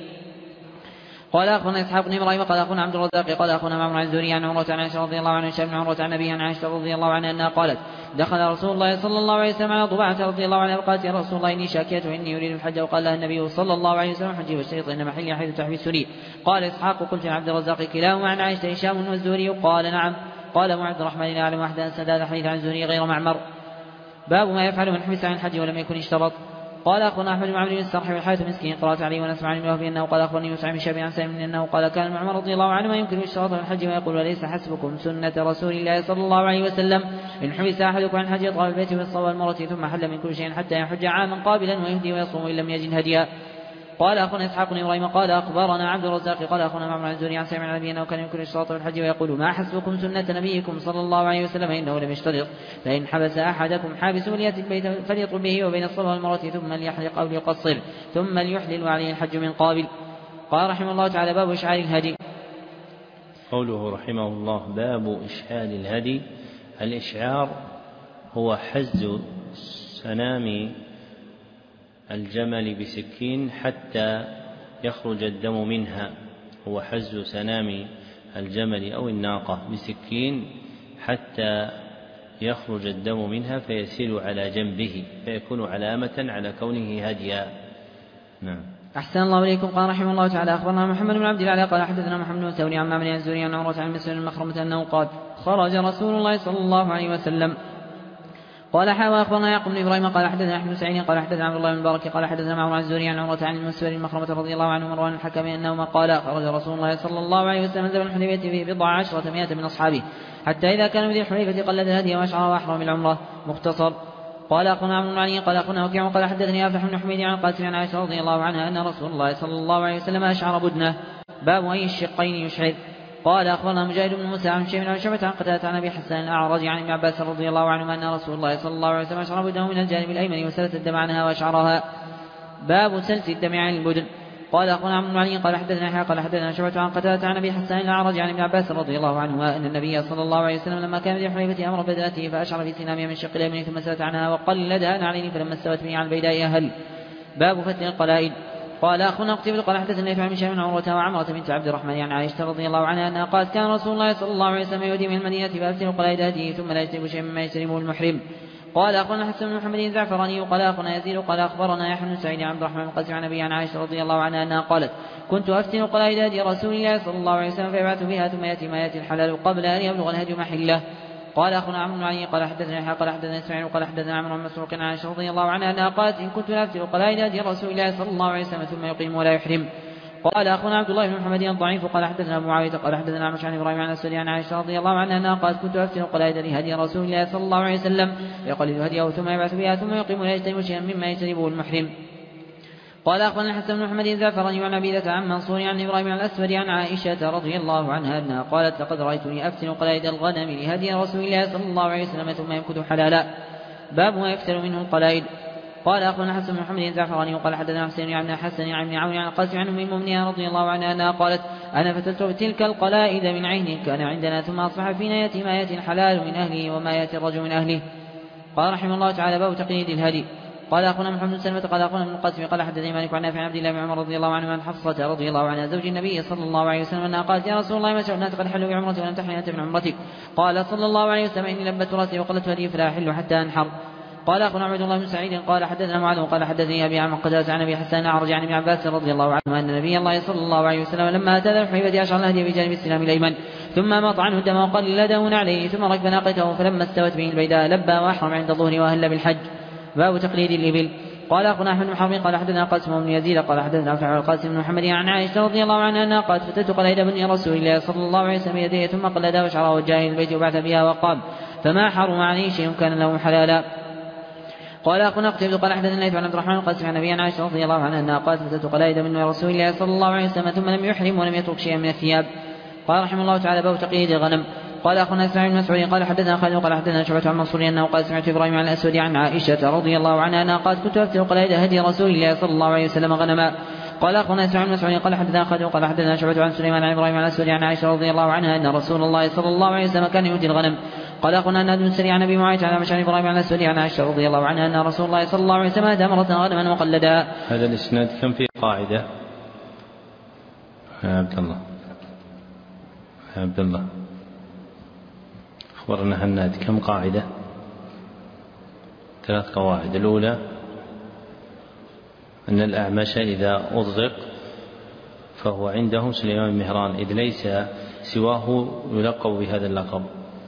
قال أخونا إسحاق بن إبراهيم قال أخونا عبد الرزاق قال أخونا معمر عن الزهري عن عمرة عن عائشة رضي الله عنها بن عمرة عن أبيها عن عائشة رضي الله عنها أنها قالت دخل رسول الله صلى الله عليه وسلم على ضباعة رضي الله عنها وقالت يا رسول الله إني شاكية وإني أريد الحج وقال لها النبي صلى الله عليه وسلم حجي واشترطي أن محلي حيث تحبسني. قال إسحاق قلت عبد الرزاق كلاهما عن عائشة هشام والزهري قال نعم. قال أبو عبد الرحمن لا أعلم أحدا أسند هذا الحديث عن الزهري غير معمر. باب ما يفعل من حبس عن الحج ولم يكن اشترط. قال أخونا أحمد بن عمرو بن السرح والحارث مسكين قرأت عليه ونسمع عن وهب أنه قال أخبرني مسعود بن شبيب عن سالم أنه قال كان عمر رضي الله عنه ما يمكن اشتراط من الحج ويقول وليس حسبكم سنة رسول الله صلى الله عليه وسلم إن حبس أحدكم عن الحج طاف البيت والصفا والمروة ثم حل من كل شيء حتى يحج عاما قابلا ويهدي ويصوم إن لم يجد هديا. قال أخونا إسحاق بن إبراهيم قال أخبرنا عبد الرزاق قال أخونا معمر عن الزهري عن سالم عن أبيه أنه كان يمكن اشتراط من الحج ويقول ما حسبكم سنة نبيكم صلى الله عليه وسلم إنه لم يشترط فإن حبس أحدكم حابس وليأتي البيت فليطلب به وبين الصفا والمروة ثم ليحلق أو ليقصر ثم ليحلل وعليه الحج من قابل. قال رحمه الله تعالى باب إشعار الهدي. قوله رحمه الله باب إشعار الهدي. الإشعار هو حز سنام الجمل بسكين حتى يخرج الدم منها. هو حز سنام الجمل أو الناقة بسكين حتى يخرج الدم منها فيسيل على جنبه فيكون علامة على كونه هديا. نعم. أحسن الله إليكم. قال رحمه الله تعالى أخبرنا محمد بن عبد الله قال حدثنا محمد بن ثوري عن معمر الزهري عن عروة عن مسلم المخرمة أنه قال خرج رسول الله صلى الله عليه وسلم. قال حاوى أخبرنا يعقوب بن إبراهيم قال حدثنا أحمد بن سعيد قال حدثنا عبد الله بن مبارك قال حدثنا معمر عن الزهري عن عروة عن المسور المخرمة رضي الله عنه مروان الحكم أنهما قال خرج رسول الله صلى الله عليه وسلم زمن الحديبية في 10 من أصحابه حتى إذا كان بذي الحليفة قلد الهدي وأشعر وأحرم بالعمرة. مختصر. قال أخونا عمرو بن علي قال أخونا وكيع قال حدثني أفلح بن حميد عن قاسم عن عائشة رضي الله عنها أن رسول الله صلى الله عليه وسلم أشعر بدنه. باب أي الشقين يشعر. قال أخبرنا مجاهد بن موسى عن شيء عن شعبة عن قتادة عن أبي حسان الأعرج عن ابن عباس رضي الله عنهما أن رسول الله صلى الله عليه وسلم أشرب الدم من الجانب الأيمن وسلت الدم عنها وأشعرها. باب سلس الدم عن البدن. قال أخونا عمرو بن علي قال حدثنا يحيى قال حدثنا شعبة عن قتادة عن أبي حسان الأعرج عن ابن عباس رضي الله عنهما أن النبي صلى الله عليه وسلم لما كان بذي حليفة أمر بدأته فأشعر في سنامها من شق اليمين ثم سلت عنها وقلدها نعلين فلما استوت به على البيداء أهل. باب فتن القلائد. قال أخونا قتيبة قال حدثنا يحيى بن هشام بن عروة وعمرة بنت عبد الرحمن عن عائشة رضي الله عنها أنها قالت كان رسول الله صلى الله عليه وسلم يهدي من المدينة فأفتن قلائده ثم لا يجتنب شيئا مما يجتنبه المحرم. قال أخونا حسن بن محمد الزعفراني قال أخونا يزيد قال أخبرنا يحيى بن سعيد عن عبد الرحمن بن قاسم عن أبي عن عائشة رضي الله عنها أنها قالت كنت أفتن قلائد رسول الله صلى الله عليه وسلم فيبعث بها ثم يأتي ما يأتي الحلال قبل أن يبلغ الهدي محله. قال أخونا عمرو بن علي قال حدثنا يحيى قال حدثنا إسماعيل قال حدثنا عمرو بن مسروق عن عائشة رضي الله عنها أنها قالت إن كنت لأفتن قلائد رسول الله صلى الله عليه وسلم ثم يقيم ولا يحرم. قال أخونا عبد الله بن محمد الضعيف قال حدثنا أبو معاوية قال حدثنا عمش عن إبراهيم عن السوري عن عائشة رضي الله عنها أنها قالت كنت أفتن قلائد لهدي رسول الله صلى الله عليه وسلم يقلد هديه ثم يبعث بها ثم يقيم ولا يجتنب شيئا مما يجتنبه المحرم. قال أخونا الحسن بن محمد الزعفراني عن عبيدة عن منصور عن إبراهيم عن الأسود عن عائشة رضي الله عنها أنها قالت لقد رأيتني أفتن قلائد الغنم لهدي رسول الله صلى الله عليه وسلم ثم يمكث حلالا. باب ما يفتن منه القلائد. قال أخونا حسن بن محمد الزعفراني وقال حدثنا حسين عن حسن عن عون عن القاسم عن أم المؤمنين رضي الله عنها أنها قالت أنا فتلت تلك القلائد من عين كان عندنا ثم أصبح فينا يأتي ما يأتي الحلال من أهله وما يأتي الرجل من أهله. قال رحمه الله تعالى باب تقليد الهدي. قال أخونا محمد بن سلمة قال أخونا ابن القاسم قال حدثني مالك عن نافع عن عبد الله بن عمر رضي الله عنه عن حفصة رضي الله عنها زوج النبي صلى الله عليه وسلم أنها قالت يا رسول الله ما شاء الناس قد حلوا بعمرتي ولم تحل أنت من عمرتك. قال صلى الله عليه وسلم إني لبت رأسي وقلت هدي فلا أحل حتى أنحر. قال أخونا عبد الله بن سعيد قال حدثنا معاذ قال حدثني أبي عن قتادة عن أبي حسان أعرج عن ابن عباس رضي الله عنه أن النبي الله صلى الله عليه وسلم لما أتى ذا الحليفة أشعر الهدي بجانب السلام الأيمن ثم ماط عنه الدم وقلده عليه ثم ركب ناقته فلما استوت به البيداء لبى وأحرم عند الظهر وأهل بالحج. باب تقليد الإبل. قال أخونا أحمد بن حرب قال حدثنا قاسم بن يزيد قال حدثنا نافع عن القاسم بن محمد عن عائشة رضي الله عنها أنها قالت فتت قلائد بني رسول الله صلى الله عليه وسلم يديه ثم قلده وشعره وجاه إلى البيت وبعث بها وقام فما حرم عليه شيء كان له حلالا. قال أخونا قتيبة قال حدثنا عن عبد الرحمن القاسم عن أبي عائشة رضي الله عنها أنها قالت فتت قلائد بني رسول الله صلى الله عليه وسلم ثم لم يحرم ولم يترك شيئا من الثياب. قال رحمه الله تعالى باب تقليد الغنم. قال أخونا إسماعيل بن مسعود قال حدثنا خالد قال حدثنا شعبة عن منصور أنه قال سمعت إبراهيم عن الأسود عن عائشة رضي الله عنها أنها قالت كنت أفتن قلائد هدي رسول الله صلى الله عليه وسلم غنما. قال أخونا إسماعيل بن مسعود قال حدثنا خالد قال حدثنا شعبة عن سليمان عن إبراهيم عن الأسود عن عائشة رضي الله عنها أن رسول الله صلى الله عليه وسلم كان يهدي الغنم. قال أخونا ناد بن سري عن أبي معاوية عن عائشة عن إبراهيم عن الأسود عن عائشة رضي الله عنها أن رسول الله صلى الله عليه وسلم أهدى مرة غنما وقلدها. هذا الإسناد كم في قاعدة يا عبد الله أخبرنا هناد كم قاعدة؟ 3 قواعد. الأولى أن الأعمش إذا أطلق فهو عنده سليمان بن مهران إذ ليس سواه يلقب بهذا اللقب.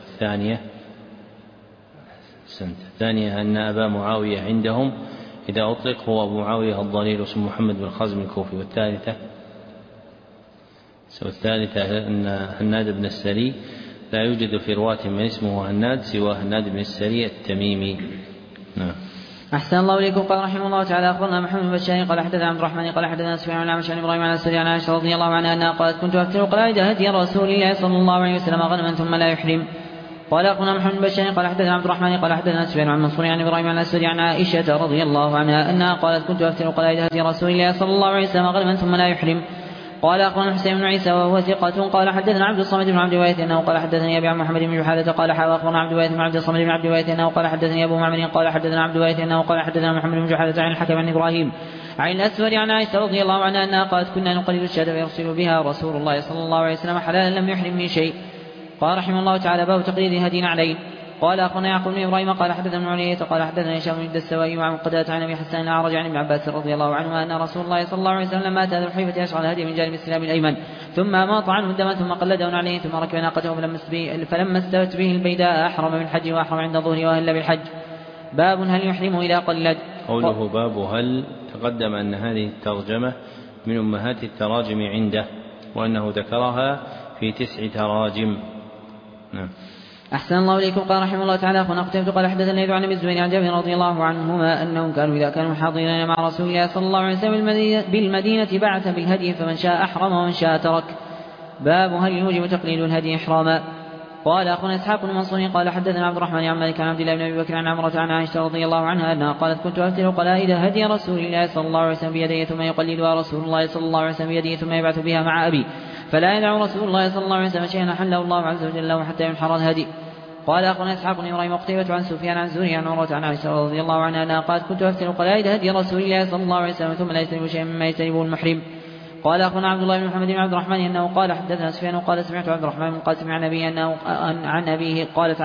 الثانية أن أبا معاوية عندهم إذا أطلق هو أبو معاوية الضليل اسمه محمد بن خازم الكوفي. والثالثة أن هناد بن السري لا يوجد في رواة من اسمه هناد سوى هناد بن السري التميمي. نعم. أحسن الله إليكم. قال رحمه الله تعالى أخبرنا محمد بن بشار قال حدثنا عبد الرحمن قال حدثنا سفيان عن عائشة عن إبراهيم عن السري عن عائشة رضي الله عنها أنها قالت كنت أفتن قلائد هدي رسول الله صلى الله عليه وسلم غنما ثم لا يحرم. قال أخونا محمد بن بشار قال حدثنا عبد الرحمن قال حدثنا سفيان عن منصور عن إبراهيم عن السري عن عائشة رضي الله عنها أنها قالت كنت أفتن قلائد هدي رسول الله صلى الله عليه وسلم غنما ثم لا يحرم. قال أخونا حسين بن عيسى وهو ثقة قال حدثنا عبد الصمد بن عبد الوارث أنه قال حدثني أبي عن محمد بن جحادة قال أخونا عبد الوارث بن عبد الصمد بن عبد الوارث أنه قال حدثني أبو معمر قال حدثنا عبد الوارث أنه قال حدثنا محمد بن جحادة عن الحكم عن إبراهيم عن الأسود عن عائشة رضي الله عنها أنها قالت كنا نقلد الشاة فيرسل بها رسول الله صلى الله عليه وسلم حلالا لم يحرم من شيء. قال رحمه الله تعالى باب تقليد هدي عليه. قال أخونا يعقوب بن إبراهيم قال حدثنا ابن علية قال حدثنا هشام بن الدستوائي وعن قتادة عن أبي حسان الأعرج عن ابن عباس رضي الله عنه أن رسول الله صلى الله عليه وسلم لما أتى ذو الحليفة أشعر الهدي من جانب السلام الأيمن ثم ماط عنه الدم ثم قلده عليه ثم ركب ناقته فلما استوت به البيداء أحرم بالحج وأحرم عند الظهر وأهل بالحج. باب هل يحرم إذا قلد. قوله باب هل تقدم أن هذه الترجمة من أمهات التراجم عنده وأنه ذكرها في 9 تراجم. نعم. أحسن الله إليكم. قال رحمه الله تعالى أخونا قتيبة قال حدثنا الليث عن أبي الزبير عن جابر رضي الله عنهما أنهم كانوا إذا كانوا حاضرين مع رسول الله صلى الله عليه وسلم بالمدينة بعث بالهدي فمن شاء أحرم ومن شاء ترك. باب هل يوجب تقليد الهدي إحراما. قال أخونا إسحاق بن منصور قال حدثنا عبد الرحمن عن مالك عن عبد الله بن أبي بكر عن عمرة عن عائشة رضي الله عنها أنها قالت كنت أفتل قلائد هدي رسول الله صلى الله عليه وسلم بيديه ثم يقلدها رسول الله صلى الله عليه وسلم بيده ثم يبعث بها مع أبي فلا يدع رسول الله صلى الله عليه وسلم شيئا أحله الله عز وجل له حتى ينحر الهدي. قال أخونا إسحاق بن إبراهيم وقتيبة عن سفيان عن زهري عن عروة عن عائشة رضي الله عنها أنها قالت كنت أفتل قلائد هدي رسول الله صلى الله عليه وسلم ثم لا يجتنب شيئا مما يجتنبه المحرم. قال أخونا عبد الله بن محمد بن عبد الرحمن أنه قال حدثنا سفيان قال سمعت عبد الرحمن بن قاسم عن أبيه أنه عن أبيه قالت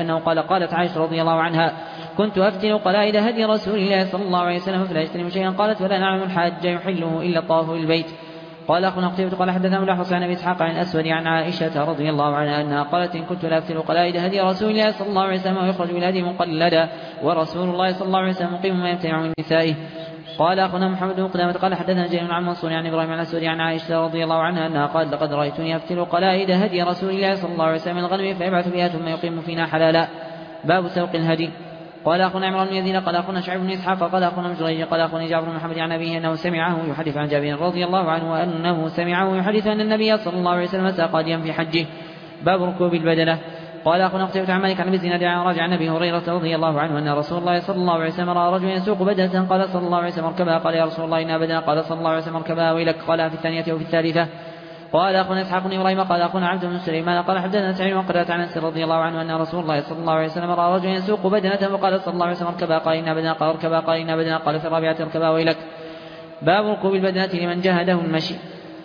عائشة رضي الله عنها كنت أفتن قلائد هدي رسول الله صلى الله عليه وسلم فلا يجتنب شيئا قالت ولا نعلم الحاج يحله إلا الطواف بالبيت. قال أخونا قتيبة قال حدثنا ملاحظ عن أبي إسحاق عن الأسود عن عائشة رضي الله عنها أنها قالت إن كنت لأفتن قلائد هدي رسول الله صلى الله عليه وسلم ويخرج بالهدي مقلدا ورسول الله صلى الله عليه وسلم مقيم ما يمتنع من نسائه. قال أخونا محمد بن قدامة قال حدثنا جرير عن منصور عن إبراهيم عن الأسود عن عائشة رضي الله عنها أنها قالت لقد رأيتني أفتل قلائد هدي رسول الله صلى الله عليه وسلم من الغنم فيبعث بها ثم يقيم فينا حلالا. باب سوق الهدي. قال أخونا عمران بن يزيد قال أخونا شعيب بن إسحاق قال أخونا مجريج قال أخونا جعفر بن محمد عن أبيه أنه سمعه يحدث عن جابر رضي الله عنه وأنه سمعه يحدث أن النبي صلى الله عليه وسلم ساق هديا في حجه. باب ركوب البدنة. قال أخونا قتيبة عن مالك عن أبي الزناد عن راجع عن أبي هريرة رضي الله عنه أن رسول الله صلى الله عليه وسلم رأى رجلا يسوق بدنة قال صلى الله عليه وسلم اركبها قال يا رسول الله إنها بدنة قال صلى الله عليه وسلم اركبها ويلك قالها في الثانية وفي الثالثة. قال أخونا إسحاق بن إبراهيم قال أخونا عبد بن سليمان قال حدثنا سعيد وقرأت عن أنس رضي الله عنه أن رسول الله صلى الله عليه وسلم رأى رجلا يسوق بدنة فقال صلى الله عليه وسلم اركبها قال إنها بدنة قال اركبها قال إنها بدنة قال في الرابعة اركبها ويلك. باب ركوب البدنة لمن جهده المشي.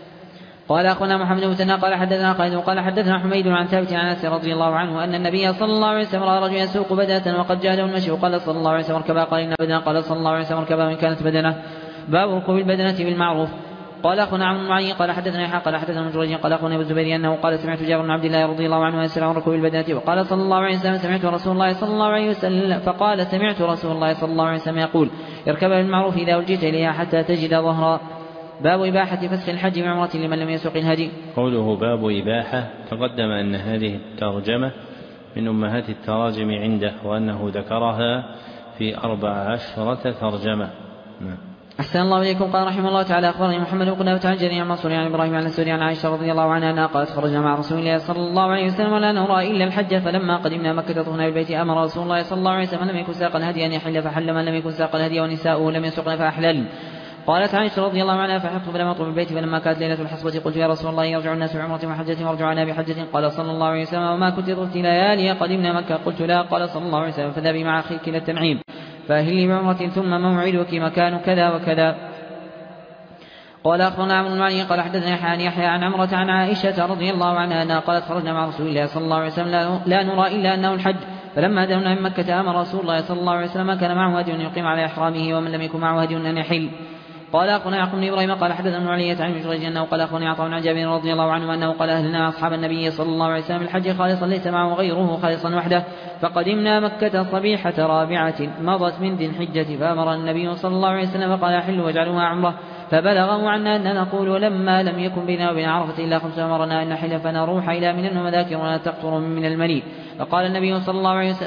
قال أخونا محمد بن مسنى قال حدثنا خالد وقال حدثنا حميد عن ثابت عن أنس رضي الله عنه أن النبي صلى الله عليه وسلم رأى رجلا يسوق بدنة وقد جهده المشي وقال صلى الله عليه وسلم اركبها قال إنها بدنة قال صلى الله عليه وسلم اركبها وإن كانت بدنة. باب ركوب البدنة بالمعروف. قال أخونا عمرو بن معين قال حدثنا يحيى قال حدثنا مجرد قال أخونا أبو الزبير أنه قال سمعت جابر بن عبد الله رضي الله عنه يسأل عن ركوب البدنة وقال صلى الله عليه وسلم سمعت رسول الله صلى الله عليه وسلم فقال سمعت رسول الله صلى الله عليه وسلم يقول اركبها بالمعروف إذا ألجيت إليها حتى تجد ظهرا. باب إباحة فسخ الحج بعمرة لمن لم يسوق الهدي. قوله باب إباحة تقدم أن هذه الترجمة من أمهات التراجم عنده وأنه ذكرها في 14 ترجمة. أحسن الله إليكم. قال رحمه الله تعالى أخبرني محمد بن قدامة عن جرير عن منصور عن إبراهيم عن الأسود عن عائشة رضي الله عنها أنها قالت خرجنا مع رسول الله صلى الله عليه وسلم ولا نرى إلا الحج فلما قدمنا مكة طفنا بالبيت أمر رسول الله صلى الله عليه وسلم لم يكن ساق الهدي أن يحل فحل من لم يكن ساق الهدي ونساؤه لم يسقن فأحلل. قالت عائشة رضي الله عنها فحطت فلم أطلب البيت فلما كانت ليلة الحصبة قلت يا رسول الله يرجع الناس بعمرة وحجة ورجعنا بحجة قال صلى الله عليه وسلم وما كنت طفت ليالي قدمنا مكة قلت لا قال صلى الله عليه وسلم فذهبي مع أخيك إلى التنعيم فأهلي بعمرة ثم موعدك مكان كذا وكذا. قال أخبرنا عمرو بن معين قال حدثنا يحيى عن عمرة عن عائشة رضي الله عنها أنها قالت خرجنا مع رسول الله صلى الله عليه وسلم لا نرى إلا أنه الحج فلما دنونا من مكة أمر رسول الله صلى الله عليه وسلم كان معه هدي يقيم على إحرامه ومن لم يكن معه هدي أن يحل. قال أخونا يعقوب بن إبراهيم قال حدثنا ابن علية عن جريج أنه قال أخونا عطاء عن جابر رضي الله عنه أنه قال أهلنا أصحاب النبي صلى الله عليه وسلم الحج خالصا ليس معه غيره خالصا وحده فقدمنا مكة صبيحة رابعة مضت من ذي الحجة فأمر النبي صلى الله عليه وسلم فقال أحلوا واجعلوها عمرة فبلغه عنا أن نقول لما لم يكن بيننا وبين عرفة إلا 5 أمرنا أن نحل فنروح إلى منى ومذاكرنا تقطر من المني فقام النبي صلى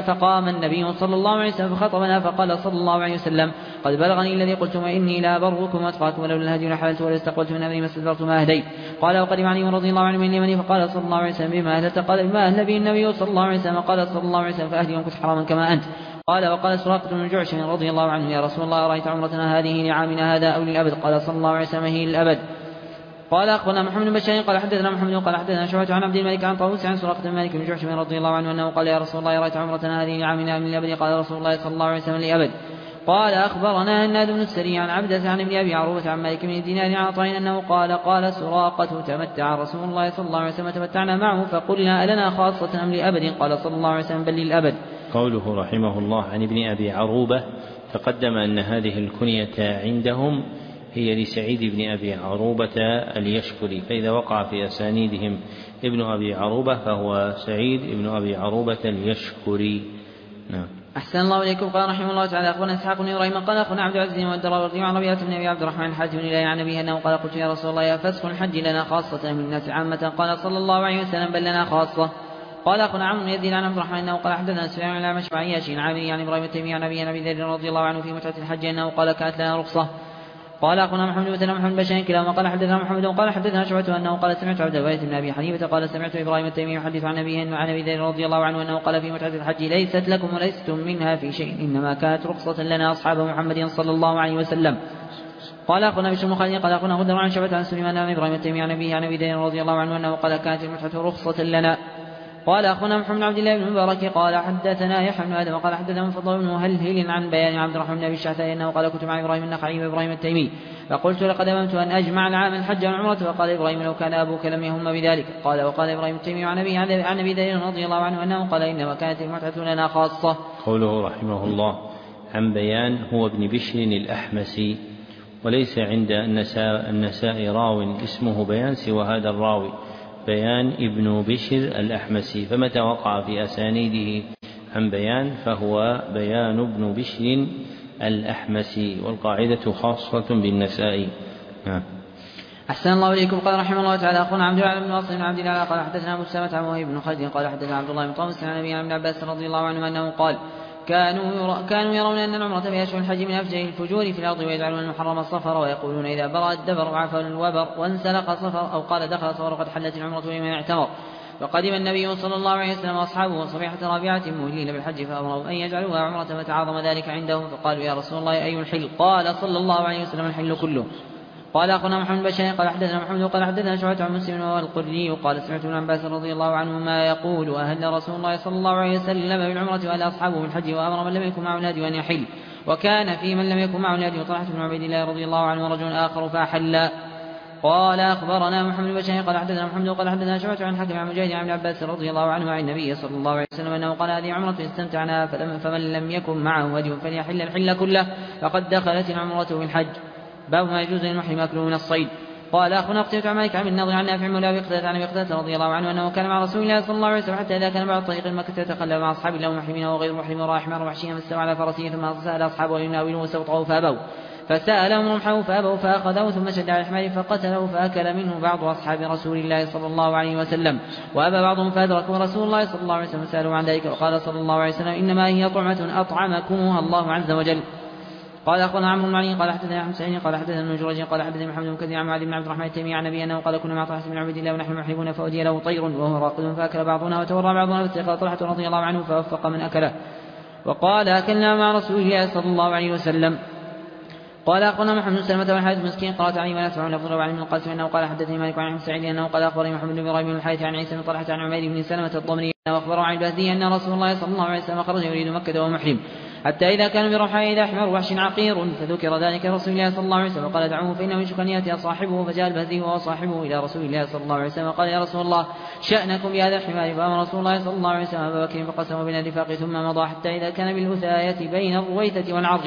الله عليه وسلم فخطبنا فقال صلى الله عليه وسلم قد بلغني الذي قلتم إني لا بركم وأتقاكم ولولا الهدي لحللت ولا استقبلت من أمري ما استدبرت ما أهديت. قال وقدم علي رضي الله عنه من اليمن فقال صلى الله عليه وسلم بما أهلت قال بما أهل به النبي صلى الله عليه وسلم قال صلى الله عليه وسلم فأهدي وانكث حراما كما أنت. قال وقال سراقة بن جعش رضي الله عنه يا رسول الله أرأيت عمرتنا هذه لعامنا هذا أو للأبد قال صلى الله عليه وسلم هي للأبد. قال أخبرنا محمد بن بشار قال حدثنا محمد قال حدثنا شعبة عن عبد الملك عن طاووس عن سراقة بن مالك بن جعش رضي الله عنه أنه قال يا رسول الله أرأيت عمرتنا هذه لعامنا أو للأبد قال رسول الله صلى الله عليه وسلم للأبد. قال أخبرنا هناد بن السري عن عبدة عن ابن أبي عروبة عن مالك بن دينار عن عطاء أنه قال سراقة تمتع رسول الله صلى الله عليه وسلم تمتعنا معه فقلنا ألنا خاصة أم لأبد قال صلى الله عليه وسلم بل للأبد. قوله رحمه الله عن ابن أبي عروبة تقدم أن هذه الكنية عندهم هي لسعيد بن أبي عروبة اليشكري فإذا وقع في أسانيدهم ابن أبي عروبة فهو سعيد بن أبي عروبة اليشكري. نعم. أحسن الله إليكم. قال رحمه الله تعالى أخبرنا إسحاق بن إبراهيم قال أخونا عبد العزيز والدراوردي عن ربيعة بن أبي عبد الرحمن حاتم إليه عن أبيه أنه قال قلت يا رسول الله يا فسخ الحج لنا خاصة من الناس عامة قال صلى الله عليه وسلم بل لنا خاصة. قال أخونا عمرو بن يزيد عن عبد الرحمن أنه قال حدثنا سفيان عن الأعمش عن عياش عن عامر عن إبراهيم التيمي عن أبي ذر رضي الله عنه في متعة الحج أنه قال كانت لنا رخصة قال أخونا محمد بن محمد بشير كلاهما قال حدثنا محمد وقال حدثنا شعبة أنه قال سمعت عبد الوارث بن أبي حنيفة قال سمعت إبراهيم التيمي يحدث عن أبيه عن أبي ذر رضي الله عنه أنه قال في متعة الحج ليست لكم وليستم منها في شيء إنما كانت رخصة لنا أصحاب محمد صلى الله عليه وسلم. قال أخونا بشر المخالي قال أخونا غدر عن شعبة عن سليمان عن إبراهيم التيمي عن أبيه عن أبي ذر رضي الله عنه أنه قال كانت المتعة رخصة لنا. قال أخونا محمد بن عبد الله بن المبارك قال حدثنا يحيى بن آدم قال حدثنا منفضل بن مهلهل عن بيان عبد الرحمن بن أبي الشعثاء أنه قال كنت مع إبراهيم النخعي وإبراهيم التيمي فقلت لقد أممت أن أجمع العام الحج والعمرة فقال إبراهيم لو كان أبوك لم يهم بذلك. قال وقال إبراهيم التيمي عن أبي ذر رضي الله عنه أنه قال إنما كانت المتعة لنا خاصة. قوله رحمه الله عن بيان هو ابن بشر الأحمسي، وليس عند النساء راو اسمه بيان سوى هذا الراوي بيان ابن بشر الأحمسي، فمتى وقع في أسانيده عن بيان فهو بيان ابن بشر الأحمسي، والقاعدة خاصة بالنساء. أحسن الله إليكم. قال رحمه الله تعالى أخونا عبد الله بن واصل بن عبد الله قال حدثنا أبو سلمة عن وهيب بن خالد قال حدثنا عبد الله بن طاووس عن أبي ابن عباس رضي الله عنه أنه قال كانوا يرون أن العمرة في أشهر الحج من أفجر الفجور في الأرض ويجعلون المحرم الصفر ويقولون إذا برأ الدبر وعفى الوبر وانسلق صفر أو قال دخل صفر قد حلت العمرة لمن اعتمر. فقدم النبي صلى الله عليه وسلم وأصحابه صبيحة رابعة مهلين بالحج فأمروا أن يجعلوها عمرة فتعاظم ذلك عندهم فقالوا يا رسول الله أي الحل؟ قال صلى الله عليه وسلم الحل كله. قال أخونا محمد بشير قال حدثنا محمد وقال حدثنا شعبة عن مسلم والقرني قال سمعت ابن عباس رضي الله عنهما يقول أهل رسول الله صلى الله عليه وسلم بالعمرة وأهل أصحابه بالحج وأمر من لم يكن معه الهدي أن يحل، وكان في من لم يكن معه الهدي طلحة بن عبيد الله رضي الله عنه ورجل آخر فأحل. قال أخبرنا محمد بن بشير قال حدثنا محمد وقال حدثنا شعبة عن حكم عن مجاهد عن ابن عباس رضي الله عنه عن النبي صلى الله عليه وسلم أنه قال هذه عمرة استمتعنا فمن لم يكن معه هدي فليحل الحل كله فقد دخلت العمرة بالحج. باب ما يجوز للمحرم أكله من الصيد. قال أخونا قتيبة عن مالك عن النضر عن نافع مولى بقتادة عن بقتادة رضي الله عنه أنه كان مع رسول الله صلى الله عليه وسلم حتى إذا كان بعد طريق مكة تخلى مع أصحاب الله محرمين وغير محرم ورأى حمار وحشيا فاستوى على فرسه ثم سأل أصحابه أن يناولوه سوطه فأبوا، فسألهم رمحه فأبوا فأخذه ثم شد على الحمار فقتله فأكل منه بعض أصحاب رسول الله صلى الله عليه وسلم وأبى بعضهم فأدركوا رسول الله صلى الله عليه وسلم سألوا عن ذلك وقال صلى الله عليه وسلم إنما هي طعمة أطعمكمها الله عز وجل. قال أخونا عمرو بن علي قال حدثنا أحمد سعيد قال حدثنا ابن جريج قال حدثنا محمد بن كثير عن معاذ بن عبد الرحمن التيمي عن أبي أنه قال كنا مع طلحة بن عبيد الله ونحن محرمون فأودي له طير وهو راقد فأكل بعضنا وتورع بعضنا فاستيقظ طلحة رضي الله عنه فوفق من أكله وقال أكلنا مع رسول الله صلى الله عليه وسلم. قال أخونا محمد بن سلمة والحارث مسكين قرأت عليه ولا تسمعون لفظه وعن ابن القاسم أنه قال حدثني مالك عن أحمد سعيد أنه قال أخبرني محمد بن إبراهيم بن الحارث عن عيسى بن طلحة عن عمير بن سلمة الضمري وأخبره عن الباذي أن رسول الله صلى الله عليه وسلم خرج يريد مكة وهو محرم حتى إذا كانوا برحاء إذا حمار وحش عقير فذكر ذلك رسول الله صلى الله عليه وسلم قال دعوه فإنه يشك أن يأتي صاحبه فجاء الباذي وهو صاحبه إلى رسول الله صلى الله عليه وسلم قال يا رسول الله شأنكم بهذا الحمار فأمر رسول الله صلى الله عليه وسلم أبا بكر فقسموا بين الرفاق ثم مضى حتى إذا كان بالوثاية بين الرويثة والعرج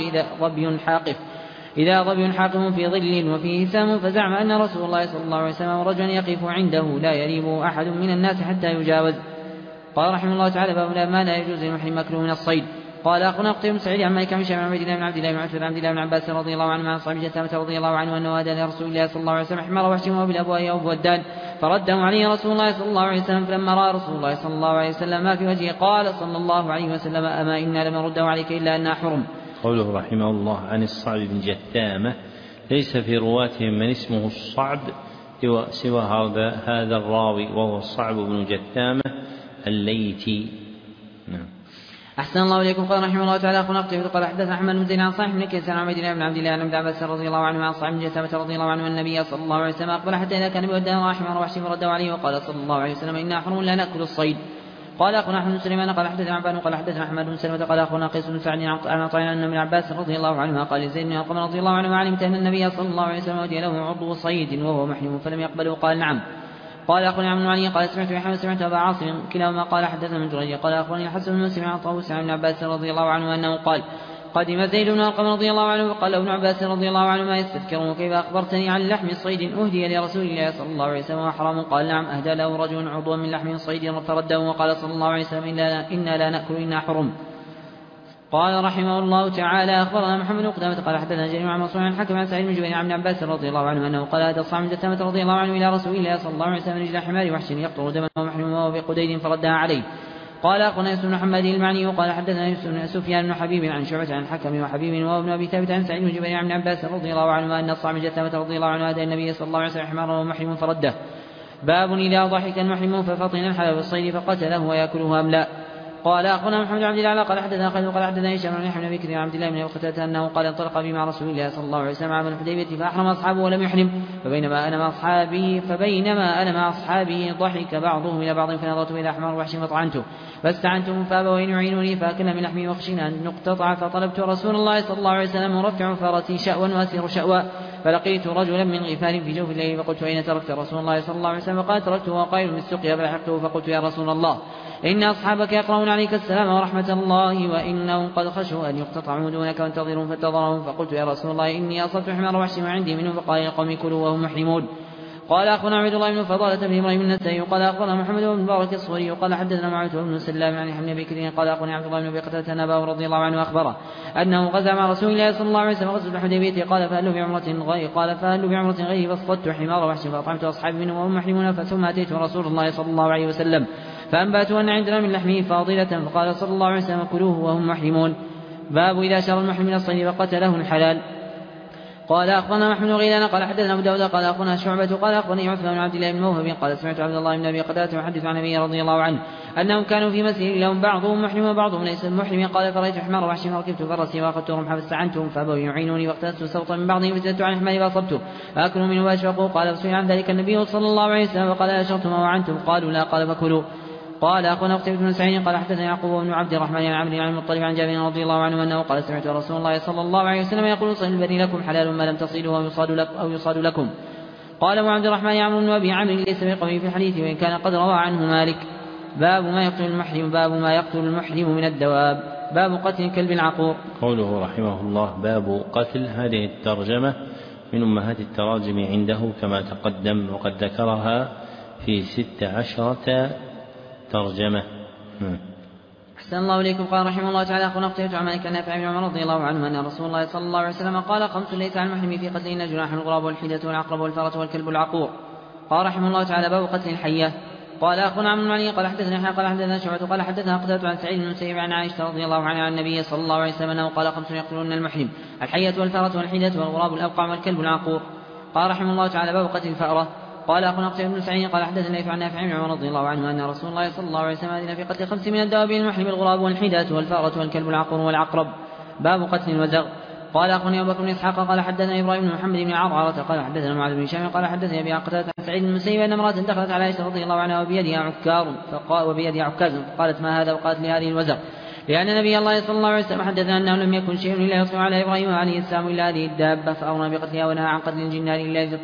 إذا ظبي حاقم في ظل وفيه سام فزعم أن رسول الله صلى الله عليه وسلم رجلا يقف عنده لا يريبه أحد من الناس حتى يجاوز. قال رحمه الله تعالى باب ما لا يجوز للمحرم أكله من الصيد. قال أخونا قتيبة بن سعيد عن مالك عن هشام بن عبد الله بن عتبة بن عبد الله بن عباس رضي الله عنه عن صاحب جثامة رضي الله عنه أنه أهدى لرسول الله صلى الله عليه وسلم حمار وحش وبالأبواء أو بودان فرده عليه رسول الله صلى الله عليه وسلم فلما رأى رسول الله صلى الله عليه وسلم ما في وجهه قال صلى الله عليه وسلم أما إنا لم نرده عليك إلا أنها حرم. قوله رحمه الله عن الصعب بن جثامة ليس في رواتهم من اسمه الصعب سوى هذا الراوي وهو الصعب بن جثامة الليثي. نعم. أحسن الله إليكم. قال رحمه الله تعالى أخونا قتيبة قال حدثنا أحمد بن زيد عن صاحب بن كيسان عن عبد الله بن عبد الله عن ابن عباس رضي الله عنه عن صاحب بن جثامة رضي الله عنه النبي صلى الله عليه وسلم أقبل حتى إذا كان بودان وحمار وحش فرده عليه وقال صلى الله عليه وسلم إنا حرم لا نأكل الصيد. قال أخونا أحمد بن سليمان قال حدثنا عبان قال حدثنا أحمد بن سلمة قال أخونا قيس بن سعد عن عطاء أن ابن عباس رضي الله عنهما قال لزيد بن أرقم رضي الله عنه علمت أن النبي صلى الله عليه وسلم أودي له عضو صيد وهو محرم فلم يقبله قال نعم. قال أخونا عمرو بن علي قال سمعت محمد سمعت أبا عاصم كلاهما قال حدثنا من جريج قال أخونا الحسن بن مسلم عن طاووس عن ابن عباس رضي الله عنه أنه قال قدم زيد بن أرقم رضي الله عنه وقال ابن عباس رضي الله عنه ما يستذكرون كيف أخبرتني عن لحم صيد أهدي لرسول الله صلى الله عليه وسلم وحرام قال نعم أهدى له رجل عضوا من لحم صيد فرده وقال صلى الله عليه وسلم إنا لا نأكل إنا حرم. قال رحمه الله تعالى أخبرنا محمد بن قدامة قال حدثنا جرير عن منصور عن حكم عن سعيد بن جبير عن ابن عباس رضي الله عنه أنه قال هذا الصعب بن جثامة رضي الله عنه إلى رسول الله صلى الله عليه وسلم رجل حمار وحش يقطر دما ومحرم وهو بقديد فردها عليه. قال أخونا يوسف بن محمد المعني قال حدثنا يوسف سفيان بن حبيب عن شعبة عن الحكم وحبيب وابن أبي ثابت عن سعيد بن جبير عن عباس رضي الله عنهما أن الصعب جثامة رضي الله عنه أتى النبي صلى الله عليه وسلم حمارا ومحرم فرده. باب إذا ضحك المحرم ففطن الحلب الصيد فقتله ويأكله أم لا. قال أخونا محمد بن عبد الله قال حدثنا خالد قال حدثنا هشام بن يحيى بن بكر عن عبد الله بن أبي قتادة أنه قال انطلق بي مع رسول الله صلى الله عليه وسلم عام الحديبية فأحرم أصحابه ولم يحرم فبينما أنا مع أصحابه ضحك بعضهم إلى بعض فنظرت إلى أحمر وحش فطعنته فاستعنتم فأبوا أن يعينوني فأكل من لحمي وخشينا أن نقتطع فطلبت رسول الله صلى الله عليه وسلم مرفع فرسي شأوا وأسير شأوا فلقيت رجلا من غفار في جوف الليل فقلت أين تركت رسول الله صلى الله عليه وسلم فقال تركته وقائل بالسقيا فلحقته فقلت يا رسول الله إن أصحابك يقرؤون عليك السلام ورحمة الله وإنهم قد خشوا أن يقتطعوا دونك وانتظرون فانتظرهم فقلت يا رسول الله إني أصبت حمار وحش وعندي منه فقال القوم كلوا وهم محرمون. قال أخونا عبد الله بن فضالة بن إبراهيم النسائي قال أخونا محمد بن مبارك الصوري قال حدثنا معاوية بن سلام عن حمد بن كثير قال أخونا عبد الله بن أبي قتادة أن أباه رضي الله عنه أخبره أنه غزا مع رسول الله صلى الله عليه وسلم غزوة الحديبية قال فهل بعمرة غير فاصطدت حمار وحش فأطعمت أصحابي منه وهم محرمون ثم أتيت رسول الله صلى الله عليه وسلم فأنبأته أن عندنا من لحمه فاضلة فقال صلى الله عليه وسلم كلوه وهم محرمون. باب إذا شر المحرم من الصيد فقتله الحلال. قال أخبرنا محمد بن غيلان قال حدثنا أبو داود قال أخبرنا شعبة قال أخبرني عثمان بن عبد الله بن موهب قال سمعت عبد الله بن أبي قتادة يحدث عن النبي رضي الله عنه أنهم كانوا في مسجد لهم بعضهم محرم وبعضهم ليس محرم قال فرأيت حمار وحش فركبت فرسي وأخذت رمحا فاستعنتهم فأبوا يعينوني واقتلت سوطا من بعضهم فزدت عن حماري فأصبته فأكلوا منه وأشفقوا قال فسئل عن ذلك النبي صلى الله عليه وسلم وقال أشرتم وعنتم قالوا لا قال فكلوا. قال أخونا قتيبة بن سعيد قال حدثنا يعقوب بن عبد الرحمن عن عمرو عن المطلب عن جابر رضي الله عنه أنه قال سمعت رسول الله صلى الله عليه وسلم يقول صيد البر لكم حلال ما لم تصيدوا أو يصاد لكم. قال أبو عبد الرحمن عمرو بن أبي عمرو ليس بقوي في الحديث وإن كان قد روى عنه مالك. باب ما يقتل المحرم من الدواب. باب قتل الكلب العقور. قوله رحمه الله باب قتل، هذه الترجمة من أمهات التراجم عنده كما تقدم وقد ذكرها في 16 ترجمة. أحسن الله إليكم. قال رحمه الله تعالى أخونا قتيبة عن مالك عن نافع بن عمر رضي الله عنه أن رسول الله صلى الله عليه وسلم قال 5 ليس على المحرم في قتلهن جناح الغراب والحيدة والعقرب والفرة والكلب العقور. قال رحمه الله تعالى باب قتل الحية. قال أخونا عمرو بن علي قال حدثنا يحيى قال حدثنا شعبة قال حدثنا قتادة عن سعيد بن المسيب عن عائشة رضي الله عنها عن النبي صلى الله عليه وسلم أنه قال 5 يقتلون المحرم الحية والفرة والحيدة والغراب الأبقع والكلب العقور. قال رحمه الله تعالى باب قتل الفأرة. قال أخونا قتيبة بن سعيد قال حدثنا عن نافع بن عمر رضي الله عنه أن رسول الله صلى الله عليه وسلم أذن في قتل 5 من الدواب المحرم الغراب والحيدة والفأرة والكلب العقور والعقرب. باب قتل الوزغ. قال أخونا أبو بكر بن إسحاق قال حدثنا إبراهيم بن محمد بن عرعرة قال حدثنا معاذ بن هشام قال حدثني أبي قتادة عن سعيد بن المسيب أن امرأة دخلت على عائشة رضي الله عنها وبيدها عكاز فقالت ما هذا وقالت لهذه الوزغ لأن نبي الله صلى الله عليه وسلم حدثنا أنه لم يكن شيء إلا يطلع على إبراهيم عليه السلام إلا هذه الدابة فأمرنا بقتلها ونهى عن قتل الجنان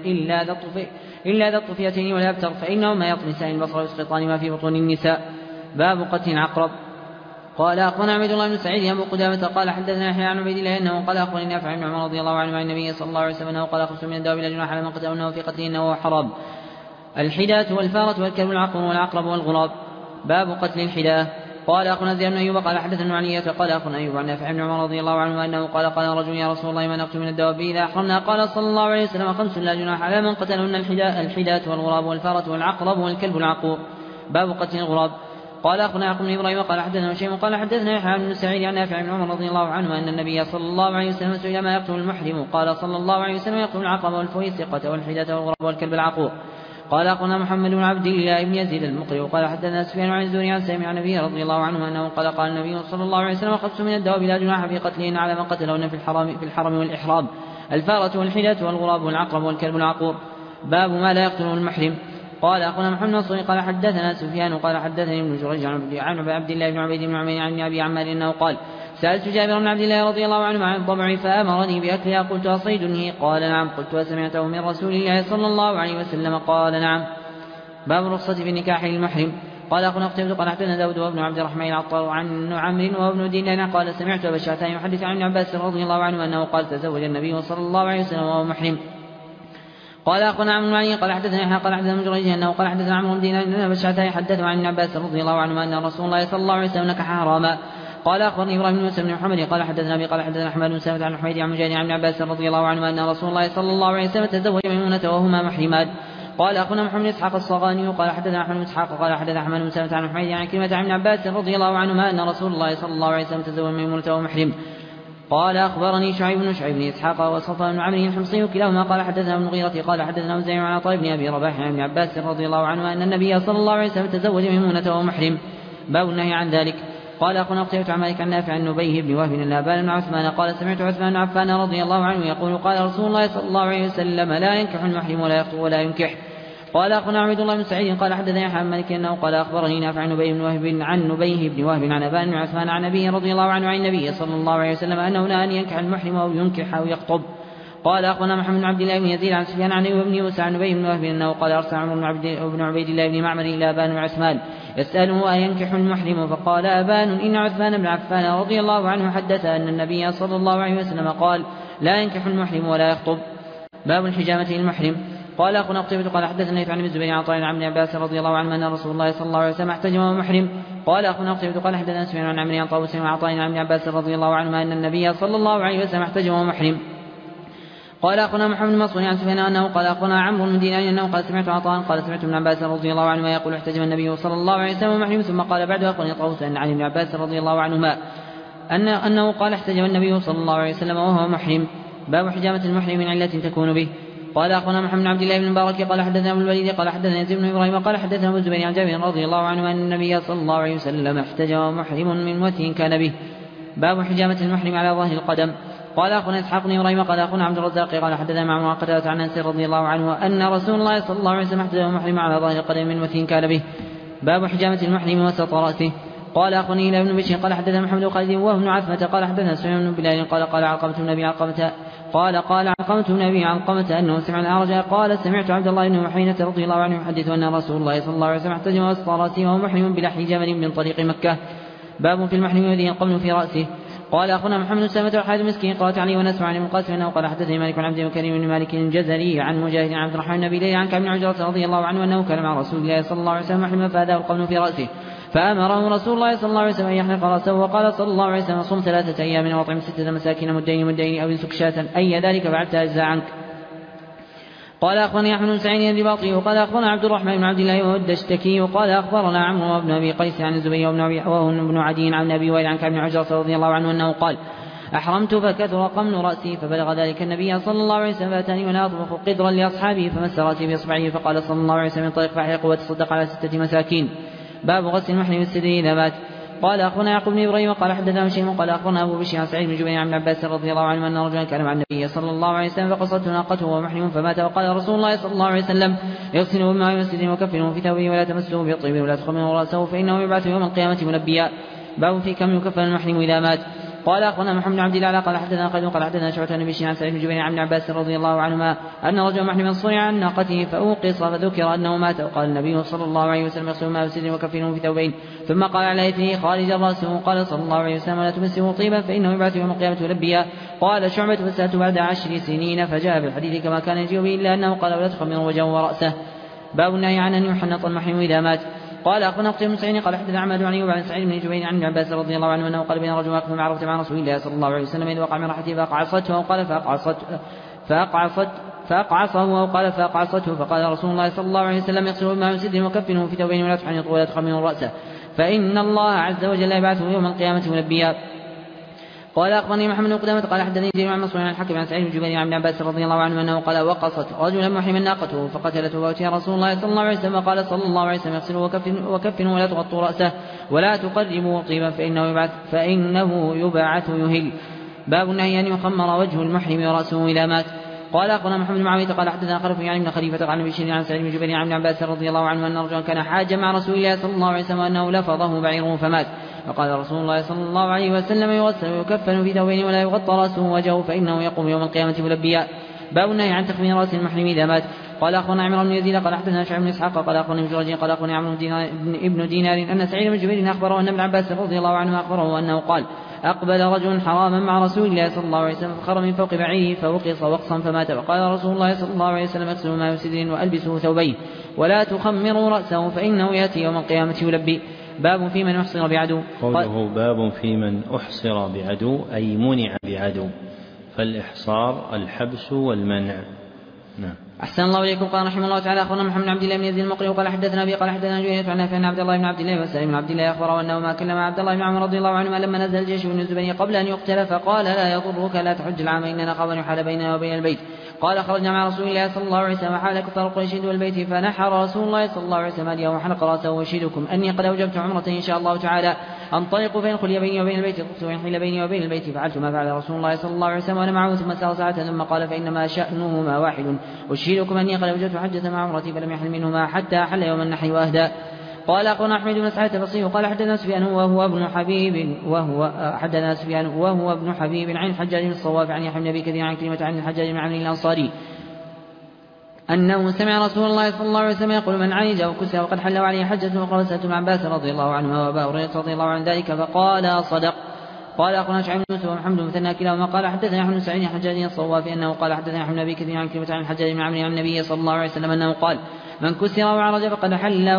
إلا ذا الطفيتين والأبتر فإنهما يطمسان البصر ويسقطان ما في بطون النساء. باب قتل العقرب. قال أخبرنا عبد الله بن سعيد أبو قدامة قال حدثنا يحيى عن عبيد الله أنه قال أخبرني نافع بن عمر رضي الله عنه عن النبي صلى الله عليه وسلم أنه قال 5 من الدواب لا جناح على من قتلهن في قتلهن وهو حرام الحداة والفارة والكلب العقر والعقرب والغراب. باب قتل الحداة. قال أخونا زياد بن أيوب قال حدثنا علية قال أخونا أيوب عن نافع بن عمر رضي الله عنه أنه قال رجل يا رسول الله ما نقتل من الدواب إذا أحرمنا قال صلى الله عليه وسلم 5 لا جناح على من قتلهن الحداة والغراب والفارة والعقرب والكلب العقور. باب قتل الغراب. قال أخونا يعقوب بن إبراهيم قال حدثنا هشيم قال حدثنا يحيى بن سعيد عن نافع بن عمر رضي الله عنه أن النبي صلى الله عليه وسلم سئل ما يقتل المحرم قال صلى الله عليه وسلم يقتل العقرب والفويسقة والحداة والغراب والكلب العقور. قال أخونا محمد بن عبد الله بن يزيد المقري قال حدثنا سفيان عن الزهري عن سامع عن النبي رضي الله عنه أنه قال النبي صلى الله عليه وسلم 5 من الدواب لا جناح في قتلهن على من قتلهن في الحرم والإحرام الفارة والحداة والغراب والعقرب والكلب العقور. باب ما لا يقتله المحرم. قال أخونا محمد نصري قال حدثنا سفيان قال حدثني ابن جريج عن عبد الله بن عبيد بن عمير عن أبي عمار أنه قال سألت جابر بن عبد الله رضي الله عنه عن الضبع فأمرني بأكلها قلت أصيدني قال نعم قلت وسمعته من رسول الله صلى الله عليه وسلم قال نعم. باب الرخصة في النكاح للمحرم. قال أخونا قتيبة قال حدثنا داود وابن عبد الرحمن العطار عن عمرو وابن دينار قال سمعت أبا الشعثاء يحدث عن ابن عباس رضي الله عنه أنه قال تزوج النبي صلى الله عليه وسلم وهو محرم. قال أخونا عمرو بن علي قال حدثنا يحيى قال حدثنا ابن جريج أنه قال حدثنا عمرو بن دينار أن أبا الشعثاء حدث عن ابن عباس رضي الله عنه أن رسول الله صلى الله عليه وسلم نكح حراما. قال أخبرني إبراهيم بن موسى بن محمد قال حدثنا أبي قال حدثنا أحمد بن سلمة عن حميد عن مجاهد عن ابن عباس رضي الله عنه أن رسول الله صلى الله عليه وسلم تزوج ميمونة وهما محرمان. قال أخونا محمد إسحاق الصغاني قال حدثنا أحمد بن إسحاق قال حدثنا أحمد بن سلمة عن حميد عن كلمة عن ابن عباس رضي الله عنهما أن رسول الله صلى الله عليه وسلم تزوج ميمونة وهو محرم. قال أخبرني شعيب بن إسحاق وصفوان بن عمرو الحمصي كلاهما قال حدثنا ابن المغيرة قال حدثنا أوزاعي عن عطاء بن أبي رباح عن ابن عباس رضي الله عنهما أن النبي صلى الله عليه وسلم تزوج ميمونة وهو محرم. باب النهي عن ذلك. قال أخونا قتيبة عن مالك عن نافع عن نبيه بن وهب أن أبان بن عثمان قال سمعت عثمان بن عفان رضي الله عنه يقول قال رسول الله صلى الله عليه وسلم لا ينكح المحرم ولا يخطب ولا ينكح. قال أخونا عبد الله بن سعيد قال حدثني يحيى عن مالك أنه قال أخبرني نافع عن نبيه بن وهب عن أبان بن عثمان عن أبيه رضي الله عنه عن النبي صلى الله عليه وسلم أنه نهى أن ينكح المحرم أو ينكح أو يخطب. قال أخونا محمد بن عبد الله بن يزيد عن سفيان عن أيوب بن يوسف عن نبيه بن وهب أنه قال أرسل عمرو بن عبيد الله بن معمر إلى أبان بن عثمان يسأله أينكح المحرم فقال أبان إن عثمان بن عفان رضي الله عنه حدث أن النبي صلى الله عليه وسلم قال لا ينكح المحرم ولا يخطب. باب الحجامة للمحرم. قال أخونا قتيبة قال حدثنا عن ابن الزبير عن عطاء عن ابن عباس رضي الله عنه أن رسول الله صلى الله عليه وسلم احتجم وهو محرم. قال أخونا قتيبة قال حدثنا سفيان عن عمرو عن طاووس عن عطاء عن ابن عباس رضي الله عنه أن النبي صلى الله عليه وسلم احتجم وهو محرم. قال أخونا محمد بن منصور عن سفيان أنه قال أخونا عمرو بن دينار أنه قال سمعت عطاء قال سمعت ابن عباس رضي الله عنهما يقول احتجم النبي صلى الله عليه وسلم محرم. ثم قال بعد أخونا طاووس عن ابن عباس رضي الله عنهما أنه قال احتجم النبي صلى الله عليه وسلم وهو محرم. باب حجامة المحرم من علة تكون به. قال أخونا محمد بن عبد الله بن المبارك قال حدثنا ابن الوليد قال حدثنا يزيد بن إبراهيم قال حدثنا ابو الزبير عن جابر رضي الله عنه أن النبي صلى الله عليه وسلم احتجم محرم من وتر كان به. باب حجامة المحرم على ظهر القدم. قال أخونا إسحاق بن إبراهيم قال أخونا عبد الرزاق قال حدثنا معمر عن قتادة عن أنس رضي الله عنه أن رسول الله صلى الله عليه وسلم احتجم محرم على ظهر القدم من وتر كان به. باب حجامة المحرم وسط رأسه. قال أخونا إلى ابن بشير قال حدثنا محمد بن خالد وهو ابن عثمة قال حدثنا سليمان بن بلال قال علقمة بن أبي علقمة أنه سمع الأعرج قال سمعت عبد الله بن محينة رضي الله عنه يحدث أن رسول الله صلى الله عليه وسلم احتجم وسط رأسه وهو محرم بلحي جمل من طريق مكة. باب في المحرم الذي ينقبل في رأسه. قال أخونا محمد سلمة وحاد مسكين قالت علي ونسمع عن ابن القاسم أنه قال حدثني مالك عن عبد الكريم بن مالك الجزري عن مجاهد عن عبد الرحمن النبي ليلى عن كعب بن عجرة رضي الله عنه أنه كان مع رسول الله صلى الله عليه وسلم محرما فأذاه القبل في رأسه فأمره رسول الله صلى الله عليه وسلم أن يحلق رأسه وقال صلى الله عليه وسلم صم 3 أيام وأطعم 6 مساكين مدين أو انسك شاة أي ذلك فعلت أجزاء عنك. قال أخبرني أحمد بن سعيد الرباطي وقال أخبرنا عبد الرحمن بن عبد الله الدشتكي وقال أخبرنا عمرو بن أبي قيس عن الزبير بن عدي عن أبي وائل عن كعب بن عجرة رضي الله عنه أنه قال أحرمت فكثر قمن رأسي فبلغ ذلك النبي صلى الله عليه وسلم فأتاني وأنا أطبخ قدرا لأصحابه فمس رأسي بإصبعه فقال صلى الله عليه وسلم انطلق فاحلق وتصدق على 6 مساكين. باب غسل المحرم السدر إذا مات. قال أخونا يعقوب بن إبراهيم قال حدثنا هشيم قال أخبرنا أبو بشر عن سعيد بن جبير عن عباس رضي الله عنه أن رجلا كان مع النبي صلى الله عليه وسلم فقصته ناقته وهو محرم فمات وقال رسول الله صلى الله عليه وسلم يغسله بماء مسجد وكفنه في ثوبه ولا تمسه بطيب ولا تخمره رأسه فإنه يبعث يوم القيامة ملبيا. باب في كم يكفن المحرم إذا مات. قال أخونا محمد بن عبد الله قال حدثنا خالد قال حدثنا شعبة بن بشير عن سعيد بن جبير عن عباس رضي الله عنهما أن رجلا محرما صنع عن ناقته فأوقص فذكر أنه مات وقال النبي صلى الله عليه وسلم يغسل ماء مسجد وكفنه في ثوبين ثم قال على يده خارج رأسه قال صلى الله عليه وسلم لا تمسه طيبا فإنه يبعث يوم القيامة ملبيا. قال شعبة فسألت بعد 10 سنين فجاء بالحديث كما كان يجيء به إلا أنه قال ولا تخمر وجهه ورأسه. باب النهي عن أن يحنط المحرم إذا مات. قال أخونا قتيبة بن سعيد قال حدثنا عماد عن أيوب عن سعيد بن جبير عن عباس رضي الله عنه أنه قال بين رجل واقف مع ركبة مع رسول الله صلى الله عليه وسلم إذ وقع من راحته فأقعصته أو قال فأقعصه أو قال فأقعصته فقال رسول الله صلى الله عليه وسلم يغسله بماء مسجد وكفنه في ثوبين ولا تحنط ولا تخمره رأسه فإن الله عز وجل يبعثه يوم القيامة ملبيا. قال أخبرني محمد بن قدامة قال حدثني زيد عن منصور عن الحكم عن سعيد بن جبير عن عباس رضي الله عنه أنه قال وقصت رجلا محرما ناقته فقتلته وأتي رسول الله صلى الله عليه وسلم وقال صلى الله عليه وسلم يغسله وكفنه ولا تغطوا رأسه ولا تقربوا طيبا فإنه يبعث يهل. باب النهي أن يخمر وجه المحرم ورأسه إذا مات. قال أخونا محمد بن معاوية قال حدثنا خلف يعني بن خليفة عن بشير عن سعيد بن جبير عن عباس رضي الله عنه أن رجلا كان حاجا مع رسول الله صلى الله عليه وسلم أنه لفظه بعيره فمات فقال رسول الله صلى الله عليه وسلم يغسل ويكفن في ثوبين ولا يغطى رأسه وجهه فإنه يقوم يوم القيامة ملبيا. باب النهي عن تخمير رأس المحرم إذا مات. قال أخونا عمرو بن يزيد قال حدثنا شعيب بن إسحاق قال أخونا ابن جريج قال أخونا عمرو ابن دينار أن سعيد بن جبير أخبره أن ابن عباس رضي الله عنه أخبره أنه قال أقبل رجل حراما مع رسول الله صلى الله عليه وسلم فخر من فوق بعيره فوقص وقصا فمات وقال رسول الله صلى الله عليه وسلم اغسلوا ما يسدر وألبسه ثوبين ولا تخمروا رأسه فإنه يأتي يوم القيامة يلبي. باب في من أحصر بعدو. قوله باب في من أحصر بعدو أي منع بعدو فالإحصار الحبس والمنع. نعم. أحسن الله إليكم. قال رحمه الله تعالى أخبرنا محمد بن عبد الله بن يزيد المقري وقال حدثنا أبي قال حدثنا جرير عن نافع عن عبد الله بن عبد الله وسالم بن عبد الله أخبره أنه ما كلم عبد الله بن عمر رضي الله عنهما لما نزل الجيش بن الزبير قبل أن يقتل فقال لا يضرك لا تحج العام إننا نخاف أن يحال بيننا وبين البيت. قال خرجنا مع رسول الله صلى الله عليه وسلم حال كفار قريش والبيت فنحر رسول الله صلى الله عليه وسلم اليوم وحلق رأسه وأشهدكم أني قد أوجبت عمرة إن شاء الله تعالى انطلقوا فإن خلي بيني وبين البيت طفت وإن حل بيني وبين البيت فعلت ما فعل رسول الله صلى الله عليه وسلم وأنا معه ثم سار ساعة ثم قال فإنما شأنهما واحد أشهدكم أني قد أوجبت حجة مع عمرتي فلم يحل منهما حتى حل يوم النحر وأهدى. قال أخبرنا أحمد بن سعد البصري قال حدثنا سفيان وهو ابن حبيب عن الحجاج بن الصواف عن يحيى بن أبي كثير عن كلمة عن الحجاج بن عمرو الأنصاري أنه سمع رسول الله صلى الله عليه وسلم يقول من عانج أو كسر وقد حل عليه حجة وقال سألت ابن عباس رضي الله عنهما وأبا هريرة رضي الله عن ذلك فقال صدق. قال أخونا شعيب بن يوسف ومحمد بن مثنى كلاهما قال حدثنا أحمد بن سعيد عن الحجاج الصواف أنه قال حدثنا أحمد بن أبي كثير عن كلمة عن الحجاج بن عمرو عن النبي صلى الله عليه وسلم أنه قال من كسر وعرج فقد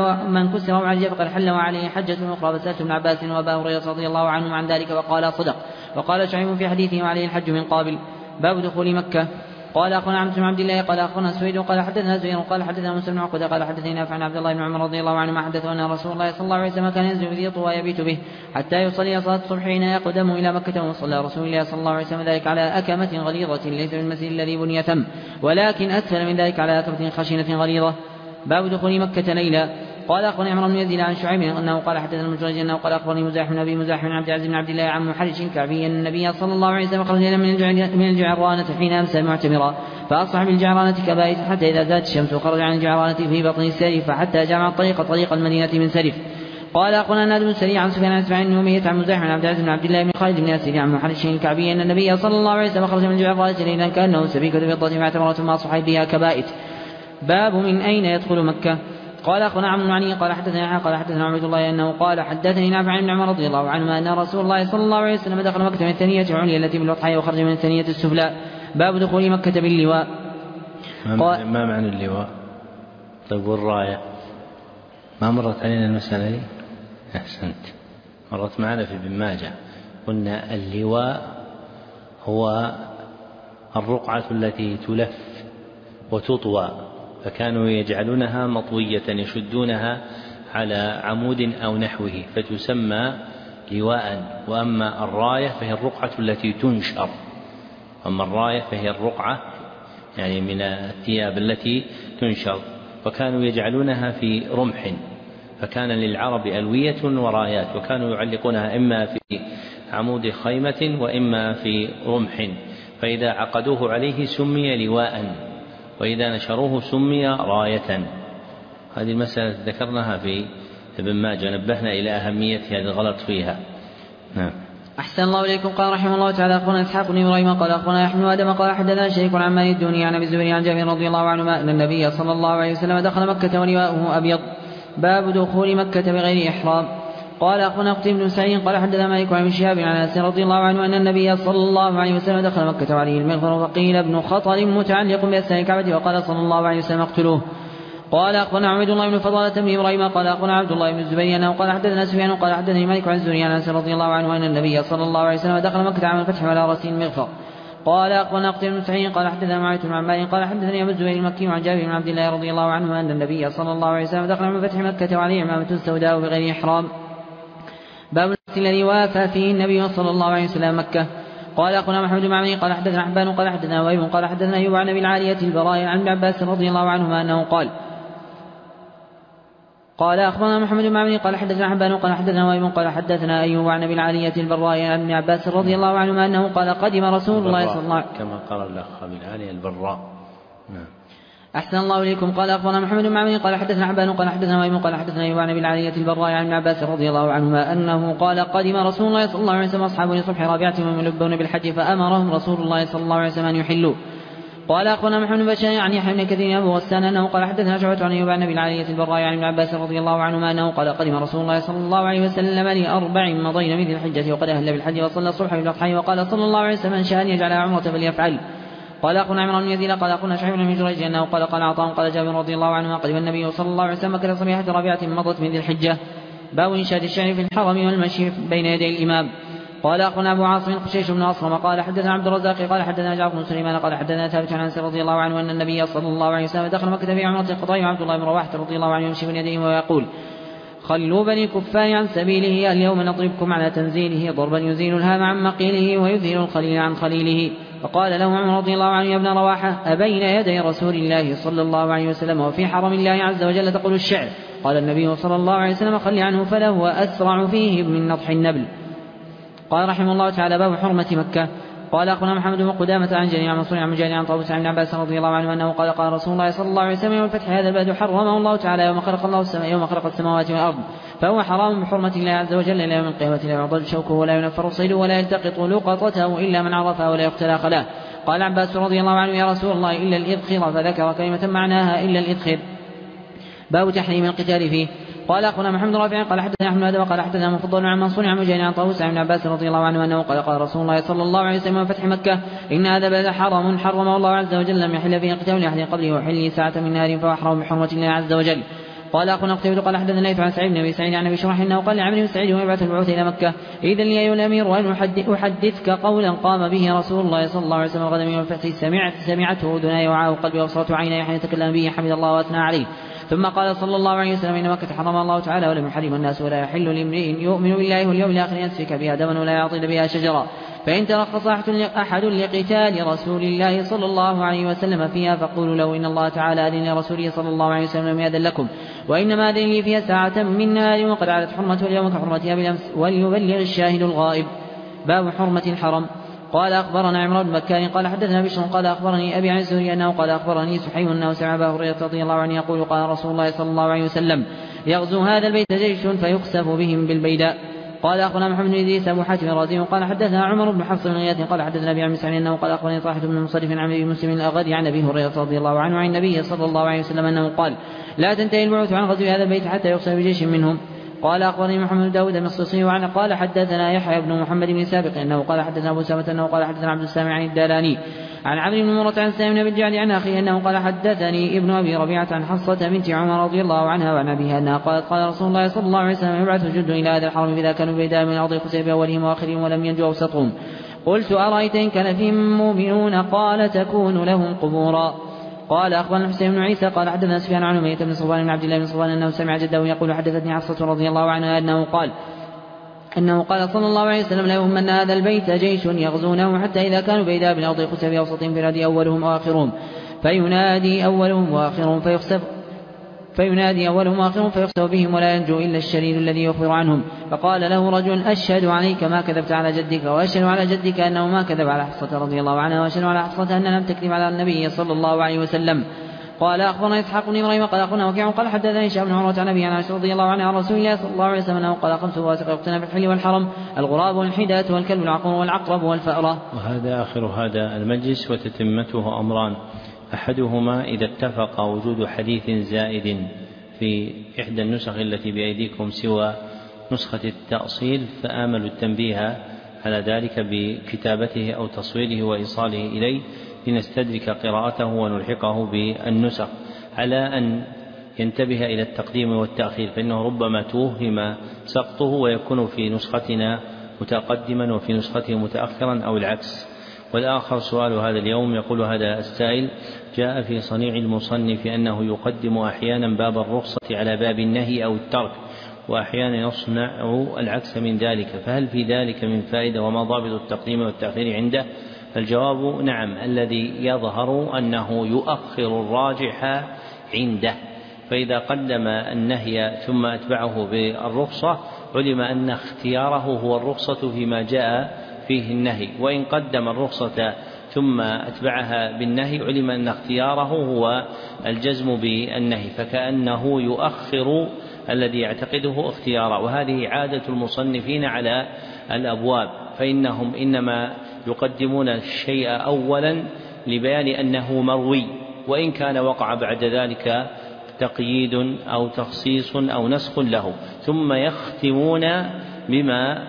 حل وعليه حجة أخرى فسألت ابن عباس وأبا هريرة رضي الله عنهم عن ذلك وقال صدق. وقال شعيب في حديثه وعليه الحج من قابل. باب دخول مكة. قال أخونا عبد بن عبد الله قال أخونا سويد قال حدثنا زهير قال حدثنا موسى بن عقبة قال حدثني نافع عن عبد الله بن عمر رضي الله عنهما حدثه أن رسول الله صلى الله عليه وسلم كان ينزل بذي طوى يبيت به حتى يصلي صلاة الصبح حين يقدم إلى مكة وصلى رسول الله صلى الله عليه وسلم ذلك على أكمة غليظة ليس بالمسجد الذي بني ثم ولكن أسفل من ذلك على أكمة خشنة غليظة. باب دخول مكة ليلا. قال أخبرني عمرو بن يزيد عن شعيب أنه قال حدثنا المجرد أنه قال أخبرني مزاحم بن أبي مزاحم بن عبد العزيز بن عبد الله عن محرش الكعبي أن النبي صلى الله عليه وسلم خرج من الجعرانة حين أمسى معتمرا فأصبح بالجعرانة كبائت حتى إذا زادت الشمس وخرج عن الجعرانة في بطن السرف حتى جمع طريق المدينة من سرف. قال أخونا نادم السري عن سفيان عن إسماعيل بن أمية عن مزاحم بن عبد العزيز بن عبد الله بن خالد بن أسير عن محرش الكعبي أن النبي صلى الله عليه وسلم خرج من الجعرانة ليلا كأنه سبيكة فضة معتمرة ما أصبح بها كبائت. باب من أين يدخل مكة. قال أخونا عمرو بن علي قال حدثنا قال حدثنا عبد الله أنه قال حدثني نافع بن عمر رضي الله عنهما أن رسول الله صلى الله عليه وسلم دخل مكة من الثانية العليا التي بالبطحاء وخرج من الثانية السفلى. باب دخول مكة باللواء. ما معنى اللواء؟ طيب والراية ما مرت علينا المسألة دي؟ أحسنت، مرت معنا في ابن ماجه. قلنا اللواء هو الرقعة التي تلف وتطوى فكانوا يجعلونها مطوية يشدونها على عمود أو نحوه فتسمى لواء. وأما الراية فهي الرقعة التي تنشر. أما الراية فهي الرقعة يعني من الثياب التي تنشر فكانوا يجعلونها في رمح فكان للعرب ألوية ورايات وكانوا يعلقونها إما في عمود خيمة وإما في رمح فإذا عقدوه عليه سمي لواء وإذا نشروه سمي راية. هذه المسألة ذكرناها في ابن ماجه نبهنا إلى أهمية هذا الغلط فيها. نعم. أحسن الله إليكم. قال رحمه الله تعالى أخونا إسحاق بن إبراهيم قال أخونا يحيى بن آدم قال حدثنا شريك عن مالك الدنيا عن أبي الزبير عن جابر رضي الله عنهما أن النبي صلى الله عليه وسلم دخل مكة ولواءه أبيض. باب دخول مكة بغير إحرام. قال أخونا قتيبة بن سعيد قال حدثنا مالك عن شهاب عن أنس رضي الله عنه أن النبي صلى الله عليه وسلم دخل مكة وعليه المغفر وقيل ابن خطر متعلق بأسنان الكعبة وقال صلى الله عليه وسلم اقتلوه. قال أخونا عبد الله بن فضالة بن إبراهيم قال أخونا عبد الله بن الزبير أنه قال حدثنا سفيان قال حدثني مالك عن الزهري عن أنس رضي الله عنه أن النبي صلى الله عليه وسلم دخل مكة عام الفتح وعلى رأسه المغفر. قال أخونا قتيبة بن سعيد قال حدثنا معاوية بن عمار قال حدثني أبو الزبير المكي عن جابر بن عبد الله رضي الله عنه أن النبي صلى الله عليه وسلم دخل عام فتح مكة وعليه عمامة سوداء بغير إحرام. باب الوقت الذي وافى فيه النبي صلى الله عليه وسلم مكة. قال أخونا محمد بن عمرو قال حدثنا حبان قال حدثنا وهيب قال حدثنا أيوب عن أبي العالية البراء عن ابن عباس رضي الله عنهما أنه قال أخبرنا محمد بن عمرو قال حدثنا حبان قال حدثنا وهيب قال حدثنا أيوب عن أبي العالية البراء عن ابن عباس رضي الله عنهما أنه قال قدم رسول الله صلى الله عليه وسلم كما قال الأخ أبي العالية البراء. نعم. أحسن الله إليكم. قال أخبرنا محمد بن عمرو قال حدثنا حبان قال حدثنا وهيب قال حدثنا أيوب عن أبي العالية البراء عن ابن عباس رضي الله عنهما أنه قال قدم رسول الله صلى الله عليه وسلم أصحابه لصبح رابعة وهم يلبون بالحج فأمرهم رسول الله صلى الله عليه وسلم أن يحلوا. قال أخونا محمد بن بشار عن يحيى بن كثير أبو غسان أنه قال حدثنا شعبة عن أيوب عن أبي العالية البراء عن ابن عباس رضي الله عنهما أنه قال قدم رسول الله صلى الله عليه وسلم لأربع مضين من ذي الحجة وقد أهل بالحج وصلى الصبح بالأضحى وقال صلى الله عليه وسلم من شاء أن يجعل عمرة فليفعل. قال أخونا عمرو بن يزيد قال أخونا شعيب بن جريج أنه قال عطاء قال جابر رضي الله عنه قدم النبي صلى الله عليه وسلم مكة صبيحة رابعة مضت من ذي الحجة. باب إنشاد الشعر في الحرم والمشي بين يدي الإمام. قال أخبرنا أبو عاصم خشيش بن أصرم قال حدثنا عبد الرزاق قال حدثنا جعفر بن سليمان قال حدثنا ثابت عن أنس رضي الله عنه أن النبي صلى الله عليه وسلم دخل مكة في عمرة القضاء وعبد الله بن رواحة رضي الله عنه يمشي بين يديه ويقول خلوا بني الكفار عن سبيله اليوم نضربكم على تنزيله ضربا يزيل الهام عن مقيله ويذهل الخليل عن خليله. فقال له عمر رضي الله عنه يا ابن رواحة أبين يدي رسول الله صلى الله عليه وسلم وفي حرم الله عز وجل تقول الشعر؟ قال النبي صلى الله عليه وسلم خل عنه فلهو أسرع فيه من نضح النبل. قال رحمه الله تعالى باب حرمة مكة. قال أخبرنا محمد بن قدامة عن جرير عن منصور عن مجاهد عن طاووس عن عباس رضي الله عنه أنه قال قال رسول الله صلى الله عليه وسلم يوم الفتح هذا البلد حرمه الله تعالى يوم خلق السماوات والأرض فهو حرام بحرمة الله عز وجل إلى يوم القيامة لا يعضل شوكه ولا ينفر صيده ولا يلتقط لقطته إلا من عرفه ولا يقتل خلاه. قال عباس رضي الله عنه يا رسول الله إلا الإذخر فذكر كلمة معناها إلا الإذخر. باب تحريم القتال فيه. قال أخونا محمد رافع قال حدثنا أحمد آدم قال حدثنا مفضل عن منصور عن مجاهد عن طاووس عن عباس رضي الله عنه أنه قال قال رسول الله صلى الله عليه وسلم فتح مكة إن هذا بلد حرم حرمه الله عز وجل لم يحل فيه قتال لأحد قبله وحل ساعة من نار فهو أحرم بحرمة الله عز وجل. قال أخونا قتيبة قال حدثنا الليث عن سعيد بن أبي سعيد عن أبي شرح أنه قال لعمرو بن سعيد ويبعث البعوث إلى مكة إذا لي أيها الأمير وأن أحدثك قولا قام به رسول الله صلى الله عليه وسلم غدا من الفتح سمعته أذناي وعاه قلبي وبصرت عيني حين تكلم به حمد الله وأثنى عليه. ثم قال صلى الله عليه وسلم إن مكة حرم الله تعالى ولم يحرم الناس ولا يحل لامرئ يؤمن بالله واليوم الآخر يسفك بها دما ولا يعضد بها شجرا فإن ترخص أحد لقتال رسول الله صلى الله عليه وسلم فيها فقولوا له إن الله تعالى أذن لرسوله صلى الله عليه وسلم لم يأذن لكم وإنما أذن لي فيها ساعة من نهار وقد عادت حرمته اليوم كحرمتها بالأمس وليبلغ الشاهد الغائب. باب حرمة الحرم. قال أخبرنا عمران بن مكان قال حدثنا بشر قال أخبرني أبي عن الزهري أنه قال أخبرني سحيم أنه سمع أبا هريرة رضي الله عنه يقول قال رسول الله صلى الله عليه وسلم يغزو هذا البيت جيش فيخسف بهم بالبيداء. قال أخبرنا محمد بن إدريس أبو حاتم الرازي قال حدثنا عمر بن حفص بن غياث قال حدثنا أبي عن مسعود أنه قال أخبرني طاحة بن مصرف عن أبي مسلم الأغدي عن أبي هريرة رضي الله عنه عن النبي صلى الله عليه وسلم أنه قال لا تنتهي البعوث عن غزو هذا البيت حتى يخسف بجيش منهم. قال أخبرني محمد بن داود المصري وعنه قال حدثنا يحيى بن محمد بن سابق أنه قال حدثنا أبو سامة أنه قال حدثنا عبد السامع عن الدالاني عن عمرو بن مرة عن سالم بن الجعد عن أخيه أنه قال حدثني ابن أبي ربيعة عن حصة بنت عمر رضي الله عنها وعن أبيها أنها قالت قال رسول الله صلى الله عليه وسلم يبعث جند إلى هذا الحرم إذا كانوا بيداء من الأرض خسف بأولهم وآخرهم ولم ينجو أوسطهم. قلت أرأيت إن كان فيهم مؤمنون قال تكون لهم قبورا. قال أخبرنا حسين بن عيسى قال حدثنا سفيان عن أمية بن صفوان بن عبد الله بن صفوان أنه سمع جده يقول حدثتني حفصة رضي الله عنها أنه قال صلى الله عليه وسلم لا يهمن هذا البيت جيش يغزونه حتى إذا كانوا بيداء بالأرض خسف بأوسطهم فينادي أولهم وآخرهم فيخسف بهم ولا ينجو إلا الشرير الذي يخبر عنهم. فقال له رجل أشهد عليك ما كذبت على جدك وأشهد على جدك أنه ما كذب على حفصة رضي الله عنها وأشهد على حفصة أن لم تكذب على النبي صلى الله عليه وسلم. قال أخبرنا إسحاق بن إبراهيم قال أخبرنا وكيع قال حدثنا هشام بن عروة عن أبي عائشة رضي الله عنها عن رسول الله صلى الله عليه وسلم أنه قال 5 فواسق يقتلن في الحل والحرم الغراب والحداة والكلب العقور والعقرب والفأرة. وهذا آخر هذا المجلس وتتمته أمران أحدهما إذا اتفق وجود حديث زائد في إحدى النسخ التي بأيديكم سوى نسخة التأصيل فآملوا التنبيه على ذلك بكتابته أو تصويره وإيصاله إليه لنستدرك قراءته ونلحقه بالنسخ على أن ينتبه إلى التقديم والتأخير فإنه ربما توهم سقطه ويكون في نسختنا متقدما وفي نسخته متأخرا أو العكس. والآخر سؤال هذا اليوم يقول هذا السائل جاء في صنيع المصنف أنه يقدم أحيانا باب الرخصة على باب النهي أو الترك وأحيانا يصنع العكس من ذلك فهل في ذلك من فائدة وما ضابط التقديم والتأخير عنده؟ الجواب نعم الذي يظهر أنه يؤخر الراجح عنده فإذا قدم النهي ثم أتبعه بالرخصة علم أن اختياره هو الرخصة فيما جاء فيه النهي وإن قدم الرخصة ثم أتبعها بالنهي علم أن اختياره هو الجزم بالنهي فكأنه يؤخر الذي يعتقده اختيارا. وهذه عادة المصنفين على الأبواب فإنهم إنما يقدمون الشيء أولا لبيان أنه مروي وإن كان وقع بعد ذلك تقييد أو تخصيص أو نسخ له ثم يختمون بما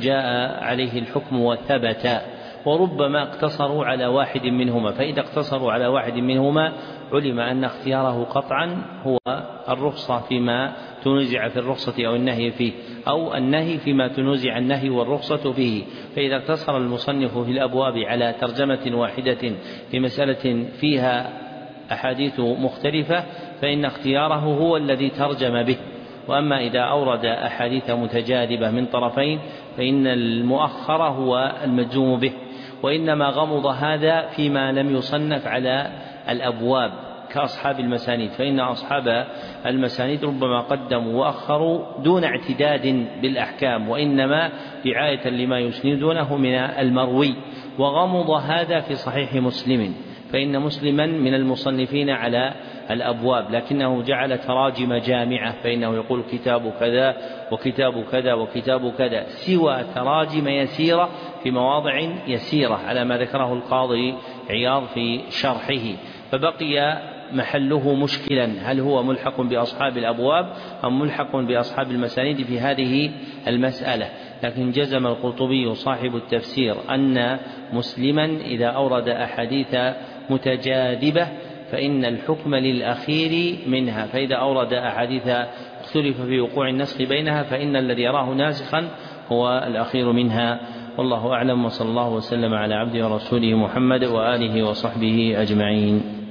جاء عليه الحكم وثبت وربما اقتصروا على واحد منهما فإذا اقتصروا على واحد منهما علم أن اختياره قطعا هو الرخصة فيما تنزع في الرخصة أو النهي فيه، أو النهي فيما تنزع النهي والرخصة فيه. فإذا اقتصر المصنف في الأبواب على ترجمة واحدة في مسألة فيها أحاديث مختلفة فإن اختياره هو الذي ترجم به. وأما إذا أورد أحاديث متجاذبة من طرفين فإن المؤخر هو المجزوم به، وإنما غمض هذا فيما لم يصنف على الأبواب كأصحاب المسانيد، فإن أصحاب المسانيد ربما قدموا وأخروا دون اعتداد بالأحكام، وإنما رعاية لما يسندونه من المروي. وغمض هذا في صحيح مسلم، فإن مسلما من المصنفين على الأبواب، لكنه جعل تراجم جامعة، فإنه يقول كتاب كذا وكتاب كذا وكتاب كذا، سوى تراجم يسيرة في مواضع يسيرة على ما ذكره القاضي عياض في شرحه. فبقي محله مشكلا، هل هو ملحق بأصحاب الأبواب أم ملحق بأصحاب المسانيد في هذه المسألة. لكن جزم القرطبي صاحب التفسير أن مسلما إذا أورد أحاديث متجاذبة فإن الحكم للأخير منها، فإذا أورد أحاديث اختلف في وقوع النسخ بينها فإن الذي يراه ناسخا هو الأخير منها. والله أعلم، وصلى الله وسلم على عبده ورسوله محمد وآله وصحبه أجمعين.